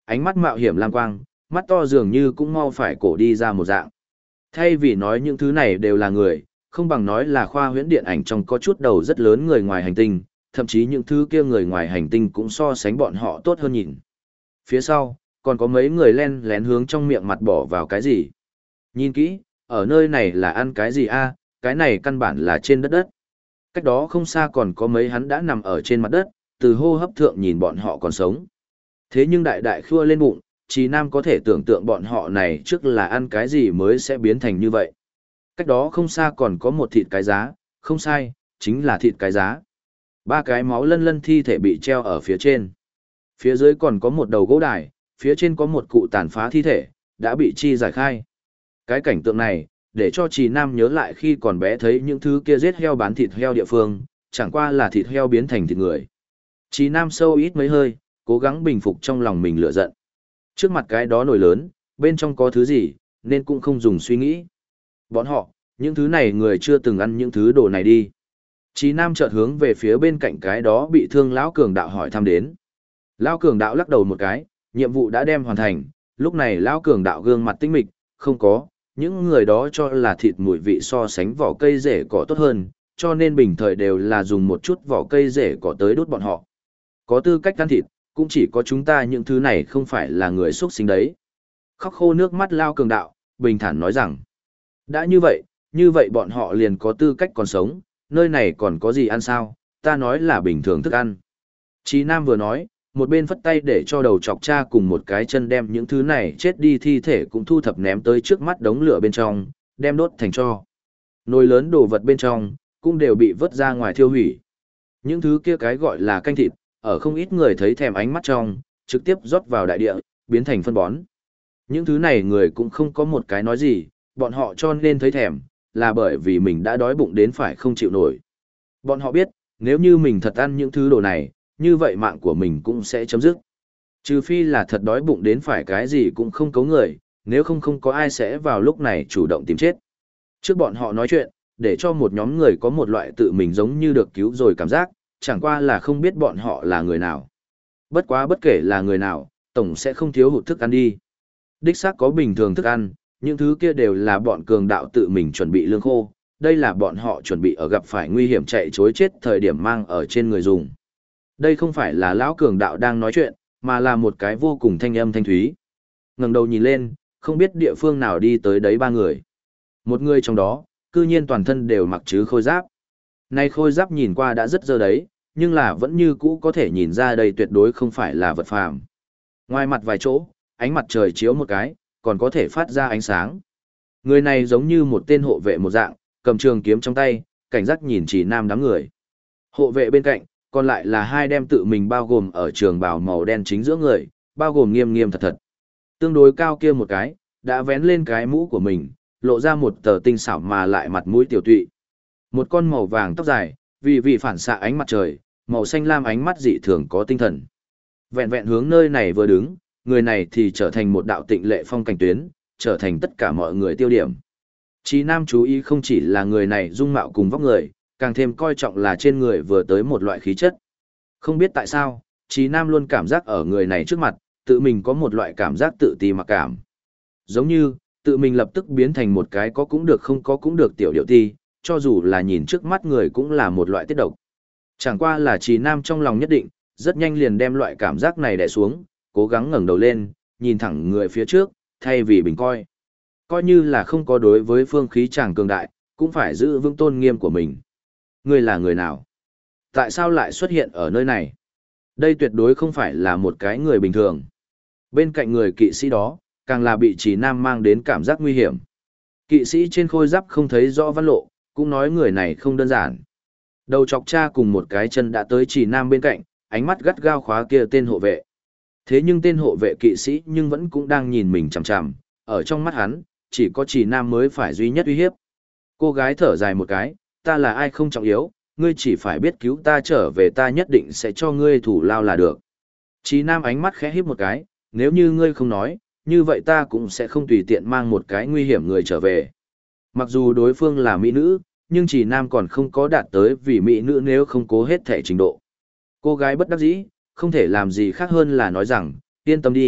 ánh mắt mạo hiểm lang quang, mắt to dường như cũng mau phải cổ đi ra một dạng. Thay vì nói những thứ này đều là người, không bằng nói là khoa huyễn điện ảnh trong có chút đầu rất lớn người ngoài hành tinh, thậm chí những thứ kia người ngoài hành tinh cũng so sánh bọn họ tốt hơn nhìn. Phía sau, còn có mấy người len lén hướng trong miệng mặt bỏ vào cái gì. Nhìn kỹ, ở nơi này là ăn cái gì a? Cái này căn bản là trên đất đất. Cách đó không xa còn có mấy hắn đã nằm ở trên mặt đất, từ hô hấp thượng nhìn bọn họ còn sống. Thế nhưng đại đại khua lên bụng, Trì Nam có thể tưởng tượng bọn họ này trước là ăn cái gì mới sẽ biến thành như vậy. Cách đó không xa còn có một thịt cái giá, không sai, chính là thịt cái giá. Ba cái máu lân lân thi thể bị treo ở phía trên. Phía dưới còn có một đầu gỗ đài, phía trên có một cụ tàn phá thi thể, đã bị chi giải khai. Cái cảnh tượng này, để cho Trì Nam nhớ lại khi còn bé thấy những thứ kia giết heo bán thịt heo địa phương, chẳng qua là thịt heo biến thành thịt người. Trì Nam sâu ít mấy hơi, cố gắng bình phục trong lòng mình lửa giận. Trước mặt cái đó nổi lớn, bên trong có thứ gì, nên cũng không dùng suy nghĩ. Bọn họ, những thứ này người chưa từng ăn những thứ đồ này đi. Trì Nam chợt hướng về phía bên cạnh cái đó bị thương lão cường đạo hỏi thăm đến. Lão cường đạo lắc đầu một cái, nhiệm vụ đã đem hoàn thành, lúc này lão cường đạo gương mặt tinh mịch, không có, những người đó cho là thịt mùi vị so sánh vỏ cây rễ cỏ tốt hơn, cho nên bình thời đều là dùng một chút vỏ cây rễ cỏ tới đốt bọn họ. Có tư cách ăn thịt, cũng chỉ có chúng ta những thứ này không phải là người xuất sinh đấy. Khóc khô nước mắt lão cường đạo, bình thản nói rằng, đã như vậy bọn họ liền có tư cách còn sống, nơi này còn có gì ăn sao, ta nói là bình thường thức ăn. Chí Nam vừa nói, một bên phất tay để cho đầu chọc cha cùng một cái chân đem những thứ này chết đi thi thể cũng thu thập ném tới trước mắt đống lửa bên trong, đem đốt thành tro. Nồi lớn đồ vật bên trong, cũng đều bị vớt ra ngoài thiêu hủy. Những thứ kia cái gọi là canh thịt, ở không ít người thấy thèm ánh mắt trong, trực tiếp rót vào đại địa, biến thành phân bón. Những thứ này người cũng không có một cái nói gì, bọn họ cho nên thấy thèm, là bởi vì mình đã đói bụng đến phải không chịu nổi. Bọn họ biết, nếu như mình thật ăn những thứ đồ này, như vậy mạng của mình cũng sẽ chấm dứt. Trừ phi là thật đói bụng đến phải cái gì cũng không cấu người, nếu không có ai sẽ vào lúc này chủ động tìm chết. Trước bọn họ nói chuyện, để cho một nhóm người có một loại tự mình giống như được cứu rồi cảm giác, chẳng qua là không biết bọn họ là người nào. Bất quá bất kể là người nào, tổng sẽ không thiếu hụt thức ăn đi. Đích xác có bình thường thức ăn, những thứ kia đều là bọn cường đạo tự mình chuẩn bị lương khô, đây là bọn họ chuẩn bị ở gặp phải nguy hiểm chạy chối chết thời điểm mang ở trên người dùng. Đây không phải là lão cường đạo đang nói chuyện, mà là một cái vô cùng thanh âm thanh thúy. Ngẩng đầu nhìn lên, không biết địa phương nào đi tới đấy ba người. Một người trong đó, cư nhiên toàn thân đều mặc chứ khôi giáp. Nay khôi giáp nhìn qua đã rất dơ đấy, nhưng là vẫn như cũ có thể nhìn ra đây tuyệt đối không phải là vật phàm. Ngoài mặt vài chỗ, ánh mặt trời chiếu một cái, còn có thể phát ra ánh sáng. Người này giống như một tên hộ vệ một dạng, cầm trường kiếm trong tay, cảnh giác nhìn Chỉ Nam đám người. Hộ vệ bên cạnh, còn lại là hai đem tự mình bao gồm ở trường bào màu đen chính giữa người, bao gồm nghiêm nghiêm thật thật. Tương đối cao kia một cái, đã vén lên cái mũ của mình, lộ ra một tờ tinh xảo mà lại mặt mũi tiểu tụy. Một con màu vàng tóc dài, vì phản xạ ánh mặt trời, màu xanh lam ánh mắt dị thường có tinh thần. Vẹn vẹn hướng nơi này vừa đứng, người này thì trở thành một đạo tịnh lệ phong cảnh tuyến, trở thành tất cả mọi người tiêu điểm. Chí Nam chú ý không chỉ là người này dung mạo cùng vóc người, càng thêm coi trọng là trên người vừa tới một loại khí chất. Không biết tại sao, Chí Nam luôn cảm giác ở người này trước mặt, tự mình có một loại cảm giác tự ti mặc cảm. Giống như, tự mình lập tức biến thành một cái có cũng được không có cũng được tiểu điệu ti, cho dù là nhìn trước mắt người cũng là một loại tiết độc. Chẳng qua là Chí Nam trong lòng nhất định, rất nhanh liền đem loại cảm giác này đè xuống, cố gắng ngẩng đầu lên, nhìn thẳng người phía trước, thay vì bình coi. Coi như là không có đối với phương khí chàng cường đại, cũng phải giữ vững tôn nghiêm của mình. Ngươi là người nào? Tại sao lại xuất hiện ở nơi này? Đây tuyệt đối không phải là một cái người bình thường. Bên cạnh người kỵ sĩ đó, càng là bị Chỉ Nam mang đến cảm giác nguy hiểm. Kỵ sĩ trên khôi giáp không thấy rõ văn lộ, cũng nói người này không đơn giản. Đầu chọc cha cùng một cái chân đã tới Chỉ Nam bên cạnh, ánh mắt gắt gao khóa kia tên hộ vệ. Thế nhưng tên hộ vệ kỵ sĩ nhưng vẫn cũng đang nhìn mình chằm chằm, ở trong mắt hắn, chỉ có Chỉ Nam mới phải duy nhất uy hiếp. Cô gái thở dài một cái, ta là ai không trọng yếu, ngươi chỉ phải biết cứu ta trở về, ta nhất định sẽ cho ngươi thủ lao là được. Chỉ Nam ánh mắt khẽ híp một cái, nếu như ngươi không nói, như vậy ta cũng sẽ không tùy tiện mang một cái nguy hiểm người trở về. Mặc dù đối phương là mỹ nữ, nhưng Chỉ Nam còn không có đạt tới vì mỹ nữ nếu không cố hết thể trình độ. Cô gái bất đắc dĩ, không thể làm gì khác hơn là nói rằng, yên tâm đi,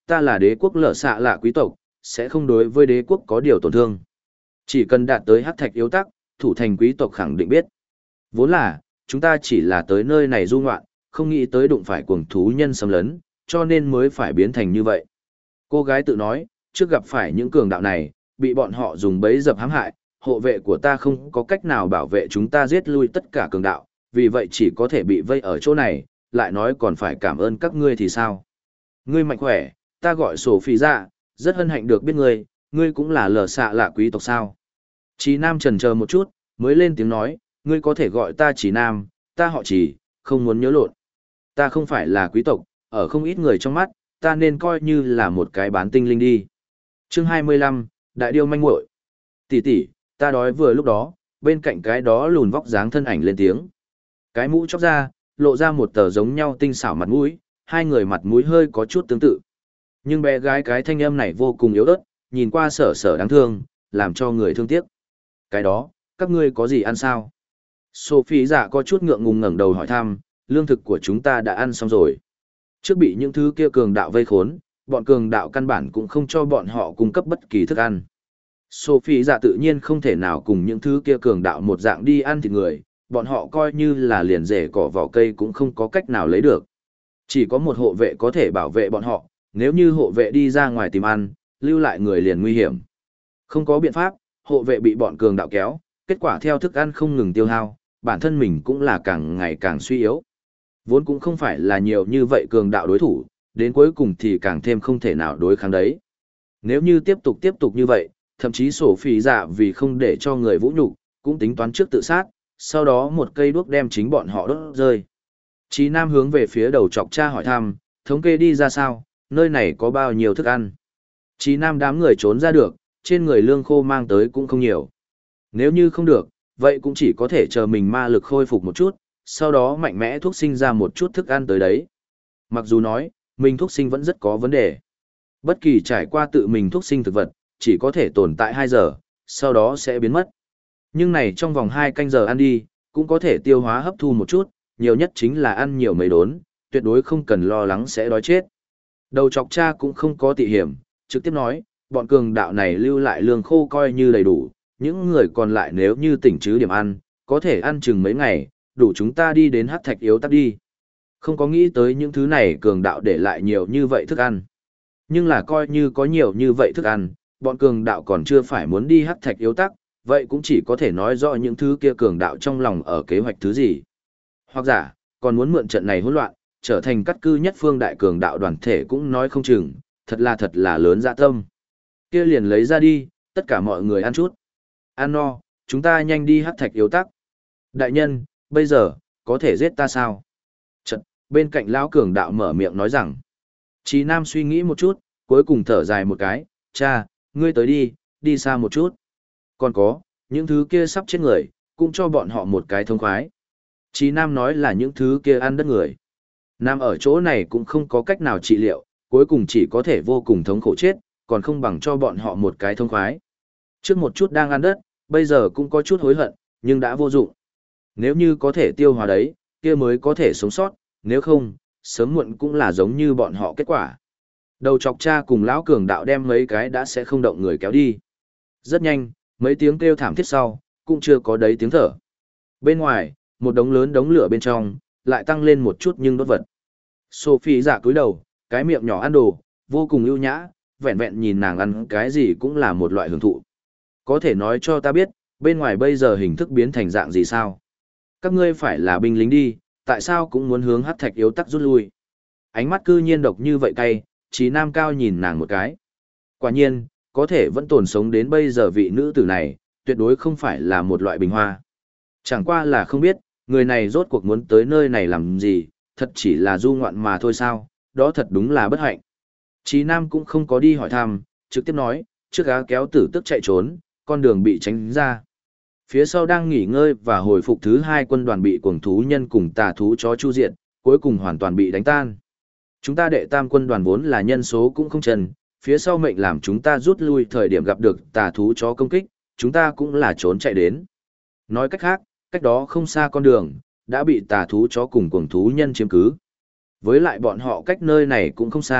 ta là đế quốc lở xạ lạ quý tộc, sẽ không đối với đế quốc có điều tổn thương. Chỉ cần đạt tới hắc thạch yếu tắc, thủ thành quý tộc khẳng định biết. Vốn là, chúng ta chỉ là tới nơi này du ngoạn, không nghĩ tới đụng phải cuồng thú nhân xâm lấn, cho nên mới phải biến thành như vậy. Cô gái tự nói, trước gặp phải những cường đạo này, bị bọn họ dùng bẫy dập hãm hại, hộ vệ của ta không có cách nào bảo vệ chúng ta giết lui tất cả cường đạo, vì vậy chỉ có thể bị vây ở chỗ này, lại nói còn phải cảm ơn các ngươi thì sao. Ngươi mạnh khỏe, ta gọi sổ phi ra, rất hân hạnh được biết ngươi cũng là lờ xạ lạ quý tộc sao. Chí Nam chần chờ một chút, mới lên tiếng nói, ngươi có thể gọi ta Chí Nam, ta họ Chí, không muốn nhớ lộn. Ta không phải là quý tộc, ở không ít người trong mắt, ta nên coi như là một cái bán tinh linh đi. Chương 25, Đại điêu manh muội. Tỷ tỷ, ta đói vừa lúc đó, bên cạnh cái đó lùn vóc dáng thân ảnh lên tiếng. Cái mũ chóc ra, lộ ra một tờ giống nhau tinh xảo mặt mũi, hai người mặt mũi hơi có chút tương tự. Nhưng bé gái cái thanh âm này vô cùng yếu ớt, nhìn qua sở sở đáng thương, làm cho người thương tiếc. Cái đó, các ngươi có gì ăn sao? Sophie dạ có chút ngượng ngùng ngẩng đầu hỏi thăm, lương thực của chúng ta đã ăn xong rồi. Trước bị những thứ kia cường đạo vây khốn, bọn cường đạo căn bản cũng không cho bọn họ cung cấp bất kỳ thức ăn. Sophie dạ tự nhiên không thể nào cùng những thứ kia cường đạo một dạng đi ăn thịt người, bọn họ coi như là liền rễ cỏ vỏ cây cũng không có cách nào lấy được. Chỉ có một hộ vệ có thể bảo vệ bọn họ, nếu như hộ vệ đi ra ngoài tìm ăn, lưu lại người liền nguy hiểm. Không có biện pháp, hộ vệ bị bọn cường đạo kéo, kết quả theo thức ăn không ngừng tiêu hao, bản thân mình cũng là càng ngày càng suy yếu. Vốn cũng không phải là nhiều như vậy cường đạo đối thủ, đến cuối cùng thì càng thêm không thể nào đối kháng đấy. Nếu như tiếp tục như vậy, thậm chí sổ phỉ dạ vì không để cho người vũ nhục, cũng tính toán trước tự sát, sau đó một cây đuốc đem chính bọn họ đốt rơi. Chí Nam hướng về phía đầu chọc cha hỏi thăm, thống kê đi ra sao, nơi này có bao nhiêu thức ăn. Chí Nam đám người trốn ra được, trên người lương khô mang tới cũng không nhiều. Nếu như không được, vậy cũng chỉ có thể chờ mình ma lực khôi phục một chút, sau đó mạnh mẽ thuốc sinh ra một chút thức ăn tới đấy. Mặc dù nói, mình thuốc sinh vẫn rất có vấn đề. Bất kỳ trải qua tự mình thuốc sinh thực vật, chỉ có thể tồn tại 2 giờ, sau đó sẽ biến mất. Nhưng này trong vòng 2 canh giờ ăn đi, cũng có thể tiêu hóa hấp thu một chút, nhiều nhất chính là ăn nhiều mấy đốn, tuyệt đối không cần lo lắng sẽ đói chết. Đầu chọc cha cũng không có tị hiểm, trực tiếp nói, bọn cường đạo này lưu lại lương khô coi như đầy đủ, những người còn lại nếu như tỉnh chứ điểm ăn, có thể ăn chừng mấy ngày, đủ chúng ta đi đến hắc thạch yếu tắc đi. Không có nghĩ tới những thứ này cường đạo để lại nhiều như vậy thức ăn. Nhưng là coi như có nhiều như vậy thức ăn, bọn cường đạo còn chưa phải muốn đi hắc thạch yếu tắc, vậy cũng chỉ có thể nói rõ những thứ kia cường đạo trong lòng ở kế hoạch thứ gì. Hoặc giả, còn muốn mượn trận này hỗn loạn, trở thành cắt cư nhất phương đại cường đạo đoàn thể cũng nói không chừng, thật là lớn dạ tâm. Kia liền lấy ra đi, tất cả mọi người ăn chút. Ăn no, chúng ta nhanh đi hắc thạch yếu tắc. Đại nhân, bây giờ, có thể giết ta sao? Chật, bên cạnh lão cường đạo mở miệng nói rằng. Chí Nam suy nghĩ một chút, cuối cùng thở dài một cái, cha, ngươi tới đi, đi xa một chút. Còn có, những thứ kia sắp chết người, cũng cho bọn họ một cái thông khoái. Chí Nam nói là những thứ kia ăn đất người. Nam ở chỗ này cũng không có cách nào trị liệu, cuối cùng chỉ có thể vô cùng thống khổ chết, còn không bằng cho bọn họ một cái thông khoái. Trước một chút đang ăn đất, bây giờ cũng có chút hối hận, nhưng đã vô dụng. Nếu như có thể tiêu hóa đấy, kia mới có thể sống sót, nếu không, sớm muộn cũng là giống như bọn họ kết quả. Đầu chọc cha cùng lão cường đạo đem mấy cái đã sẽ không động người kéo đi. Rất nhanh, mấy tiếng kêu thảm thiết sau, cũng chưa có đấy tiếng thở. Bên ngoài, một đống lớn đống lửa bên trong, lại tăng lên một chút nhưng đốt vật. Sophie dạ cúi đầu, cái miệng nhỏ ăn đồ, vô cùng ưu nhã, vẹn vẹn nhìn nàng ăn cái gì cũng là một loại hưởng thụ. Có thể nói cho ta biết, bên ngoài bây giờ hình thức biến thành dạng gì sao? Các ngươi phải là binh lính đi, tại sao cũng muốn hướng hắc thạch yếu tắc rút lui? Ánh mắt cư nhiên độc như vậy cay, Chí Nam cao nhìn nàng một cái. Quả nhiên, có thể vẫn tồn sống đến bây giờ vị nữ tử này, tuyệt đối không phải là một loại bình hoa. Chẳng qua là không biết, người này rốt cuộc muốn tới nơi này làm gì, thật chỉ là du ngoạn mà thôi sao, đó thật đúng là bất hạnh. Chí Nam cũng không có đi hỏi thăm, trực tiếp nói, trước gá kéo tử tức chạy trốn, con đường bị tránh ra. Phía sau đang nghỉ ngơi và hồi phục thứ 2 quân đoàn bị cuồng thú nhân cùng tà thú chó chu diệt, cuối cùng hoàn toàn bị đánh tan. Chúng ta đệ tam quân đoàn vốn là nhân số cũng không trần, phía sau mệnh làm chúng ta rút lui thời điểm gặp được tà thú chó công kích, chúng ta cũng là trốn chạy đến. Nói cách khác, cách đó không xa con đường, đã bị tà thú chó cùng cuồng thú nhân chiếm cứ. Với lại bọn họ cách nơi này cũng không xa,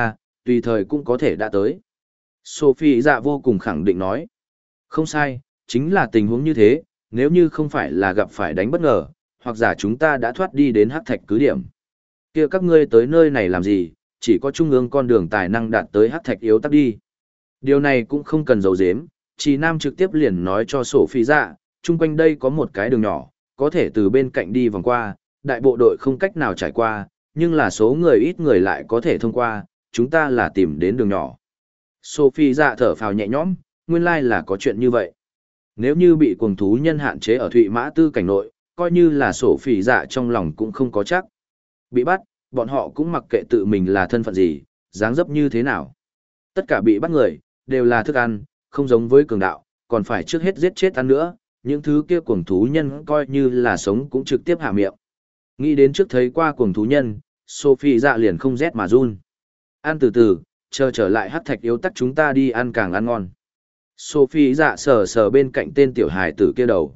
tùy thời cũng có thể đã tới. Sophie dạ vô cùng khẳng định nói. Không sai, chính là tình huống như thế, nếu như không phải là gặp phải đánh bất ngờ, hoặc giả chúng ta đã thoát đi đến hắc thạch cứ điểm. Kia các ngươi tới nơi này làm gì, chỉ có trung ương con đường tài năng đạt tới hắc thạch yếu tắc đi. Điều này cũng không cần giấu giếm, Trì Nam trực tiếp liền nói cho Sophie dạ, chung quanh đây có một cái đường nhỏ, có thể từ bên cạnh đi vòng qua, đại bộ đội không cách nào trải qua, nhưng là số người ít người lại có thể thông qua, chúng ta là tìm đến đường nhỏ. Sophie dạ thở phào nhẹ nhõm, nguyên lai là có chuyện như vậy. Nếu như bị cuồng thú nhân hạn chế ở Thụy Mã Tư cảnh nội, coi như là Sophie dạ trong lòng cũng không có chắc. Bị bắt, bọn họ cũng mặc kệ tự mình là thân phận gì, dáng dấp như thế nào. Tất cả bị bắt người, đều là thức ăn, không giống với cường đạo, còn phải trước hết giết chết ăn nữa, những thứ kia cuồng thú nhân coi như là sống cũng trực tiếp hạ miệng. Nghĩ đến trước thấy qua cuồng thú nhân, Sophie dạ liền không rét mà run. Ăn từ từ, chờ trở lại hắc thạch yếu tắc chúng ta đi ăn càng ăn ngon. Sophie dạ sờ sờ bên cạnh tên tiểu hài tử kia đầu.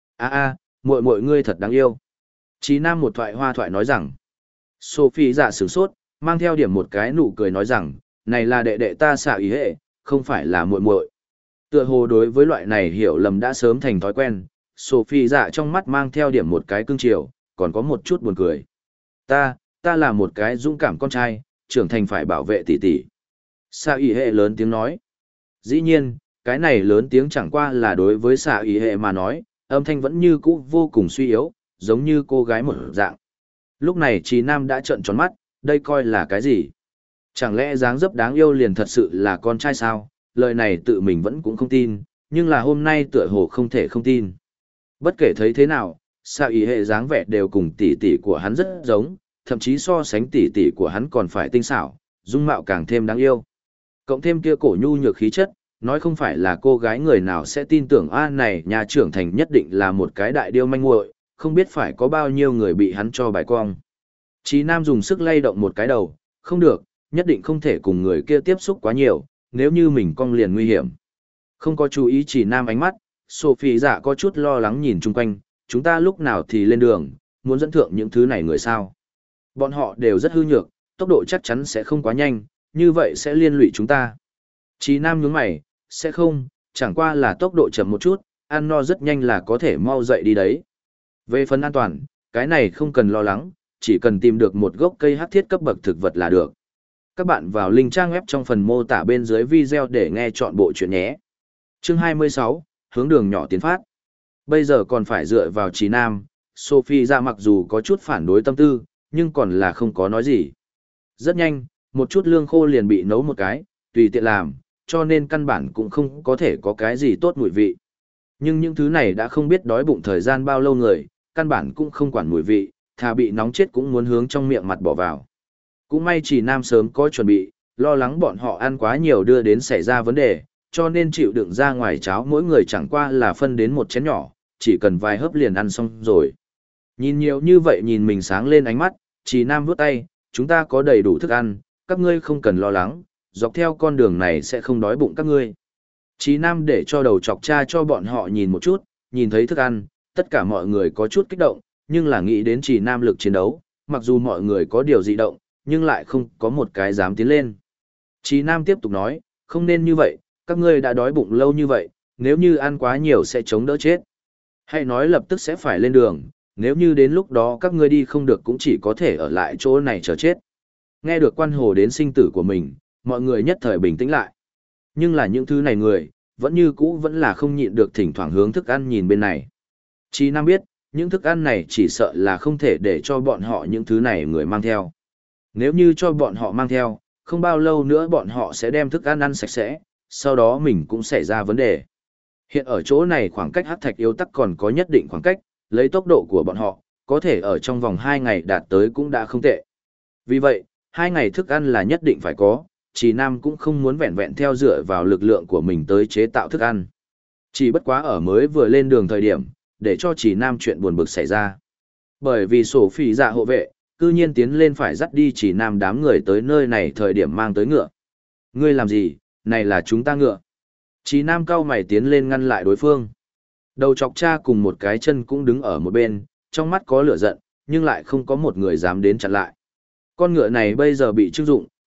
Muội muội ngươi thật đáng yêu. Chí Nam một thoại hoa thoại nói rằng. Sophie dạ sửng sốt, mang theo điểm một cái nụ cười nói rằng, này là đệ đệ ta xạ ý hệ, không phải là muội muội. Tựa hồ đối với loại này hiểu lầm đã sớm thành thói quen, Sophie dạ trong mắt mang theo điểm một cái cương chiều, còn có một chút buồn cười. Ta là một cái dũng cảm con trai, trưởng thành phải bảo vệ tỷ tỷ. Xạ ý hệ lớn tiếng nói. Dĩ nhiên, cái này lớn tiếng chẳng qua là đối với xạ ý hệ mà nói, âm thanh vẫn như cũ vô cùng suy yếu, giống như cô gái một dạng. Lúc này Trí Nam đã trợn tròn mắt, đây coi là cái gì? Chẳng lẽ dáng dấp đáng yêu liền thật sự là con trai sao? Lời này tự mình vẫn cũng không tin, nhưng là hôm nay tựa hồ không thể không tin. Bất kể thấy thế nào, xạ ý hệ dáng vẻ đều cùng tỷ tỷ của hắn rất giống, thậm chí so sánh tỷ tỷ của hắn còn phải tinh xảo, dung mạo càng thêm đáng yêu. Cộng thêm kia cổ nhu nhược khí chất, nói không phải là cô gái người nào sẽ tin tưởng này nhà trưởng thành nhất định là một cái đại điêu manh muội, không biết phải có bao nhiêu người bị hắn cho bài cong. Chí Nam dùng sức lay động một cái đầu, không được, nhất định không thể cùng người kia tiếp xúc quá nhiều, nếu như mình cong liền nguy hiểm. Không có chú ý Chí Nam ánh mắt, Sophie dạ có chút lo lắng nhìn chung quanh, chúng ta lúc nào thì lên đường, muốn dẫn thượng những thứ này người sao. Bọn họ đều rất hư nhược, tốc độ chắc chắn sẽ không quá nhanh, như vậy sẽ liên lụy chúng ta. Chí Nam nhướng mày, sẽ không, chẳng qua là tốc độ chậm một chút, ăn no rất nhanh là có thể mau dậy đi đấy. Về phần an toàn, cái này không cần lo lắng, chỉ cần tìm được một gốc cây hắc thiết cấp bậc thực vật là được. Các bạn vào link trang web trong phần mô tả bên dưới video để nghe chọn bộ chuyện nhé. Chương 26, hướng đường nhỏ tiến phát. Bây giờ còn phải dựa vào Chí Nam, Sophie ra mặc dù có chút phản đối tâm tư, nhưng còn là không có nói gì. Rất nhanh, một chút lương khô liền bị nấu một cái, tùy tiện làm, cho nên căn bản cũng không có thể có cái gì tốt mùi vị. Nhưng những thứ này đã không biết đói bụng thời gian bao lâu người, căn bản cũng không quản mùi vị, thà bị nóng chết cũng muốn hướng trong miệng mặt bỏ vào. Cũng may Chỉ Nam sớm có chuẩn bị, lo lắng bọn họ ăn quá nhiều đưa đến xảy ra vấn đề, cho nên chịu đựng ra ngoài cháo mỗi người chẳng qua là phân đến một chén nhỏ, chỉ cần vài hớp liền ăn xong rồi. Nhìn nhiều như vậy nhìn mình sáng lên ánh mắt, Chỉ Nam vuốt tay, chúng ta có đầy đủ thức ăn, các ngươi không cần lo lắng, dọc theo con đường này sẽ không đói bụng các ngươi. Chí Nam để cho đầu chọc cha cho bọn họ nhìn một chút, nhìn thấy thức ăn, tất cả mọi người có chút kích động, nhưng là nghĩ đến Chí Nam lực chiến đấu, mặc dù mọi người có điều dị động, nhưng lại không có một cái dám tiến lên. Chí Nam tiếp tục nói, không nên như vậy, các ngươi đã đói bụng lâu như vậy, nếu như ăn quá nhiều sẽ chống đỡ chết. Hãy nói lập tức sẽ phải lên đường, nếu như đến lúc đó các ngươi đi không được cũng chỉ có thể ở lại chỗ này chờ chết. Nghe được quan hồ đến sinh tử của mình, mọi người nhất thời bình tĩnh lại. Nhưng là những thứ này người, vẫn như cũ vẫn là không nhịn được thỉnh thoảng hướng thức ăn nhìn bên này. Chí Nam biết, những thức ăn này chỉ sợ là không thể để cho bọn họ những thứ này người mang theo. Nếu như cho bọn họ mang theo, không bao lâu nữa bọn họ sẽ đem thức ăn ăn sạch sẽ, sau đó mình cũng xảy ra vấn đề. Hiện ở chỗ này khoảng cách hắc thạch yếu tắc còn có nhất định khoảng cách, lấy tốc độ của bọn họ, có thể ở trong vòng 2 ngày đạt tới cũng đã không tệ. Vì vậy, 2 ngày thức ăn là nhất định phải có, Chỉ Nam cũng không muốn vẹn vẹn theo dựa vào lực lượng của mình tới chế tạo thức ăn. Chỉ bất quá ở mới vừa lên đường thời điểm, để cho Chỉ Nam chuyện buồn bực xảy ra. Bởi vì sổ phỉ dạ hộ vệ, cư nhiên tiến lên phải dắt đi Chỉ Nam đám người tới nơi này thời điểm mang tới ngựa. Ngươi làm gì, này là chúng ta ngựa. Chỉ Nam cao mày tiến lên ngăn lại đối phương. Đầu chọc cha cùng một cái chân cũng đứng ở một bên, trong mắt có lửa giận, nhưng lại không có một người dám đến chặn lại. Con ngựa này bây giờ bị trưng dụng,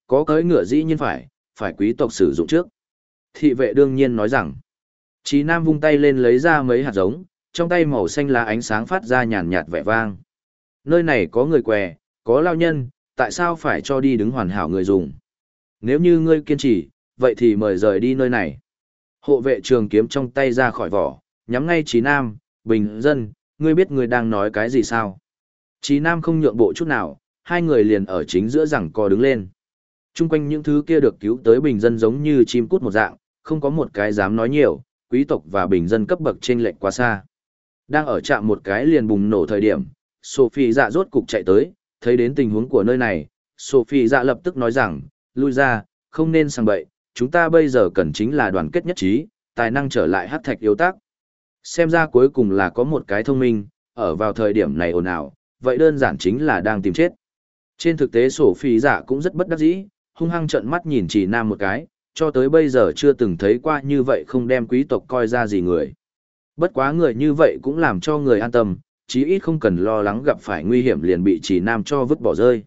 Có cưỡi ngựa dĩ nhiên phải quý tộc sử dụng trước. Thị vệ đương nhiên nói rằng, Chí Nam vung tay lên lấy ra mấy hạt giống, trong tay màu xanh lá ánh sáng phát ra nhàn nhạt vẻ vang. Nơi này có người què, có lao nhân, tại sao phải cho đi đứng hoàn hảo người dùng? Nếu như ngươi kiên trì, vậy thì mời rời đi nơi này. Hộ vệ trường kiếm trong tay ra khỏi vỏ, nhắm ngay Chí Nam, bình dân, ngươi biết ngươi đang nói cái gì sao? Chí Nam không nhượng bộ chút nào, hai người liền ở chính giữa giằng co đứng lên. Trung quanh những thứ kia được cứu tới bình dân giống như chim cút một dạng, không có một cái dám nói nhiều, quý tộc và bình dân cấp bậc chênh lệch quá xa. Đang ở chạm một cái liền bùng nổ thời điểm, Sophie dạ rốt cục chạy tới, thấy đến tình huống của nơi này, Sophie dạ lập tức nói rằng, lui ra, không nên sang bậy, chúng ta bây giờ cần chính là đoàn kết nhất trí, tài năng trở lại hắc thạch yếu tác. Xem ra cuối cùng là có một cái thông minh, ở vào thời điểm này ồn ào, vậy đơn giản chính là đang tìm chết. Trên thực tế Sophie dạ cũng rất bất đắc dĩ, hung hăng trợn mắt nhìn Chỉ Nam một cái, cho tới bây giờ chưa từng thấy qua như vậy không đem quý tộc coi ra gì người. Bất quá người như vậy cũng làm cho người an tâm, chí ít không cần lo lắng gặp phải nguy hiểm liền bị Chỉ Nam cho vứt bỏ rơi.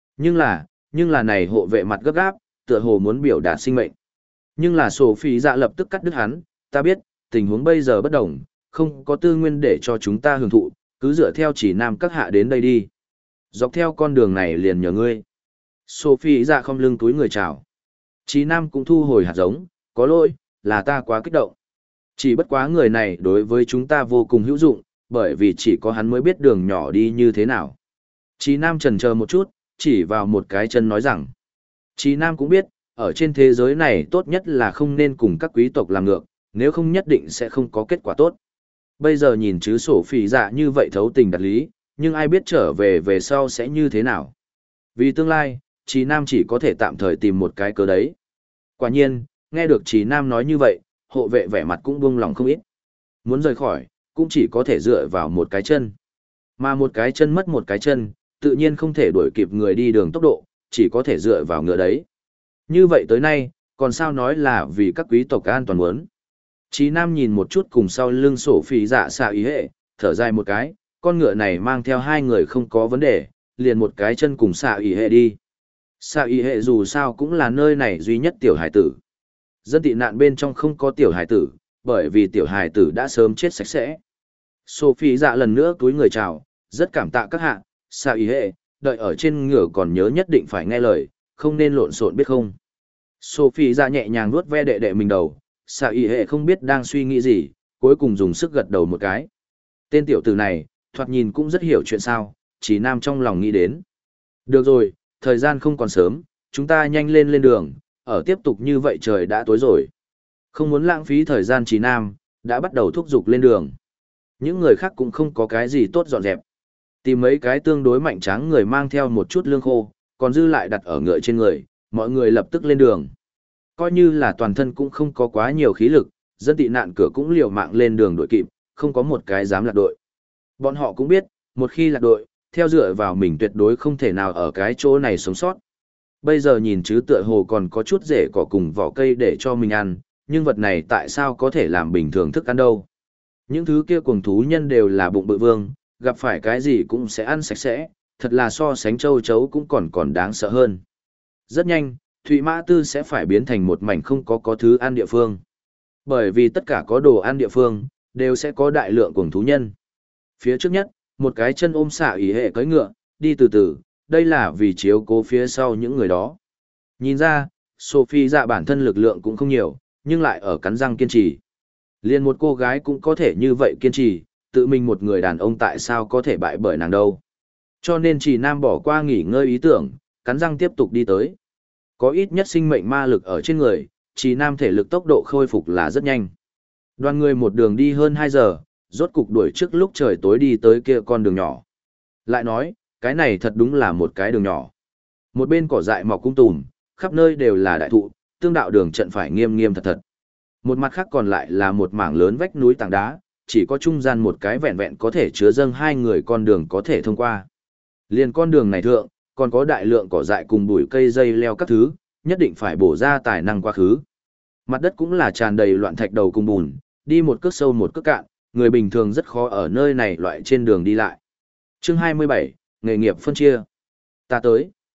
Nhưng là này hộ vệ mặt gấp gáp, tựa hồ muốn biểu đạt sinh mệnh. Nhưng là Sophie dạ lập tức cắt đứt hắn, ta biết, tình huống bây giờ bất đồng, không có tư nguyên để cho chúng ta hưởng thụ, cứ dựa theo Chỉ Nam các hạ đến đây đi. Dọc theo con đường này liền nhờ ngươi. Sophie dạ không lưng túi người chào. Chí Nam cũng thu hồi hạt giống, có lỗi, là ta quá kích động. Chỉ bất quá người này đối với chúng ta vô cùng hữu dụng, bởi vì chỉ có hắn mới biết đường nhỏ đi như thế nào. Chí Nam chần chờ một chút, chỉ vào một cái chân nói rằng. Chí Nam cũng biết, ở trên thế giới này tốt nhất là không nên cùng các quý tộc làm ngược, nếu không nhất định sẽ không có kết quả tốt. Bây giờ nhìn chứ Sophie dạ như vậy thấu tình đạt lý, nhưng ai biết trở về sau sẽ như thế nào. Vì tương lai, Chí Nam chỉ có thể tạm thời tìm một cái cớ đấy. Quả nhiên, nghe được Chí Nam nói như vậy, hộ vệ vẻ mặt cũng buông lòng không ít. Muốn rời khỏi, cũng chỉ có thể dựa vào một cái chân. Mà một cái chân mất một cái chân, tự nhiên không thể đuổi kịp người đi đường tốc độ, chỉ có thể dựa vào ngựa đấy. Như vậy tới nay, còn sao nói là vì các quý tộc an toàn muốn. Chí Nam nhìn một chút cùng sau lưng Sophie dạ xạ ý hệ, thở dài một cái, con ngựa này mang theo hai người không có vấn đề, liền một cái chân cùng xạ ý hệ đi. Xạ ý hệ dù sao cũng là nơi này duy nhất tiểu hải tử. Dân tị nạn bên trong không có tiểu hải tử, bởi vì tiểu hải tử đã sớm chết sạch sẽ. Sophie dạ lần nữa túi người chào, rất cảm tạ các hạ, xạ ý hệ, đợi ở trên ngựa còn nhớ nhất định phải nghe lời, không nên lộn xộn biết không. Sophie dạ nhẹ nhàng vuốt ve đệ đệ mình đầu, xạ ý hệ không biết đang suy nghĩ gì, cuối cùng dùng sức gật đầu một cái. Tên tiểu tử này, thoạt nhìn cũng rất hiểu chuyện sao, Chí Nam trong lòng nghĩ đến. Được rồi, thời gian không còn sớm, chúng ta nhanh lên đường, ở tiếp tục như vậy trời đã tối rồi. Không muốn lãng phí thời gian Chí Nam, đã bắt đầu thúc giục lên đường. Những người khác cũng không có cái gì tốt dọn dẹp. Tìm mấy cái tương đối mạnh tráng người mang theo một chút lương khô, còn dư lại đặt ở ngựa trên người, mọi người lập tức lên đường. Coi như là toàn thân cũng không có quá nhiều khí lực, dân tị nạn cửa cũng liều mạng lên đường đội kịp, không có một cái dám lạc đội. Bọn họ cũng biết, một khi lạc đội, theo dựa vào mình tuyệt đối không thể nào ở cái chỗ này sống sót. Bây giờ nhìn chứ tựa hồ còn có chút rễ cỏ cùng vỏ cây để cho mình ăn, nhưng vật này tại sao có thể làm bình thường thức ăn đâu. Những thứ kia cuồng thú nhân đều là bụng bự vương, gặp phải cái gì cũng sẽ ăn sạch sẽ, thật là so sánh châu chấu cũng còn đáng sợ hơn. Rất nhanh, Thụy Mã Tư sẽ phải biến thành một mảnh không có thứ ăn địa phương. Bởi vì tất cả có đồ ăn địa phương, đều sẽ có đại lượng cuồng thú nhân. Phía trước nhất, một cái chân ôm xạ ý hệ cưỡi ngựa, đi từ từ, đây là vì chiếu cố phía sau những người đó. Nhìn ra, Sophie dạ bản thân lực lượng cũng không nhiều, nhưng lại ở cắn răng kiên trì. Liền một cô gái cũng có thể như vậy kiên trì, tự mình một người đàn ông tại sao có thể bại bởi nàng đâu. Cho nên Chỉ Nam bỏ qua nghỉ ngơi ý tưởng, cắn răng tiếp tục đi tới. Có ít nhất sinh mệnh ma lực ở trên người, Chỉ Nam thể lực tốc độ khôi phục là rất nhanh. Đoàn người một đường đi hơn 2 giờ, rốt cục đuổi trước lúc trời tối đi tới kia con đường nhỏ. Lại nói, cái này thật đúng là một cái đường nhỏ. Một bên cỏ dại mọc cung tùm, khắp nơi đều là đại thụ, tương đạo đường trận phải nghiêm nghiêm thật thật. Một mặt khác còn lại là một mảng lớn vách núi tảng đá, chỉ có trung gian một cái vẹn vẹn có thể chứa dâng hai người con đường có thể thông qua. Liền con đường này thượng, còn có đại lượng cỏ dại cùng bụi cây dây leo các thứ, nhất định phải bổ ra tài năng quá khứ. Mặt đất cũng là tràn đầy loạn thạch đầu cùng bùn, đi một cước sâu một cước cạn, người bình thường rất khó ở nơi này loại trên đường đi lại. Chương 27, nghề nghiệp phân chia. Ta tới.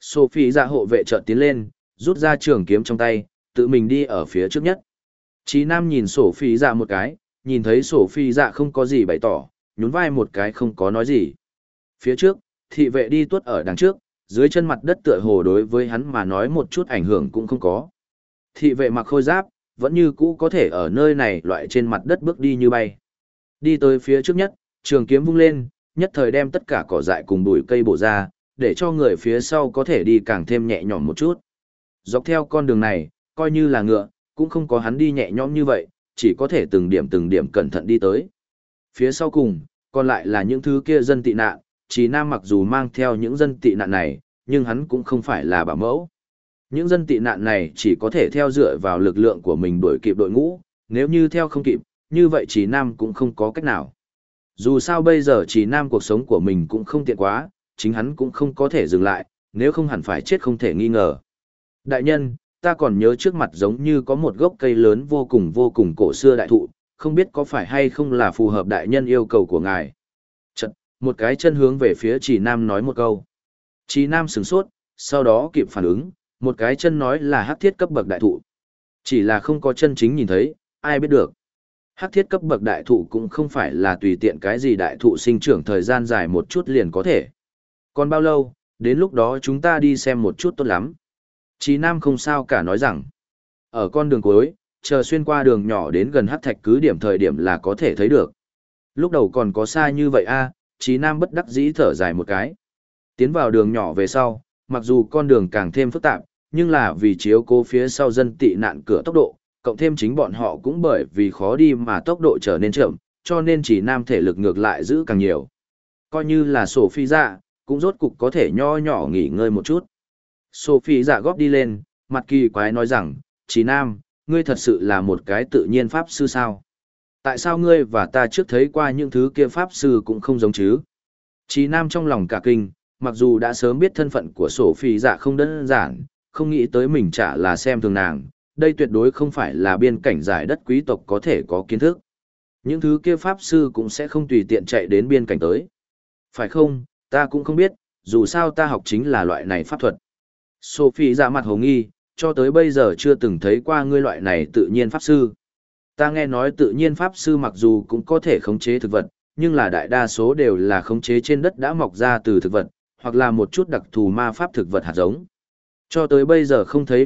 Sophie dạ hộ vệ chợt tiến lên, rút ra trường kiếm trong tay, tự mình đi ở phía trước nhất. Chí Nam nhìn Sophie dạ một cái, nhìn thấy Sophie dạ không có gì bày tỏ, nhún vai một cái không có nói gì. Phía trước, thị vệ đi tuốt ở đằng trước, dưới chân mặt đất tựa hồ đối với hắn mà nói một chút ảnh hưởng cũng không có. Thị vệ mặc khôi giáp, vẫn như cũ có thể ở nơi này loại trên mặt đất bước đi như bay. Đi tới phía trước nhất, trường kiếm vung lên, nhất thời đem tất cả cỏ dại cùng bụi cây bổ ra, để cho người phía sau có thể đi càng thêm nhẹ nhõm một chút. Dọc theo con đường này, coi như là ngựa, cũng không có hắn đi nhẹ nhõm như vậy, chỉ có thể từng điểm cẩn thận đi tới. Phía sau cùng, còn lại là những thứ kia dân tị nạn, Chí Nam mặc dù mang theo những dân tị nạn này, nhưng hắn cũng không phải là bảo mẫu. Những dân tị nạn này chỉ có thể theo dựa vào lực lượng của mình đuổi kịp đội ngũ, nếu như theo không kịp, như vậy Chí Nam cũng không có cách nào. Dù sao bây giờ Chí Nam cuộc sống của mình cũng không tiện quá, chính hắn cũng không có thể dừng lại, nếu không hẳn phải chết không thể nghi ngờ. Đại nhân, ta còn nhớ trước mặt giống như có một gốc cây lớn vô cùng cổ xưa đại thụ, không biết có phải hay không là phù hợp đại nhân yêu cầu của ngài. Chật, một cái chân hướng về phía Chí Nam nói một câu. Chí Nam sửng sốt, sau đó kịp phản ứng, một cái chân nói là hắc thiết cấp bậc đại thụ. Chỉ là không có chân chính nhìn thấy, ai biết được. Hắc thiết cấp bậc đại thụ cũng không phải là tùy tiện cái gì đại thụ sinh trưởng thời gian dài một chút liền có thể. Còn bao lâu, đến lúc đó chúng ta đi xem một chút tốt lắm. Chí Nam không sao cả nói rằng, ở con đường cuối, chờ xuyên qua đường nhỏ đến gần hắc thạch cứ điểm thời điểm là có thể thấy được. Lúc đầu còn có xa như vậy a, Chí Nam bất đắc dĩ thở dài một cái. Tiến vào đường nhỏ về sau, mặc dù con đường càng thêm phức tạp, nhưng là vì chiếu cố phía sau dân tị nạn cửa tốc độ, cộng thêm chính bọn họ cũng bởi vì khó đi mà tốc độ trở nên chậm, cho nên Chí Nam thể lực ngược lại giữ càng nhiều. Coi như là Sophie dạ, cũng rốt cục có thể nho nhỏ nghỉ ngơi một chút. Sophie dạ góp đi lên, mặt kỳ quái nói rằng, Chí Nam, ngươi thật sự là một cái tự nhiên pháp sư sao? Tại sao ngươi và ta trước thấy qua những thứ kia pháp sư cũng không giống chứ? Chí Nam trong lòng cả kinh, mặc dù đã sớm biết thân phận của Sophie dạ không đơn giản, không nghĩ tới mình chả là xem thường nàng, đây tuyệt đối không phải là biên cảnh giải đất quý tộc có thể có kiến thức. Những thứ kia pháp sư cũng sẽ không tùy tiện chạy đến biên cảnh tới. Phải không, ta cũng không biết, dù sao ta học chính là loại này pháp thuật. Sophie dạ mặt hồ nghi, cho tới bây giờ chưa từng thấy qua ngươi loại này tự nhiên pháp sư. Ta nghe nói tự nhiên pháp sư mặc dù cũng có thể khống chế thực vật, nhưng là đại đa số đều là khống chế trên đất đã mọc ra từ thực vật, hoặc là một chút đặc thù ma pháp thực vật hạt giống. Cho tới bây giờ không thấy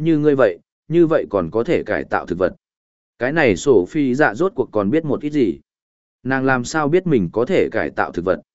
như vậy còn có thể cải tạo thực vật. Cái này Sophie dạ rốt cuộc còn biết một ít gì. Nàng làm sao biết mình có thể cải tạo thực vật.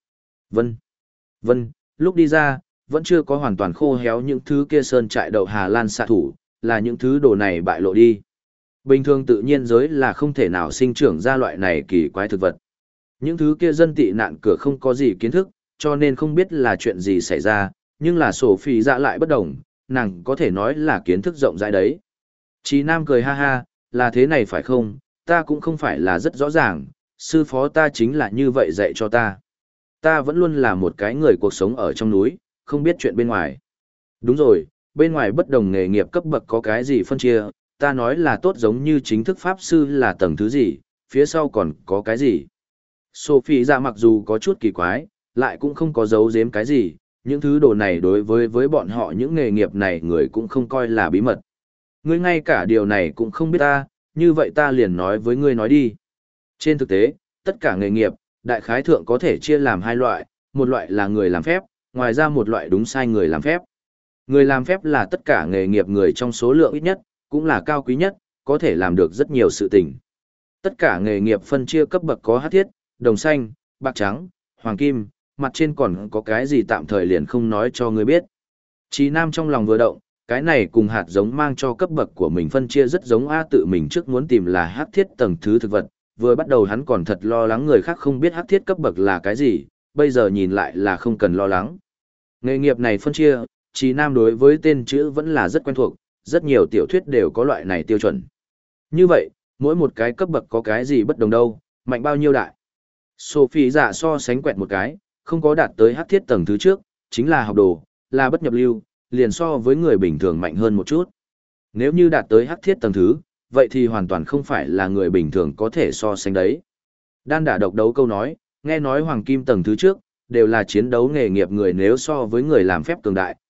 Vân, lúc đi ra, vẫn chưa có hoàn toàn khô héo những thứ kia sơn trại đậu Hà Lan xạ thủ, là những thứ đồ này bại lộ đi. Bình thường tự nhiên giới là không thể nào sinh trưởng ra loại này kỳ quái thực vật. Những thứ kia dân tị nạn cửa không có gì kiến thức, cho nên không biết là chuyện gì xảy ra, nhưng là Sophie dạ lại bất đồng, nàng có thể nói là kiến thức rộng rãi đấy. Chí Nam cười ha ha, là thế này phải không, ta cũng không phải là rất rõ ràng, sư phó ta chính là như vậy dạy cho ta. Ta vẫn luôn là một cái người cuộc sống ở trong núi, không biết chuyện bên ngoài. Đúng rồi, bên ngoài bất đồng nghề nghiệp cấp bậc có cái gì phân chia, ta nói là tốt giống như chính thức pháp sư là tầng thứ gì, phía sau còn có cái gì. Sophie dạ mặc dù có chút kỳ quái, lại cũng không có giấu giếm cái gì, những thứ đồ này đối với bọn họ những nghề nghiệp này người cũng không coi là bí mật. Ngươi ngay cả điều này cũng không biết ta, như vậy ta liền nói với ngươi nói đi. Trên thực tế, tất cả nghề nghiệp, đại khái thượng có thể chia làm hai loại, một loại là người làm phép, ngoài ra một loại đúng sai người làm phép. Người làm phép là tất cả nghề nghiệp người trong số lượng ít nhất, cũng là cao quý nhất, có thể làm được rất nhiều sự tình. Tất cả nghề nghiệp phân chia cấp bậc có hắc thiết, đồng xanh, bạc trắng, hoàng kim, mặt trên còn có cái gì tạm thời liền không nói cho ngươi biết. Chí Nam trong lòng vừa động, cái này cùng hạt giống mang cho cấp bậc của mình phân chia rất giống A, tự mình trước muốn tìm là hắc thiết tầng thứ thực vật, vừa bắt đầu hắn còn thật lo lắng người khác không biết hắc thiết cấp bậc là cái gì, bây giờ nhìn lại là không cần lo lắng. Nghề nghiệp này phân chia, Chí Nam đối với tên chữ vẫn là rất quen thuộc, rất nhiều tiểu thuyết đều có loại này tiêu chuẩn. Như vậy, mỗi một cái cấp bậc có cái gì bất đồng đâu, mạnh bao nhiêu đại. Sophie dạ so sánh quẹt một cái, không có đạt tới hắc thiết tầng thứ trước, chính là học đồ, là bất nhập lưu, liền so với người bình thường mạnh hơn một chút. Nếu như đạt tới hắc thiết tầng thứ, vậy thì hoàn toàn không phải là người bình thường có thể so sánh đấy. Đan đả độc đấu câu nói, nghe nói hoàng kim tầng thứ trước, đều là chiến đấu nghề nghiệp người nếu so với người làm phép cường đại,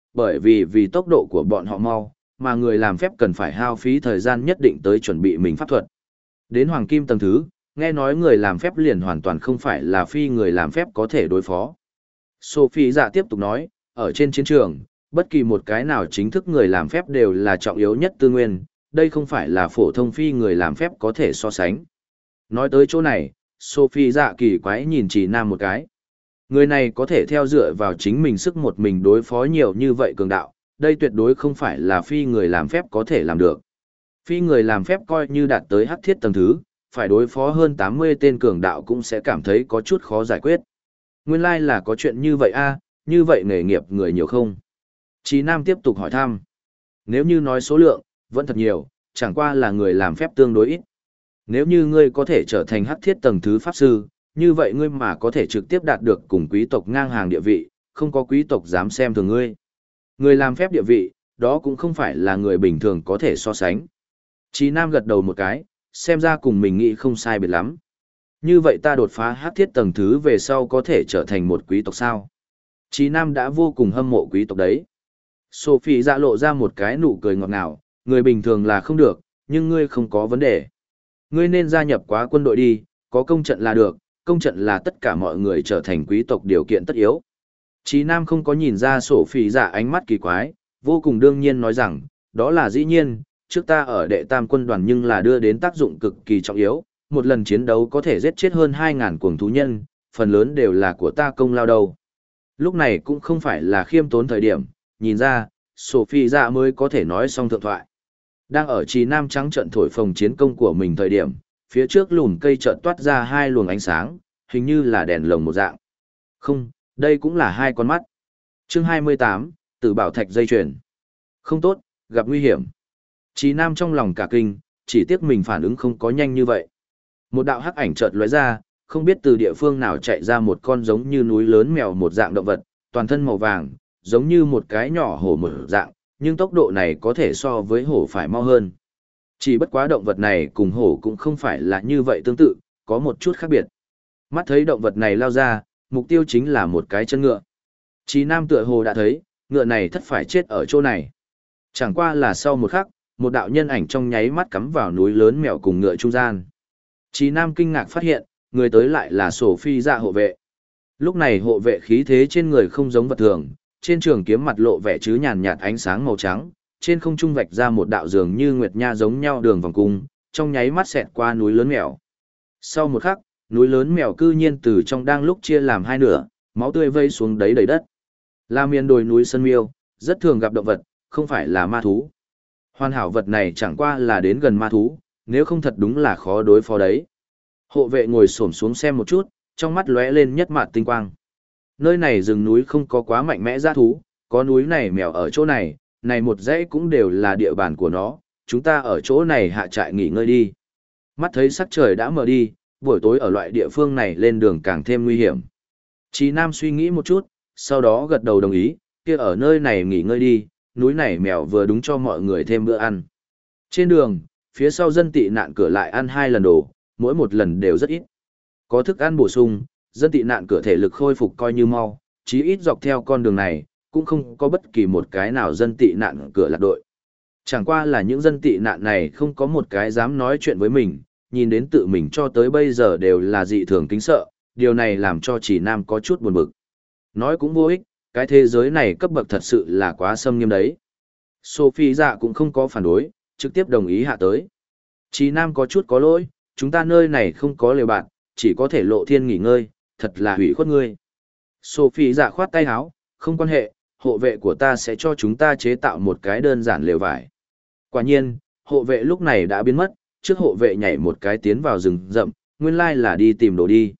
bởi vì tốc độ của bọn họ mau, mà người làm phép cần phải hao phí thời gian nhất định tới chuẩn bị mình pháp thuật. Đến hoàng kim tầng thứ, nghe nói người làm phép liền hoàn toàn không phải là phi người làm phép có thể đối phó. Sophie dạ tiếp tục nói, ở trên chiến trường, bất kỳ một cái nào chính thức người làm phép đều là trọng yếu nhất tư nguyên, đây không phải là phổ thông phi người làm phép có thể so sánh. Nói tới chỗ này, Sophie dạ kỳ quái nhìn Trì Nam một cái. Người này có thể theo dựa vào chính mình sức một mình đối phó nhiều như vậy cường đạo, đây tuyệt đối không phải là phi người làm phép có thể làm được. Phi người làm phép coi như đạt tới hắc thiết tầng thứ, phải đối phó hơn 80 tên cường đạo cũng sẽ cảm thấy có chút khó giải quyết. Nguyên lai là có chuyện như vậy a, như vậy nghề nghiệp người nhiều không? Chí Nam tiếp tục hỏi thăm. Nếu như nói số lượng, vẫn thật nhiều, chẳng qua là người làm phép tương đối ít. Nếu như ngươi có thể trở thành hắc thiết tầng thứ pháp sư, như vậy ngươi mà có thể trực tiếp đạt được cùng quý tộc ngang hàng địa vị, không có quý tộc dám xem thường ngươi. Người làm phép địa vị, đó cũng không phải là người bình thường có thể so sánh. Chí Nam gật đầu một cái, xem ra cùng mình nghĩ không sai biệt lắm. Như vậy ta đột phá hắc thiết tầng thứ về sau có thể trở thành một quý tộc sao? Chí Nam đã vô cùng hâm mộ quý tộc đấy. Sophie dạ lộ ra một cái nụ cười ngọt ngào, người bình thường là không được, nhưng ngươi không có vấn đề. Ngươi nên gia nhập quá quân đội đi, có công trận là được, công trận là tất cả mọi người trở thành quý tộc điều kiện tất yếu. Chí Nam không có nhìn ra Sophie dạ ánh mắt kỳ quái, vô cùng đương nhiên nói rằng, đó là dĩ nhiên, trước ta ở đệ tam quân đoàn nhưng là đưa đến tác dụng cực kỳ trọng yếu, một lần chiến đấu có thể giết chết hơn 2.000 cuồng thú nhân, phần lớn đều là của ta công lao đâu. Lúc này cũng không phải là khiêm tốn thời điểm, nhìn ra, Sophie dạ mới có thể nói xong thượng thoại. Đang ở Chí Nam trắng trận thổi phồng chiến công của mình thời điểm, phía trước lùm cây chợt toát ra hai luồng ánh sáng, hình như là đèn lồng một dạng. Không, đây cũng là hai con mắt. Chương 28, Tử bảo thạch dây chuyền. Không tốt, gặp nguy hiểm. Chí Nam trong lòng cả kinh, chỉ tiếc mình phản ứng không có nhanh như vậy. Một đạo hắc ảnh chợt lóe ra, không biết từ địa phương nào chạy ra một con giống như núi lớn mèo một dạng động vật, toàn thân màu vàng, giống như một cái nhỏ hổ một dạng, nhưng tốc độ này có thể so với hổ phải mau hơn. Chỉ bất quá động vật này cùng hổ cũng không phải là như vậy tương tự, có một chút khác biệt. Mắt thấy động vật này lao ra, mục tiêu chính là một cái chân ngựa. Chí Nam tựa hồ đã thấy, ngựa này thất phải chết ở chỗ này. Chẳng qua là sau một khắc, một đạo nhân ảnh trong nháy mắt cắm vào núi lớn mèo cùng ngựa trung gian. Chí Nam kinh ngạc phát hiện, người tới lại là Sophie dạ hộ vệ. Lúc này hộ vệ khí thế trên người không giống vật thường, trên trường kiếm mặt lộ vẻ chứ nhàn nhạt ánh sáng màu trắng, trên không trung vạch ra một đạo dường như nguyệt nha giống nhau đường vòng cung, trong nháy mắt xẹt qua núi lớn mèo. Sau một khắc, núi lớn mèo cư nhiên từ trong đang lúc chia làm hai nửa, máu tươi vây xuống đấy đầy đất. Là miền đồi núi Sơn Miêu, rất thường gặp động vật, không phải là ma thú. Hoàn hảo vật này chẳng qua là đến gần ma thú, nếu không thật đúng là khó đối phó đấy. Hộ vệ ngồi xổm xuống xem một chút, trong mắt lóe lên nhất mạt tinh quang. Nơi này rừng núi không có quá mạnh mẽ dã thú, có núi này mèo ở chỗ này, này một dãy cũng đều là địa bàn của nó, chúng ta ở chỗ này hạ trại nghỉ ngơi đi. Mắt thấy sắc trời đã mờ đi, buổi tối ở loại địa phương này lên đường càng thêm nguy hiểm. Chí Nam suy nghĩ một chút, sau đó gật đầu đồng ý, kia ở nơi này nghỉ ngơi đi, núi này mèo vừa đúng cho mọi người thêm bữa ăn. Trên đường, phía sau dân tị nạn cửa lại ăn 2 lần đồ, mỗi một lần đều rất ít. Có thức ăn bổ sung, dân tị nạn cửa thể lực khôi phục coi như mau, chí ít dọc theo con đường này, cũng không có bất kỳ một cái nào dân tị nạn cửa lạc đội. Chẳng qua là những dân tị nạn này không có một cái dám nói chuyện với mình, nhìn đến tự mình cho tới bây giờ đều là dị thường kính sợ, điều này làm cho Chỉ Nam có chút buồn bực. Nói cũng vô ích, cái thế giới này cấp bậc thật sự là quá xâm nghiêm đấy. Sophie dạ cũng không có phản đối, trực tiếp đồng ý hạ tới. Chỉ Nam có chút có lỗi, chúng ta nơi này không có lều bạt, chỉ có thể lộ thiên nghỉ ngơi, thật là hủy khuất ngươi. Sophie dạ khoát tay áo, không quan hệ, hộ vệ của ta sẽ cho chúng ta chế tạo một cái đơn giản lều vải. Quả nhiên, hộ vệ lúc này đã biến mất, trước hộ vệ nhảy một cái tiến vào rừng rậm, nguyên lai là đi tìm đồ đi.